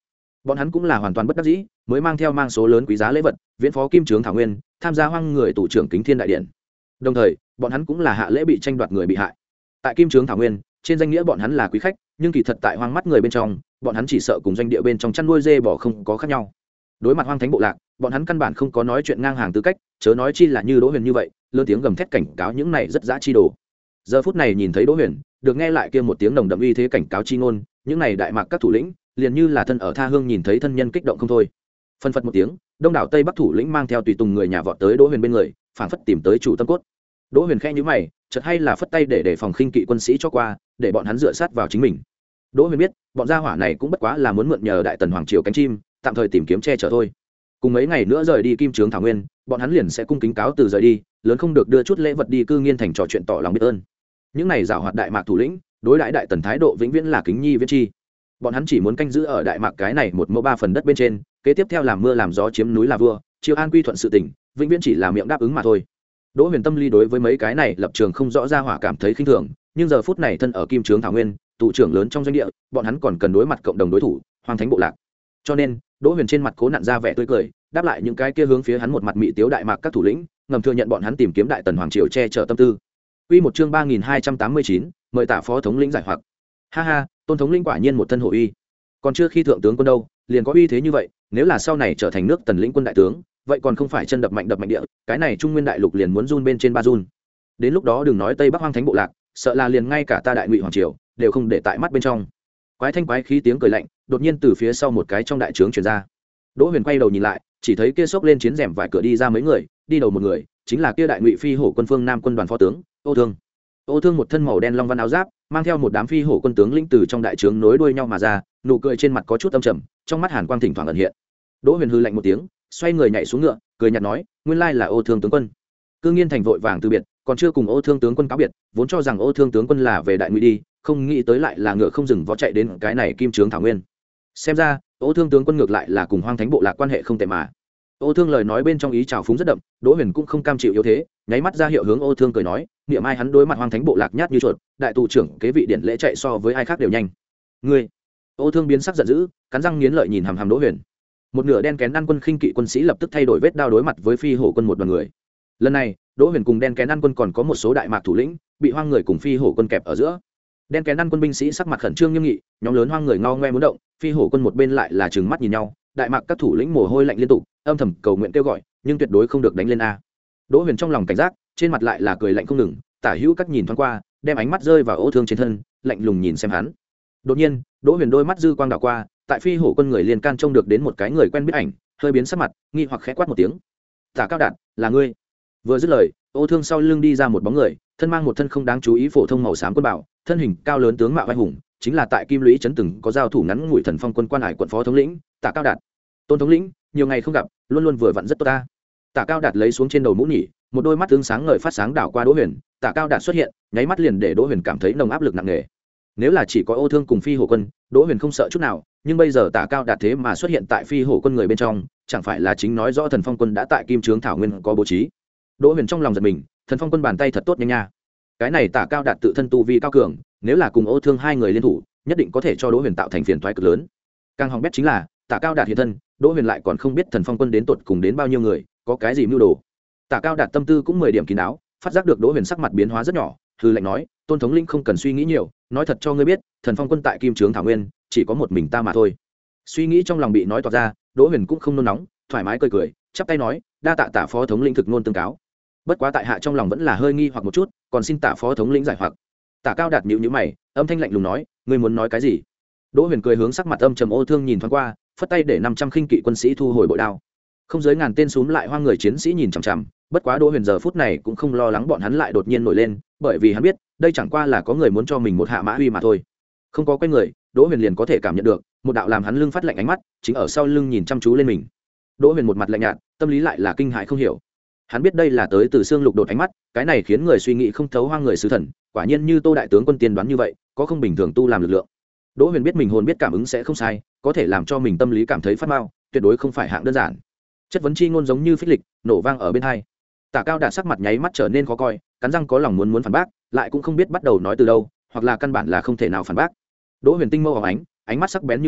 bọn hắn cũng là hoàn toàn bất đắc dĩ mới mang theo mang số lớn quý giá lễ vật viễn phó kim trướng thảo nguyên tham gia hoang người tù trưởng kính thiên đại điện. Đồng thời bọn hắn cũng là hạ lễ bị tranh đoạt người bị hại. Tại kim trướng thảo nguyên trên danh nghĩa bọn hắn là quý khách, nhưng kỳ thật tại hoang mắt người bên trong bọn hắn chỉ sợ cùng doanh địa bên trong chăn nuôi dê bò không có khác nhau. Đối mặt hoang thánh bộ lạc, bọn hắn căn bản không có nói chuyện ngang hàng tư cách, chớ nói chi là như Đỗ Huyền như vậy lớn tiếng gầm thét cảnh cáo những này rất dã chi đồ. Giờ phút này nhìn thấy Đỗ Huyền được nghe lại kia một tiếng nồng đậm uy thế cảnh cáo chi ngôn, những này đại mạc các thủ lĩnh liền như là thân ở tha hương nhìn thấy thân nhân kích động không thôi. Phân phật một tiếng, đông đảo tây bắc thủ lĩnh mang theo tùy tùng người nhà vọt tới Đỗ Huyền bên người, phảng phất tìm tới chủ tâm cốt. Đỗ Huyền khẽ nhíu mày, chợt hay là phất tay để để phòng khinh kỵ quân sĩ cho qua, để bọn hắn dựa sát vào chính mình. Đỗ Huyền biết, bọn gia hỏa này cũng bất quá là muốn mượn nhờ đại tần hoàng triều cánh chim, tạm thời tìm kiếm che chở thôi. Cùng mấy ngày nữa rời đi kim trướng thảo nguyên, bọn hắn liền sẽ cung kính cáo từ rời đi, lớn không được đưa chút lễ vật đi cư nghiên thành trò chuyện tỏ lòng biết ơn. Những này giảo hoạt đại mạc thủ lĩnh, đối đãi đại tần thái độ vĩnh viễn là kính nhi viễn chi. Bọn hắn chỉ muốn canh giữ ở đại mạc cái này một mẫu ba phần đất bên trên, kế tiếp theo làm mưa làm gió chiếm núi là vua, chiêu an quy thuận sự tình, vĩnh viễn chỉ là miệng đáp ứng mà thôi. Đỗ Huyền tâm lý đối với mấy cái này lập trường không rõ ra hỏa cảm thấy khinh thường, nhưng giờ phút này thân ở kim trướng thảo nguyên, tụ trưởng lớn trong doanh địa, bọn hắn còn cần đối mặt cộng đồng đối thủ, Hoang Thánh bộ lạc. Cho nên, Đỗ Huyền trên mặt cố nặn ra vẻ tươi cười, đáp lại những cái kia hướng phía hắn một mặt mị tiếu đại mạc các thủ lĩnh, ngầm thừa nhận bọn hắn tìm kiếm đại tần hoàng triều che chở tâm tư. Quy một chương ba nghìn hai trăm tám mươi chín, mời Tạ phó thống lĩnh giải hoặc. Ha ha, Tôn thống lĩnh quả nhiên một thân hổ uy. Còn chưa khi thượng tướng quân đâu, liền có uy thế như vậy, nếu là sau này trở thành nước tần lĩnh quân đại tướng, vậy còn không phải chân đập mạnh đập mạnh địa, cái này trung nguyên đại lục liền muốn run bên trên ba run. Đến lúc đó đừng nói tây bắc Hoang Thánh bộ lạc, sợ là liền ngay cả ta đại ngụy hoàng triều đều không để tại mắt bên trong. Quái thanh quái khí tiếng cười lạnh đột nhiên từ phía sau một cái trong đại trướng truyền ra. Đỗ Huyền quay đầu nhìn lại, chỉ thấy kia xốc lên chiến rèm vải cửa đi ra mấy người, đi đầu một người chính là kia đại ngụy phi hổ quân phương nam quân đoàn phó tướng Ô Thương. Ô Thương một thân màu đen long văn áo giáp, mang theo một đám phi hổ quân tướng lĩnh từ trong đại trướng nối đuôi nhau mà ra, nụ cười trên mặt có chút âm trầm, trong mắt hàn quang thỉnh thoảng ẩn hiện. Đỗ Huyền hừ lạnh một tiếng, xoay người nhảy xuống ngựa, cười nhạt nói, nguyên lai là Ô Thương tướng quân. Cương Nghiên thành vội vàng từ biệt, còn chưa cùng Ô Thương tướng quân cáo biệt, vốn cho rằng Ô Thương tướng quân là về đại ngụy đi, không nghĩ tới lại là ngựa không dừng vó chạy đến cái này kim trướng thảo nguyên. Xem ra Ô Thương tướng quân ngược lại là cùng Hoang Thánh bộ lạc quan hệ không tệ mà. Ô Thương lời nói bên trong ý trào phúng rất đậm, Đỗ Huyền cũng không cam chịu yếu thế, nháy mắt ra hiệu hướng Ô Thương cười nói, niệm ai hắn đối mặt Hoang Thánh bộ lạc nhát như chuột, đại tù trưởng kế vị điện lễ chạy so với ai khác đều nhanh. Ngươi! Ô Thương biến sắc giận dữ, cắn răng nghiến lợi nhìn hằm hằm Đỗ Huyền. Một nửa đen kén ăn quân khinh kỵ quân sĩ lập tức thay đổi vết đao đối mặt với phi hổ quân một đoàn người. Lần này Đỗ Huyền cùng đen kén ăn quân còn có một số đại mạc thủ lĩnh bị hoang người cùng phi hổ quân kẹp ở giữa. Đen kén ăn quân binh sĩ sắc mặt khẩn trương nghiêm nghị, nhóm lớn hoang người ngao ngoe muốn động, phi hổ quân một bên lại là trừng mắt nhìn nhau, đại mạc các thủ lĩnh mồ hôi lạnh liên tục, âm thầm cầu nguyện kêu gọi, nhưng tuyệt đối không được đánh lên a. Đỗ Huyền trong lòng cảnh giác, trên mặt lại là cười lạnh không ngừng, tả hữu các nhìn thoáng qua, đem ánh mắt rơi vào Ô Thương trên thân, lạnh lùng nhìn xem hắn. Đột nhiên, Đỗ Huyền đôi mắt dư quang đảo qua, tại phi hổ quân người liền can trông được đến một cái người quen biết ảnh, hơi biến sắc mặt, nghi hoặc khẽ quát một tiếng. Tả Cao Đạt, là ngươi? Vừa dứt lời, Ô Thương sau lưng đi ra một bóng người, thân mang một thân không đáng chú ý phổ thông màu xám quân bảo, thân hình cao lớn tướng mạo vai hùng, chính là tại Kim Lũy trấn từng có giao thủ ngắn ngủi Thần Phong quân quan hải quận phó thống lĩnh, Tả Cao Đạt. Tôn thống lĩnh, nhiều ngày không gặp, luôn luôn vừa vặn rất tốt ta. Tả Cao Đạt lấy xuống trên đầu mũ nhỉ, một đôi mắt tướng sáng ngời phát sáng đảo qua Đỗ Huyền, Tả Cao Đạt xuất hiện, nháy mắt liền để Đỗ Huyền cảm thấy nồng áp lực nặng nề. Nếu là chỉ có Ô Thương cùng phi hổ quân, Đỗ Huyền không sợ chút nào, nhưng bây giờ Tả Cao Đạt thế mà xuất hiện tại phi hổ quân người bên trong, chẳng phải là chính nói rõ Thần Phong quân đã tại Kim Trướng thảo nguyên có bố trí. Đỗ Huyền trong lòng giật mình, Thần Phong quân bàn tay thật tốt nhanh nha. Cái này Tả Cao Đạt tự thân tu vi cao cường, nếu là cùng Ô Thương hai người liên thủ, nhất định có thể cho Đỗ Huyền tạo thành phiền toái cực lớn. Càng hỏng bét chính là, Tả Cao Đạt hiện thân, Đỗ Huyền lại còn không biết Thần Phong quân đến tột cùng đến bao nhiêu người, có cái gì mưu đồ. Tả Cao Đạt tâm tư cũng mười điểm kín đáo, phát giác được Đỗ Huyền sắc mặt biến hóa rất nhỏ, hư lệnh nói, Tôn thống lĩnh không cần suy nghĩ nhiều, nói thật cho ngươi biết, Thần Phong quân tại Kim Trướng thảo nguyên chỉ có một mình ta mà thôi. Suy nghĩ trong lòng bị nói toạc ra, Đỗ Huyền cũng không nôn nóng, thoải mái cười cười, chắp tay nói, đa tạ Tả phó thống lĩnh thực ngôn tương cáo. Bất quá tại hạ trong lòng vẫn là hơi nghi hoặc một chút, còn xin Tả phó thống lĩnh giải hoặc. Tả Cao Đạt nhíu nhíu mày, âm thanh lạnh lùng nói, ngươi muốn nói cái gì? Đỗ Huyền cười hướng sắc mặt âm trầm Ô Thương nhìn thoáng qua, phất tay để năm trăm khinh kỵ quân sĩ thu hồi bội đao. Không dưới ngàn tên xúm lại hoang người chiến sĩ nhìn chằm chằm, bất quá Đỗ Huyền giờ phút này cũng không lo lắng bọn hắn lại đột nhiên nổi lên, bởi vì hắn biết, đây chẳng qua là có người muốn cho mình một hạ mã uy mà thôi. Không có quay người, Đỗ Huyền liền có thể cảm nhận được, một đạo làm hắn lưng phát lạnh ánh mắt, chính ở sau lưng nhìn chăm chú lên mình. Đỗ Huyền một mặt lạnh nhạt, tâm lý lại là kinh hãi không hiểu. Hắn biết đây là tới từ xương lục đột ánh mắt, cái này khiến người suy nghĩ không thấu hoang người sứ thần, quả nhiên như Tô đại tướng quân tiên đoán như vậy, có không bình thường tu làm lực lượng. Đỗ Huyền biết mình hồn biết cảm ứng sẽ không sai, có thể làm cho mình tâm lý cảm thấy phát mau, tuyệt đối không phải hạng đơn giản. Chất vấn chi ngôn giống như phích lịch, nổ vang ở bên hai. Tả Cao Đạt sắc mặt nháy mắt trở nên khó coi, cắn răng có lòng muốn muốn phản bác, lại cũng không biết bắt đầu nói từ đâu, hoặc là căn bản là không thể nào phản bác. Đỗ Huyền tinh mâu óng ánh, ánh mắt sắc bén như kiếm,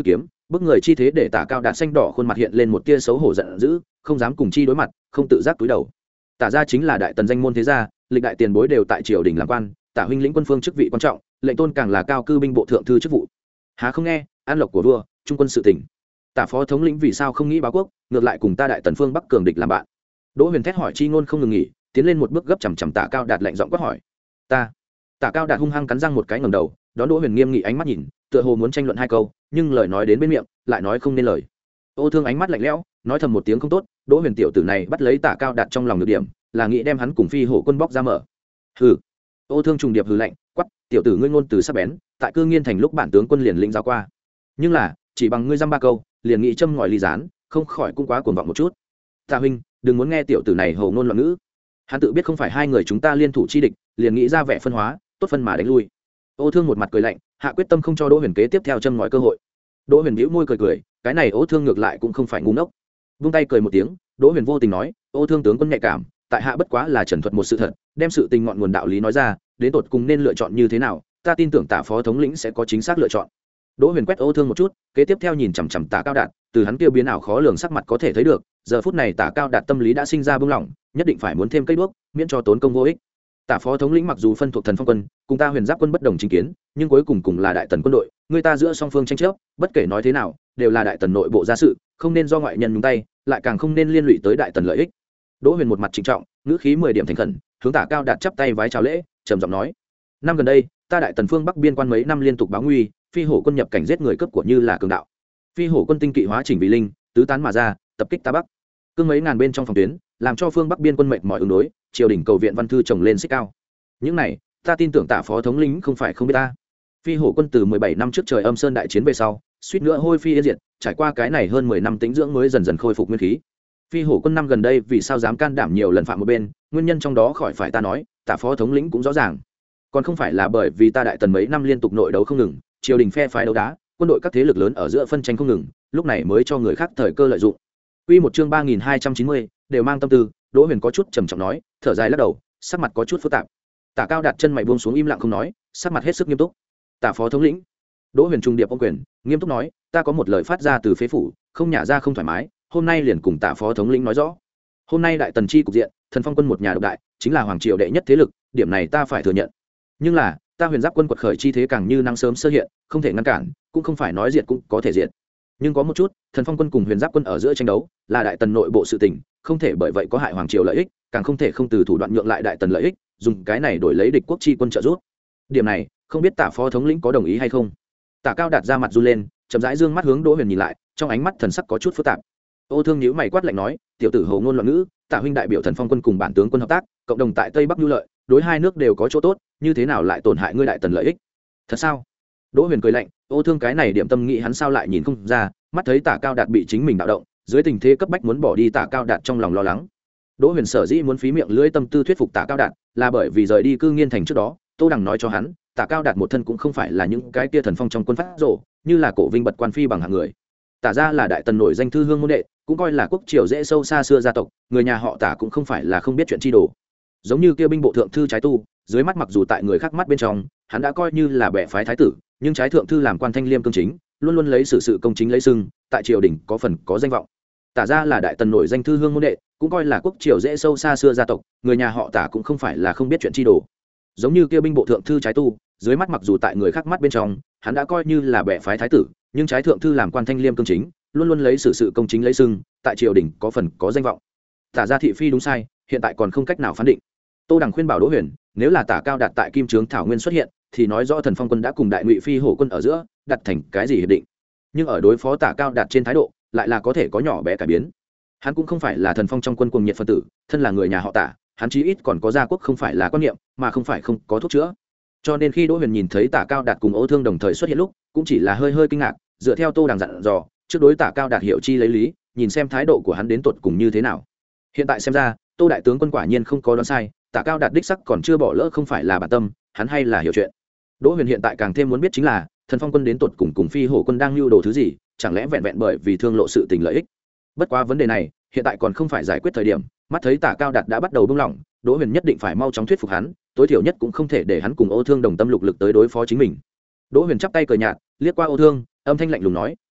bức người chi thế để tả cao đạt xanh đỏ khuôn mặt hiện lên một tia xấu hổ giận dữ, không dám cùng chi đối mặt, không tự giác túi đầu. Tả gia chính là đại tần danh môn thế gia, lịch đại tiền bối đều tại triều đình làm quan, tả huynh lĩnh quân phương chức vị quan trọng, lệnh tôn càng là cao cư binh bộ thượng thư chức vụ. Há không nghe an lộc của vua, trung quân sự tỉnh. Tả phó thống lĩnh vì sao không nghĩ báo quốc, ngược lại cùng ta đại tần phương bắc cường địch làm bạn? Đỗ Huyền thét hỏi chi ngôn không ngừng nghỉ, tiến lên một bước gấp chằm chằm tả cao đạt lạnh giọng quát hỏi. Ta. Tả cao đạt hung hăng cắn răng một cái ngẩng đầu, đón Đỗ Huyền nghiêm nghị ánh mắt nhìn, tựa hồ muốn tranh luận hai câu, nhưng lời nói đến bên miệng lại nói không nên lời. Ô Thương ánh mắt lạnh lẽo, nói thầm một tiếng không tốt, Đỗ Huyền tiểu tử này bắt lấy tả cao đạt trong lòng được điểm, là nghĩ đem hắn cùng phi hổ quân bóc ra mở. Hừ. Ô Thương trùng điệp hừ lạnh, quát, tiểu tử ngươi ngôn từ sắc bén, tại Cư Nghiên thành lúc bản tướng quân liền lĩnh giáo qua, nhưng là chỉ bằng ngươi dăm ba câu liền nghĩ châm ngòi ly gián, không khỏi cũng quá cuồng vọng một chút. Tạ huynh đừng muốn nghe tiểu tử này hầu ngôn loạn ngữ, hắn tự biết không phải hai người chúng ta liên thủ chi địch, liền nghĩ ra vẻ phân hóa, tốt phân mà đánh lui. Ô Thương một mặt cười lạnh, hạ quyết tâm không cho Đỗ Huyền kế tiếp theo châm ngòi cơ hội. Đỗ Huyền bĩu môi cười cười, cái này Ô Thương ngược lại cũng không phải ngu ngốc. Vung tay cười một tiếng, Đỗ Huyền vô tình nói, Ô Thương tướng quân nhạy cảm, tại hạ bất quá là trần thuật một sự thật, đem sự tình ngọn nguồn đạo lý nói ra, đến tột cùng nên lựa chọn như thế nào, ta tin tưởng Tả phó thống lĩnh sẽ có chính xác lựa chọn. Đỗ Huyền quét Ô Thương một chút, kế tiếp theo nhìn chằm chằm Tả Cao Đạt, từ hắn kia biến ảo khó lường sắc mặt có thể thấy được, giờ phút này Tả Cao Đạt tâm lý đã sinh ra bưng lỏng, nhất định phải muốn thêm cây đuốc, miễn cho tốn công vô ích. Tả phó thống lĩnh mặc dù phân thuộc Thần Phong quân, cùng ta Huyền Giáp quân bất đồng chính kiến, nhưng cuối cùng cùng là đại tần quân đội, người ta giữa song phương tranh chấp, bất kể nói thế nào, đều là đại tần nội bộ gia sự, không nên do ngoại nhân nhúng tay, lại càng không nên liên lụy tới đại tần lợi ích. Đỗ Huyền một mặt trịnh trọng, ngữ khí mười điểm thành khẩn, hướng Tả Cao Đạt chắp tay vái chào lễ, trầm giọng nói: năm gần đây, ta đại tần phương bắc biên quan mấy năm liên tục báo nguy, phi hổ quân nhập cảnh giết người cướp của như là cường đạo, phi hổ quân tinh kỵ hóa chỉnh vì linh, tứ tán mà ra, tập kích ta bắc, cương mấy ngàn bên trong phòng tuyến, làm cho phương bắc biên quân mệt mỏi ứng đối, triều đình cầu viện văn thư trồng lên xích cao. Những này ta tin tưởng Tả phó thống lĩnh không phải không biết ta. Phi hổ quân từ mười bảy năm trước trời Âm Sơn đại chiến về sau, suýt nữa hôi phi yên diệt, trải qua cái này hơn mười năm tĩnh dưỡng mới dần dần khôi phục nguyên khí. Phi hổ quân năm gần đây vì sao dám can đảm nhiều lần phạm một bên, nguyên nhân trong đó khỏi phải ta nói, Tả phó thống lĩnh cũng rõ ràng. Còn không phải là bởi vì ta đại tần mấy năm liên tục nội đấu không ngừng, triều đình phe phái đấu đá, quân đội các thế lực lớn ở giữa phân tranh không ngừng, lúc này mới cho người khác thời cơ lợi dụng. Quy một chương ba nghìn hai trăm chín mươi, đều mang tâm tư, Đỗ Huyền có chút trầm trọng nói, thở dài lắc đầu, sắc mặt có chút phức tạp. Tả Cao Đạt chân mày buông xuống im lặng không nói, sắc mặt hết sức nghiêm túc. Tả phó thống lĩnh. Đỗ Huyền trung điệp ôm quyền, nghiêm túc nói, ta có một lời phát ra từ phế phủ, không nhả ra không thoải mái, hôm nay liền cùng Tả phó thống lĩnh nói rõ. Hôm nay đại tần chi cục diện, Thần Phong quân một nhà độc đại, chính là hoàng triều đệ nhất thế lực, điểm này ta phải thừa nhận. Nhưng là, ta Huyền Giáp quân quật khởi chi thế càng như năng sớm sơ hiện, không thể ngăn cản, cũng không phải nói diệt cũng có thể diệt. Nhưng có một chút, Thần Phong quân cùng Huyền Giáp quân ở giữa tranh đấu, là đại tần nội bộ sự tình, không thể bởi vậy có hại hoàng triều lợi ích, càng không thể không từ thủ đoạn nhượng lại đại tần lợi ích, dùng cái này đổi lấy địch quốc chi quân trợ giúp. Điểm này, không biết Tả phó thống lĩnh có đồng ý hay không. Tả Cao Đạt ra mặt run lên, chậm rãi dương mắt hướng Đỗ Huyền nhìn lại, trong ánh mắt thần sắc có chút phức tạp. Ô Thương nhíu mày quát lạnh nói, tiểu tử hồ ngôn loạn ngữ, Tả huynh đại biểu Thần Phong quân cùng bản tướng quân hợp tác, cộng đồng tại Tây Bắc nhu lợi, đối hai nước đều có chỗ tốt, như thế nào lại tổn hại ngươi đại tần lợi ích? Thật sao? Đỗ Huyền cười lạnh, Ô Thương cái này điểm tâm nghĩ hắn sao lại nhìn không ra, mắt thấy Tả Cao Đạt bị chính mình đạo động, dưới tình thế cấp bách muốn bỏ đi Tả Cao Đạt trong lòng lo lắng. Đỗ Huyền sở dĩ muốn phí miệng lưỡi tâm tư thuyết phục Tả Cao Đạt, là bởi vì rời đi Cư Nghiên thành trước đó, Tô Đằng nói cho hắn, Tả Cao Đạt một thân cũng không phải là những cái kia thần phong trong quân phát rồ, như là cổ vinh bật quan phi bằng hạng người. Tả gia là đại tần nổi danh thư hương môn đệ, cũng coi là quốc triều dễ sâu xa xưa gia tộc, người nhà họ Tả cũng không phải là không biết chuyện chi đồ. Giống như kia binh bộ thượng thư trái tu, dưới mắt mặc dù tại người khác mắt bên trong, hắn đã coi như là bệ phái thái tử, nhưng trái thượng thư làm quan thanh liêm cương chính, luôn luôn lấy sự sự công chính lấy sưng, tại triều đình có phần có danh vọng. Tả gia là đại tần nổi danh thư hương môn đệ, cũng coi là quốc triều dễ sâu xa xưa gia tộc, người nhà họ Tả cũng không phải là không biết chuyện chi đồ. Giống như kia binh bộ thượng thư trái tu, dưới mắt mặc dù tại người khác mắt bên trong, hắn đã coi như là bệ phái thái tử, nhưng trái thượng thư làm quan thanh liêm cương chính, luôn luôn lấy sự sự công chính lấy sưng, tại triều đình có phần có danh vọng. Tả gia thị phi đúng sai, hiện tại còn không cách nào phán định. Tô Đằng khuyên bảo Đỗ Huyền, nếu là Tả Cao Đạt tại Kim Trướng Thảo Nguyên xuất hiện, thì nói rõ Thần Phong quân đã cùng Đại Ngụy Phi hổ quân ở giữa đặt thành cái gì hiệp định. Nhưng ở đối phó Tả Cao Đạt trên thái độ, lại là có thể có nhỏ bé cải biến. Hắn cũng không phải là thần phong trong quân cuồng nhiệt phân tử, thân là người nhà họ Tả, hắn chí ít còn có gia quốc không phải là quan niệm, mà không phải không có thuốc chữa. Cho nên khi Đỗ Huyền nhìn thấy Tả Cao Đạt cùng Ô Thương đồng thời xuất hiện lúc, cũng chỉ là hơi hơi kinh ngạc, dựa theo Tô Đằng dặn dò, trước đối Tả Cao Đạt hiểu chi lấy lý, nhìn xem thái độ của hắn đến tột cùng như thế nào. Hiện tại xem ra, Tô đại tướng quân quả nhiên không có đoán sai, Tả Cao Đạt đích sắc còn chưa bỏ lỡ không phải là bản tâm, hắn hay là hiểu chuyện. Đỗ Huyền hiện tại càng thêm muốn biết chính là, Thần Phong quân đến tột cùng cùng Phi hổ quân đang lưu đồ thứ gì, chẳng lẽ vẹn vẹn bởi vì thương lộ sự tình lợi ích. Bất quá vấn đề này, hiện tại còn không phải giải quyết thời điểm, mắt thấy Tả Cao Đạt đã bắt đầu buông lỏng, Đỗ Huyền nhất định phải mau chóng thuyết phục hắn, tối thiểu nhất cũng không thể để hắn cùng Ô Thương đồng tâm lục lực tới đối phó chính mình. Đỗ Huyền chắp tay cười nhạt, liếc qua Ô Thương, âm thanh lạnh lùng nói,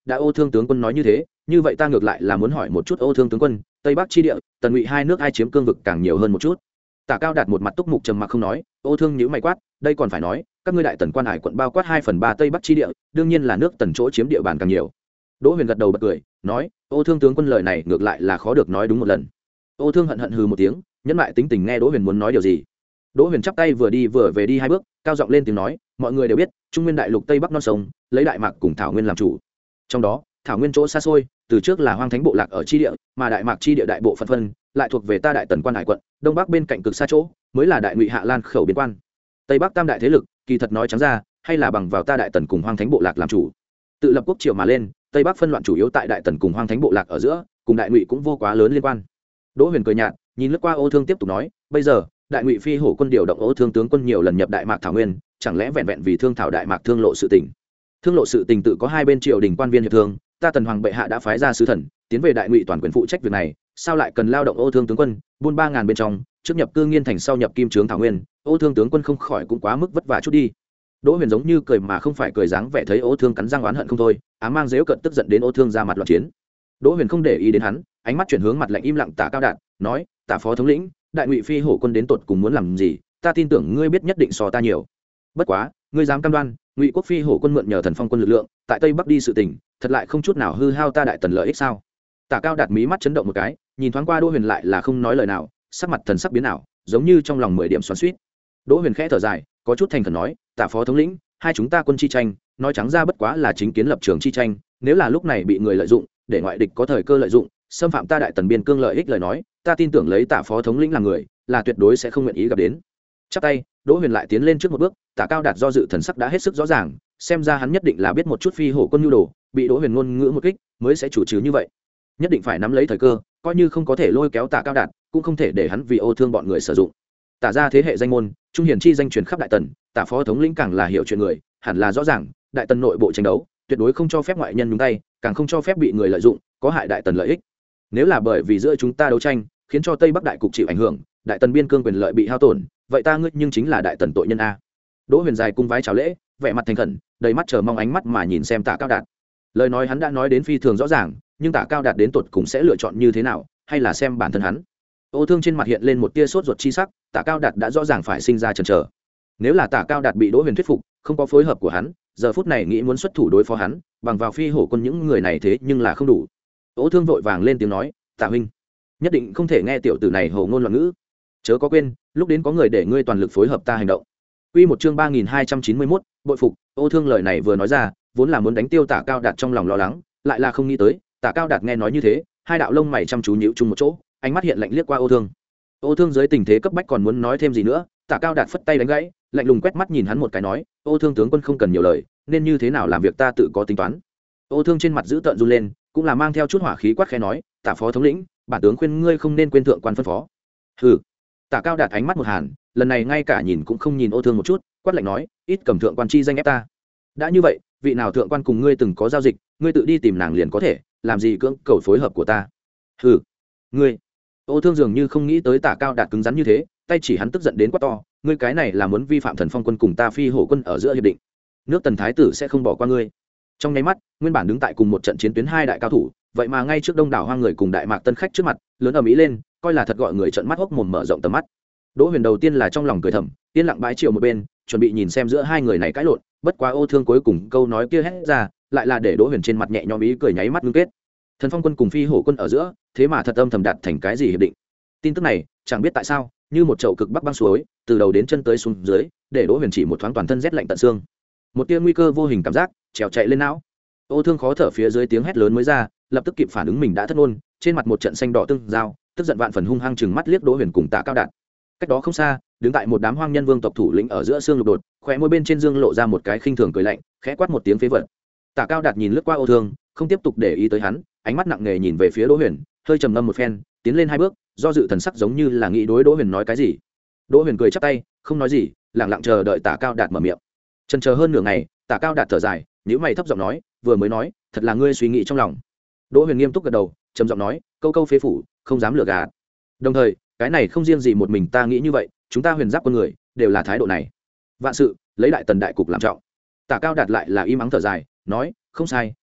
đã Ô Thương tướng quân nói như thế, như vậy ta ngược lại là muốn hỏi một chút Ô Thương tướng quân, Tây Bắc chi địa, Tần Ngụy hai nước ai chiếm cương vực càng nhiều hơn một chút. Tả Cao Đạt một mặt túc mục trầm mặc không nói. Ô Thương nhíu mày quát, đây còn phải nói, các ngươi đại tần quan hải quận bao quát hai phần ba Tây Bắc chi địa, đương nhiên là nước Tần chỗ chiếm địa bàn càng nhiều. Đỗ Huyền gật đầu bật cười, nói, Ô Thương tướng quân lời này ngược lại là khó được nói đúng một lần. Ô Thương hận hận hừ một tiếng, nhẫn lại tính tình nghe Đỗ Huyền muốn nói điều gì. Đỗ Huyền chắp tay vừa đi vừa về đi hai bước, cao giọng lên tiếng nói, mọi người đều biết, Trung Nguyên đại lục Tây Bắc non sông, lấy Đại Mạc cùng Thảo Nguyên làm chủ. Trong đó, Thảo Nguyên chỗ xa xôi, từ trước là Hoang Thánh bộ lạc ở chi địa, mà Đại Mạc chi địa đại bộ phận phân, lại thuộc về ta đại tần quan hải quận, đông bắc bên cạnh cực xa chỗ, mới là Đại Ngụy Hạ Lan khẩu biên quan. Tây Bắc tam đại thế lực, kỳ thật nói trắng ra, hay là bằng vào ta đại tần cùng Hoang Thánh bộ lạc làm chủ. Tự lập quốc triều mà lên, Tây Bắc phân loạn chủ yếu tại đại tần cùng Hoang Thánh bộ lạc ở giữa, cùng Đại Ngụy cũng vô quá lớn liên quan. Đỗ Huyền cười nhạt, nhìn lướt qua Ô Thương tiếp tục nói, bây giờ, Đại Ngụy phi hổ quân điều động Ô Thương tướng quân nhiều lần nhập Đại Mạc Thảo Nguyên, chẳng lẽ vẹn vẹn vì thương thảo Đại Mạc thương lộ sự tình. Thương lộ sự tình tự có hai bên triều đình quan viên hiệp thương, ta tần hoàng bệ hạ đã phái ra sứ thần tiến về Đại Ngụy toàn quyền phụ trách việc này, sao lại cần lao động Ô Thương tướng quân, buôn ba ngàn bên trong, trước nhập Cư Nghiên thành sau nhập Kim Trướng Thảo Nguyên, Ô Thương tướng quân không khỏi cũng quá mức vất vả chút đi. Đỗ Huyền giống như cười mà không phải cười, dáng vẻ thấy Ô Thương cắn răng oán hận không thôi, ám mang dễu cận tức giận đến Ô Thương ra mặt loạn chiến. Đỗ Huyền không để ý đến hắn, ánh mắt chuyển hướng mặt lạnh im lặng Tả Cao Đạt, nói, Tả phó thống lĩnh, Đại Ngụy phi hổ quân đến tột cùng muốn làm gì, ta tin tưởng ngươi biết nhất định so ta nhiều. Bất quá, ngươi dám cam đoan, Ngụy quốc phi hổ quân mượn nhờ Thần Phong quân lực lượng, tại Tây Bắc đi sự tình, thật lại không chút nào hư hao ta đại tần lợi ích sao? Tả Cao Đạt mí mắt chấn động một cái, nhìn thoáng qua Đỗ Huyền lại là không nói lời nào, sắc mặt thần sắc biến ảo, giống như trong lòng mười điểm xoắn xuýt. Đỗ Huyền khẽ thở dài, có chút thành khẩn nói, Tả phó thống lĩnh, hai chúng ta quân chi tranh, nói trắng ra bất quá là chính kiến lập trường chi tranh, nếu là lúc này bị người lợi dụng, để ngoại địch có thời cơ lợi dụng, xâm phạm ta đại tần biên cương lợi ích lời nói, ta tin tưởng lấy Tả phó thống lĩnh là người, là tuyệt đối sẽ không nguyện ý gặp đến. Chắp tay, Đỗ Huyền lại tiến lên trước một bước, Tả Cao Đạt do dự thần sắc đã hết sức rõ ràng, xem ra hắn nhất định là biết một chút phi hổ quân nhu đồ, bị Đỗ Huyền ngôn ngữ một kích, mới sẽ chủ trừ như vậy. Nhất định phải nắm lấy thời cơ, coi như không có thể lôi kéo Tả Cao Đạt, cũng không thể để hắn vì Ô Thương bọn người sử dụng. Tả ra thế hệ danh môn, trung hiển chi danh truyền khắp đại tần, Tả phó thống lĩnh càng là hiểu chuyện người, hẳn là rõ ràng, đại tần nội bộ tranh đấu, tuyệt đối không cho phép ngoại nhân nhúng tay, càng không cho phép bị người lợi dụng, có hại đại tần lợi ích. Nếu là bởi vì giữa chúng ta đấu tranh, khiến cho Tây Bắc đại cục chịu ảnh hưởng, đại tần biên cương quyền lợi bị hao tổn, vậy ta ngươi nhưng chính là đại tần tội nhân a. Đỗ Huyền dài cung vái chào lễ, vẻ mặt thành khẩn, đầy mắt chờ mong ánh mắt mà nhìn xem Tả Cao Đạt. Lời nói hắn đã nói đến phi thường rõ ràng, nhưng Tả Cao Đạt đến tột cùng sẽ lựa chọn như thế nào, hay là xem bản thân hắn. Ô Thương trên mặt hiện lên một tia sốt ruột chi sắc, Tả Cao Đạt đã rõ ràng phải sinh ra chần chờ. Nếu là Tả Cao Đạt bị Đỗ Huyền thuyết phục, không có phối hợp của hắn, giờ phút này nghĩ muốn xuất thủ đối phó hắn, bằng vào phi hổ quân những người này thế nhưng là không đủ. Ô Thương vội vàng lên tiếng nói, Tả huynh, nhất định không thể nghe tiểu tử này hồ ngôn loạn ngữ, chớ có quên, lúc đến có người để ngươi toàn lực phối hợp ta hành động. Quy một chương ba nghìn hai trăm chín mươi mốt, bội phục. Ô Thương lời này vừa nói ra, vốn là muốn đánh tiêu Tả Cao Đạt trong lòng lo lắng, lại là không nghĩ tới, Tả Cao Đạt nghe nói như thế, hai đạo lông mày chăm chú nhíu chung một chỗ, ánh mắt hiện lạnh liếc qua Ô Thương. Ô Thương dưới tình thế cấp bách còn muốn nói thêm gì nữa, Tả Cao Đạt phất tay đánh gãy, lạnh lùng quét mắt nhìn hắn một cái nói, Ô Thương tướng quân không cần nhiều lời, nên như thế nào làm việc ta tự có tính toán. Ô Thương trên mặt giữ tợn run lên, cũng là mang theo chút hỏa khí quát khẽ nói, Tả phó thống lĩnh, bản tướng khuyên ngươi không nên quên thượng quan phân phó. Hừ. Tả Cao Đạt ánh mắt một hàn, lần này ngay cả nhìn cũng không nhìn Ô Thương một chút, quát lạnh nói, ít cầm thượng quan chi danh ép ta. Đã như vậy, vị nào thượng quan cùng ngươi từng có giao dịch, ngươi tự đi tìm nàng liền có thể, làm gì cưỡng cầu phối hợp của ta. Hừ. Ngươi. Ô Thương dường như không nghĩ tới Tả Cao Đạt cứng rắn như thế, tay chỉ hắn tức giận đến quát to, ngươi cái này là muốn vi phạm Thần Phong quân cùng ta phi hổ quân ở giữa hiệp định, nước Tần thái tử sẽ không bỏ qua ngươi. Trong nháy mắt, nguyên bản đứng tại cùng một trận chiến tuyến hai đại cao thủ, vậy mà ngay trước đông đảo hoang người cùng đại mạc tân khách trước mặt, lớn ầm ĩ lên, coi là thật gọi người trợn mắt hốc mồm mở rộng tầm mắt. Đỗ Huyền đầu tiên là trong lòng cười thầm, yên lặng bái chiều một bên, chuẩn bị nhìn xem giữa hai người này cãi lộn, bất quá Ô Thương cuối cùng câu nói kia hét ra, lại là để Đỗ Huyền trên mặt nhẹ nhõm ý cười nháy mắt ngưng kết. Thần Phong quân cùng phi hổ quân ở giữa, thế mà thật âm thầm đạt thành cái gì hiệp định. Tin tức này, chẳng biết tại sao, như một chậu cực bắc băng suối, từ đầu đến chân tới xuống dưới, để Đỗ Huyền chỉ một thoáng toàn thân rét lạnh tận xương. Một tia nguy cơ vô hình cảm giác trèo chạy lên não. Ô Thương khó thở phía dưới tiếng hét lớn mới ra, lập tức kịp phản ứng mình đã thất ngôn, trên mặt một trận xanh đỏ tương giao, tức giận vạn phần hung hăng chừng mắt liếc Đỗ Huyền cùng Tả Cao Đạt. Cách đó không xa, đứng tại một đám hoang nhân vương tộc thủ lĩnh ở giữa xương lục đột, khóe môi bên trên dương lộ ra một cái khinh thường cười lạnh, khẽ quát một tiếng phế vật. Tả Cao Đạt nhìn lướt qua Ô Thương, không tiếp tục để ý tới hắn, ánh mắt nặng nề nhìn về phía Đỗ Huyền, hơi trầm ngâm một phen, tiến lên hai bước, do dự thần sắc giống như là nghĩ đối Đỗ Huyền nói cái gì. Đỗ Huyền cười chắp tay, không nói gì, lặng lặng chờ đợi Tả Cao Đạt mở miệng. Chần chờ hơn nửa ngày, Tả Cao Đạt thở dài, nhíu mày thấp giọng nói, vừa mới nói, thật là ngươi suy nghĩ trong lòng. Đỗ Huyền nghiêm túc gật đầu, trầm giọng nói, câu câu phế phủ, không dám lừa gạt. Đồng thời, cái này không riêng gì một mình ta nghĩ như vậy, chúng ta Huyền Giáp quân người đều là thái độ này. Vạn sự lấy đại tần đại cục làm trọng. Tả Cao Đạt lại là im ắng thở dài, nói, không sai,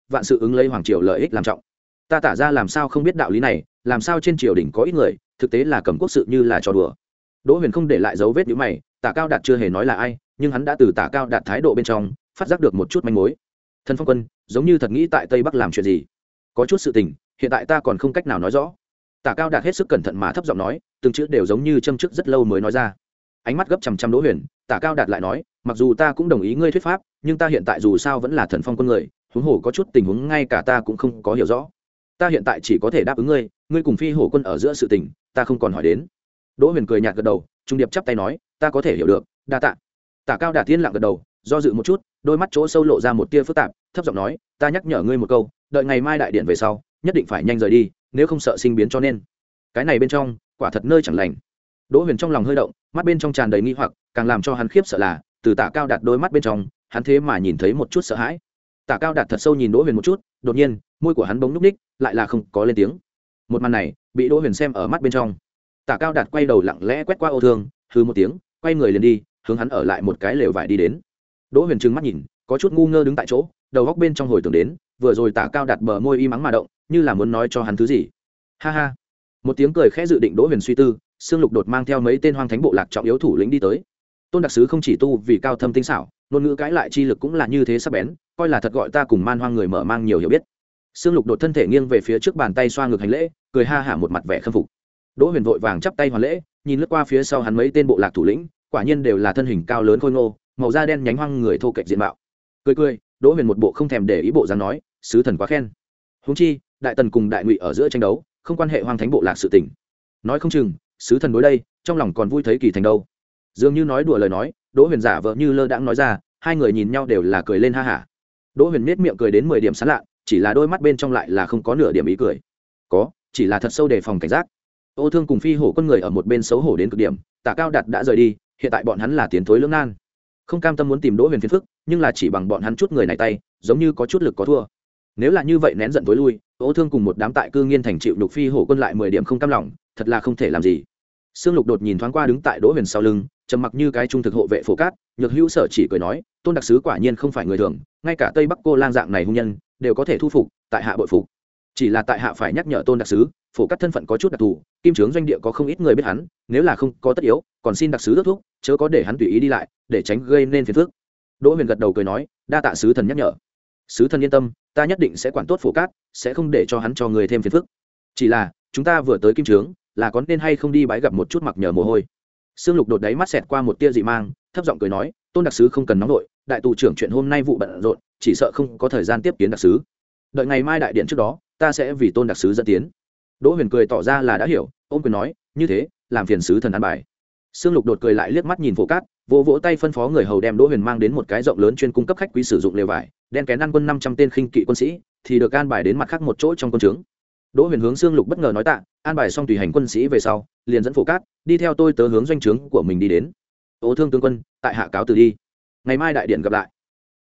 vạn sự ứng lấy hoàng triều lợi ích làm trọng. Ta tả ra làm sao không biết đạo lý này, làm sao trên triều đình có ít người thực tế là cầm quốc sự như là trò đùa. Đỗ Huyền không để lại dấu vết nhíu mày, Tả Cao Đạt chưa hề nói là ai, nhưng hắn đã từ Tả Cao Đạt thái độ bên trong phát giác được một chút manh mối. Thần Phong Quân giống như thật nghĩ tại Tây Bắc làm chuyện gì. Có chút sự tình, hiện tại ta còn không cách nào nói rõ. Tả Cao Đạt hết sức cẩn thận mà thấp giọng nói, từng chữ đều giống như châm chước rất lâu mới nói ra. Ánh mắt gấp chằm chằm Đỗ Huyền, Tả Cao Đạt lại nói, mặc dù ta cũng đồng ý ngươi thuyết pháp, nhưng ta hiện tại dù sao vẫn là Thần Phong Quân người, huống hồ có chút tình huống ngay cả ta cũng không có hiểu rõ. Ta hiện tại chỉ có thể đáp ứng ngươi, ngươi cùng Phi Hổ Quân ở giữa sự tình, ta không còn hỏi đến. Đỗ Huyền cười nhạt gật đầu, trung điệp chắp tay nói, ta có thể hiểu được, đa tạ. Tả Cao Đạt tiên lặng gật đầu, do dự một chút, đôi mắt chỗ sâu lộ ra một tia phức tạp, thấp giọng nói, ta nhắc nhở ngươi một câu, đợi ngày mai đại điện về sau, nhất định phải nhanh rời đi, nếu không sợ sinh biến cho nên. Cái này bên trong, quả thật nơi chẳng lành. Đỗ Huyền trong lòng hơi động, mắt bên trong tràn đầy nghi hoặc, càng làm cho hắn khiếp sợ là, từ Tả Cao Đạt đôi mắt bên trong, hắn thế mà nhìn thấy một chút sợ hãi. Tả Cao Đạt thật sâu nhìn Đỗ Huyền một chút, đột nhiên, môi của hắn bỗng nhúc nhích, lại là không có lên tiếng. Một màn này, bị Đỗ Huyền xem ở mắt bên trong. Tả Cao Đạt quay đầu lặng lẽ quét qua Ô Thương, hừ một tiếng, quay người liền đi, hướng hắn ở lại một cái lều vải đi đến. Đỗ Huyền trừng mắt nhìn, có chút ngu ngơ đứng tại chỗ, đầu góc bên trong hồi tưởng đến, vừa rồi Tả Cao Đạt bờ môi y mắng mà động, như là muốn nói cho hắn thứ gì. Ha ha. Một tiếng cười khẽ dự định Đỗ Huyền suy tư, Sương Lục đột mang theo mấy tên hoang thánh bộ lạc trọng yếu thủ lĩnh đi tới. Tôn đặc sứ không chỉ tu vì cao thâm tinh xảo, ngôn ngữ cãi lại chi lực cũng là như thế sắc bén, coi là thật gọi ta cùng man hoang người mở mang nhiều hiểu biết. Sương Lục đột thân thể nghiêng về phía trước, bàn tay xoa ngực hành lễ, cười ha hả một mặt vẻ khâm phục. Đỗ Huyền vội vàng chắp tay hoàn lễ, nhìn lướt qua phía sau hắn mấy tên bộ lạc thủ lĩnh, quả nhiên đều là thân hình cao lớn khôi ngô, màu da đen nhánh hoang người thô kệch diện mạo. Cười cười, Đỗ Huyền một bộ không thèm để ý bộ dáng nói, sứ thần quá khen. Huống chi, đại tần cùng đại ngụy ở giữa tranh đấu, không quan hệ hoang thánh bộ lạc sự tình. Nói không chừng, sứ thần đối đây, trong lòng còn vui thấy kỳ thành đâu. Dường như nói đùa lời nói, Đỗ Huyền giả vờ như lơ đãng nói ra, hai người nhìn nhau đều là cười lên ha hả. Đỗ Huyền nét miệng cười đến mười điểm sán lạ, chỉ là đôi mắt bên trong lại là không có nửa điểm ý cười. Có, chỉ là thật sâu đề phòng cảnh giác. Ô Thương cùng Phi Hổ Quân người ở một bên xấu hổ đến cực điểm, Tả Cao Đạt đã rời đi, hiện tại bọn hắn là tiến thối lưỡng nan. Không cam tâm muốn tìm Đỗ Huyền phiền phức, nhưng là chỉ bằng bọn hắn chút người này tay, giống như có chút lực có thua. Nếu là như vậy nén giận tối lui, Ô Thương cùng một đám tại cư nghiên thành chịu nhục Phi Hổ Quân lại mười điểm không cam lòng, thật là không thể làm gì. Sương Lục đột nhìn thoáng qua đứng tại Đỗ Huyền sau lưng, trầm mặc như cái trung thực hộ vệ Phổ Cát, Nhược Hữu Sở chỉ cười nói, Tôn đặc sứ quả nhiên không phải người thường, ngay cả Tây Bắc cô lang dạng này hung nhân đều có thể thu phục, tại hạ bội phục. Chỉ là tại hạ phải nhắc nhở Tôn đặc sứ, Phổ Cát thân phận có chút đặc thù, kim trướng doanh địa có không ít người biết hắn, nếu là không có tất yếu, còn xin đặc sứ ước thúc, chớ có để hắn tùy ý đi lại, để tránh gây nên phiền phức. Đỗ Huyền gật đầu cười nói, đa tạ sứ thần nhắc nhở. Sứ thần yên tâm, ta nhất định sẽ quản tốt Phổ Cát, sẽ không để cho hắn cho người thêm phiền phức. Chỉ là, chúng ta vừa tới kim trướng, là có nên hay không đi bái gặp một chút mặc nhờ mồ hôi. Sương Lục đột đáy mắt xẹt qua một tia dị mang, thấp giọng cười nói, Tôn đặc sứ không cần nóng nội, đại tù trưởng chuyện hôm nay vụ bận rộn, chỉ sợ không có thời gian tiếp kiến đặc sứ. Đợi ngày mai đại điện trước đó, ta sẽ vì Tôn đặc sứ dẫn tiến. Đỗ Huyền cười tỏ ra là đã hiểu, ôm quyền nói, như thế, làm phiền sứ thần an bài. Sương Lục đột cười lại liếc mắt nhìn Phổ Cát, vỗ vỗ tay phân phó người hầu đem Đỗ Huyền mang đến một cái rộng lớn chuyên cung cấp khách quý sử dụng lều vải, đen kén ăn quân năm trăm tên khinh kỵ quân sĩ, thì được an bài đến mặt khác một chỗ trong quân trướng. Đỗ Huyền hướng Sương Lục bất ngờ nói tạ, an bài xong tùy hành quân sĩ về sau, liền dẫn Phổ Cát đi theo tôi tớ hướng doanh trướng của mình đi đến. Ô Thương tướng quân, tại hạ cáo từ đi. Ngày mai đại điện gặp lại.